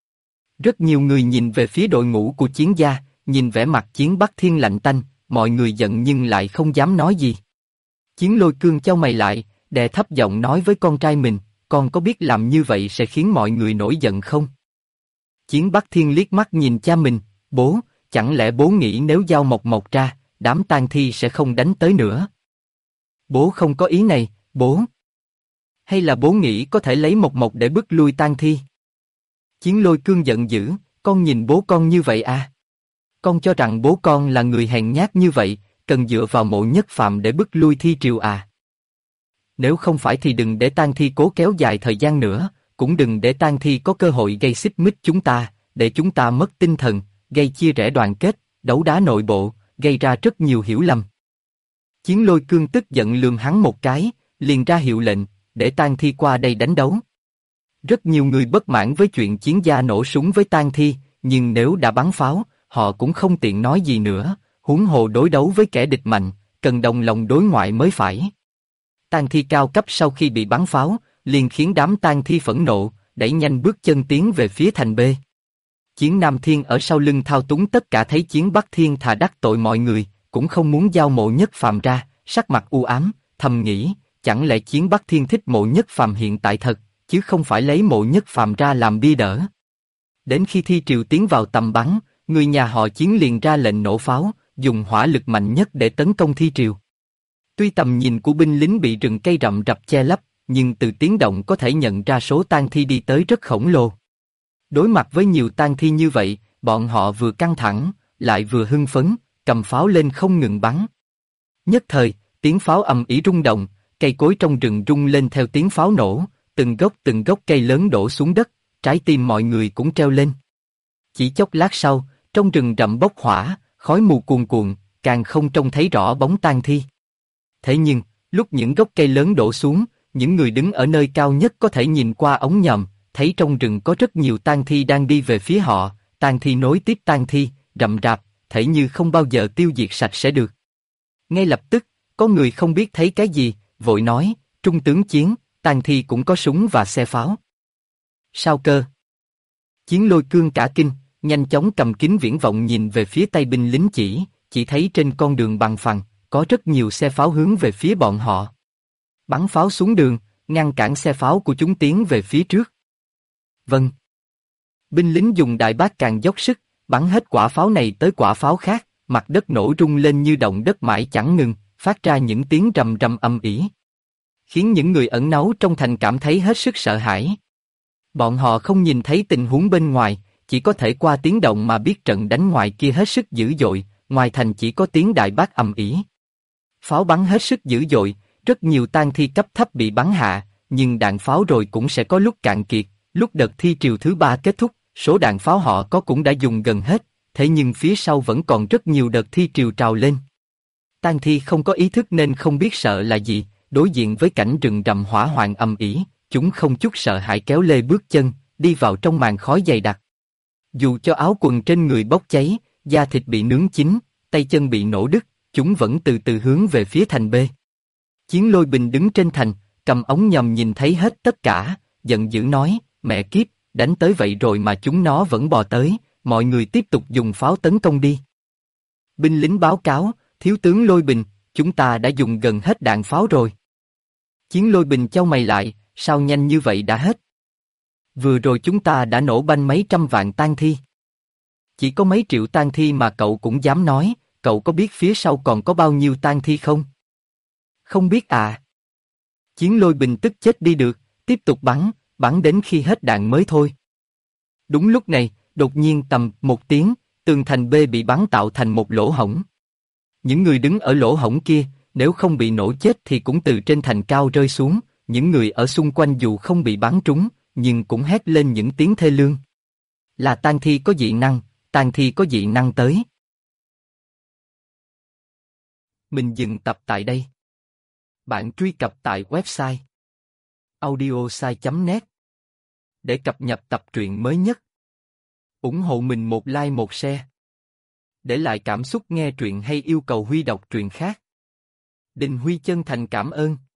Rất nhiều người nhìn về phía đội ngũ của Chiến gia, nhìn vẻ mặt Chiến Bắc Thiên lạnh tanh, mọi người giận nhưng lại không dám nói gì. Chiến Lôi Cương chau mày lại, đè thấp giọng nói với con trai mình, con có biết làm như vậy sẽ khiến mọi người nổi giận không? Chiến Bắc Thiên liếc mắt nhìn cha mình, bố, chẳng lẽ bố nghĩ nếu giao Mộc Mộc ra, đám tang thi sẽ không đánh tới nữa? Bố không có ý này, bố. Hay là bố nghĩ có thể lấy Mộc Mộc để bức lui tang thi? Chiến Lôi Cương giận dữ, con nhìn bố con như vậy à? Con cho rằng bố con là người hèn nhát như vậy, cần dựa vào Mộ Nhất Phạm để bức lui thi triều à? Nếu không phải thì đừng để tang thi cố kéo dài thời gian nữa, cũng đừng để tang thi có cơ hội gây xích mích chúng ta, để chúng ta mất tinh thần, gây chia rẽ đoàn kết, đấu đá nội bộ, gây ra rất nhiều hiểu lầm. Chiến Lôi Cương tức giận lườm hắn một cái, liền ra hiệu lệnh, để tang thi qua đây đánh đấu. Rất nhiều người bất mãn với chuyện Chiến gia nổ súng với tang thi, nhưng nếu đã bắn pháo, họ cũng không tiện nói gì nữa, huống hồ đối đấu với kẻ địch mạnh, cần đồng lòng đối ngoại mới phải. Tang thi cao cấp sau khi bị bắn pháo, liền khiến đám tang thi phẫn nộ, đẩy nhanh bước chân tiến về phía thành B. Chiến Nam Thiên ở sau lưng thao túng tất cả thấy Chiến Bắc Thiên thà đắc tội mọi người, cũng không muốn giao Mộ Nhất Phàm ra, sắc mặt u ám, thầm nghĩ, chẳng lẽ Chiến Bắc Thiên thích Mộ Nhất Phàm hiện tại thật, chứ không phải lấy Mộ Nhất Phàm ra làm bia đỡ. Đến khi thi triều tiến vào tầm bắn, người nhà họ Chiến liền ra lệnh nổ pháo, dùng hỏa lực mạnh nhất để tấn công thi triều. Tuy tầm nhìn của binh lính bị rừng cây rậm rạp che lấp, nhưng từ tiếng động có thể nhận ra số tang thi đi tới rất khổng lồ. Đối mặt với nhiều tang thi như vậy, bọn họ vừa căng thẳng, lại vừa hưng phấn, cầm pháo lên không ngừng bắn. Nhất thời, tiếng pháo ầm ĩ rung động, cây cối trong rừng rung lên theo tiếng pháo nổ, từng gốc cây lớn đổ xuống đất, trái tim mọi người cũng treo lên. Chỉ chốc lát sau, trong rừng rậm bốc hỏa, khói mù cuồn cuộn, càng không trông thấy rõ bóng tang thi. Thế nhưng, lúc những gốc cây lớn đổ xuống, những người đứng ở nơi cao nhất có thể nhìn qua ống nhòm, thấy trong rừng có rất nhiều tang thi đang đi về phía họ, tang thi nối tiếp tang thi, rậm rạp, thể như không bao giờ tiêu diệt sạch sẽ được. Ngay lập tức, có người không biết thấy cái gì, vội nói, Trung tướng Chiến, tang thi cũng có súng và xe pháo. Sao cơ? Chiến Lôi Cương cả kinh, nhanh chóng cầm kính viễn vọng nhìn về phía tay binh lính chỉ thấy trên con đường bằng phẳng, có rất nhiều xe pháo hướng về phía bọn họ. Bắn pháo xuống đường, ngăn cản xe pháo của chúng tiến về phía trước. Vâng. Binh lính dùng đại bác càng dốc sức, bắn hết quả pháo này tới quả pháo khác, mặt đất nổ rung lên như động đất mãi chẳng ngừng, phát ra những tiếng rầm rầm âm ỉ, khiến những người ẩn náu trong thành cảm thấy hết sức sợ hãi. Bọn họ không nhìn thấy tình huống bên ngoài, chỉ có thể qua tiếng động mà biết trận đánh ngoài kia hết sức dữ dội, ngoài thành chỉ có tiếng đại bác ầm ĩ. Pháo bắn hết sức dữ dội, rất nhiều tang thi cấp thấp bị bắn hạ, nhưng đạn pháo rồi cũng sẽ có lúc cạn kiệt, lúc đợt thi triều thứ 3 kết thúc, số đạn pháo họ có cũng đã dùng gần hết, thế nhưng phía sau vẫn còn rất nhiều đợt thi triều trào lên. Tang thi không có ý thức nên không biết sợ là gì, đối diện với cảnh rừng rậm hỏa hoạn ầm ĩ, chúng không chút sợ hãi kéo lê bước chân, đi vào trong màn khói dày đặc. Dù cho áo quần trên người bốc cháy, da thịt bị nướng chín, tay chân bị nổ đứt, chúng vẫn từ từ hướng về phía thành B. Chiến Lôi Bình đứng trên thành, cầm ống nhòm nhìn thấy hết tất cả, giận dữ nói, mẹ kiếp, đánh tới vậy rồi mà chúng nó vẫn bò tới, mọi người tiếp tục dùng pháo tấn công đi. Binh lính báo cáo, Thiếu tướng Lôi Bình, chúng ta đã dùng gần hết đạn pháo rồi. Chiến Lôi Bình chau mày lại, sao nhanh như vậy đã hết? Vừa rồi chúng ta đã nổ banh mấy trăm vạn tang thi. Chỉ có mấy triệu tang thi mà cậu cũng dám nói, cậu có biết phía sau còn có bao nhiêu tang thi không? Không biết à? Chiến Lôi Bình tức chết đi được, tiếp tục bắn đến khi hết đạn mới thôi. Đúng lúc này, đột nhiên tầm một tiếng, tường thành B bị bắn tạo thành một lỗ hổng. Những người đứng ở lỗ hổng kia, nếu không bị nổ chết thì cũng từ trên thành cao rơi xuống, những người ở xung quanh dù không bị bắn trúng, nhưng cũng hét lên những tiếng thê lương. Là tang thi có dị năng, tang thi có dị năng tới. Mình dừng tập tại đây. Bạn truy cập tại website audiosai.net để cập nhật tập truyện mới nhất. Ủng hộ mình một like một share. Để lại cảm xúc nghe truyện hay yêu cầu Huy đọc truyện khác. Đình Huy chân thành cảm ơn.